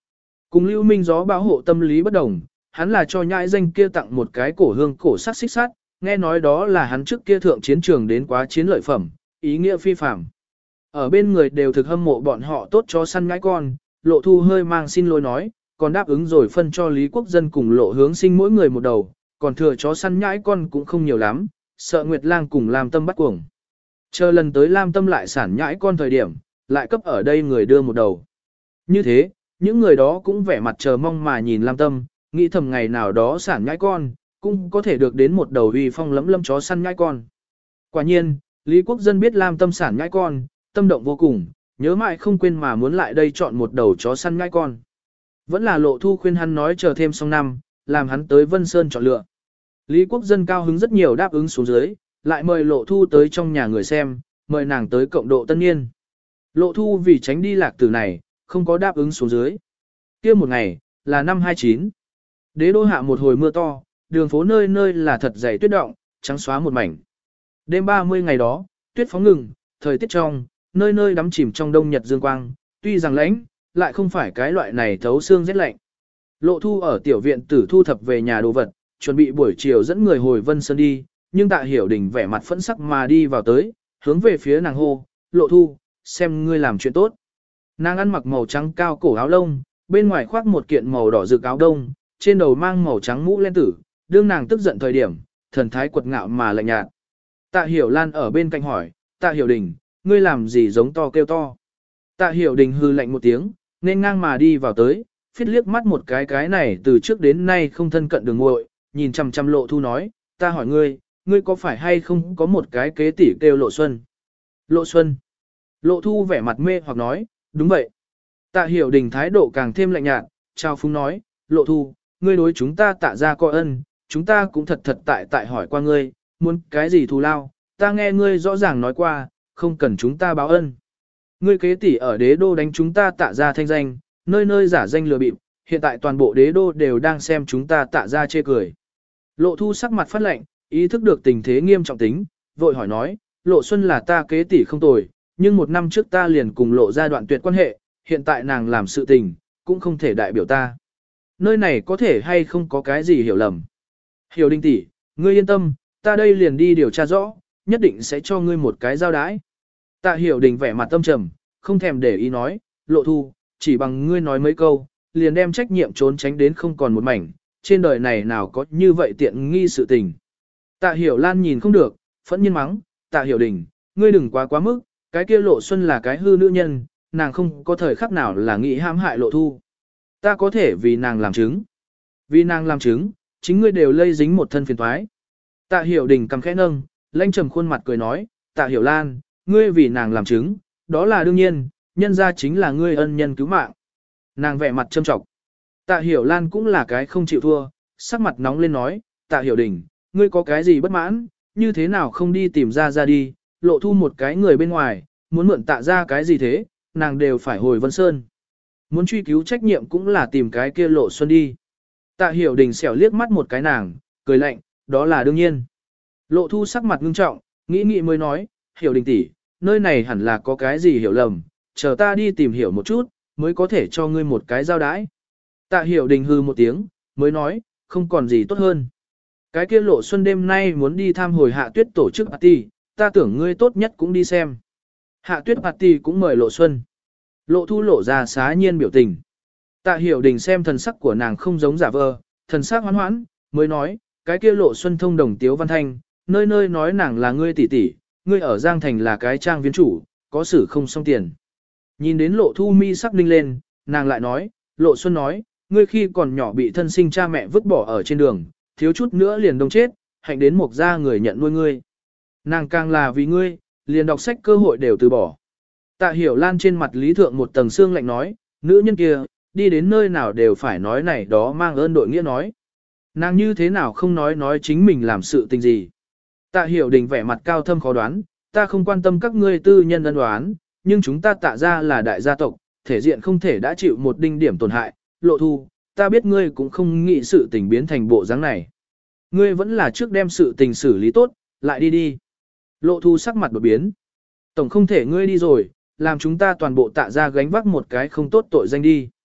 [SPEAKER 1] Cùng Lưu Minh Gió bảo hộ tâm lý bất đồng, hắn là cho nhãi danh kia tặng một cái cổ hương cổ sắc xích sắt, nghe nói đó là hắn trước kia thượng chiến trường đến quá chiến lợi phẩm, ý nghĩa phi phàm. Ở bên người đều thực hâm mộ bọn họ tốt cho săn nhãi con, Lộ Thu hơi mang xin lỗi nói, còn đáp ứng rồi phân cho Lý Quốc Dân cùng Lộ Hướng Sinh mỗi người một đầu, còn thừa chó săn nhãi con cũng không nhiều lắm, sợ Nguyệt Lang cùng Lam Tâm bắt cuồng. Chờ lần tới Lam Tâm lại sản nhãi con thời điểm, lại cấp ở đây người đưa một đầu. Như thế, những người đó cũng vẻ mặt chờ mong mà nhìn Lam Tâm, nghĩ thầm ngày nào đó sản nhãi con, cũng có thể được đến một đầu uy phong lẫm lâm chó săn nhãi con. Quả nhiên, Lý Quốc Dân biết Lam Tâm sản nhãi con, tâm động vô cùng, nhớ mãi không quên mà muốn lại đây chọn một đầu chó săn nhãi con. Vẫn là Lộ Thu khuyên hắn nói chờ thêm xong năm, làm hắn tới Vân Sơn chọn lựa. Lý Quốc Dân cao hứng rất nhiều đáp ứng xuống dưới, lại mời Lộ Thu tới trong nhà người xem, mời nàng tới cộng độ tân niên. Lộ Thu vì tránh đi lạc tử này, không có đáp ứng xuống dưới. Kia một ngày, là năm hai chín. Đế đô hạ một hồi mưa to, đường phố nơi nơi là thật dày tuyết động, trắng xóa một mảnh. Đêm ba mươi ngày đó, tuyết phóng ngừng, thời tiết trong, nơi nơi đắm chìm trong đông nhật dương quang, tuy rằng lãnh, lại không phải cái loại này thấu xương rét lạnh. Lộ Thu ở tiểu viện tử thu thập về nhà đồ vật, chuẩn bị buổi chiều dẫn người hồi Vân Sơn đi, nhưng Tạ Hiểu Đình vẻ mặt phẫn sắc mà đi vào tới, hướng về phía nàng hô, Lộ Thu, xem ngươi làm chuyện tốt. Nàng ăn mặc màu trắng cao cổ áo lông, bên ngoài khoác một kiện màu đỏ rực áo đông, trên đầu mang màu trắng mũ len tử, đương nàng tức giận thời điểm, thần thái quật ngạo mà lạnh nhạt. Tạ Hiểu Lan ở bên cạnh hỏi, Tạ Hiểu Đình, ngươi làm gì giống to kêu to. Tạ Hiểu Đình hư lạnh một tiếng, nên ngang mà đi vào tới, phiết liếc mắt một cái cái này từ trước đến nay không thân cận đường muội, nhìn chằm chằm Lộ Thu nói, ta hỏi ngươi, ngươi có phải hay không có một cái kế tỷ kêu Lộ Xuân? Lộ Xuân. Lộ Thu vẻ mặt mê hoặc nói, đúng vậy. Tạ Hiểu Đình thái độ càng thêm lạnh nhạt, trao phúng nói, Lộ Thu, ngươi đối chúng ta Tạ ra có ân, chúng ta cũng thật thật tại tại hỏi qua ngươi, muốn cái gì thù lao, ta nghe ngươi rõ ràng nói qua, không cần chúng ta báo ân. Ngươi kế tỷ ở đế đô đánh chúng ta Tạ ra thanh danh, nơi nơi giả danh lừa bịp, hiện tại toàn bộ đế đô đều đang xem chúng ta Tạ ra chê cười. Lộ Thu sắc mặt phát lạnh, ý thức được tình thế nghiêm trọng tính, vội hỏi nói, Lộ Xuân là ta kế tỷ không tồi, nhưng một năm trước ta liền cùng Lộ ra đoạn tuyệt quan hệ, hiện tại nàng làm sự tình, cũng không thể đại biểu ta. Nơi này có thể hay không có cái gì hiểu lầm. Hiểu Đình tỷ, ngươi yên tâm, ta đây liền đi điều tra rõ, nhất định sẽ cho ngươi một cái giao đái. Tạ Hiểu Đình vẻ mặt tâm trầm, không thèm để ý nói, Lộ Thu, chỉ bằng ngươi nói mấy câu, liền đem trách nhiệm trốn tránh đến không còn một mảnh, trên đời này nào có như vậy tiện nghi sự tình. Tạ Hiểu Lan nhìn không được, phẫn nhiên mắng, Tạ Hiểu Đình, ngươi đừng quá quá mức, cái kia Lộ Xuân là cái hư nữ nhân, nàng không có thời khắc nào là nghĩ hãm hại Lộ Thu. Ta có thể vì nàng làm chứng. Vì nàng làm chứng, chính ngươi đều lây dính một thân phiền toái. Tạ Hiểu Đình cầm khẽ nâng, lanh trầm khuôn mặt cười nói, Tạ Hiểu Lan, ngươi vì nàng làm chứng, đó là đương nhiên, nhân ra chính là ngươi ân nhân cứu mạng. Nàng vẻ mặt châm trọng. Tạ Hiểu Lan cũng là cái không chịu thua, sắc mặt nóng lên nói, Tạ Hiểu Đình, ngươi có cái gì bất mãn, như thế nào không đi tìm ra ra đi, Lộ Thu một cái người bên ngoài, muốn mượn Tạ ra cái gì thế, nàng đều phải hồi Vân Sơn. Muốn truy cứu trách nhiệm cũng là tìm cái kia Lộ Xuân đi. Tạ Hiểu Đình xẻo liếc mắt một cái nàng, cười lạnh, đó là đương nhiên. Lộ Thu sắc mặt ngưng trọng, nghĩ nghĩ mới nói, Hiểu Đình tỷ, nơi này hẳn là có cái gì hiểu lầm, chờ ta đi tìm hiểu một chút, mới có thể cho ngươi một cái giao đái. Tạ Hiểu Đình hư một tiếng, mới nói, không còn gì tốt hơn. Cái kia Lộ Xuân đêm nay muốn đi tham hồi Hạ Tuyết tổ chức party, ta tưởng ngươi tốt nhất cũng đi xem. Hạ Tuyết party cũng mời Lộ Xuân. Lộ Thu lộ ra xá nhiên biểu tình. Tạ Hiểu Đình xem thần sắc của nàng không giống giả vờ, thần sắc hoán hoãn, mới nói, cái kia Lộ Xuân thông đồng Tiếu Văn Thanh, nơi nơi nói nàng là ngươi tỷ tỷ, ngươi ở Giang Thành là cái trang viên chủ, có xử không xong tiền. Nhìn đến Lộ Thu mi sắc ninh lên, nàng lại nói, Lộ Xuân nói, ngươi khi còn nhỏ bị thân sinh cha mẹ vứt bỏ ở trên đường, thiếu chút nữa liền đông chết, hạnh đến một gia người nhận nuôi ngươi. Nàng càng là vì ngươi, liền đọc sách cơ hội đều từ bỏ. Tạ Hiểu Lan trên mặt lý thượng một tầng xương lạnh nói, nữ nhân kia, đi đến nơi nào đều phải nói này đó mang ơn đội nghĩa nói. Nàng như thế nào không nói nói chính mình làm sự tình gì. Tạ Hiểu Đình vẻ mặt cao thâm khó đoán, ta không quan tâm các ngươi tư nhân ân đoán, nhưng chúng ta Tạ ra là đại gia tộc, thể diện không thể đã chịu một đinh điểm tổn hại. Lộ Thu, ta biết ngươi cũng không nghĩ sự tình biến thành bộ dáng này. Ngươi vẫn là trước đem sự tình xử lý tốt, lại đi đi. Lộ Thu sắc mặt đột biến. Tổng không thể ngươi đi rồi, làm chúng ta toàn bộ Tạ ra gánh vác một cái không tốt tội danh đi.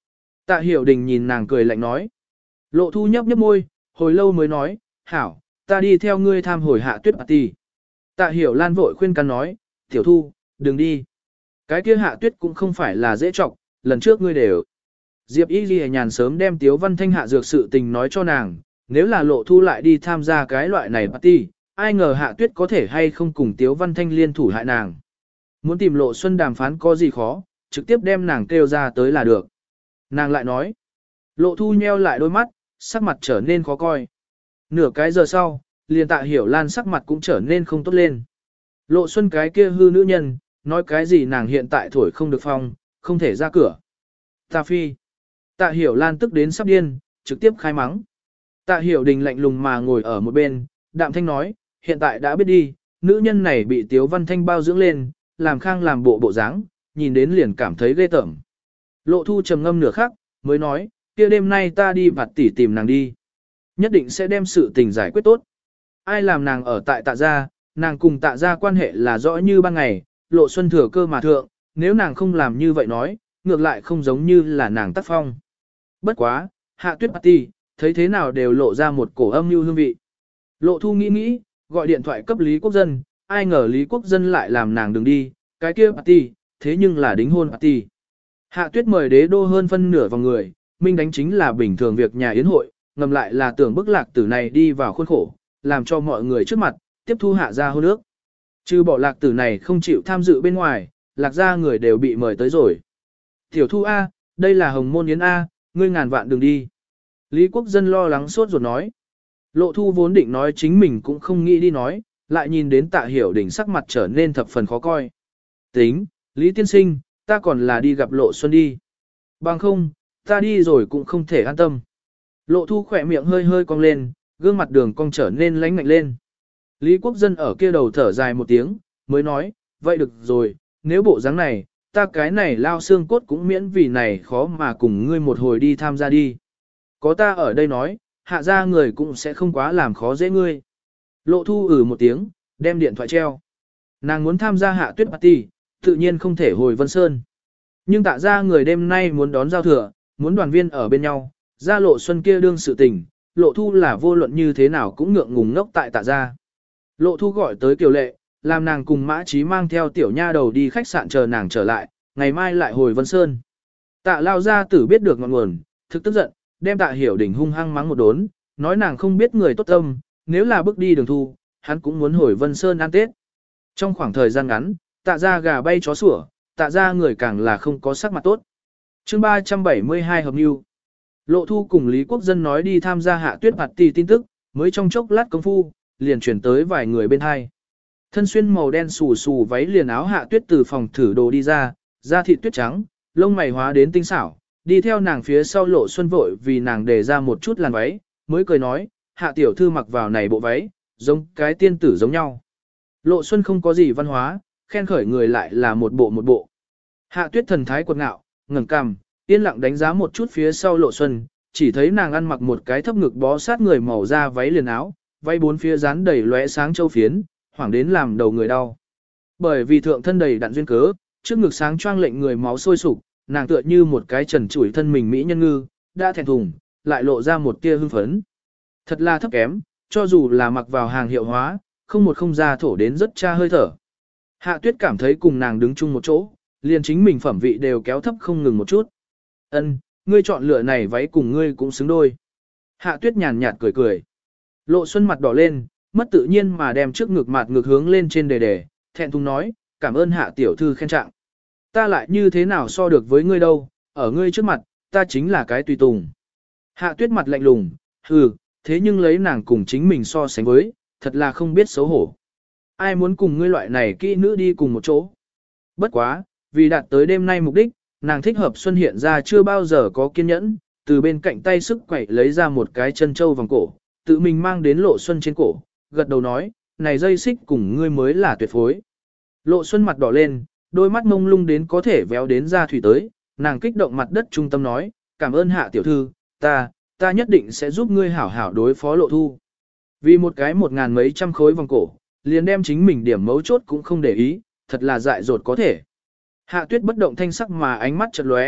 [SPEAKER 1] Tạ Hiểu Đình nhìn nàng cười lạnh nói. Lộ Thu nhấp nhấp môi, hồi lâu mới nói, hảo, ta đi theo ngươi tham hồi Hạ Tuyết party. Tạ Hiểu Lan vội khuyên can nói, Tiểu Thu, đừng đi. Cái kia Hạ Tuyết cũng không phải là dễ trọng, lần trước ngươi đều. Diệp Y Ghi nhàn sớm đem Tiếu Văn Thanh hạ dược sự tình nói cho nàng, nếu là Lộ Thu lại đi tham gia cái loại này party, ai ngờ Hạ Tuyết có thể hay không cùng Tiếu Văn Thanh liên thủ hại nàng. Muốn tìm Lộ Xuân đàm phán có gì khó, trực tiếp đem nàng kêu ra tới là được. Nàng lại nói, Lộ Thu nheo lại đôi mắt, sắc mặt trở nên khó coi. Nửa cái giờ sau, liền Tạ Hiểu Lan sắc mặt cũng trở nên không tốt lên. Lộ Xuân cái kia hư nữ nhân, nói cái gì nàng hiện tại thổi không được phong, không thể ra cửa. Ta phi. Tạ Hiểu Lan tức đến sắp điên, trực tiếp khai mắng. Tạ Hiểu Đình lạnh lùng mà ngồi ở một bên, đạm thanh nói, hiện tại đã biết đi, nữ nhân này bị Tiếu Văn Thanh bao dưỡng lên, làm khang làm bộ bộ dáng, nhìn đến liền cảm thấy ghê tởm. Lộ Thu trầm ngâm nửa khắc, mới nói, kia đêm nay ta đi vặt tỉ tìm nàng đi. Nhất định sẽ đem sự tình giải quyết tốt. Ai làm nàng ở tại Tạ gia, nàng cùng Tạ gia quan hệ là rõ như ban ngày, Lộ Xuân thừa cơ mà thượng, nếu nàng không làm như vậy nói, ngược lại không giống như là nàng tác phong. Bất quá, Hạ Tuyết party, thấy thế nào đều lộ ra một cổ âm mưu hương vị. Lộ Thu nghĩ nghĩ, gọi điện thoại cấp Lý Quốc Dân, ai ngờ Lý Quốc Dân lại làm nàng đừng đi, cái kia party, thế nhưng là đính hôn party. Hạ Tuyết mời đế đô hơn phân nửa vào người, minh đánh chính là bình thường việc nhà yến hội, ngầm lại là tưởng bức lạc tử này đi vào khuôn khổ, làm cho mọi người trước mặt, tiếp thu hạ gia hôn ước. Trừ bỏ lạc tử này không chịu tham dự bên ngoài, lạc gia người đều bị mời tới rồi. Tiểu Thu A, đây là hồng môn yến A, ngươi ngàn vạn đừng đi. Lý Quốc Dân lo lắng sốt ruột nói. Lộ Thu vốn định nói chính mình cũng không nghĩ đi nói, lại nhìn đến Tạ Hiểu Đình sắc mặt trở nên thập phần khó coi. Tính, Lý Tiên Sinh, ta còn là đi gặp Lộ Xuân đi. Bằng không, ta đi rồi cũng không thể an tâm. Lộ Thu khỏe miệng hơi hơi cong lên, gương mặt đường cong trở nên lánh ngạnh lên. Lý Quốc Dân ở kia đầu thở dài một tiếng, mới nói, vậy được rồi, nếu bộ dáng này, ta cái này lao xương cốt cũng miễn vì này khó mà cùng ngươi một hồi đi tham gia đi. Có ta ở đây nói, hạ gia người cũng sẽ không quá làm khó dễ ngươi. Lộ Thu ử một tiếng, đem điện thoại treo. Nàng muốn tham gia Hạ Tuyết party, tự nhiên không thể hồi Vân Sơn. Nhưng Tạ gia người đêm nay muốn đón giao thừa, muốn đoàn viên ở bên nhau, ra Lộ Xuân kia đương sự tình, Lộ Thu là vô luận như thế nào cũng ngượng ngùng ngốc tại Tạ gia. Lộ Thu gọi tới Kiều Lệ, làm nàng cùng Mã Chí mang theo tiểu nha đầu đi khách sạn chờ nàng trở lại, ngày mai lại hồi Vân Sơn. Tạ lao gia tử biết được ngọn nguồn, thực tức giận, đem Tạ Hiểu Đình hung hăng mắng một đốn, nói nàng không biết người tốt tâm, nếu là bước đi đường thu, hắn cũng muốn hồi Vân Sơn ăn Tết. Trong khoảng thời gian ngắn, Tạ gia gà bay chó sủa, Tạ gia người càng là không có sắc mặt tốt. Chương ba trăm bảy mươi hai hợp nhu. Lộ Thu cùng Lý Quốc Dân nói đi tham gia Hạ Tuyết party tin tức, mới trong chốc lát công phu, liền chuyển tới vài người bên hai. Thân xuyên màu đen xù xù váy liền áo Hạ Tuyết từ phòng thử đồ đi ra, da thịt tuyết trắng, lông mày hóa đến tinh xảo, đi theo nàng phía sau Lộ Xuân vội vì nàng để ra một chút làn váy, mới cười nói, Hạ tiểu thư mặc vào này bộ váy, giống cái tiên tử giống nhau. Lộ Xuân không có gì văn hóa, khen khởi người lại là một bộ một bộ. Hạ Tuyết thần thái quật ngạo, ngẩng cằm, yên lặng đánh giá một chút phía sau Lộ Xuân, chỉ thấy nàng ăn mặc một cái thấp ngực bó sát người màu da váy liền áo, váy bốn phía dán đầy lóe sáng châu phiến, hoảng đến làm đầu người đau. Bởi vì thượng thân đầy đặn duyên cớ, trước ngực sáng choang lệnh người máu sôi sục, nàng tựa như một cái trần trụi thân mình mỹ nhân ngư, đã thẹn thùng, lại lộ ra một tia hưng phấn. Thật là thấp kém, cho dù là mặc vào hàng hiệu hóa, không một không ra thổ đến rất cha hơi thở. Hạ Tuyết cảm thấy cùng nàng đứng chung một chỗ, liền chính mình phẩm vị đều kéo thấp không ngừng một chút. Ân, ngươi chọn lựa này váy cùng ngươi cũng xứng đôi. Hạ Tuyết nhàn nhạt cười cười. Lộ Xuân mặt đỏ lên, mất tự nhiên mà đem trước ngực mặt ngực hướng lên trên đề đề, thẹn thùng nói, cảm ơn Hạ tiểu thư khen trạng. Ta lại như thế nào so được với ngươi đâu, ở ngươi trước mặt, ta chính là cái tùy tùng. Hạ Tuyết mặt lạnh lùng, hừ, thế nhưng lấy nàng cùng chính mình so sánh với, thật là không biết xấu hổ. Ai muốn cùng ngươi loại này kỹ nữ đi cùng một chỗ. Bất quá, vì đạt tới đêm nay mục đích, nàng thích hợp Xuân hiện ra chưa bao giờ có kiên nhẫn, từ bên cạnh tay sức quẩy lấy ra một cái chân châu vòng cổ, tự mình mang đến Lộ Xuân trên cổ, gật đầu nói, này dây xích cùng ngươi mới là tuyệt phối. Lộ Xuân mặt đỏ lên, đôi mắt mông lung đến có thể véo đến ra thủy tới, nàng kích động mặt đất trung tâm nói, cảm ơn Hạ tiểu thư, ta, ta nhất định sẽ giúp ngươi hảo hảo đối phó Lộ Thu. Vì một cái một ngàn mấy trăm khối vòng cổ, liền đem chính mình điểm mấu chốt cũng không để ý, thật là dại dột có thể. Hạ Tuyết bất động thanh sắc mà ánh mắt chợt lóe,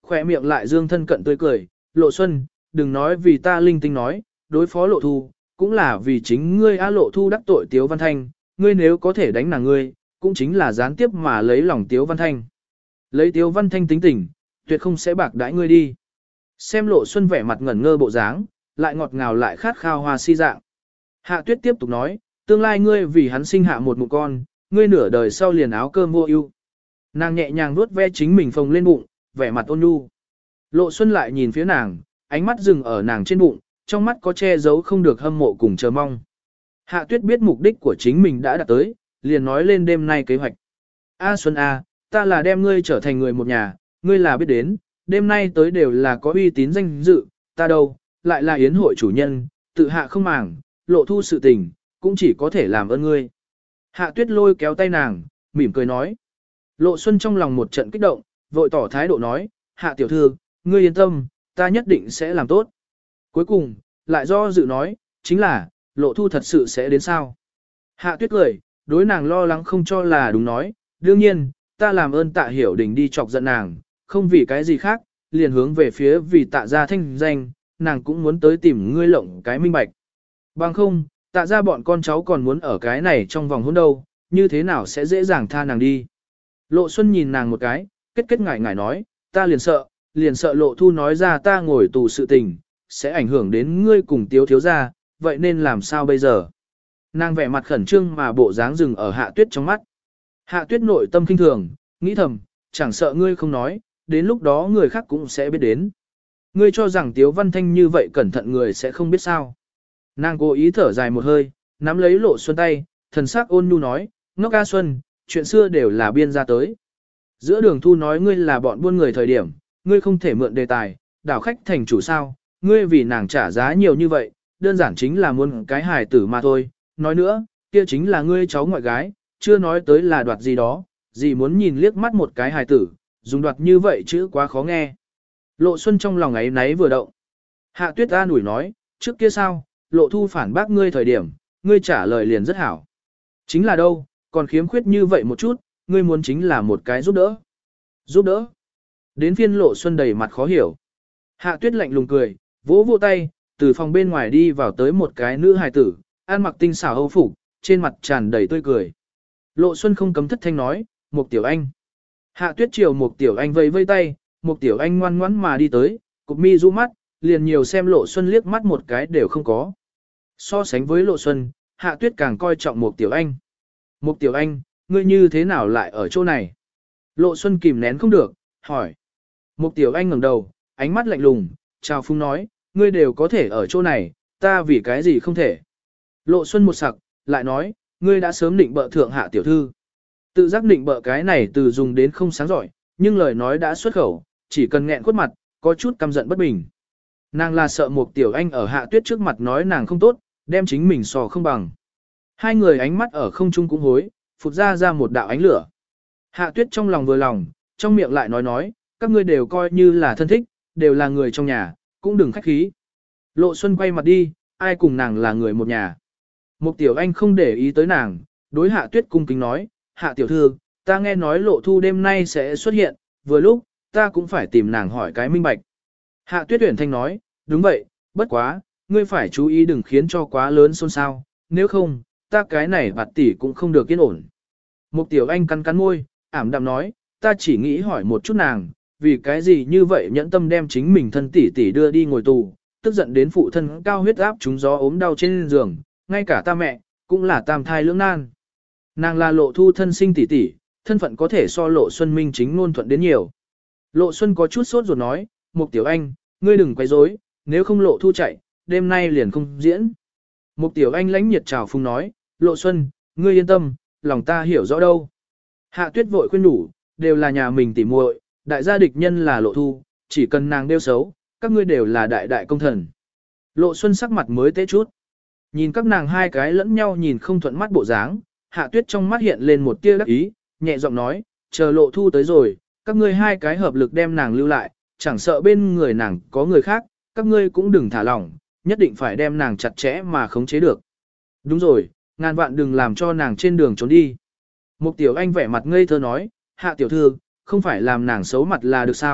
[SPEAKER 1] Khỏe miệng lại dương thân cận tươi cười, Lộ Xuân, đừng nói vì ta linh tinh nói, đối phó Lộ Thu, cũng là vì chính ngươi á. Lộ Thu đắc tội Tiếu Văn Thanh, ngươi nếu có thể đánh nàng ngươi, cũng chính là gián tiếp mà lấy lòng Tiếu Văn Thanh. Lấy Tiếu Văn Thanh tính tình, tuyệt không sẽ bạc đãi ngươi đi. Xem Lộ Xuân vẻ mặt ngẩn ngơ bộ dáng, lại ngọt ngào lại khát khao hoa si dạng. Hạ Tuyết tiếp tục nói, tương lai ngươi vì hắn sinh hạ một mụ con, ngươi nửa đời sau liền áo cơm vô ưu. Nàng nhẹ nhàng vuốt ve chính mình phồng lên bụng, vẻ mặt ôn nhu. Lộ Xuân lại nhìn phía nàng, ánh mắt dừng ở nàng trên bụng, trong mắt có che giấu không được hâm mộ cùng chờ mong. Hạ Tuyết biết mục đích của chính mình đã đạt tới, liền nói lên đêm nay kế hoạch. A Xuân A, ta là đem ngươi trở thành người một nhà, ngươi là biết đến, đêm nay tới đều là có uy tín danh dự, ta đâu, lại là yến hội chủ nhân, tự hạ không màng, Lộ Thu sự tình, cũng chỉ có thể làm ơn ngươi. Hạ Tuyết lôi kéo tay nàng, mỉm cười nói. Lộ Xuân trong lòng một trận kích động, vội tỏ thái độ nói, Hạ tiểu thư, ngươi yên tâm, ta nhất định sẽ làm tốt. Cuối cùng, lại do dự nói, chính là, Lộ Thu thật sự sẽ đến sao. Hạ Tuyết cười, đối nàng lo lắng không cho là đúng nói, đương nhiên, ta làm ơn Tạ Hiểu Đình đi chọc giận nàng, không vì cái gì khác, liền hướng về phía vì Tạ gia thanh danh, nàng cũng muốn tới tìm ngươi lộng cái minh bạch. Bằng không, Tạ gia bọn con cháu còn muốn ở cái này trong vòng hôn đâu, như thế nào sẽ dễ dàng tha nàng đi. Lộ Xuân nhìn nàng một cái, kết kết ngại ngại nói, ta liền sợ, liền sợ Lộ Thu nói ra ta ngồi tù sự tình, sẽ ảnh hưởng đến ngươi cùng Tiếu thiếu gia, vậy nên làm sao bây giờ? Nàng vẻ mặt khẩn trương mà bộ dáng dừng ở Hạ Tuyết trong mắt. Hạ Tuyết nội tâm kinh thường, nghĩ thầm, chẳng sợ ngươi không nói, đến lúc đó người khác cũng sẽ biết đến. Ngươi cho rằng Tiếu Văn Thanh như vậy cẩn thận người sẽ không biết sao. Nàng cố ý thở dài một hơi, nắm lấy Lộ Xuân tay, thần sắc ôn nhu nói, ngốc A Xuân, chuyện xưa đều là biên ra tới. Giữa đường thu nói ngươi là bọn buôn người thời điểm, ngươi không thể mượn đề tài, đảo khách thành chủ sao, ngươi vì nàng trả giá nhiều như vậy, đơn giản chính là muốn cái hài tử mà thôi. Nói nữa, kia chính là ngươi cháu ngoại gái, chưa nói tới là đoạt gì đó, gì muốn nhìn liếc mắt một cái hài tử, dùng đoạt như vậy chứ quá khó nghe. Lộ Xuân trong lòng ấy náy vừa động. Hạ Tuyết an ủi nói, trước kia sao, Lộ Thu phản bác ngươi thời điểm, ngươi trả lời liền rất hảo. Chính là đâu, còn khiếm khuyết như vậy một chút, ngươi muốn chính là một cái giúp đỡ. Giúp đỡ. Đến phiên Lộ Xuân đầy mặt khó hiểu. Hạ Tuyết lạnh lùng cười, vỗ vỗ tay, từ phòng bên ngoài đi vào tới một cái nữ hài tử, ăn mặc tinh xảo âu phục, trên mặt tràn đầy tươi cười. Lộ Xuân không cấm thất thanh nói, Mục Tiểu Anh. Hạ Tuyết chiều Mục Tiểu Anh vẫy vây tay, Mục Tiểu Anh ngoan ngoãn mà đi tới, cụp mi du mắt, liền nhiều xem Lộ Xuân liếc mắt một cái đều không có. So sánh với Lộ Xuân, Hạ Tuyết càng coi trọng Mục Tiểu Anh. Mục Tiểu Anh, ngươi như thế nào lại ở chỗ này? Lộ Xuân kìm nén không được, hỏi. Mục Tiểu Anh ngẩng đầu, ánh mắt lạnh lùng, chào phúng nói, ngươi đều có thể ở chỗ này, ta vì cái gì không thể? Lộ Xuân một sặc, lại nói, ngươi đã sớm định bợ thượng Hạ tiểu thư. Tự giác định bợ cái này từ dùng đến không sáng giỏi, nhưng lời nói đã xuất khẩu, chỉ cần nghẹn khuất mặt, có chút căm giận bất bình. Nàng là sợ Mục Tiểu Anh ở Hạ Tuyết trước mặt nói nàng không tốt, đem chính mình sò không bằng. Hai người ánh mắt ở không trung cũng hối, phụt ra ra một đạo ánh lửa. Hạ Tuyết trong lòng vừa lòng, trong miệng lại nói nói, các ngươi đều coi như là thân thích, đều là người trong nhà, cũng đừng khách khí. Lộ Xuân quay mặt đi, ai cùng nàng là người một nhà. Mục Tiểu Anh không để ý tới nàng, đối Hạ Tuyết cung kính nói, Hạ tiểu thư, ta nghe nói Lộ Thu đêm nay sẽ xuất hiện, vừa lúc, ta cũng phải tìm nàng hỏi cái minh bạch. Hạ Tuyết tuyển thanh nói, đúng vậy, bất quá, ngươi phải chú ý đừng khiến cho quá lớn xôn xao, nếu không, ta cái này bạt tỷ cũng không được yên ổn. Mục Tiểu Anh cắn cắn môi, ảm đạm nói, ta chỉ nghĩ hỏi một chút nàng, vì cái gì như vậy nhẫn tâm đem chính mình thân tỷ tỷ đưa đi ngồi tù, tức giận đến phụ thân cao huyết áp trúng gió ốm đau trên giường, ngay cả ta mẹ, cũng là tam thai lưỡng nan. Nàng là Lộ Thu thân sinh tỷ tỷ, thân phận có thể so Lộ Xuân minh chính ngôn thuận đến nhiều. Lộ Xuân có chút sốt ruột nói, Mục Tiểu Anh, ngươi đừng quấy rối, nếu không Lộ Thu chạy, đêm nay liền không diễn. Mục Tiểu Anh lãnh nhiệt chào phung nói, Lộ Xuân, ngươi yên tâm, lòng ta hiểu rõ đâu. Hạ Tuyết vội khuyên nhủ, đều là nhà mình tỉ muội, đại gia địch nhân là Lộ Thu, chỉ cần nàng đeo xấu, các ngươi đều là đại đại công thần. Lộ Xuân sắc mặt mới tế chút. Nhìn các nàng hai cái lẫn nhau nhìn không thuận mắt bộ dáng, Hạ Tuyết trong mắt hiện lên một tia đắc ý, nhẹ giọng nói, chờ Lộ Thu tới rồi, các ngươi hai cái hợp lực đem nàng lưu lại, chẳng sợ bên người nàng có người khác, các ngươi cũng đừng thả lỏng, nhất định phải đem nàng chặt chẽ mà khống chế được. Đúng rồi, ngàn vạn đừng làm cho nàng trên đường trốn đi. Mục Tiểu Anh vẻ mặt ngây thơ nói, Hạ tiểu thư, không phải làm nàng xấu mặt là được sao,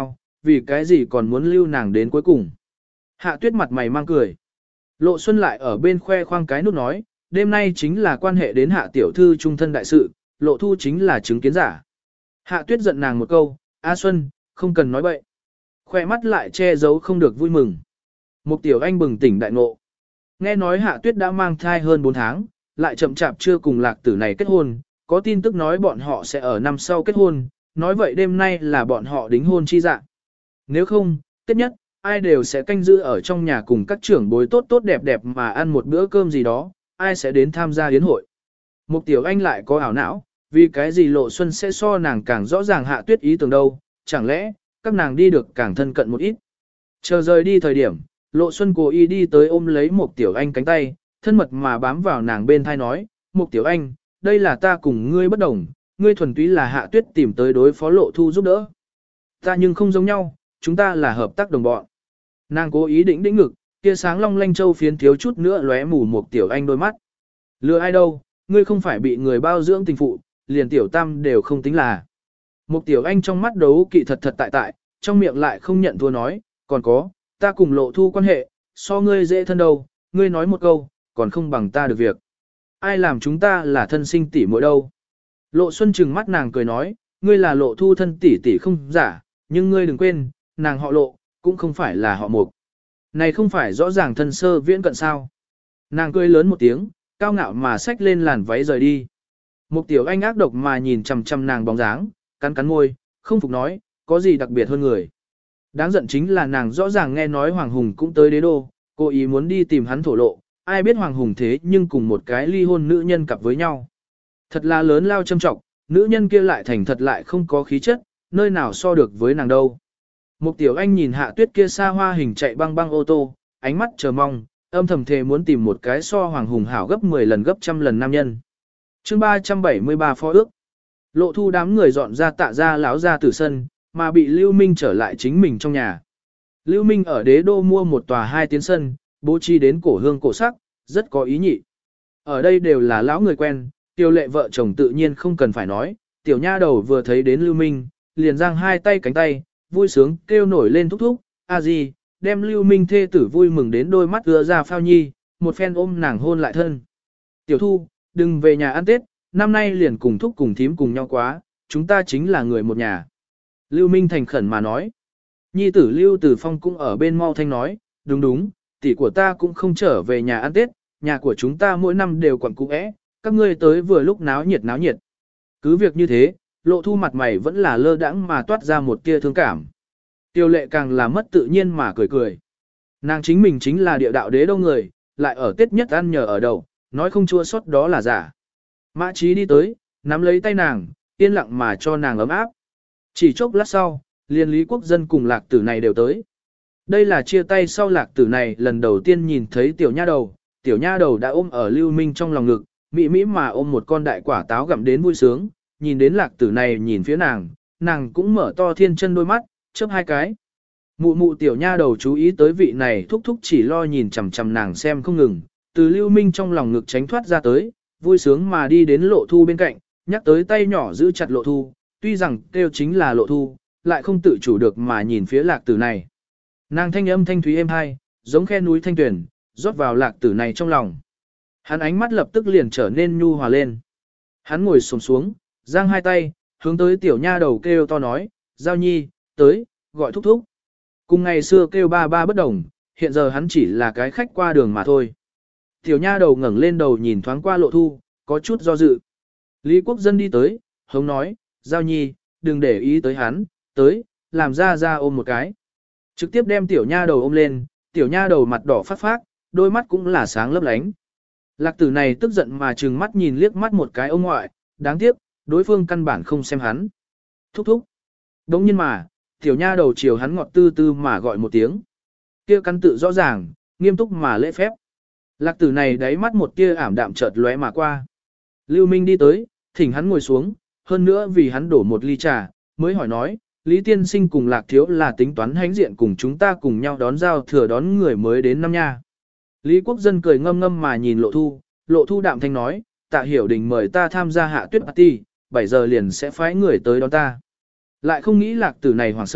[SPEAKER 1] vì cái gì còn muốn lưu nàng đến cuối cùng. Hạ tuyết mặt mày mang cười. Lộ Xuân lại ở bên khoe khoang cái nút nói, đêm nay chính là quan hệ đến hạ tiểu thư trung thân đại sự, Lộ Thu chính là chứng kiến giả. Hạ tuyết giận nàng một câu, A Xuân, không cần nói bậy. Khoe mắt lại che giấu không được vui mừng. Một tiểu anh bừng tỉnh đại ngộ. Nghe nói hạ tuyết đã mang thai hơn bốn tháng, lại chậm chạp chưa cùng lạc tử này kết hôn, có tin tức nói bọn họ sẽ ở năm sau kết hôn, nói vậy đêm nay là bọn họ đính hôn chi dạng. Nếu không, tiếp nhất, ai đều sẽ canh giữ ở trong nhà cùng các trưởng bối tốt tốt đẹp đẹp mà ăn một bữa cơm gì đó, ai sẽ đến tham gia yến hội. Một tiểu anh lại có ảo não, vì cái gì Lộ Xuân sẽ so nàng càng rõ ràng hạ tuyết ý tưởng đâu, chẳng lẽ, các nàng đi được càng thân cận một ít. Chờ rời đi thời điểm, Lộ Xuân cố ý đi tới ôm lấy một tiểu anh cánh tay, thân mật mà bám vào nàng bên thai nói, một tiểu anh, đây là ta cùng ngươi bất đồng, ngươi thuần túy là hạ tuyết tìm tới đối phó Lộ Thu giúp đỡ. Ta nhưng không giống nhau, chúng ta là hợp tác đồng bọn. Nàng cố ý đĩnh đĩnh ngực, kia sáng long lanh châu phiến thiếu chút nữa lóe mù một tiểu anh đôi mắt. Lừa ai đâu, ngươi không phải bị người bao dưỡng tình phụ, liền tiểu tam đều không tính là. Một tiểu anh trong mắt đấu kỵ thật thật tại tại, trong miệng lại không nhận thua nói, còn có, ta cùng Lộ Thu quan hệ, so ngươi dễ thân đâu, ngươi nói một câu, còn không bằng ta được việc. Ai làm chúng ta là thân sinh tỷ muội đâu. Lộ Xuân trừng mắt nàng cười nói, ngươi là Lộ Thu thân tỷ tỷ không giả, nhưng ngươi đừng quên, nàng họ Lộ, cũng không phải là họ Mục. Này không phải rõ ràng thân sơ viễn cận sao. Nàng cười lớn một tiếng, cao ngạo mà xách lên làn váy rời đi. Mục tiểu anh ác độc mà nhìn chằm chằm nàng bóng dáng, cắn cắn môi, không phục nói, có gì đặc biệt hơn người. Đáng giận chính là nàng rõ ràng nghe nói Hoàng Hùng cũng tới đế đô, cô ý muốn đi tìm hắn thổ lộ, ai biết Hoàng Hùng thế nhưng cùng một cái ly hôn nữ nhân cặp với nhau. Thật là lớn lao châm trọng, nữ nhân kia lại thành thật lại không có khí chất, nơi nào so được với nàng đâu. Mục tiểu anh nhìn hạ tuyết kia xa hoa hình chạy băng băng ô tô, ánh mắt chờ mong, âm thầm thề muốn tìm một cái so Hoàng Hùng hảo gấp mười lần gấp trăm lần nam nhân. Chương ba trăm bảy mươi ba phó ước. Lộ Thu đám người dọn ra tạ ra láo ra từ sân, mà bị Lưu Minh trở lại chính mình trong nhà. Lưu Minh ở đế đô mua một tòa hai tiến sân, bố trí đến cổ hương cổ sắc, rất có ý nhị. Ở đây đều là lão người quen, Tiêu Lệ vợ chồng tự nhiên không cần phải nói, tiểu nha đầu vừa thấy đến Lưu Minh, liền giang hai tay cánh tay, vui sướng kêu nổi lên thúc thúc, a gì, đem Lưu Minh thê tử vui mừng đến đôi mắt ưa ra phao nhi, một phen ôm nàng hôn lại thân. Tiểu Thu, đừng về nhà ăn Tết, năm nay liền cùng thúc cùng thím cùng nhau quá, chúng ta chính là người một nhà. Lưu Minh thành khẩn mà nói. Nhi tử Lưu Tử Phong cũng ở bên mau thanh nói, đúng đúng, tỷ của ta cũng không trở về nhà ăn Tết, nhà của chúng ta mỗi năm đều quặn cũ é, các ngươi tới vừa lúc náo nhiệt náo nhiệt. Cứ việc như thế, Lộ Thu mặt mày vẫn là lơ đãng mà toát ra một tia thương cảm. Tiêu Lệ càng là mất tự nhiên mà cười cười. Nàng chính mình chính là địa đạo đế đâu người, lại ở Tết nhất ăn nhờ ở đầu, nói không chua sót đó là giả. Mã Chí đi tới, nắm lấy tay nàng, yên lặng mà cho nàng ấm áp. Chỉ chốc lát sau, liên Lý Quốc Dân cùng lạc tử này đều tới. Đây là chia tay sau lạc tử này lần đầu tiên nhìn thấy tiểu nha đầu, tiểu nha đầu đã ôm ở Lưu Minh trong lòng ngực, mị mỹ mà ôm một con đại quả táo gặm đến vui sướng, nhìn đến lạc tử này nhìn phía nàng, nàng cũng mở to thiên chân đôi mắt, chớp hai cái. Mụ mụ tiểu nha đầu chú ý tới vị này thúc thúc chỉ lo nhìn chằm chằm nàng xem không ngừng, từ Lưu Minh trong lòng ngực tránh thoát ra tới, vui sướng mà đi đến Lộ Thu bên cạnh, nhắc tới tay nhỏ giữ chặt Lộ Thu, tuy rằng kêu chính là Lộ Thu, lại không tự chủ được mà nhìn phía lạc tử này. Nàng thanh âm thanh thúy êm hai, giống khe núi thanh tuyển, rót vào lạc tử này trong lòng. Hắn ánh mắt lập tức liền trở nên nhu hòa lên. Hắn ngồi xổm xuống, giang hai tay, hướng tới tiểu nha đầu kêu to nói, Giao Nhi, tới, gọi thúc thúc. Cùng ngày xưa kêu ba ba bất đồng, hiện giờ hắn chỉ là cái khách qua đường mà thôi. Tiểu nha đầu ngẩng lên đầu nhìn thoáng qua Lộ Thu, có chút do dự. Lý Quốc Dân đi tới, hống nói, Giao Nhi, đừng để ý tới hắn, tới, làm ra ra ôm một cái. Trực tiếp đem tiểu nha đầu ôm lên, tiểu nha đầu mặt đỏ phát phát, đôi mắt cũng là sáng lấp lánh. Lạc tử này tức giận mà trừng mắt nhìn liếc mắt một cái ông ngoại, đáng tiếc, đối phương căn bản không xem hắn. Thúc thúc. Đống nhiên mà, tiểu nha đầu chiều hắn ngọt tư tư mà gọi một tiếng. Kia căn tự rõ ràng, nghiêm túc mà lễ phép. Lạc tử này đáy mắt một tia ảm đạm chợt lóe mà qua. Lưu Minh đi tới, thỉnh hắn ngồi xuống, hơn nữa vì hắn đổ một ly trà, mới hỏi nói, Lý Tiên Sinh cùng Lạc Thiếu là tính toán hãnh diện cùng chúng ta cùng nhau đón giao thừa đón người mới đến năm nha. Lý Quốc Dân cười ngâm ngâm mà nhìn Lộ Thu, Lộ Thu đạm thanh nói, Tạ Hiểu Đình mời ta tham gia hạ tuyết party, bảy giờ liền sẽ phái người tới đón ta. Lại không nghĩ lạc tử này hoảng sợ,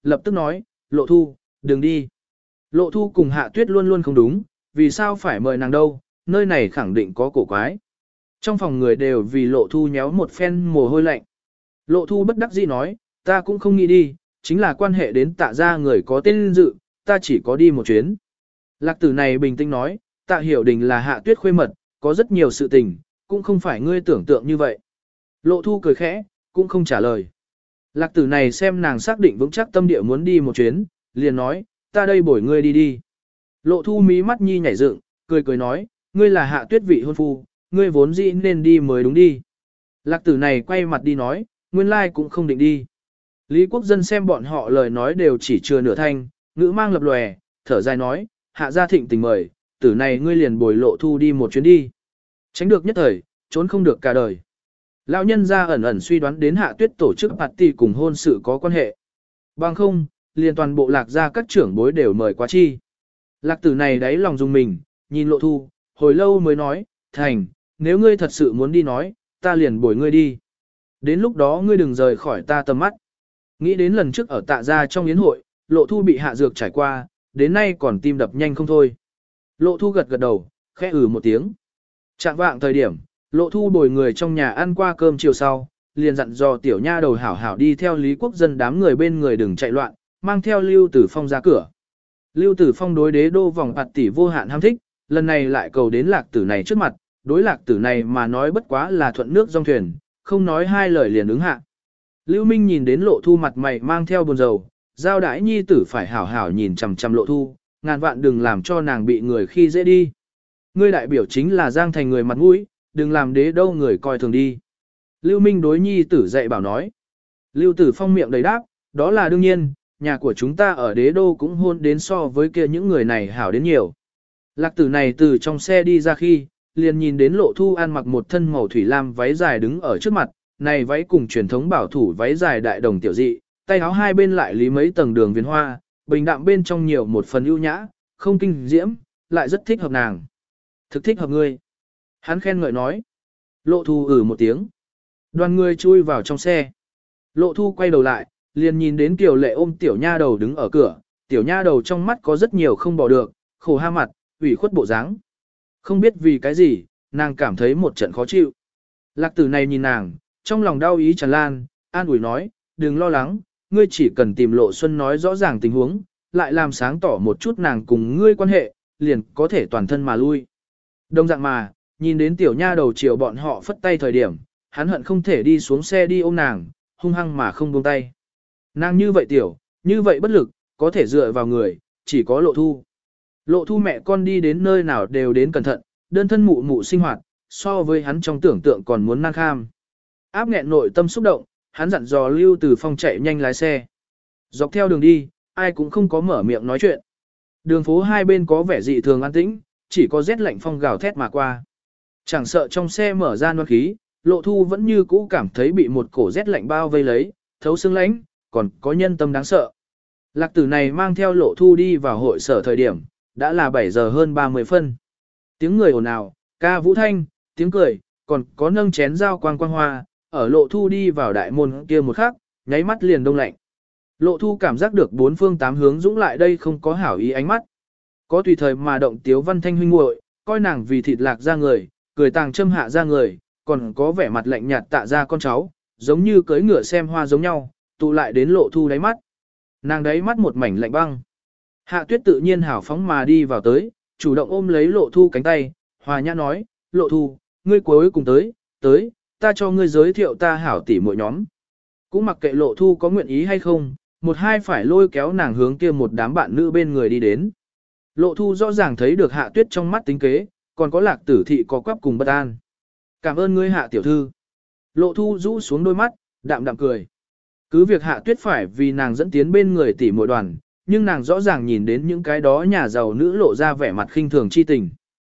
[SPEAKER 1] lập tức nói, Lộ Thu, đừng đi. Lộ Thu cùng Hạ Tuyết luôn luôn không đúng, vì sao phải mời nàng đâu, nơi này khẳng định có cổ quái. Trong phòng người đều vì Lộ Thu nhéo một phen mồ hôi lạnh. Lộ Thu bất đắc dĩ nói, ta cũng không nghĩ đi, chính là quan hệ đến tạ ra người có tên dự, ta chỉ có đi một chuyến. Lạc tử này bình tĩnh nói, tạ hiểu đình là Hạ Tuyết khuê mật, có rất nhiều sự tình, cũng không phải ngươi tưởng tượng như vậy. Lộ Thu cười khẽ, cũng không trả lời. Lạc tử này xem nàng xác định vững chắc tâm địa muốn đi một chuyến, liền nói, ta đây bổi ngươi đi đi. Lộ Thu mí mắt nhi nhảy dựng, cười cười nói, ngươi là Hạ Tuyết vị hôn phu, ngươi vốn dĩ nên đi mới đúng đi. Lạc tử này quay mặt đi nói, nguyên lai cũng không định đi. Lý Quốc Dân xem bọn họ lời nói đều chỉ chưa nửa thanh, ngữ mang lập lòe, thở dài nói, Hạ gia thịnh tình mời, tử này ngươi liền bồi Lộ Thu đi một chuyến đi. Tránh được nhất thời, trốn không được cả đời. Lão nhân gia ẩn ẩn suy đoán đến Hạ Tuyết tổ chức party cùng hôn sự có quan hệ. Bằng không, liền toàn bộ Lạc gia các trưởng bối đều mời quá chi. Lạc tử này đáy lòng dùng mình, nhìn Lộ Thu, hồi lâu mới nói, thành, nếu ngươi thật sự muốn đi nói, ta liền bồi ngươi đi. Đến lúc đó ngươi đừng rời khỏi ta tầm mắt. Nghĩ đến lần trước ở tạ gia trong yến hội, Lộ Thu bị hạ dược trải qua, đến nay còn tim đập nhanh không thôi. Lộ Thu gật gật đầu, khẽ ử một tiếng. Trạng vạng thời điểm, Lộ Thu bồi người trong nhà ăn qua cơm chiều sau, liền dặn dò tiểu nha đầu hảo hảo đi theo Lý Quốc Dân đám người bên người đừng chạy loạn, mang theo Lưu Tử Phong ra cửa. Lưu Tử Phong đối đế đô vòng bạt tỷ vô hạn ham thích, lần này lại cầu đến lạc tử này trước mặt, đối lạc tử này mà nói bất quá là thuận nước dòng thuyền, không nói hai lời liền ứng hạ. Lưu Minh nhìn đến Lộ Thu mặt mày mang theo buồn rầu, giao đãi nhi tử phải hảo hảo nhìn chằm chằm Lộ Thu, ngàn vạn đừng làm cho nàng bị người khi dễ đi. Ngươi đại biểu chính là Giang Thành người mặt mũi, đừng làm đế đâu người coi thường đi. Lưu Minh đối nhi tử dạy bảo nói. Lưu Tử Phong miệng đầy đáp, đó là đương nhiên, nhà của chúng ta ở đế đô cũng hôn đến so với kia những người này hảo đến nhiều. Lạc tử này từ trong xe đi ra khi, liền nhìn đến Lộ Thu ăn mặc một thân màu thủy lam váy dài đứng ở trước mặt, này váy cùng truyền thống bảo thủ váy dài đại đồng tiểu dị, tay áo hai bên lại lý mấy tầng đường viền hoa, bình đạm bên trong nhiều một phần ưu nhã, không kinh diễm, lại rất thích hợp nàng. Thực thích hợp ngươi. Hắn khen ngợi nói. Lộ Thu ử một tiếng. Đoàn người chui vào trong xe. Lộ Thu quay đầu lại, liền nhìn đến Kiều Lệ ôm tiểu nha đầu đứng ở cửa, tiểu nha đầu trong mắt có rất nhiều không bỏ được, khổ ha mặt, ủy khuất bộ dáng. Không biết vì cái gì, nàng cảm thấy một trận khó chịu. Lạc tử này nhìn nàng, trong lòng đau ý tràn lan, an ủi nói, đừng lo lắng, ngươi chỉ cần tìm Lộ Xuân nói rõ ràng tình huống, lại làm sáng tỏ một chút nàng cùng ngươi quan hệ, liền có thể toàn thân mà lui. Đồng dạng mà, nhìn đến tiểu nha đầu chiều bọn họ phất tay thời điểm, hắn hận không thể đi xuống xe đi ôm nàng, hung hăng mà không buông tay. Nàng như vậy tiểu, như vậy bất lực, có thể dựa vào người, chỉ có Lộ Thu. Lộ Thu mẹ con đi đến nơi nào đều đến cẩn thận, đơn thân mụ mụ sinh hoạt, so với hắn trong tưởng tượng còn muốn năng kham. Áp nghẹn nội tâm xúc động, hắn dặn dò Lưu Tử Phong chạy nhanh lái xe. Dọc theo đường đi, ai cũng không có mở miệng nói chuyện. Đường phố hai bên có vẻ dị thường an tĩnh, chỉ có rét lạnh phong gào thét mà qua. Chẳng sợ trong xe mở ra noan khí, Lộ Thu vẫn như cũ cảm thấy bị một cổ rét lạnh bao vây lấy, thấu xương lãnh, còn có nhân tâm đáng sợ. Lạc tử này mang theo Lộ Thu đi vào hội sở thời điểm, đã là bảy giờ hơn ba mươi phân. Tiếng người ồn ào, ca vũ thanh, tiếng cười, còn có nâng chén dao quang quang hoa, ở Lộ Thu đi vào đại môn kia một khắc, nháy mắt liền đông lạnh. Lộ Thu cảm giác được bốn phương tám hướng dũng lại đây không có hảo ý ánh mắt. Có tùy thời mà động tiếu văn thanh huynh muội, coi nàng vì thịt lạc ra người, cười tàng châm hạ ra người, còn có vẻ mặt lạnh nhạt tạ ra con cháu, giống như cưỡi ngựa xem hoa giống nhau, tụ lại đến Lộ Thu đáy mắt. Nàng đáy mắt một mảnh lạnh băng. Hạ Tuyết tự nhiên hào phóng mà đi vào tới, chủ động ôm lấy Lộ Thu cánh tay, hòa nhã nói, Lộ Thu, ngươi cuối cùng tới, tới, ta cho ngươi giới thiệu ta hảo tỷ muội nhóm. Cũng mặc kệ Lộ Thu có nguyện ý hay không, một hai phải lôi kéo nàng hướng kia một đám bạn nữ bên người đi đến. Lộ Thu rõ ràng thấy được Hạ Tuyết trong mắt tính kế, còn có Lạc Tử thị có quắp cùng bất an. Cảm ơn ngươi Hạ tiểu thư. Lộ Thu rũ xuống đôi mắt, đạm đạm cười. Cứ việc Hạ Tuyết phải vì nàng dẫn tiến bên người tỷ muội đoàn, nhưng nàng rõ ràng nhìn đến những cái đó nhà giàu nữ lộ ra vẻ mặt khinh thường chi tình.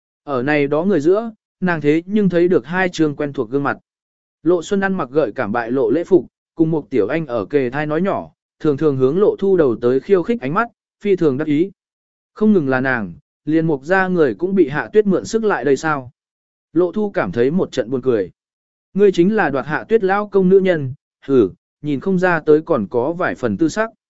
[SPEAKER 1] Ở này đó người giữa, nàng thế nhưng thấy được hai trường quen thuộc gương mặt. Lộ Xuân ăn mặc gợi cảm bại lộ lễ phục, cùng một tiểu anh ở kề thai nói nhỏ, thường thường hướng Lộ Thu đầu tới khiêu khích ánh mắt, phi thường đắc ý. Không ngừng là nàng, liền mục ra người cũng bị Hạ Tuyết mượn sức lại đây sao. Lộ Thu cảm thấy một trận buồn cười. Ngươi chính là đoạt Hạ Tuyết lão công nữ nhân, hử, nhìn không ra tới còn có vài phần tư sắc.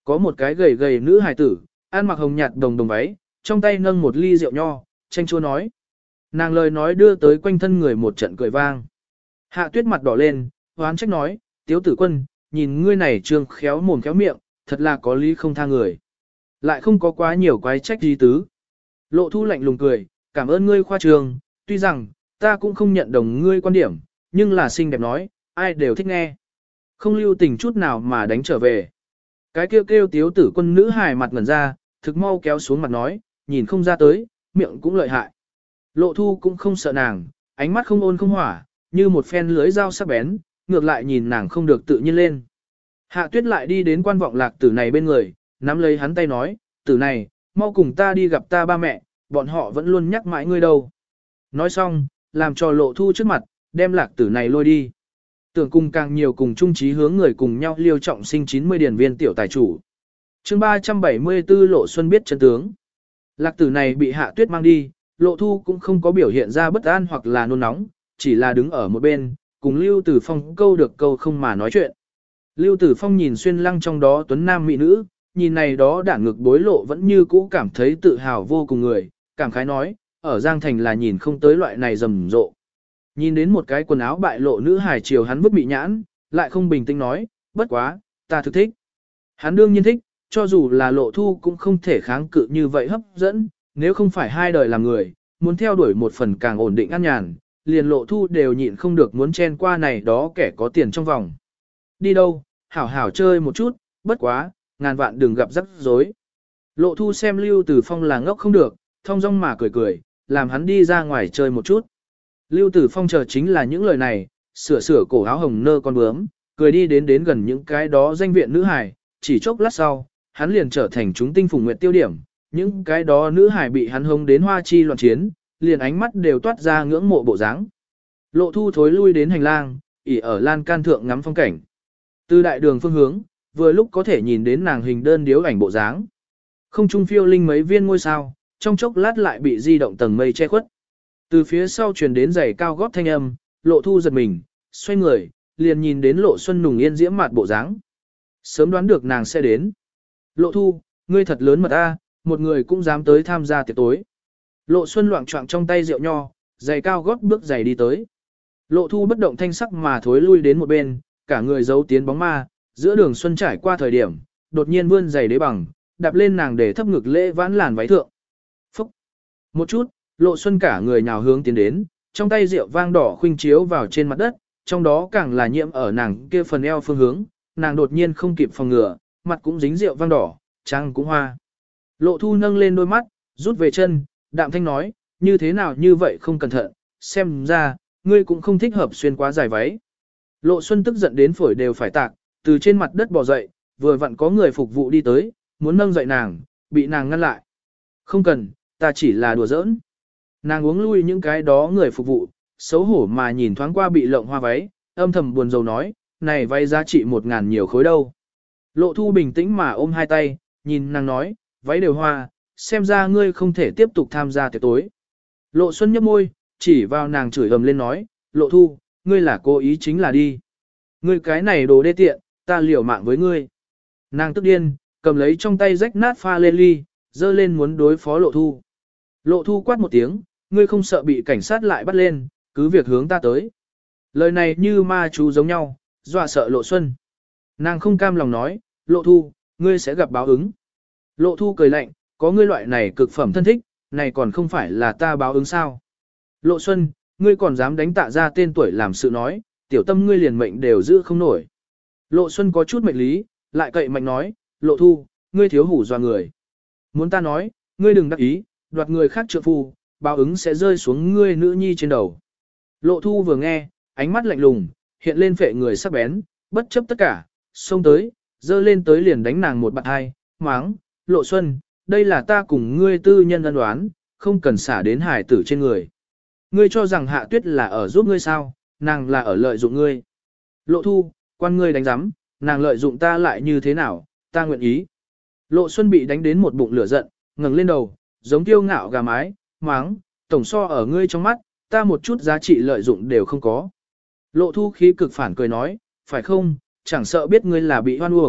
[SPEAKER 1] Có một cái gầy gầy nữ hài tử, ăn mặc hồng nhạt đồng đồng váy, trong tay nâng một ly rượu nho, chanh chua nói. Nàng lời nói đưa tới quanh thân người một trận cười vang. Hạ tuyết mặt đỏ lên, hoán trách nói, tiếu tử quân, nhìn ngươi này trương khéo mồm khéo miệng, thật là có lý không tha người. Lại không có quá nhiều quái trách gì tứ. Lộ thu lạnh lùng cười, cảm ơn ngươi khoa trường, tuy rằng, ta cũng không nhận đồng ngươi quan điểm, nhưng là xinh đẹp nói, ai đều thích nghe. Không lưu tình chút nào mà đánh trở về. Cái kêu kêu tiếu tử quân nữ hài mặt ngẩn ra, thực mau kéo xuống mặt nói, nhìn không ra tới, miệng cũng lợi hại. Lộ thu cũng không sợ nàng, ánh mắt không ôn không hỏa, như một phen lưới dao sắc bén, ngược lại nhìn nàng không được tự nhiên lên. Hạ tuyết lại đi đến quan vọng lạc tử này bên người, nắm lấy hắn tay nói, tử này, mau cùng ta đi gặp ta ba mẹ, bọn họ vẫn luôn nhắc mãi ngươi đâu. Nói xong, làm cho lộ thu trước mặt, đem lạc tử này lôi đi. Tưởng cùng càng nhiều cùng chung trí hướng người cùng nhau liêu trọng sinh chín mươi điển viên tiểu tài chủ. chương ba trăm bảy mươi tư Lộ Xuân biết chân tướng. Lạc tử này bị hạ tuyết mang đi, lộ thu cũng không có biểu hiện ra bất an hoặc là nôn nóng, chỉ là đứng ở một bên, cùng Lưu Tử Phong câu được câu không mà nói chuyện. Lưu Tử Phong nhìn xuyên lăng trong đó tuấn nam mỹ nữ, nhìn này đó đản ngực bối lộ vẫn như cũ cảm thấy tự hào vô cùng người, cảm khái nói, ở Giang Thành là nhìn không tới loại này rầm rộ. Nhìn đến một cái quần áo bại lộ nữ hài chiều hắn bức bị nhãn, lại không bình tĩnh nói, bất quá, ta thực thích. Hắn đương nhiên thích, cho dù là lộ thu cũng không thể kháng cự như vậy hấp dẫn, nếu không phải hai đời làm người, muốn theo đuổi một phần càng ổn định an nhàn, liền lộ thu đều nhịn không được muốn chen qua này đó kẻ có tiền trong vòng. Đi đâu, hảo hảo chơi một chút, bất quá, ngàn vạn đừng gặp rắc rối. Lộ thu xem Lưu Tử Phong là ngốc không được, thong dong mà cười cười, làm hắn đi ra ngoài chơi một chút. Lưu Tử Phong chờ chính là những lời này, sửa sửa cổ áo hồng nơ con bướm, cười đi đến đến gần những cái đó danh viện nữ hài, chỉ chốc lát sau, hắn liền trở thành chúng tinh phùng nguyệt tiêu điểm, những cái đó nữ hài bị hắn hống đến hoa chi loạn chiến, liền ánh mắt đều toát ra ngưỡng mộ bộ dáng. Lộ thu thối lui đến hành lang, ỉ ở lan can thượng ngắm phong cảnh. Từ đại đường phương hướng, vừa lúc có thể nhìn đến nàng hình đơn điếu ảnh bộ dáng. Không trung phiêu linh mấy viên ngôi sao, trong chốc lát lại bị di động tầng mây che khuất. Từ phía sau truyền đến giày cao gót thanh âm, lộ thu giật mình, xoay người, liền nhìn đến lộ xuân nùng yên diễm mặt bộ dáng. Sớm đoán được nàng sẽ đến. Lộ thu, ngươi thật lớn mật a, một người cũng dám tới tham gia tiệc tối. Lộ xuân loạng choạng trong tay rượu nho, giày cao gót bước giày đi tới. Lộ thu bất động thanh sắc mà thối lui đến một bên, cả người giấu tiến bóng ma, giữa đường xuân trải qua thời điểm, đột nhiên vươn giày đế bằng, đạp lên nàng để thấp ngực lễ vãn làn váy thượng. Phúc! Một chút, lộ xuân cả người nhào hướng tiến đến, trong tay rượu vang đỏ khuynh chiếu vào trên mặt đất, trong đó càng là nhiễm ở nàng kia phần eo phương hướng, nàng đột nhiên không kịp phòng ngừa, mặt cũng dính rượu vang đỏ, trăng cũng hoa. Lộ thu nâng lên đôi mắt, rút về chân, đạm thanh nói, như thế nào như vậy không cẩn thận, xem ra, ngươi cũng không thích hợp xuyên quá dài váy. Lộ xuân tức giận đến phổi đều phải tạc, từ trên mặt đất bò dậy, vừa vặn có người phục vụ đi tới, muốn nâng dậy nàng, bị nàng ngăn lại. Không cần, ta chỉ là đùa giỡn. Nàng uống lui những cái đó người phục vụ, xấu hổ mà nhìn thoáng qua bị lộng hoa váy, âm thầm buồn rầu nói, này váy giá trị một ngàn nhiều khối đâu. Lộ thu bình tĩnh mà ôm hai tay, nhìn nàng nói, váy đều hoa, xem ra ngươi không thể tiếp tục tham gia tiệc tối. Lộ xuân nhấp môi, chỉ vào nàng chửi ầm lên nói, lộ thu, ngươi là cố ý chính là đi. Ngươi cái này đồ đê tiện, ta liều mạng với ngươi. Nàng tức điên, cầm lấy trong tay rách nát pha lên ly, dơ lên muốn đối phó lộ thu. Lộ thu quát một tiếng, ngươi không sợ bị cảnh sát lại bắt lên, cứ việc hướng ta tới. Lời này như ma chú giống nhau, dọa sợ lộ xuân. Nàng không cam lòng nói, lộ thu, ngươi sẽ gặp báo ứng. Lộ thu cười lạnh, có ngươi loại này cực phẩm thân thích, này còn không phải là ta báo ứng sao. Lộ xuân, ngươi còn dám đánh tạ ra tên tuổi làm sự nói, tiểu tâm ngươi liền mệnh đều giữ không nổi. Lộ xuân có chút mệnh lý, lại cậy mạnh nói, lộ thu, ngươi thiếu hủ dọa người. Muốn ta nói, ngươi đừng đắc ý, đoạt người khác trượng phu, báo ứng sẽ rơi xuống ngươi nữ nhi trên đầu. Lộ thu vừa nghe, ánh mắt lạnh lùng, hiện lên phệ người sắc bén, bất chấp tất cả, xông tới, dơ lên tới liền đánh nàng một bạn hai, máng, lộ xuân, đây là ta cùng ngươi tư nhân ân đoán, không cần xả đến hải tử trên người. Ngươi cho rằng hạ tuyết là ở giúp ngươi sao, nàng là ở lợi dụng ngươi. Lộ thu, quan ngươi đánh giám, nàng lợi dụng ta lại như thế nào, ta nguyện ý. Lộ xuân bị đánh đến một bụng lửa giận, ngẩng lên đầu, giống tiêu ngạo gà mái, máng, tổng so ở ngươi trong mắt, ta một chút giá trị lợi dụng đều không có. Lộ thu khí cực phản cười nói, phải không, chẳng sợ biết ngươi là bị hoan uổng,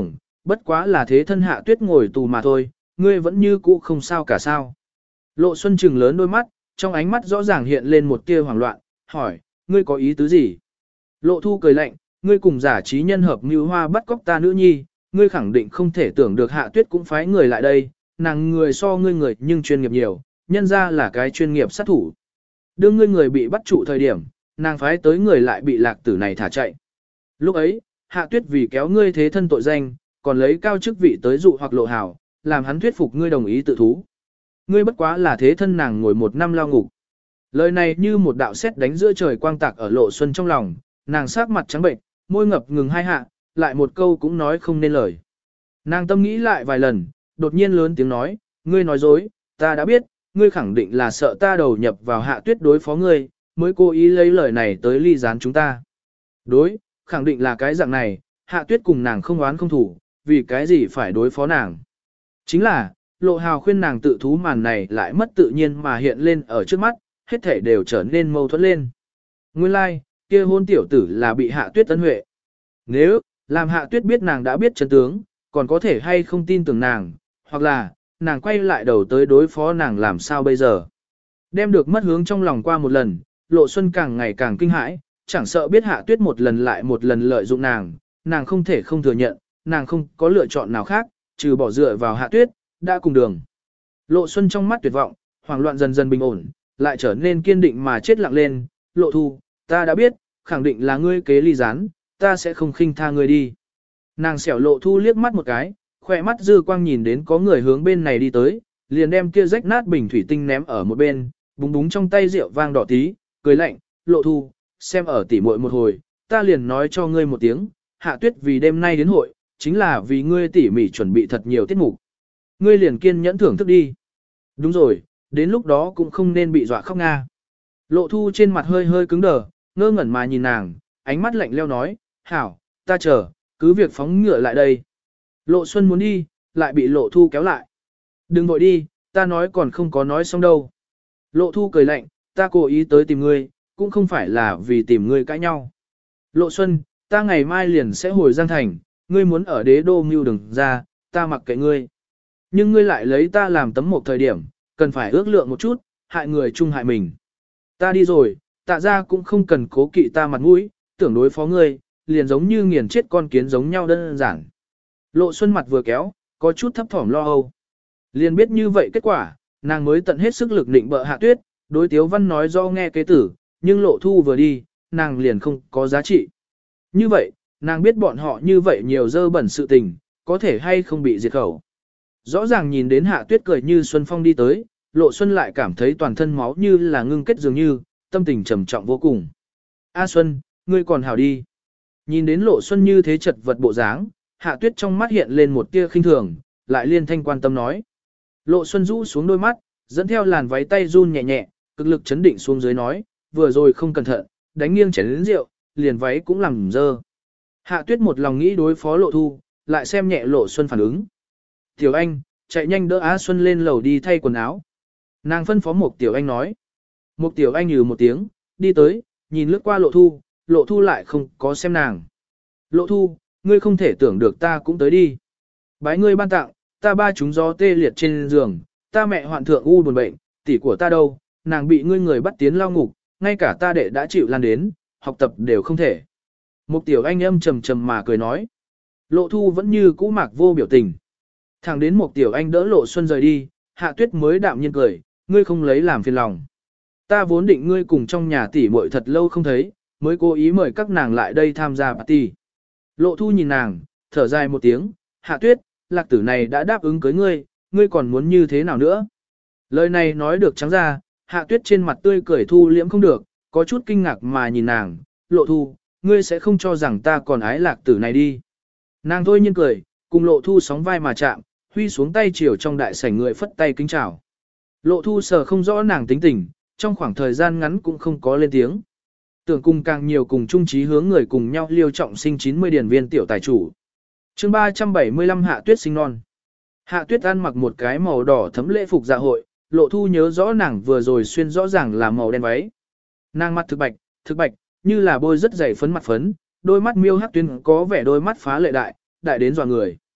[SPEAKER 1] bất quá là thế thân Hạ Tuyết ngồi tù mà thôi, ngươi vẫn như cũ không sao cả sao. Lộ Xuân trừng lớn đôi mắt, trong ánh mắt rõ ràng hiện lên một tia hoảng loạn, hỏi, ngươi có ý tứ gì? Lộ Thu cười lạnh, ngươi cùng giả trí nhân hợp mưu hoa bắt cóc ta nữ nhi, ngươi khẳng định không thể tưởng được Hạ Tuyết cũng phái người lại đây, nàng người so ngươi người nhưng chuyên nghiệp nhiều, nhân ra là cái chuyên nghiệp sát thủ. Đương ngươi người bị bắt trụ thời điểm, nàng phái tới người lại bị lạc tử này thả chạy. Lúc ấy, Hạ Tuyết vì kéo ngươi thế thân tội danh, còn lấy cao chức vị tới dụ hoặc Lộ Hào, làm hắn thuyết phục ngươi đồng ý tự thú. Ngươi bất quá là thế thân nàng ngồi một năm lao ngục. Lời này như một đạo sét đánh giữa trời quang tạc ở Lộ Xuân trong lòng, nàng sắc mặt trắng bệnh, môi ngập ngừng hai hạ, lại một câu cũng nói không nên lời. Nàng tâm nghĩ lại vài lần, đột nhiên lớn tiếng nói, ngươi nói dối, ta đã biết, ngươi khẳng định là sợ ta đầu nhập vào Hạ Tuyết đối phó ngươi, mới cố ý lấy lời này tới ly gián chúng ta. Đối, khẳng định là cái dạng này, Hạ Tuyết cùng nàng không oán không thủ, vì cái gì phải đối phó nàng. Chính là, Lộ Hào khuyên nàng tự thú màn này lại mất tự nhiên mà hiện lên ở trước mắt, hết thể đều trở nên mâu thuẫn lên. Nguyên lai, like, kia hôn tiểu tử là bị Hạ Tuyết ân huệ. Nếu, làm Hạ Tuyết biết nàng đã biết chân tướng, còn có thể hay không tin tưởng nàng, hoặc là, nàng quay lại đầu tới đối phó nàng làm sao bây giờ. Đem được mất hướng trong lòng qua một lần, Lộ Xuân càng ngày càng kinh hãi, chẳng sợ biết Hạ Tuyết một lần lại một lần lợi dụng nàng, nàng không thể không thừa nhận, nàng không có lựa chọn nào khác, trừ bỏ dựa vào Hạ Tuyết, đã cùng đường. Lộ Xuân trong mắt tuyệt vọng, hoảng loạn dần dần bình ổn, lại trở nên kiên định mà chết lặng lên, Lộ Thu, ta đã biết, khẳng định là ngươi kế ly gián, ta sẽ không khinh tha ngươi đi. Nàng xẻo Lộ Thu liếc mắt một cái, khỏe mắt dư quang nhìn đến có người hướng bên này đi tới, liền đem kia rách nát bình thủy tinh ném ở một bên, búng búng trong tay rượu vang đỏ tí, cười lạnh, Lộ Thu, xem ở tỉ muội một hồi, ta liền nói cho ngươi một tiếng, Hạ Tuyết vì đêm nay đến hội, chính là vì ngươi tỉ mỉ chuẩn bị thật nhiều tiết mục. Ngươi liền kiên nhẫn thưởng thức đi. Đúng rồi, đến lúc đó cũng không nên bị dọa khóc nga. Lộ Thu trên mặt hơi hơi cứng đờ, ngơ ngẩn mà nhìn nàng, ánh mắt lạnh leo nói, hảo, ta chờ, cứ việc phóng ngựa lại đây. Lộ Xuân muốn đi, lại bị Lộ Thu kéo lại. Đừng vội đi, ta nói còn không có nói xong đâu. Lộ Thu cười lạnh, ta cố ý tới tìm ngươi, cũng không phải là vì tìm ngươi cãi nhau. Lộ Xuân, ta ngày mai liền sẽ hồi Giang Thành, ngươi muốn ở đế đô mưu đừng ra, ta mặc kệ ngươi. Nhưng ngươi lại lấy ta làm tấm một thời điểm, cần phải ước lượng một chút, hại người chung hại mình. Ta đi rồi, tạ ra cũng không cần cố kỵ ta mặt mũi, tưởng đối phó ngươi, liền giống như nghiền chết con kiến giống nhau đơn giản. Lộ Xuân mặt vừa kéo, có chút thấp thỏm lo âu. Liền biết như vậy kết quả, nàng mới tận hết sức lực định bợ Hạ Tuyết, đối Tiếu Văn nói do nghe kế tử, nhưng Lộ Thu vừa đi, nàng liền không có giá trị. Như vậy, nàng biết bọn họ như vậy nhiều dơ bẩn sự tình, có thể hay không bị diệt khẩu. Rõ ràng nhìn đến Hạ Tuyết cười như Xuân Phong đi tới, Lộ Xuân lại cảm thấy toàn thân máu như là ngưng kết dường như, tâm tình trầm trọng vô cùng. A Xuân, ngươi còn hảo đi. Nhìn đến Lộ Xuân như thế chật vật bộ dáng, Hạ Tuyết trong mắt hiện lên một tia khinh thường, lại liên thanh quan tâm nói. Lộ Xuân rũ xuống đôi mắt, dẫn theo làn váy tay run nhẹ nhẹ, cực lực chấn định xuống dưới nói, vừa rồi không cẩn thận, đánh nghiêng chén đến rượu, liền váy cũng làm dơ. Hạ Tuyết một lòng nghĩ đối phó Lộ Thu, lại xem nhẹ Lộ Xuân phản ứng. Tiểu Anh, chạy nhanh đỡ Á Xuân lên lầu đi thay quần áo. Nàng phân phó một Tiểu Anh nói. Một Tiểu Anh nhừ một tiếng, đi tới, nhìn lướt qua Lộ Thu, Lộ Thu lại không có xem nàng. Lộ Thu, ngươi không thể tưởng được ta cũng tới đi. Bái ngươi ban tặng, ta ba chúng gió tê liệt trên giường, ta mẹ hoạn thượng u buồn bệnh, tỷ của ta đâu, nàng bị ngươi người bắt tiến lao ngục, ngay cả ta đệ đã chịu lan đến, học tập đều không thể. Một Tiểu Anh âm trầm trầm mà cười nói. Lộ Thu vẫn như cũ mạc vô biểu tình. Thẳng đến một Tiểu Anh đỡ Lộ Xuân rời đi, Hạ Tuyết mới đạm nhiên cười, ngươi không lấy làm phiền lòng. Ta vốn định ngươi cùng trong nhà tỷ muội thật lâu không thấy, mới cố ý mời các nàng lại đây tham gia party. Lộ Thu nhìn nàng, thở dài một tiếng, Hạ Tuyết, lạc tử này đã đáp ứng cưới ngươi, ngươi còn muốn như thế nào nữa? Lời này nói được trắng ra, Hạ Tuyết trên mặt tươi cười thu liễm không được, có chút kinh ngạc mà nhìn nàng, Lộ Thu, ngươi sẽ không cho rằng ta còn ái lạc tử này đi. Nàng thôi nhiên cười, cùng Lộ Thu sóng vai mà chạm, huy xuống tay chiều trong đại sảnh người phất tay kính chào. Lộ Thu sờ không rõ nàng tính tình, trong khoảng thời gian ngắn cũng không có lên tiếng. Tưởng cùng càng nhiều cùng chung chí hướng người cùng nhau liêu trọng sinh chín mươi điển viên tiểu tài chủ. Chương ba trăm bảy mươi lăm Hạ Tuyết sinh non. Hạ Tuyết ăn mặc một cái màu đỏ thấm lễ phục dạ hội, Lộ Thu nhớ rõ nàng vừa rồi xuyên rõ ràng là màu đen váy. Nàng mặt thực bạch, thực bạch, như là bôi rất dày phấn mặt phấn, đôi mắt miêu hắc tuyến có vẻ đôi mắt phá lệ đại, đại đến dọa người.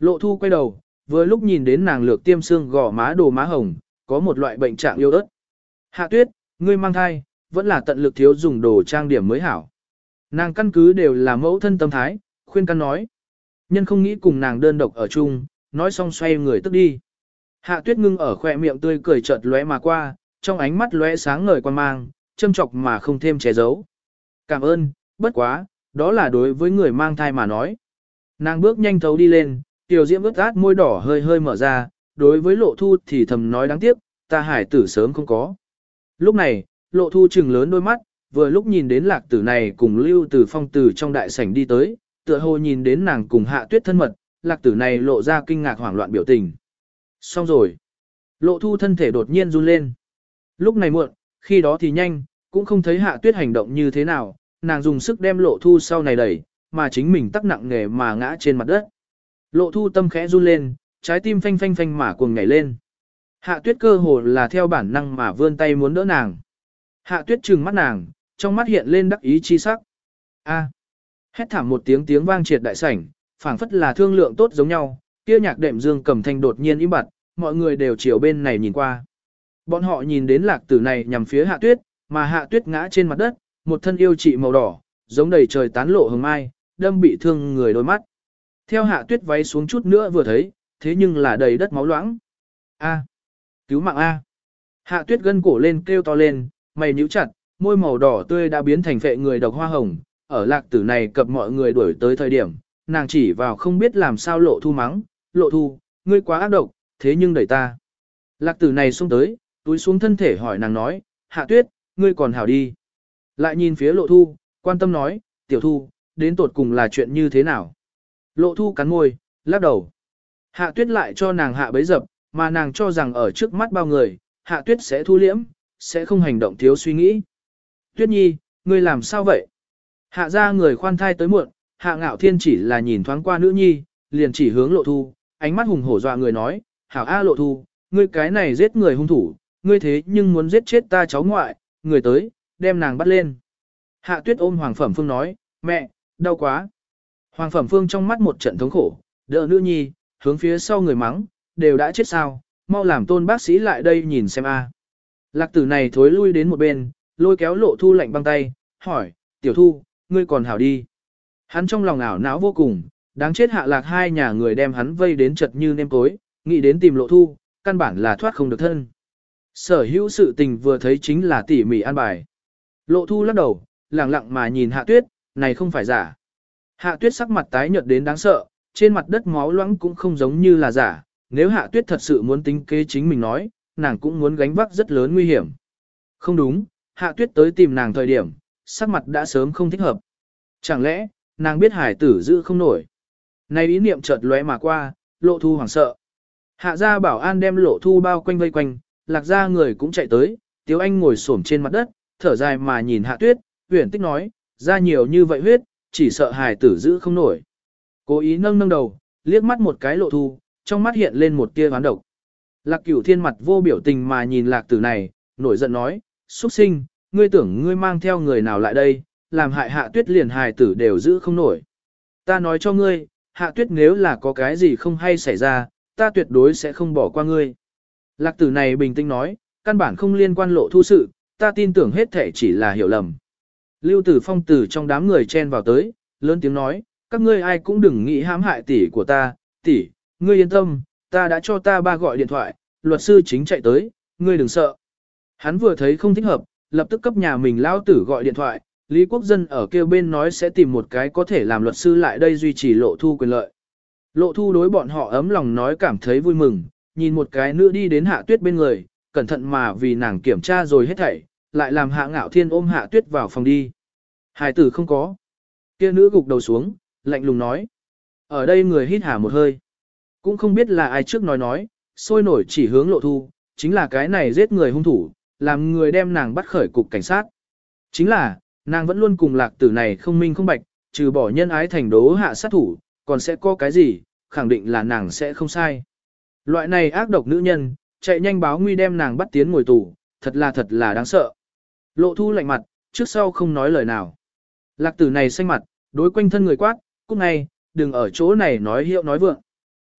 [SPEAKER 1] Lộ thu quay đầu, vừa lúc nhìn đến nàng lược tiêm xương gò má đồ má hồng, có một loại bệnh trạng yêu ớt. Hạ tuyết, ngươi mang thai, vẫn là tận lực thiếu dùng đồ trang điểm mới hảo. Nàng căn cứ đều là mẫu thân tâm thái, khuyên can nói. Nhân không nghĩ cùng nàng đơn độc ở chung, nói xong xoay người tức đi. Hạ tuyết ngưng ở khỏe miệng tươi cười chợt lóe mà qua, trong ánh mắt lóe sáng ngời quan mang, châm chọc mà không thêm che giấu. Cảm ơn, bất quá, đó là đối với người mang thai mà nói. Nàng bước nhanh thấu đi lên, tiểu diễm ướt át môi đỏ hơi hơi mở ra, đối với lộ thu thì thầm nói đáng tiếc, ta hải tử sớm không có. Lúc này, lộ thu trừng lớn đôi mắt, vừa lúc nhìn đến lạc tử này cùng lưu từ phong tử trong đại sảnh đi tới, tựa hồ nhìn đến nàng cùng hạ tuyết thân mật, lạc tử này lộ ra kinh ngạc hoảng loạn biểu tình. Xong rồi. Lộ thu thân thể đột nhiên run lên. Lúc này muộn, khi đó thì nhanh, cũng không thấy hạ tuyết hành động như thế nào, nàng dùng sức đem lộ thu sau này đẩy, mà chính mình tắc nặng nề mà ngã trên mặt đất. Lộ thu tâm khẽ run lên, trái tim phanh phanh phanh mà cuồng nhảy lên. Hạ tuyết cơ hồ là theo bản năng mà vươn tay muốn đỡ nàng. Hạ tuyết trừng mắt nàng, trong mắt hiện lên đắc ý chi sắc. A. Hét thảm một tiếng tiếng vang triệt đại sảnh, phảng phất là thương lượng tốt giống nhau, kia nhạc đệm dương cầm thanh đột nhiên im bặt, mọi người đều chiều bên này nhìn qua. Bọn họ nhìn đến lạc tử này nhằm phía hạ tuyết, mà hạ tuyết ngã trên mặt đất, một thân yêu trị màu đỏ, giống đầy trời tán lộ hồng mai, đâm bị thương người đôi mắt. Theo hạ tuyết váy xuống chút nữa vừa thấy, thế nhưng là đầy đất máu loãng. A. Cứu mạng A. Hạ tuyết gân cổ lên kêu to lên, mày nhíu chặt, môi màu đỏ tươi đã biến thành phệ người độc hoa hồng, ở lạc tử này cập mọi người đuổi tới thời điểm, nàng chỉ vào không biết làm sao lộ thu mắng, lộ thu, ngươi quá ác độc, thế nhưng đẩy ta. Lạc tử này xông tới, túi xuống thân thể hỏi nàng nói, hạ tuyết, ngươi còn hảo đi. Lại nhìn phía lộ thu, quan tâm nói, tiểu thu, đến tột cùng là chuyện như thế nào. Lộ thu cắn môi, lắc đầu. Hạ tuyết lại cho nàng hạ bấy dập, mà nàng cho rằng ở trước mắt bao người, hạ tuyết sẽ thu liễm, sẽ không hành động thiếu suy nghĩ. Tuyết nhi, ngươi làm sao vậy? Hạ ra người khoan thai tới muộn, hạ ngạo thiên chỉ là nhìn thoáng qua nữ nhi, liền chỉ hướng lộ thu, ánh mắt hùng hổ dọa người nói, hảo a lộ thu, ngươi cái này giết người hung thủ, ngươi thế nhưng muốn giết chết ta cháu ngoại, người tới, đem nàng bắt lên. Hạ tuyết ôm Hoàng Phẩm Phương nói, mẹ, đau quá. Hoàng Phẩm Phương trong mắt một trận thống khổ, đỡ nữ nhi, hướng phía sau người mắng, đều đã chết sao, mau làm tôn bác sĩ lại đây nhìn xem a. Lạc tử này thối lui đến một bên, lôi kéo lộ thu lạnh băng tay, hỏi, tiểu thu, ngươi còn hảo đi. Hắn trong lòng ảo não vô cùng, đáng chết hạ lạc hai nhà người đem hắn vây đến chật như nêm tối, nghĩ đến tìm lộ thu, căn bản là thoát không được thân. Sở hữu sự tình vừa thấy chính là tỉ mỉ an bài. Lộ thu lắc đầu, lẳng lặng mà nhìn hạ tuyết, này không phải giả. Hạ tuyết sắc mặt tái nhợt đến đáng sợ, trên mặt đất máu loãng cũng không giống như là giả. Nếu hạ tuyết thật sự muốn tính kế chính mình nói, nàng cũng muốn gánh vác rất lớn nguy hiểm. Không đúng, hạ tuyết tới tìm nàng thời điểm, sắc mặt đã sớm không thích hợp. Chẳng lẽ, nàng biết hải tử giữ không nổi. Này ý niệm chợt lóe mà qua, lộ thu hoảng sợ. Hạ gia bảo an đem lộ thu bao quanh vây quanh, lạc gia người cũng chạy tới, Tiếu Anh ngồi xổm trên mặt đất, thở dài mà nhìn hạ tuyết, huyền tích nói, ra nhiều như vậy huyết, chỉ sợ hải tử giữ không nổi. Cố ý nâng nâng đầu, liếc mắt một cái lộ thu, trong mắt hiện lên một tia hoán độc. Lạc Cửu Thiên mặt vô biểu tình mà nhìn lạc tử này, nổi giận nói, xuất sinh, ngươi tưởng ngươi mang theo người nào lại đây, làm hại hạ tuyết liền hài tử đều giữ không nổi. Ta nói cho ngươi, hạ tuyết nếu là có cái gì không hay xảy ra, ta tuyệt đối sẽ không bỏ qua ngươi. Lạc tử này bình tĩnh nói, căn bản không liên quan lộ thu sự, ta tin tưởng hết thể chỉ là hiểu lầm. Lưu Tử Phong từ trong đám người chen vào tới, lớn tiếng nói, các ngươi ai cũng đừng nghĩ hãm hại tỷ của ta, tỷ, ngươi yên tâm, ta đã cho ta ba gọi điện thoại, luật sư chính chạy tới, ngươi đừng sợ. Hắn vừa thấy không thích hợp, lập tức cấp nhà mình lão tử gọi điện thoại, Lý Quốc Dân ở kêu bên nói sẽ tìm một cái có thể làm luật sư lại đây duy trì lộ thu quyền lợi. Lộ thu đối bọn họ ấm lòng nói cảm thấy vui mừng, nhìn một cái nữ đi đến hạ tuyết bên người, cẩn thận mà vì nàng kiểm tra rồi hết thảy, lại làm hạ ngạo thiên ôm hạ tuyết vào phòng đi. Hải tử không có. Kia nữ gục đầu xuống, lạnh lùng nói. Ở đây người hít hà một hơi. Cũng không biết là ai trước nói nói, sôi nổi chỉ hướng lộ thu, chính là cái này giết người hung thủ, làm người đem nàng bắt khởi cục cảnh sát. Chính là, nàng vẫn luôn cùng lạc tử này không minh không bạch, trừ bỏ nhân ái thành đố hạ sát thủ, còn sẽ có cái gì, khẳng định là nàng sẽ không sai. Loại này ác độc nữ nhân, chạy nhanh báo nguy đem nàng bắt tiến ngồi tù, thật là thật là đáng sợ. Lộ thu lạnh mặt, trước sau không nói lời nào. Lạc tử này xanh mặt, đối quanh thân người quát, cút ngay, đừng ở chỗ này nói hiệu nói vượng.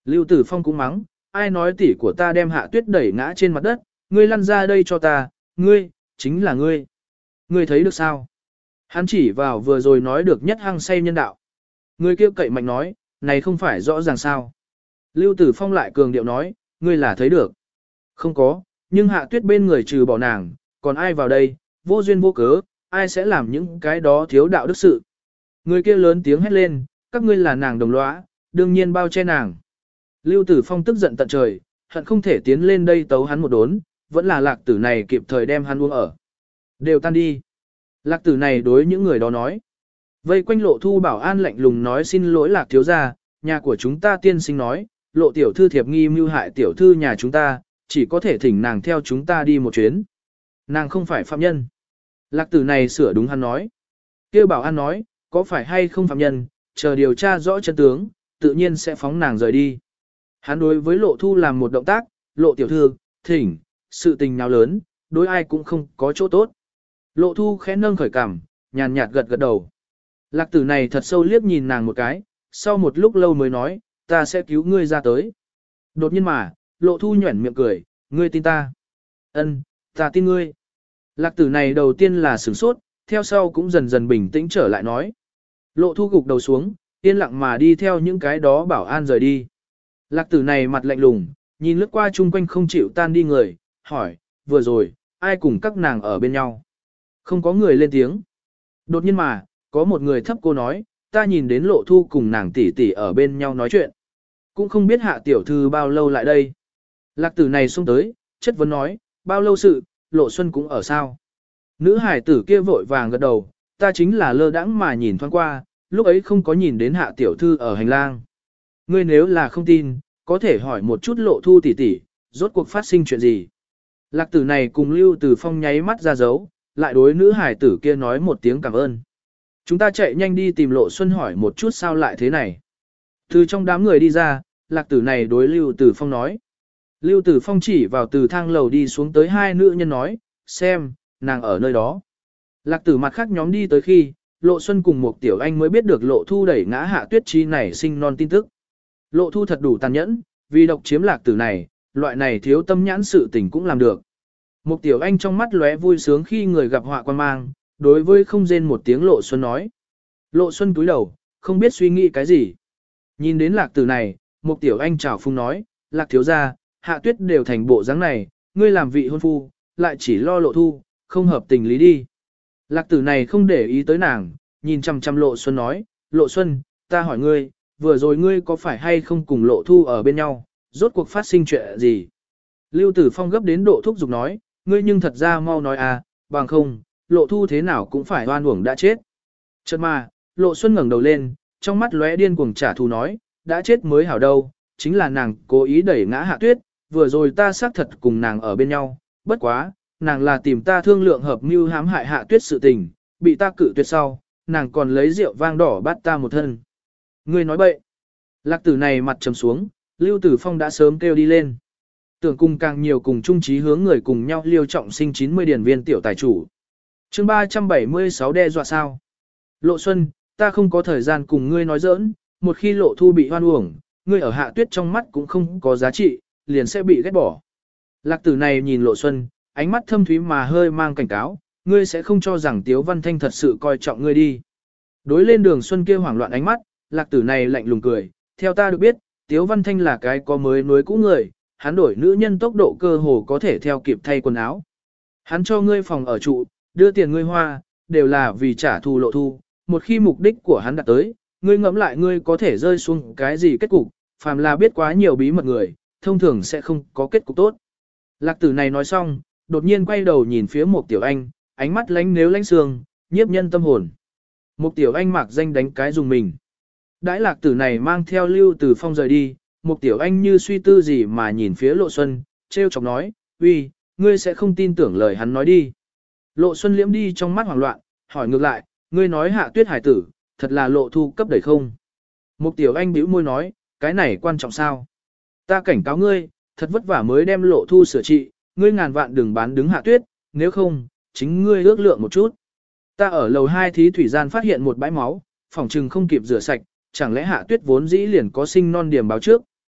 [SPEAKER 1] Lưu Tử Phong cũng mắng, ai nói tỷ của ta đem Hạ Tuyết đẩy ngã trên mặt đất, ngươi lăn ra đây cho ta, ngươi, chính là ngươi. Ngươi thấy được sao? Hắn chỉ vào vừa rồi nói được nhất hăng say nhân đạo. Người kia cậy mạnh nói, này không phải rõ ràng sao. Lưu Tử Phong lại cường điệu nói, ngươi là thấy được. Không có, nhưng Hạ Tuyết bên người trừ bỏ nàng, còn ai vào đây, vô duyên vô cớ, ai sẽ làm những cái đó thiếu đạo đức sự. Người kia lớn tiếng hét lên, các ngươi là nàng đồng lõa, đương nhiên bao che nàng. Lưu Tử Phong tức giận tận trời, hận không thể tiến lên đây tấu hắn một đốn, vẫn là lạc tử này kịp thời đem hắn uống ở. Đều tan đi. Lạc tử này đối những người đó nói. Vây quanh Lộ Thu bảo an lạnh lùng nói xin lỗi lạc thiếu gia, nhà của chúng ta tiên sinh nói, Lộ tiểu thư thiệp nghi mưu hại tiểu thư nhà chúng ta, chỉ có thể thỉnh nàng theo chúng ta đi một chuyến. Nàng không phải phạm nhân. Lạc tử này sửa đúng hắn nói. Kêu bảo an nói, có phải hay không phạm nhân, chờ điều tra rõ chân tướng, tự nhiên sẽ phóng nàng rời đi. Hắn đối với Lộ Thu làm một động tác, Lộ tiểu thư, thỉnh, sự tình nào lớn, đối ai cũng không có chỗ tốt. Lộ Thu khẽ nâng khởi cằm, nhàn nhạt gật gật đầu. Lạc tử này thật sâu liếc nhìn nàng một cái, sau một lúc lâu mới nói, ta sẽ cứu ngươi ra tới. Đột nhiên mà, Lộ Thu nhuẩn miệng cười, ngươi tin ta. Ân, ta tin ngươi. Lạc tử này đầu tiên là sửng sốt, theo sau cũng dần dần bình tĩnh trở lại nói. Lộ Thu gục đầu xuống, yên lặng mà đi theo những cái đó bảo an rời đi. Lạc tử này mặt lạnh lùng, nhìn lướt qua chung quanh không chịu tan đi người, hỏi, vừa rồi, ai cùng các nàng ở bên nhau? Không có người lên tiếng. Đột nhiên mà, có một người thấp cô nói, ta nhìn đến Lộ Thu cùng nàng tỷ tỷ ở bên nhau nói chuyện. Cũng không biết Hạ tiểu thư bao lâu lại đây. Lạc tử này xông tới, chất vấn nói, bao lâu sự, Lộ Xuân cũng ở sao? Nữ hải tử kia vội vàng gật đầu, ta chính là lơ đãng mà nhìn thoáng qua, lúc ấy không có nhìn đến Hạ tiểu thư ở hành lang. Ngươi nếu là không tin, có thể hỏi một chút Lộ Thu tỷ tỷ, rốt cuộc phát sinh chuyện gì? Lạc tử này cùng Lưu Tử Phong nháy mắt ra dấu, lại đối nữ hải tử kia nói một tiếng cảm ơn. Chúng ta chạy nhanh đi tìm Lộ Xuân hỏi một chút sao lại thế này. Từ trong đám người đi ra, lạc tử này đối Lưu Tử Phong nói. Lưu Tử Phong chỉ vào từ thang lầu đi xuống tới hai nữ nhân nói, xem, nàng ở nơi đó. Lạc tử mặt khác nhóm đi tới khi, Lộ Xuân cùng một tiểu anh mới biết được Lộ Thu đẩy ngã Hạ Tuyết chi này sinh non tin tức. Lộ Thu thật đủ tàn nhẫn, vì độc chiếm lạc tử này, loại này thiếu tâm nhãn sự tình cũng làm được. Một tiểu anh trong mắt lóe vui sướng khi người gặp họa quan mang, đối với không rên một tiếng Lộ Xuân nói. Lộ Xuân cúi đầu, không biết suy nghĩ cái gì. Nhìn đến lạc tử này, một tiểu anh chào phung nói, lạc thiếu gia, Hạ Tuyết đều thành bộ dáng này, ngươi làm vị hôn phu, lại chỉ lo Lộ Thu, không hợp tình lý đi. Lạc tử này không để ý tới nàng, nhìn chăm chăm Lộ Xuân nói, Lộ Xuân, ta hỏi ngươi, vừa rồi ngươi có phải hay không cùng Lộ Thu ở bên nhau, rốt cuộc phát sinh chuyện gì? Lưu Tử Phong gấp đến độ thúc giục nói, ngươi nhưng thật ra mau nói à, bằng không, Lộ Thu thế nào cũng phải oan uổng đã chết. Chợt mà, Lộ Xuân ngẩng đầu lên, trong mắt lóe điên cuồng trả thù nói, đã chết mới hảo đâu, chính là nàng cố ý đẩy ngã Hạ Tuyết, vừa rồi ta xác thật cùng nàng ở bên nhau, bất quá, nàng là tìm ta thương lượng hợp mưu hãm hại Hạ Tuyết sự tình, bị ta cự tuyệt sau, nàng còn lấy rượu vang đỏ bắt ta một thân. Ngươi nói bậy. Lạc tử này mặt trầm xuống, Lưu Tử Phong đã sớm kêu đi lên. Tưởng cùng càng nhiều cùng chung chí hướng người cùng nhau liêu trọng sinh chín mươi điển viên tiểu tài chủ. chương ba trăm bảy mươi sáu đe dọa sao? Lộ Xuân, ta không có thời gian cùng ngươi nói giỡn, một khi Lộ Thu bị hoan uổng, ngươi ở Hạ Tuyết trong mắt cũng không có giá trị, liền sẽ bị ghét bỏ. Lạc tử này nhìn Lộ Xuân, ánh mắt thâm thúy mà hơi mang cảnh cáo, ngươi sẽ không cho rằng Tiếu Văn Thanh thật sự coi trọng ngươi đi. Đối lên Đường Xuân kia hoảng loạn ánh mắt, lạc tử này lạnh lùng cười, theo ta được biết, Tiếu Văn Thanh là cái có mới nuối cũ người, hắn đổi nữ nhân tốc độ cơ hồ có thể theo kịp thay quần áo. Hắn cho ngươi phòng ở trụ, đưa tiền ngươi hoa, đều là vì trả thù Lộ Thu, một khi mục đích của hắn đạt tới, ngươi ngẫm lại ngươi có thể rơi xuống cái gì kết cục, phàm là biết quá nhiều bí mật người, thông thường sẽ không có kết cục tốt. Lạc tử này nói xong, đột nhiên quay đầu nhìn phía một tiểu anh, ánh mắt lánh nếu lánh xương, nhiếp nhân tâm hồn. Một tiểu anh mặc danh đánh cái dùng mình. Đãi lạc tử này mang theo Lưu Tử Phong rời đi, một tiểu anh như suy tư gì mà nhìn phía Lộ Xuân, treo chọc nói, uy, ngươi sẽ không tin tưởng lời hắn nói đi. Lộ Xuân liễm đi trong mắt hoảng loạn, hỏi ngược lại, ngươi nói Hạ Tuyết hải tử, thật là Lộ Thu cấp đẩy không? Một tiểu anh bĩu môi nói, cái này quan trọng sao? Ta cảnh cáo ngươi, thật vất vả mới đem Lộ Thu sửa trị, ngươi ngàn vạn đừng bán đứng Hạ Tuyết, nếu không, chính ngươi ước lượng một chút. Ta ở lầu hai thí thủy gian phát hiện một bãi máu, phòng trừng không kịp rửa sạch, chẳng lẽ Hạ Tuyết vốn dĩ liền có sinh non điểm báo trước.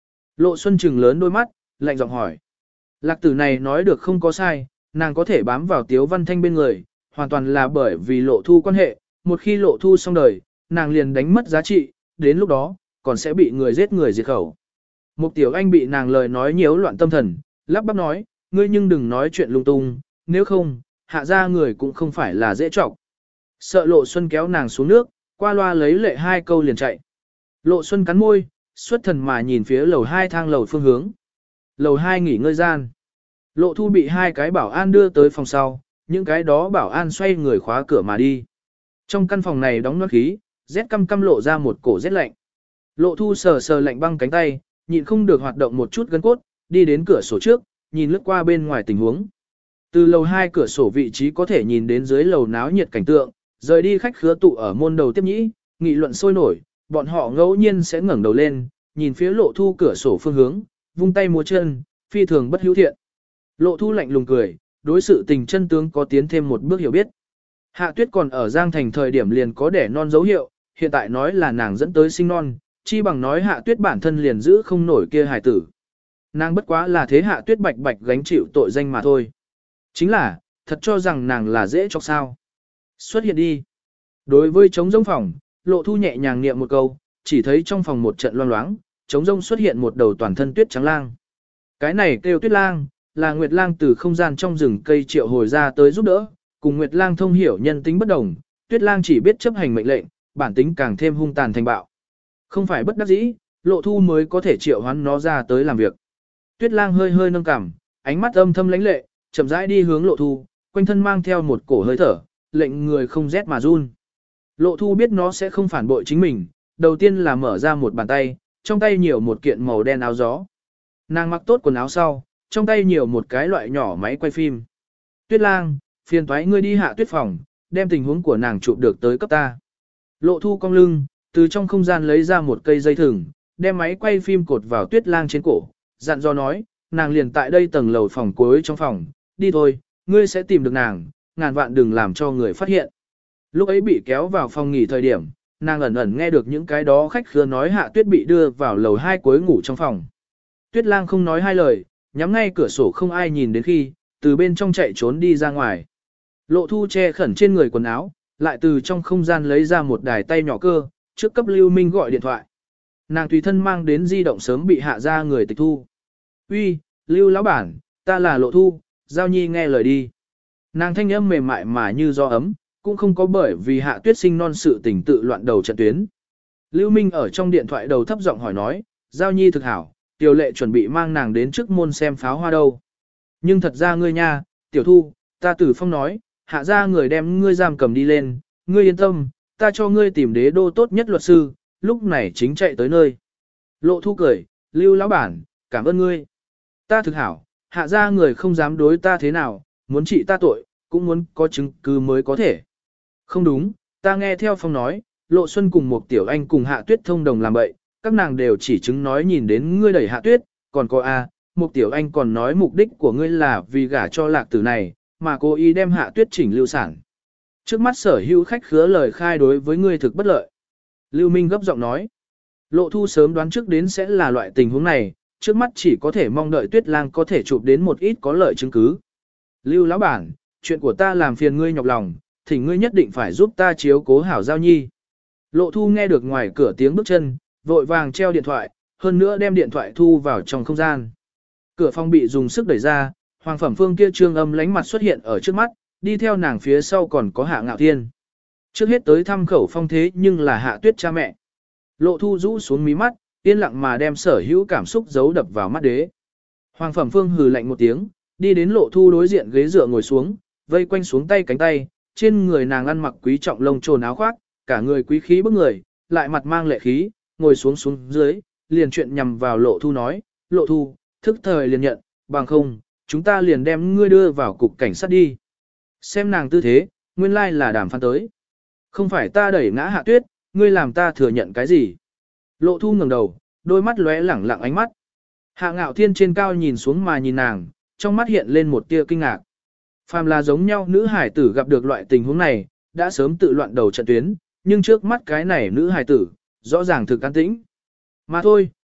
[SPEAKER 1] Lộ Xuân trừng lớn đôi mắt, lạnh giọng hỏi. Lạc tử này nói được không có sai, nàng có thể bám vào Tiếu Văn Thanh bên người, hoàn toàn là bởi vì Lộ Thu quan hệ, một khi Lộ Thu xong đời, nàng liền đánh mất giá trị, đến lúc đó, còn sẽ bị người giết người diệt khẩu. Mục Tiểu Anh bị nàng lời nói nhiễu loạn tâm thần, lắp bắp nói, ngươi nhưng đừng nói chuyện lung tung, nếu không, hạ ra người cũng không phải là dễ trọng. Sợ Lộ Xuân kéo nàng xuống nước, qua loa lấy lệ hai câu liền chạy. Lộ Xuân cắn môi, xuất thần mà nhìn phía lầu hai thang lầu phương hướng. Lầu hai nghỉ ngơi gian. Lộ Thu bị hai cái bảo an đưa tới phòng sau, những cái đó bảo an xoay người khóa cửa mà đi. Trong căn phòng này đóng nốt khí, rét căm căm lộ ra một cổ rét lạnh. Lộ Thu sờ sờ lạnh băng cánh tay, nhịn không được hoạt động một chút gân cốt, đi đến cửa sổ trước, nhìn lướt qua bên ngoài tình huống. Từ lầu hai cửa sổ vị trí có thể nhìn đến dưới lầu náo nhiệt cảnh tượng, rời đi khách khứa tụ ở môn đầu tiếp nhĩ, nghị luận sôi nổi, bọn họ ngẫu nhiên sẽ ngẩng đầu lên, nhìn phía Lộ Thu cửa sổ phương hướng, vung tay múa chân, phi thường bất hữu thiện. Lộ Thu lạnh lùng cười, đối sự tình chân tướng có tiến thêm một bước hiểu biết. Hạ Tuyết còn ở Giang Thành thời điểm liền có đẻ non dấu hiệu, hiện tại nói là nàng dẫn tới sinh non, chi bằng nói Hạ Tuyết bản thân liền giữ không nổi kia hài tử. Nàng bất quá là thế Hạ Tuyết bạch bạch gánh chịu tội danh mà thôi. Chính là, thật cho rằng nàng là dễ cho sao. Xuất hiện đi. Đối với trống rông phòng, Lộ Thu nhẹ nhàng niệm một câu, chỉ thấy trong phòng một trận loang loáng, trống rông xuất hiện một đầu toàn thân tuyết trắng lang. Cái này kêu tuyết lang, là Nguyệt Lang từ không gian trong rừng cây triệu hồi ra tới giúp đỡ, cùng Nguyệt Lang thông hiểu nhân tính bất đồng, Tuyết Lang chỉ biết chấp hành mệnh lệnh, bản tính càng thêm hung tàn thành bạo. Không phải bất đắc dĩ, Lộ Thu mới có thể triệu hoán nó ra tới làm việc. Tuyết Lang hơi hơi nâng cằm, ánh mắt âm thâm lãnh lệ, chậm rãi đi hướng Lộ Thu, quanh thân mang theo một cổ hơi thở, lệnh người không rét mà run. Lộ Thu biết nó sẽ không phản bội chính mình, đầu tiên là mở ra một bàn tay, trong tay nhiều một kiện màu đen áo gió. Nàng mặc tốt quần áo sau, trong tay nhiều một cái loại nhỏ máy quay phim. Tuyết Lang, phiền toái ngươi đi Hạ Tuyết phòng, đem tình huống của nàng chụp được tới cấp ta. Lộ Thu cong lưng, từ trong không gian lấy ra một cây dây thừng, đem máy quay phim cột vào Tuyết Lang trên cổ, dặn dò nói, nàng liền tại đây tầng lầu phòng cuối trong phòng, đi thôi, ngươi sẽ tìm được nàng, ngàn vạn đừng làm cho người phát hiện. Lúc ấy bị kéo vào phòng nghỉ thời điểm, nàng ẩn ẩn nghe được những cái đó khách khứa nói Hạ Tuyết bị đưa vào lầu hai cuối ngủ trong phòng. Tuyết Lang không nói hai lời, nhắm ngay cửa sổ không ai nhìn đến khi, từ bên trong chạy trốn đi ra ngoài. Lộ Thu che khẩn trên người quần áo, lại từ trong không gian lấy ra một đài tay nhỏ cơ, trước cấp Lưu Minh gọi điện thoại. Nàng tùy thân mang đến di động sớm bị hạ ra người tịch thu. Uy, Lưu lão bản, ta là Lộ Thu, Giao Nhi nghe lời đi. Nàng thanh âm mềm mại mà như gió ấm, cũng không có bởi vì Hạ Tuyết sinh non sự tình tự loạn đầu trận tuyến. Lưu Minh ở trong điện thoại đầu thấp giọng hỏi nói, Giao Nhi thực hảo, Tiểu Lệ chuẩn bị mang nàng đến trước môn xem pháo hoa đâu. Nhưng thật ra ngươi nha, Tiểu Thu, ta Tử Phong nói, hạ ra người đem ngươi giam cầm đi lên, ngươi yên tâm, ta cho ngươi tìm đế đô tốt nhất luật sư, lúc này chính chạy tới nơi. Lộ Thu cười, Lưu lão bản, cảm ơn ngươi. Ta thực hảo, hạ ra người không dám đối ta thế nào, muốn trị ta tội, cũng muốn có chứng cứ mới có thể. Không đúng, ta nghe theo Phong nói, Lộ Xuân cùng một Tiểu Anh cùng Hạ Tuyết thông đồng làm bậy, các nàng đều chỉ chứng nói nhìn đến ngươi đẩy Hạ Tuyết, còn có A, một Tiểu Anh còn nói mục đích của ngươi là vì gả cho lạc tử này, mà cố ý đem Hạ Tuyết chỉnh lưu sản. Trước mắt sở hữu khách khứa lời khai đối với ngươi thực bất lợi. Lưu Minh gấp giọng nói, Lộ Thu sớm đoán trước đến sẽ là loại tình huống này, trước mắt chỉ có thể mong đợi Tuyết Lang có thể chụp đến một ít có lợi chứng cứ. Lưu lão bản, chuyện của ta làm phiền ngươi nhọc lòng, thì ngươi nhất định phải giúp ta chiếu cố hảo Giao Nhi. Lộ Thu nghe được ngoài cửa tiếng bước chân, vội vàng treo điện thoại, hơn nữa đem điện thoại thu vào trong không gian. Cửa phòng bị dùng sức đẩy ra, Hoàng Phẩm Phương kia trương âm lánh mặt xuất hiện ở trước mắt, đi theo nàng phía sau còn có Hạ Ngạo Thiên. Trước hết tới thăm khẩu Phong thế nhưng là Hạ Tuyết cha mẹ. Lộ Thu rũ xuống mí mắt, yên lặng mà đem sở hữu cảm xúc giấu đập vào mắt đế. Hoàng Phẩm Phương hừ lạnh một tiếng, đi đến Lộ Thu đối diện ghế dựa ngồi xuống, vây quanh xuống tay cánh tay, trên người nàng ăn mặc quý trọng lông trồn áo khoác, cả người quý khí bức người, lại mặt mang lệ khí, ngồi xuống xuống dưới, liền chuyện nhằm vào Lộ Thu nói, Lộ Thu, thức thời liền nhận, bằng không, chúng ta liền đem ngươi đưa vào cục cảnh sát đi. Xem nàng tư thế, nguyên lai là đàm phán tới. Không phải ta đẩy ngã Hạ Tuyết, ngươi làm ta thừa nhận cái gì. Lộ Thu ngẩng đầu, đôi mắt lóe lẳng lặng ánh mắt. Hạ Ngạo Thiên trên cao nhìn xuống mà nhìn nàng, trong mắt hiện lên một tia kinh ngạc. Phàm là giống nhau nữ hải tử gặp được loại tình huống này, đã sớm tự loạn đầu trận tuyến, nhưng trước mắt cái này nữ hải tử, rõ ràng thực an tĩnh. Mà thôi,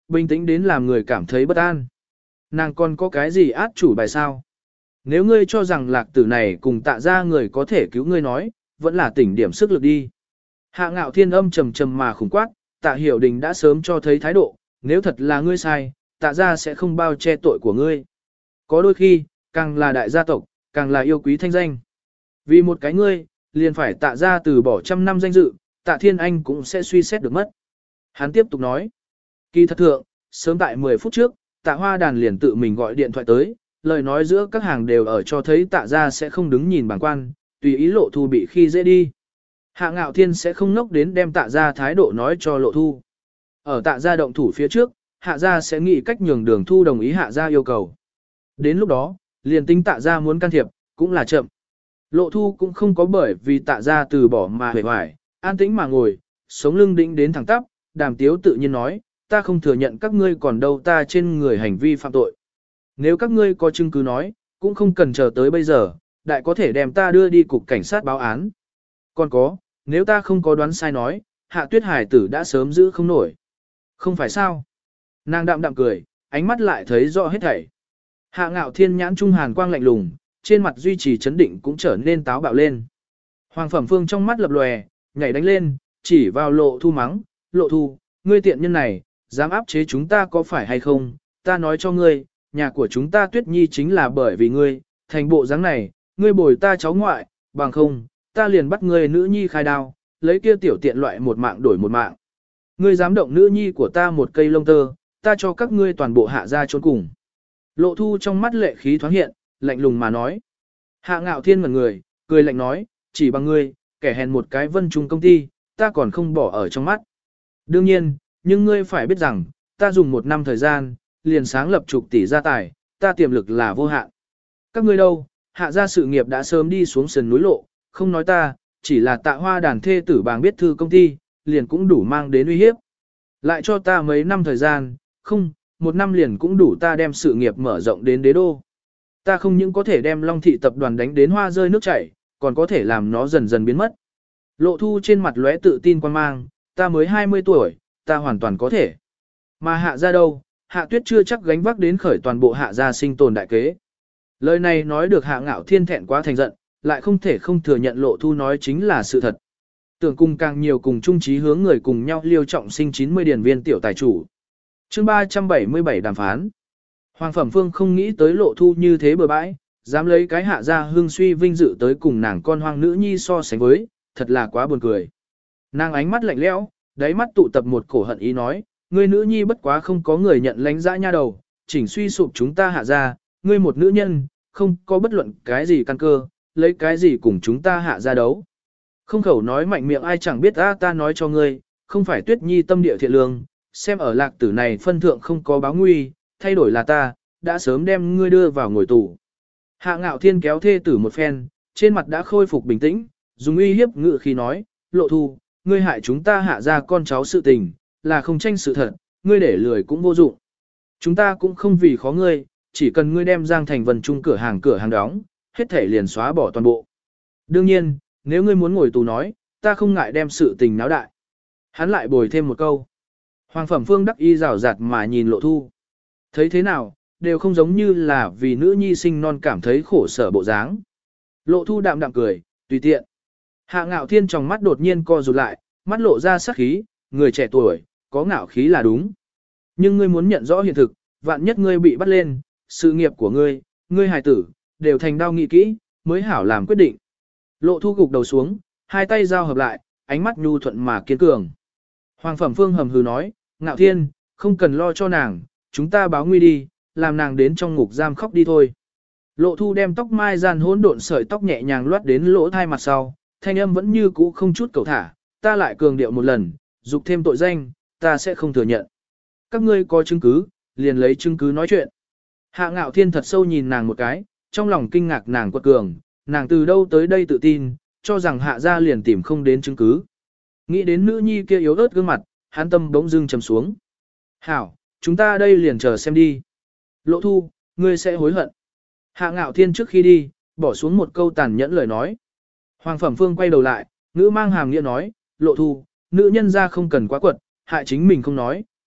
[SPEAKER 1] bình tĩnh đến làm người cảm thấy bất an. Nàng còn có cái gì át chủ bài sao? Nếu ngươi cho rằng lạc tử này cùng tạ ra người có thể cứu ngươi nói, vẫn là tỉnh điểm sức lực đi. Hạ ngạo thiên âm trầm trầm mà khủng quát, tạ hiểu đình đã sớm cho thấy thái độ, nếu thật là ngươi sai, tạ ra sẽ không bao che tội của ngươi. Có đôi khi, càng là đại gia tộc, càng là yêu quý thanh danh. Vì một cái ngươi, liền phải tạ ra từ bỏ trăm năm danh dự, tạ thiên anh cũng sẽ suy xét được mất. Hắn tiếp tục nói, kỳ thật thượng, sớm tại mười phút trước, tạ hoa đàn liền tự mình gọi điện thoại tới, lời nói giữa các hàng đều ở cho thấy tạ ra sẽ không đứng nhìn bàng quan, tùy ý lộ thu bị khi dễ đi. Hạ ngạo thiên sẽ không nốc đến đem tạ ra thái độ nói cho lộ thu. Ở tạ ra động thủ phía trước, hạ ra sẽ nghĩ cách nhường đường thu đồng ý hạ ra yêu cầu. Đến lúc đó, liền tính tạ ra muốn can thiệp, cũng là chậm. Lộ thu cũng không có bởi vì tạ ra từ bỏ mà hề hoài, an tĩnh mà ngồi, sống lưng đĩnh đến thẳng tắp, đàm tiếu tự nhiên nói, ta không thừa nhận các ngươi còn đâu ta trên người hành vi phạm tội. Nếu các ngươi có chứng cứ nói, cũng không cần chờ tới bây giờ, đại có thể đem ta đưa đi cục cảnh sát báo án. Còn có, nếu ta không có đoán sai nói, hạ tuyết hải tử đã sớm giữ không nổi. Không phải sao? Nàng đạm đạm cười, ánh mắt lại thấy rõ hết thảy. Hạ ngạo thiên nhãn trung hàn quang lạnh lùng, trên mặt duy trì chấn định cũng trở nên táo bạo lên. Hoàng Phẩm Phương trong mắt lập lòe, nhảy đánh lên, chỉ vào lộ thu mắng, lộ thu, ngươi tiện nhân này, dám áp chế chúng ta có phải hay không, ta nói cho ngươi, nhà của chúng ta Tuyết Nhi chính là bởi vì ngươi, thành bộ dáng này, ngươi bồi ta cháu ngoại, bằng không, ta liền bắt ngươi nữ nhi khai đao, lấy kia tiểu tiện loại một mạng đổi một mạng. Ngươi dám động nữ nhi của ta một cây lông tơ, ta cho các ngươi toàn bộ hạ ra trốn cùng. Lộ thu trong mắt lệ khí thoáng hiện, lạnh lùng mà nói. Hạ ngạo thiên ngẩn người, cười lạnh nói, chỉ bằng ngươi, kẻ hèn một cái vân trung công ty, ta còn không bỏ ở trong mắt. Đương nhiên, nhưng ngươi phải biết rằng, ta dùng một năm thời gian, liền sáng lập chục tỷ gia tài, ta tiềm lực là vô hạn. Các ngươi đâu, hạ gia sự nghiệp đã sớm đi xuống sườn núi lộ, không nói ta, chỉ là tạ hoa đàn thê tử bàng biết thư công ty, liền cũng đủ mang đến uy hiếp. Lại cho ta mấy năm thời gian, không, một năm liền cũng đủ ta đem sự nghiệp mở rộng đến đế đô. Ta không những có thể đem Long Thị tập đoàn đánh đến hoa rơi nước chảy, còn có thể làm nó dần dần biến mất. Lộ thu trên mặt lóe tự tin quan mang, ta mới hai mươi tuổi, ta hoàn toàn có thể. Mà hạ ra đâu, hạ tuyết chưa chắc gánh vác đến khởi toàn bộ hạ gia sinh tồn đại kế. Lời này nói được hạ ngạo thiên thẹn quá thành giận, lại không thể không thừa nhận lộ thu nói chính là sự thật. Tưởng cùng càng nhiều cùng chung chí hướng người cùng nhau liêu trọng sinh chín mươi điển viên tiểu tài chủ. Chương ba trăm bảy mươi bảy đàm phán. Hoàng Phẩm Phương không nghĩ tới lộ thu như thế bừa bãi, dám lấy cái hạ gia hương suy vinh dự tới cùng nàng con hoang nữ nhi so sánh với, thật là quá buồn cười. Nàng ánh mắt lạnh lẽo, đáy mắt tụ tập một cổ hận ý nói, ngươi nữ nhi bất quá không có người nhận lãnh dã nha đầu, chỉnh suy sụp chúng ta hạ gia, ngươi một nữ nhân, không có bất luận cái gì căn cơ, lấy cái gì cùng chúng ta hạ gia đấu. Không khẩu nói mạnh miệng ai chẳng biết ta ta nói cho ngươi, không phải Tuyết Nhi tâm địa thiện lương, xem ở lạc tử này phân thượng không có báo nguy, thay đổi là ta, đã sớm đem ngươi đưa vào ngồi tù. Hạ ngạo thiên kéo thê tử một phen, trên mặt đã khôi phục bình tĩnh, dùng uy hiếp ngự khi nói, lộ thu, ngươi hại chúng ta hạ ra con cháu sự tình, là không tranh sự thật, ngươi để lười cũng vô dụng. Chúng ta cũng không vì khó ngươi, chỉ cần ngươi đem Giang Thành Vân Trung cửa hàng cửa hàng đóng, hết thể liền xóa bỏ toàn bộ. Đương nhiên, nếu ngươi muốn ngồi tù nói, ta không ngại đem sự tình náo đại. Hắn lại bồi thêm một câu. Hoàng Phẩm Phương đắc y rào rạt mà nhìn lộ thu. Thấy thế nào, đều không giống như là vì nữ nhi sinh non cảm thấy khổ sở bộ dáng. Lộ thu đạm đạm cười, tùy tiện. Hạ ngạo thiên trong mắt đột nhiên co rụt lại, mắt lộ ra sắc khí, người trẻ tuổi, có ngạo khí là đúng. Nhưng ngươi muốn nhận rõ hiện thực, vạn nhất ngươi bị bắt lên, sự nghiệp của ngươi, ngươi hài tử, đều thành đau nghị kỹ, mới hảo làm quyết định. Lộ thu gục đầu xuống, hai tay giao hợp lại, ánh mắt nhu thuận mà kiên cường. Hoàng Phẩm Phương hầm hừ nói, ngạo thiên, không cần lo cho nàng, chúng ta báo nguy đi, làm nàng đến trong ngục giam khóc đi thôi. Lộ thu đem tóc mai gian hỗn độn sợi tóc nhẹ nhàng loát đến lỗ thai mặt sau, thanh âm vẫn như cũ không chút cầu thả, ta lại cường điệu một lần, dục thêm tội danh, ta sẽ không thừa nhận. Các ngươi có chứng cứ, liền lấy chứng cứ nói chuyện. Hạ ngạo thiên thật sâu nhìn nàng một cái, trong lòng kinh ngạc nàng quật cường, nàng từ đâu tới đây tự tin, cho rằng hạ gia liền tìm không đến chứng cứ. Nghĩ đến nữ nhi kia yếu ớt gương mặt, hắn tâm bỗng dưng trầm xuống. Hảo, chúng ta đây liền chờ xem đi. Lộ thu, ngươi sẽ hối hận. Hạ ngạo thiên trước khi đi, bỏ xuống một câu tàn nhẫn lời nói. Hoàng Phẩm Phương quay đầu lại, ngữ mang hàm nghĩa nói, lộ thu, nữ nhân ra không cần quá quật, hại chính mình không nói,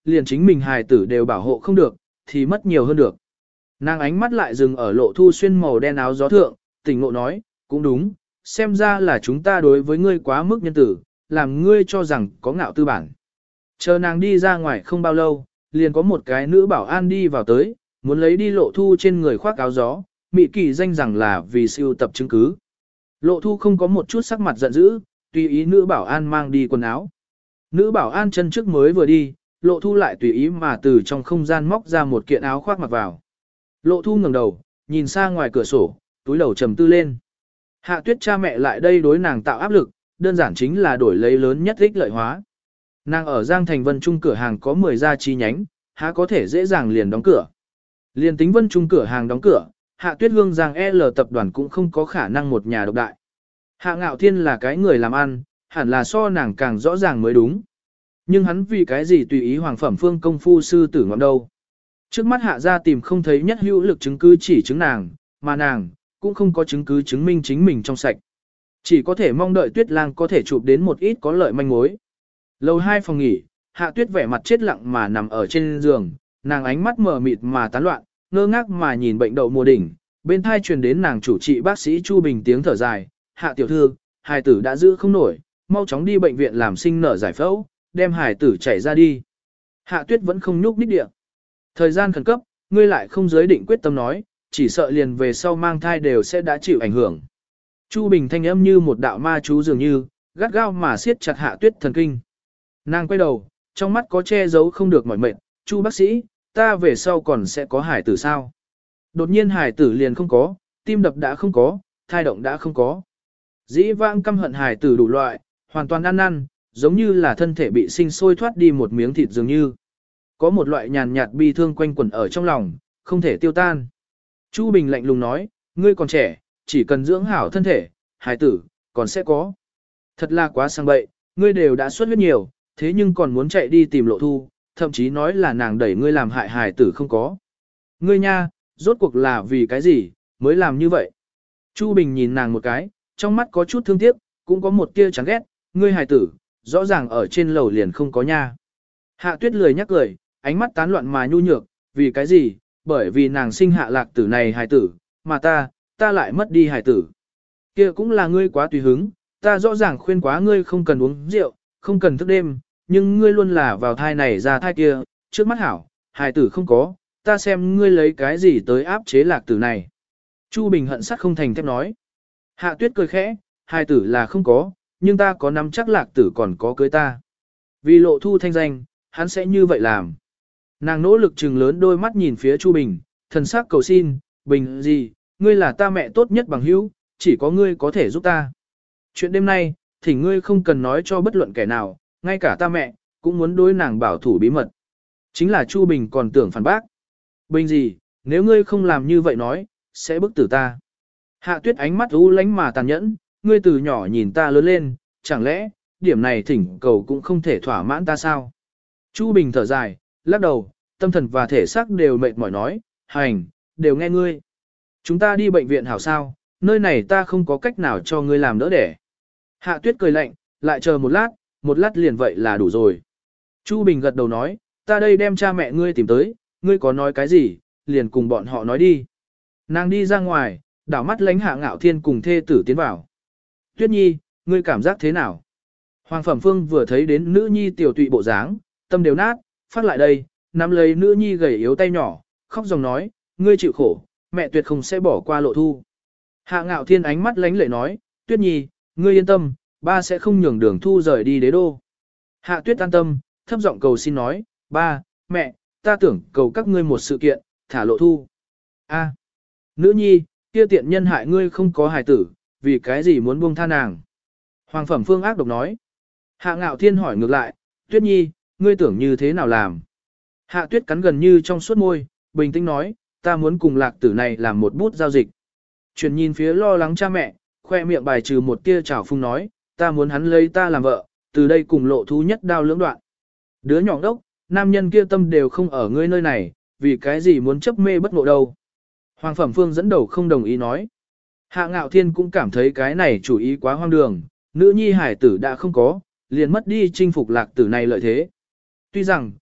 [SPEAKER 1] liền chính mình hài tử đều bảo hộ không được, thì mất nhiều hơn được. Nàng ánh mắt lại dừng ở Lộ Thu xuyên màu đen áo gió thượng, tỉnh ngộ nói, cũng đúng, xem ra là chúng ta đối với ngươi quá mức nhân tử, làm ngươi cho rằng có ngạo tư bản. Chờ nàng đi ra ngoài không bao lâu, liền có một cái nữ bảo an đi vào tới, muốn lấy đi Lộ Thu trên người khoác áo gió, mị kỳ danh rằng là vì siêu tập chứng cứ. Lộ Thu không có một chút sắc mặt giận dữ, tùy ý nữ bảo an mang đi quần áo. Nữ bảo an chân trước mới vừa đi, Lộ Thu lại tùy ý mà từ trong không gian móc ra một kiện áo khoác mặc vào. Lộ Thu ngẩng đầu, nhìn xa ngoài cửa sổ, túi đầu trầm tư lên. Hạ Tuyết cha mẹ lại đây đối nàng tạo áp lực, đơn giản chính là đổi lấy lớn nhất ích lợi hóa. Nàng ở Giang Thành Vân Trung cửa hàng có mười gia chi nhánh, há có thể dễ dàng liền đóng cửa. Liền tính Vân Trung cửa hàng đóng cửa, Hạ Tuyết Hương Giang L tập đoàn cũng không có khả năng một nhà độc đại. Hạ Ngạo Thiên là cái người làm ăn, hẳn là so nàng càng rõ ràng mới đúng. Nhưng hắn vì cái gì tùy ý Hoàng Phẩm Phương công phu sư tử ngọn đâu. Trước mắt Hạ gia tìm không thấy nhất hữu lực chứng cứ chỉ chứng nàng, mà nàng cũng không có chứng cứ chứng minh chính mình trong sạch. Chỉ có thể mong đợi Tuyết Lang có thể chụp đến một ít có lợi manh mối. Lầu hai phòng nghỉ, Hạ Tuyết vẻ mặt chết lặng mà nằm ở trên giường, nàng ánh mắt mờ mịt mà tán loạn, ngơ ngác mà nhìn bệnh đậu mùa đỉnh, bên thai truyền đến nàng chủ trị bác sĩ Chu Bình tiếng thở dài, "Hạ tiểu thư, hài tử đã giữ không nổi, mau chóng đi bệnh viện làm sinh nở giải phẫu, đem hài tử chảy ra đi." Hạ Tuyết vẫn không nhúc nhích địa. Thời gian khẩn cấp, ngươi lại không giới định quyết tâm nói, chỉ sợ liền về sau mang thai đều sẽ đã chịu ảnh hưởng. Chu Bình thanh âm như một đạo ma chú dường như, gắt gao mà siết chặt Hạ Tuyết thần kinh. Nàng quay đầu, trong mắt có che giấu không được mỏi mệt, "Chu bác sĩ, ta về sau còn sẽ có hải tử sao?" Đột nhiên hải tử liền không có, tim đập đã không có, thai động đã không có. Dĩ vãng căm hận hải tử đủ loại, hoàn toàn ăn năn, giống như là thân thể bị sinh sôi thoát đi một miếng thịt dường như. Có một loại nhàn nhạt bi thương quanh quẩn ở trong lòng, không thể tiêu tan. Chu Bình lạnh lùng nói, "Ngươi còn trẻ, chỉ cần dưỡng hảo thân thể, hải tử, còn sẽ có." Thật là quá sang bậy, ngươi đều đã xuất huyết nhiều, thế nhưng còn muốn chạy đi tìm Lộ Thu, thậm chí nói là nàng đẩy ngươi làm hại hải tử không có. Ngươi nha, rốt cuộc là vì cái gì, mới làm như vậy? Chu Bình nhìn nàng một cái, trong mắt có chút thương tiếc, cũng có một tia chán ghét, ngươi hải tử, rõ ràng ở trên lầu liền không có nha. Hạ Tuyết lười nhắc cười, ánh mắt tán loạn mà nhu nhược, vì cái gì? Bởi vì nàng sinh hạ lạc tử này hải tử, mà ta, ta lại mất đi hải tử. Kia cũng là ngươi quá tùy hứng, ta rõ ràng khuyên quá ngươi không cần uống rượu, không cần thức đêm, nhưng ngươi luôn là vào thai này ra thai kia, trước mắt hảo, hải tử không có, ta xem ngươi lấy cái gì tới áp chế lạc tử này. Chu Bình hận sắt không thành thép nói. Hạ Tuyết cười khẽ, hải tử là không có, nhưng ta có nắm chắc lạc tử còn có cưới ta. Vì Lộ Thu thanh danh, hắn sẽ như vậy làm. Nàng nỗ lực trừng lớn đôi mắt nhìn phía Chu Bình, thần sắc cầu xin, "Bình gì, ngươi là ta mẹ tốt nhất bằng hữu, chỉ có ngươi có thể giúp ta. Chuyện đêm nay, thỉnh ngươi không cần nói cho bất luận kẻ nào, ngay cả ta mẹ, cũng muốn đối nàng bảo thủ bí mật." Chính là Chu Bình còn tưởng phản bác. "Bình gì, nếu ngươi không làm như vậy nói, sẽ bức tử ta." Hạ Tuyết ánh mắt u lánh mà tàn nhẫn, "Ngươi từ nhỏ nhìn ta lớn lên, chẳng lẽ, điểm này thỉnh cầu cũng không thể thỏa mãn ta sao?" Chu Bình thở dài, lắc đầu, tâm thần và thể xác đều mệt mỏi nói, "Hành, đều nghe ngươi. Chúng ta đi bệnh viện hảo sao, nơi này ta không có cách nào cho ngươi làm đỡ đẻ." Hạ Tuyết cười lạnh, lại chờ một lát, một lát liền vậy là đủ rồi. Chu Bình gật đầu nói, "Ta đây đem cha mẹ ngươi tìm tới, ngươi có nói cái gì, liền cùng bọn họ nói đi." Nàng đi ra ngoài, đảo mắt lánh Hạ Ngạo Thiên cùng thê tử tiến vào. "Tuyết Nhi, ngươi cảm giác thế nào?" Hoàng Phẩm Phương vừa thấy đến nữ nhi tiểu tụy bộ dáng, tâm đều nát, phát lại đây, nắm lấy nữ nhi gầy yếu tay nhỏ, khóc dòng nói, "Ngươi chịu khổ, mẹ tuyệt không sẽ bỏ qua Lộ Thu." Hạ Ngạo Thiên ánh mắt lánh lệ nói, "Tuyết Nhi, ngươi yên tâm, ba sẽ không nhường Đường Thu rời đi đế đô." Hạ Tuyết an tâm, thấp giọng cầu xin nói, "Ba, mẹ, ta tưởng cầu các ngươi một sự kiện, thả Lộ Thu." "A, nữ nhi, kia tiện nhân hại ngươi không có hài tử, vì cái gì muốn buông tha nàng?" Hoàng Phẩm Phương ác độc nói. Hạ Ngạo Thiên hỏi ngược lại, "Tuyết Nhi, ngươi tưởng như thế nào làm?" Hạ Tuyết cắn gần như trong suốt môi, bình tĩnh nói, "Ta muốn cùng lạc tử này làm một bút giao dịch." Chuyển nhìn phía lo lắng cha mẹ, khoe miệng bài trừ một tia trào phung nói, "Ta muốn hắn lấy ta làm vợ, từ đây cùng Lộ Thu nhất đao lưỡng đoạn." Đứa nhỏ đốc, nam nhân kia tâm đều không ở ngươi nơi này, vì cái gì muốn chấp mê bất ngộ đâu. Hoàng Phẩm Phương dẫn đầu không đồng ý nói. Hạ Ngạo Thiên cũng cảm thấy cái này chủ ý quá hoang đường, nữ nhi hải tử đã không có, liền mất đi chinh phục lạc tử này lợi thế. Tuy rằng,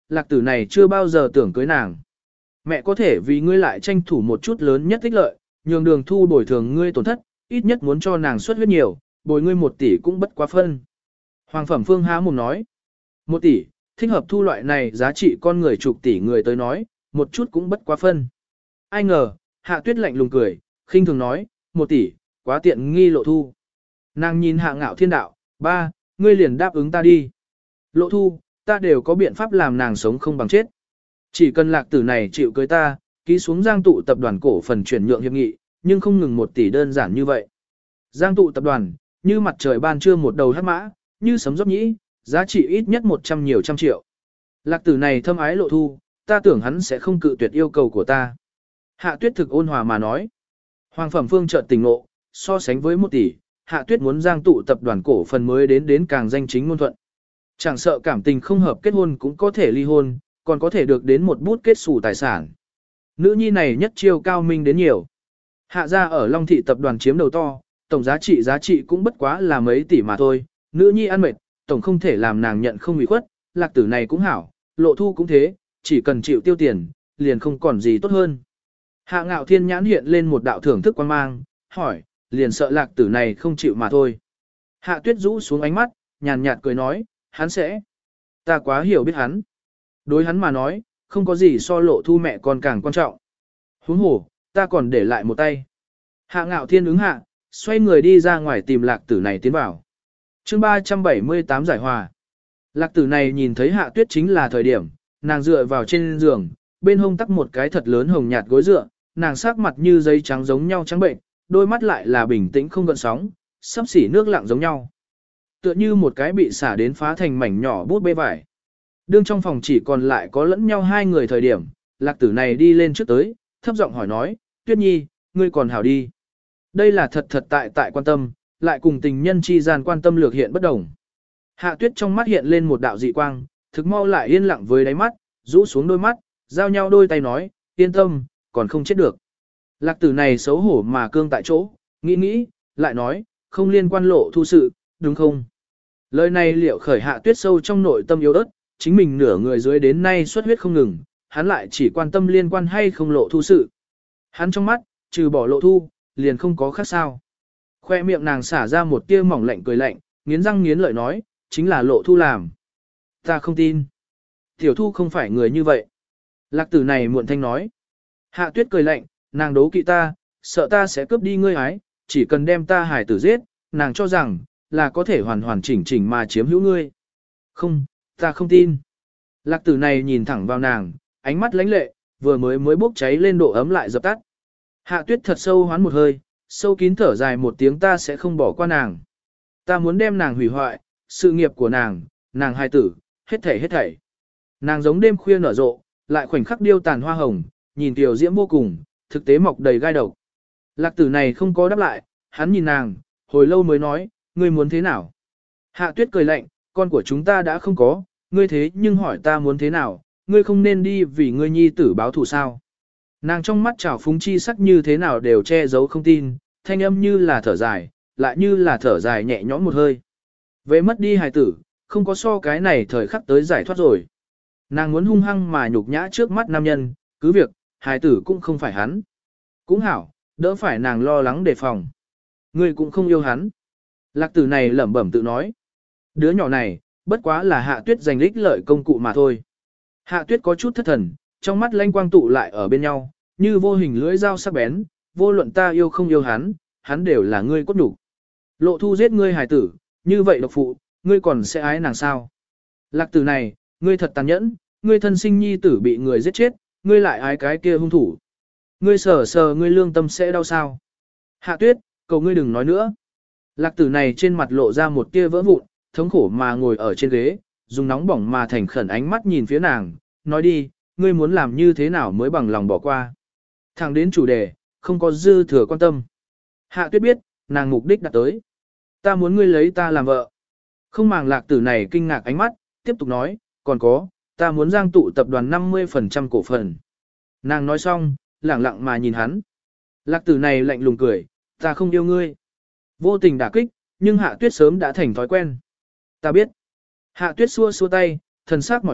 [SPEAKER 1] lạc tử này chưa bao giờ tưởng cưới nàng. Mẹ có thể vì ngươi lại tranh thủ một chút lớn nhất ích lợi, nhường đường thu bồi thường ngươi tổn thất, ít nhất muốn cho nàng xuất huyết nhiều, bồi ngươi một tỷ cũng bất quá phân. Hoàng Phẩm Phương há mồm nói, một tỷ, thích hợp thu loại này giá trị con người chục tỷ người tới nói, một chút cũng bất quá phân. Ai ngờ, Hạ Tuyết lạnh lùng cười, khinh thường nói, một tỷ, quá tiện nghi Lộ Thu. Nàng nhìn Hạ Ngạo Thiên đạo, ba, ngươi liền đáp ứng ta đi. Lộ Thu, ta đều có biện pháp làm nàng sống không bằng chết. Chỉ cần lạc tử này chịu cưới ta, ký xuống Giang tụ tập đoàn cổ phần chuyển nhượng hiệp nghị, nhưng không ngừng một tỷ đơn giản như vậy. Giang tụ tập đoàn, như mặt trời ban trưa một đầu hắc mã, như sấm dốc nhĩ, giá trị ít nhất một trăm nhiều trăm triệu. Lạc tử này thâm ái Lộ Thu, ta tưởng hắn sẽ không cự tuyệt yêu cầu của ta. Hạ Tuyết thực ôn hòa mà nói. Hoàng Phẩm Phương chợt tỉnh ngộ, so sánh với một tỷ, Hạ Tuyết muốn Giang tụ tập đoàn cổ phần mới đến đến càng danh chính ngôn thuận. Chẳng sợ cảm tình không hợp kết hôn cũng có thể ly hôn, còn có thể được đến một bút kết xù tài sản. Nữ nhi này nhất chiêu cao minh đến nhiều. Hạ gia ở Long Thị tập đoàn chiếm đầu to, tổng giá trị giá trị cũng bất quá là mấy tỷ mà thôi. Nữ nhi ăn mệt, tổng không thể làm nàng nhận không ủy khuất, lạc tử này cũng hảo, Lộ Thu cũng thế, chỉ cần chịu tiêu tiền, liền không còn gì tốt hơn. Hạ Ngạo Thiên nhãn hiện lên một đạo thưởng thức quan mang, hỏi, liền sợ lạc tử này không chịu mà thôi. Hạ Tuyết rũ xuống ánh mắt, nhàn nhạt cười nói, hắn sẽ. Ta quá hiểu biết hắn. Đối hắn mà nói, không có gì so Lộ Thu mẹ con càng quan trọng. Huống hồ, ta còn để lại một tay. Hạ Ngạo Thiên ứng hạ, xoay người đi ra ngoài tìm lạc tử này tiến vào. Chương ba trăm bảy mươi tám giải hòa. Lạc tử này nhìn thấy Hạ Tuyết chính là thời điểm, nàng dựa vào trên giường, bên hông tắc một cái thật lớn hồng nhạt gối dựa, nàng sắc mặt như giấy trắng giống nhau trắng bệnh, đôi mắt lại là bình tĩnh không gợn sóng, sắp xỉ nước lặng giống nhau. Tựa như một cái bị xả đến phá thành mảnh nhỏ bút bê vải. Đương trong phòng chỉ còn lại có lẫn nhau hai người thời điểm, lạc tử này đi lên trước tới, thấp giọng hỏi nói, Tuyết Nhi, ngươi còn hảo đi. Đây là thật thật tại tại quan tâm, lại cùng tình nhân chi gian quan tâm lược hiện bất đồng. Hạ Tuyết trong mắt hiện lên một đạo dị quang, thực mau lại yên lặng với đáy mắt, rũ xuống đôi mắt, giao nhau đôi tay nói, yên tâm, còn không chết được. Lạc tử này xấu hổ mà cương tại chỗ, nghĩ nghĩ, lại nói, không liên quan Lộ Thu sự, đúng không? Lời này liệu khởi Hạ Tuyết sâu trong nội tâm yếu ớt, chính mình nửa người dưới đến nay xuất huyết không ngừng, hắn lại chỉ quan tâm liên quan hay không Lộ Thu sự. Hắn trong mắt, trừ bỏ Lộ Thu, liền không có khác sao. Khoe miệng nàng xả ra một tia mỏng lạnh cười lạnh, nghiến răng nghiến lợi nói, chính là Lộ Thu làm. Ta không tin. Tiểu Thu không phải người như vậy. Lạc tử này muộn thanh nói. Hạ Tuyết cười lạnh, nàng đố kỵ ta, sợ ta sẽ cướp đi ngươi ái, chỉ cần đem ta hải tử giết, nàng cho rằng, là có thể hoàn hoàn chỉnh chỉnh mà chiếm hữu ngươi. Không, ta không tin. Lạc tử này nhìn thẳng vào nàng, ánh mắt lãnh lệ, vừa mới mới bốc cháy lên độ ấm lại dập tắt. Hạ Tuyết thật sâu hoán một hơi, sâu kín thở dài một tiếng, ta sẽ không bỏ qua nàng. Ta muốn đem nàng hủy hoại, sự nghiệp của nàng, nàng hài tử, hết thảy hết thảy. Nàng giống đêm khuya nở rộ, lại khoảnh khắc điêu tàn hoa hồng, nhìn tiểu diễm vô cùng, thực tế mọc đầy gai độc. Lạc tử này không có đáp lại, hắn nhìn nàng, hồi lâu mới nói, ngươi muốn thế nào? Hạ Tuyết cười lạnh, con của chúng ta đã không có, ngươi thế nhưng hỏi ta muốn thế nào, ngươi không nên đi vì ngươi nhi tử báo thù sao? Nàng trong mắt trào phúng chi sắc như thế nào đều che giấu không tin, thanh âm như là thở dài, lại như là thở dài nhẹ nhõm một hơi. Về mất đi hài tử, không có so cái này thời khắc tới giải thoát rồi. Nàng muốn hung hăng mà nhục nhã trước mắt nam nhân, cứ việc, hài tử cũng không phải hắn. Cũng hảo, đỡ phải nàng lo lắng đề phòng. Ngươi cũng không yêu hắn. Lạc tử này lẩm bẩm tự nói. Đứa nhỏ này, bất quá là Hạ Tuyết giành ích lợi công cụ mà thôi. Hạ Tuyết có chút thất thần, trong mắt lanh quang tụ lại ở bên nhau, như vô hình lưỡi dao sắc bén, vô luận ta yêu không yêu hắn, hắn đều là ngươi cốt đủ. Lộ Thu giết ngươi hài tử, như vậy độc phụ, ngươi còn sẽ ái nàng sao? Lạc tử này, ngươi thật tàn nhẫn, ngươi thân sinh nhi tử bị người giết chết, ngươi lại ái cái kia hung thủ. Ngươi sờ sờ ngươi lương tâm sẽ đau sao? Hạ Tuyết, cầu ngươi đừng nói nữa. Lạc tử này trên mặt lộ ra một tia vỡ vụn, thống khổ mà ngồi ở trên ghế, dùng nóng bỏng mà thành khẩn ánh mắt nhìn phía nàng, nói đi, ngươi muốn làm như thế nào mới bằng lòng bỏ qua. Thẳng đến chủ đề, không có dư thừa quan tâm. Hạ Tuyết biết, nàng mục đích đặt tới. Ta muốn ngươi lấy ta làm vợ. Không màng lạc tử này kinh ngạc ánh mắt, tiếp tục nói, còn có, ta muốn Giang tụ tập đoàn năm mươi phần trăm cổ phần. Nàng nói xong, lẳng lặng mà nhìn hắn. Lạc tử này lạnh lùng cười, ta không yêu ngươi. Vô tình đả kích, nhưng Hạ Tuyết sớm đã thành thói quen. Ta biết. Hạ Tuyết xua xua tay, thần sắc mỏi mệt,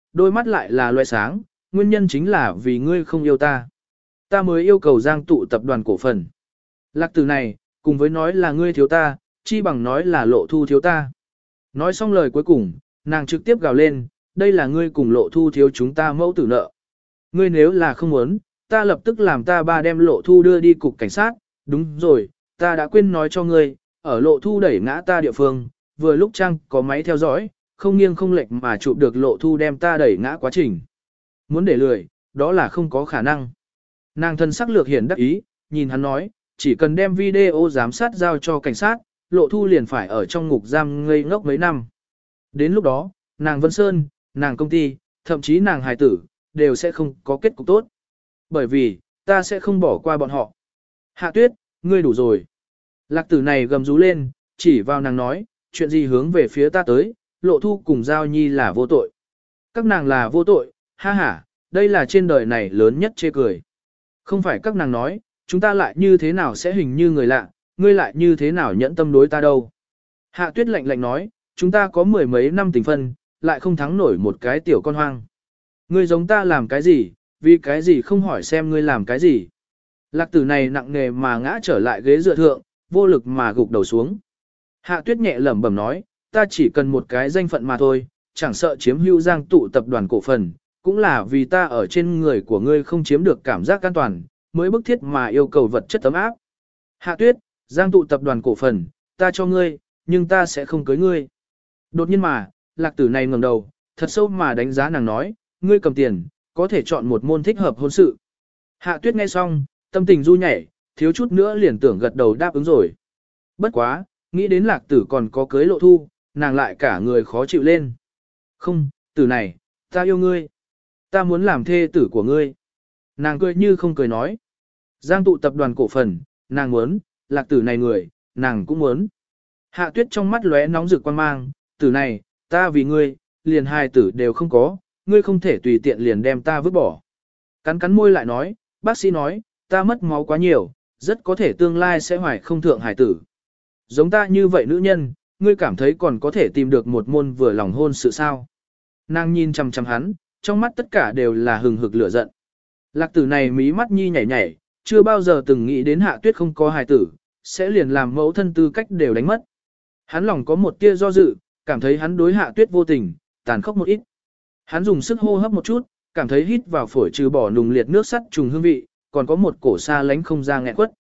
[SPEAKER 1] đôi mắt lại là loe sáng, nguyên nhân chính là vì ngươi không yêu ta. Ta mới yêu cầu giang tụ tập đoàn cổ phần. Lạc tử này, cùng với nói là ngươi thiếu ta, chi bằng nói là lộ thu thiếu ta. Nói xong lời cuối cùng, nàng trực tiếp gào lên, đây là ngươi cùng lộ thu thiếu chúng ta mẫu tử nợ. Ngươi nếu là không muốn, ta lập tức làm ta ba đem lộ thu đưa đi cục cảnh sát, đúng rồi, ta đã quên nói cho ngươi, ở lộ thu đẩy ngã ta địa phương, vừa lúc trang có máy theo dõi, không nghiêng không lệch mà chụp được lộ thu đem ta đẩy ngã quá trình. Muốn để lười, đó là không có khả năng. Nàng thân sắc lược hiển đắc ý, nhìn hắn nói, chỉ cần đem video giám sát giao cho cảnh sát, lộ thu liền phải ở trong ngục giam ngây ngốc mấy năm. Đến lúc đó, nàng Vân Sơn, nàng công ty, thậm chí nàng hài tử, đều sẽ không có kết cục tốt. Bởi vì, ta sẽ không bỏ qua bọn họ. Hạ Tuyết, ngươi đủ rồi. Lạc tử này gầm rú lên, chỉ vào nàng nói, chuyện gì hướng về phía ta tới, lộ thu cùng Giao Nhi là vô tội. Các nàng là vô tội, ha ha, đây là trên đời này lớn nhất chê cười. Không phải các nàng nói, chúng ta lại như thế nào sẽ hình như người lạ, ngươi lại như thế nào nhẫn tâm đối ta đâu. Hạ Tuyết lạnh lạnh nói, chúng ta có mười mấy năm tình phân, lại không thắng nổi một cái tiểu con hoang. Ngươi giống ta làm cái gì, vì cái gì không hỏi xem ngươi làm cái gì. Lạc tử này nặng nề mà ngã trở lại ghế dựa thượng, vô lực mà gục đầu xuống. Hạ Tuyết nhẹ lẩm bẩm nói, ta chỉ cần một cái danh phận mà thôi, chẳng sợ chiếm hữu giang tụ tập đoàn cổ phần, cũng là vì ta ở trên người của ngươi không chiếm được cảm giác an toàn, mới bức thiết mà yêu cầu vật chất tấm áp. Hạ Tuyết, giang tụ tập đoàn cổ phần, ta cho ngươi, nhưng ta sẽ không cưới ngươi. Đột nhiên mà, lạc tử này ngẩng đầu, thật sâu mà đánh giá nàng nói, ngươi cầm tiền, có thể chọn một môn thích hợp hôn sự. Hạ Tuyết nghe xong, tâm tình du nhảy, thiếu chút nữa liền tưởng gật đầu đáp ứng rồi. Bất quá, nghĩ đến lạc tử còn có cưới lộ thu, nàng lại cả người khó chịu lên. Không, tử này, ta yêu ngươi. Ta muốn làm thê tử của ngươi. Nàng cười như không cười nói. Giang tụ tập đoàn cổ phần, nàng muốn, lạc tử này người, nàng cũng muốn. Hạ Tuyết trong mắt lóe nóng rực quan mang, tử này, ta vì ngươi, liền hai tử đều không có, ngươi không thể tùy tiện liền đem ta vứt bỏ. Cắn cắn môi lại nói, bác sĩ nói, ta mất máu quá nhiều, rất có thể tương lai sẽ hoài không thượng hài tử. Giống ta như vậy nữ nhân, ngươi cảm thấy còn có thể tìm được một môn vừa lòng hôn sự sao. Nàng nhìn chằm chằm hắn, trong mắt tất cả đều là hừng hực lửa giận. Lạc tử này mí mắt nhi nhảy nhảy, chưa bao giờ từng nghĩ đến Hạ Tuyết không có hài tử, sẽ liền làm mẫu thân tư cách đều đánh mất. Hắn lòng có một tia do dự, cảm thấy hắn đối Hạ Tuyết vô tình, tàn khốc một ít. Hắn dùng sức hô hấp một chút, cảm thấy hít vào phổi trừ bỏ nùng liệt nước sắt trùng hương vị, còn có một cổ xa lánh không ra nghẹn quất.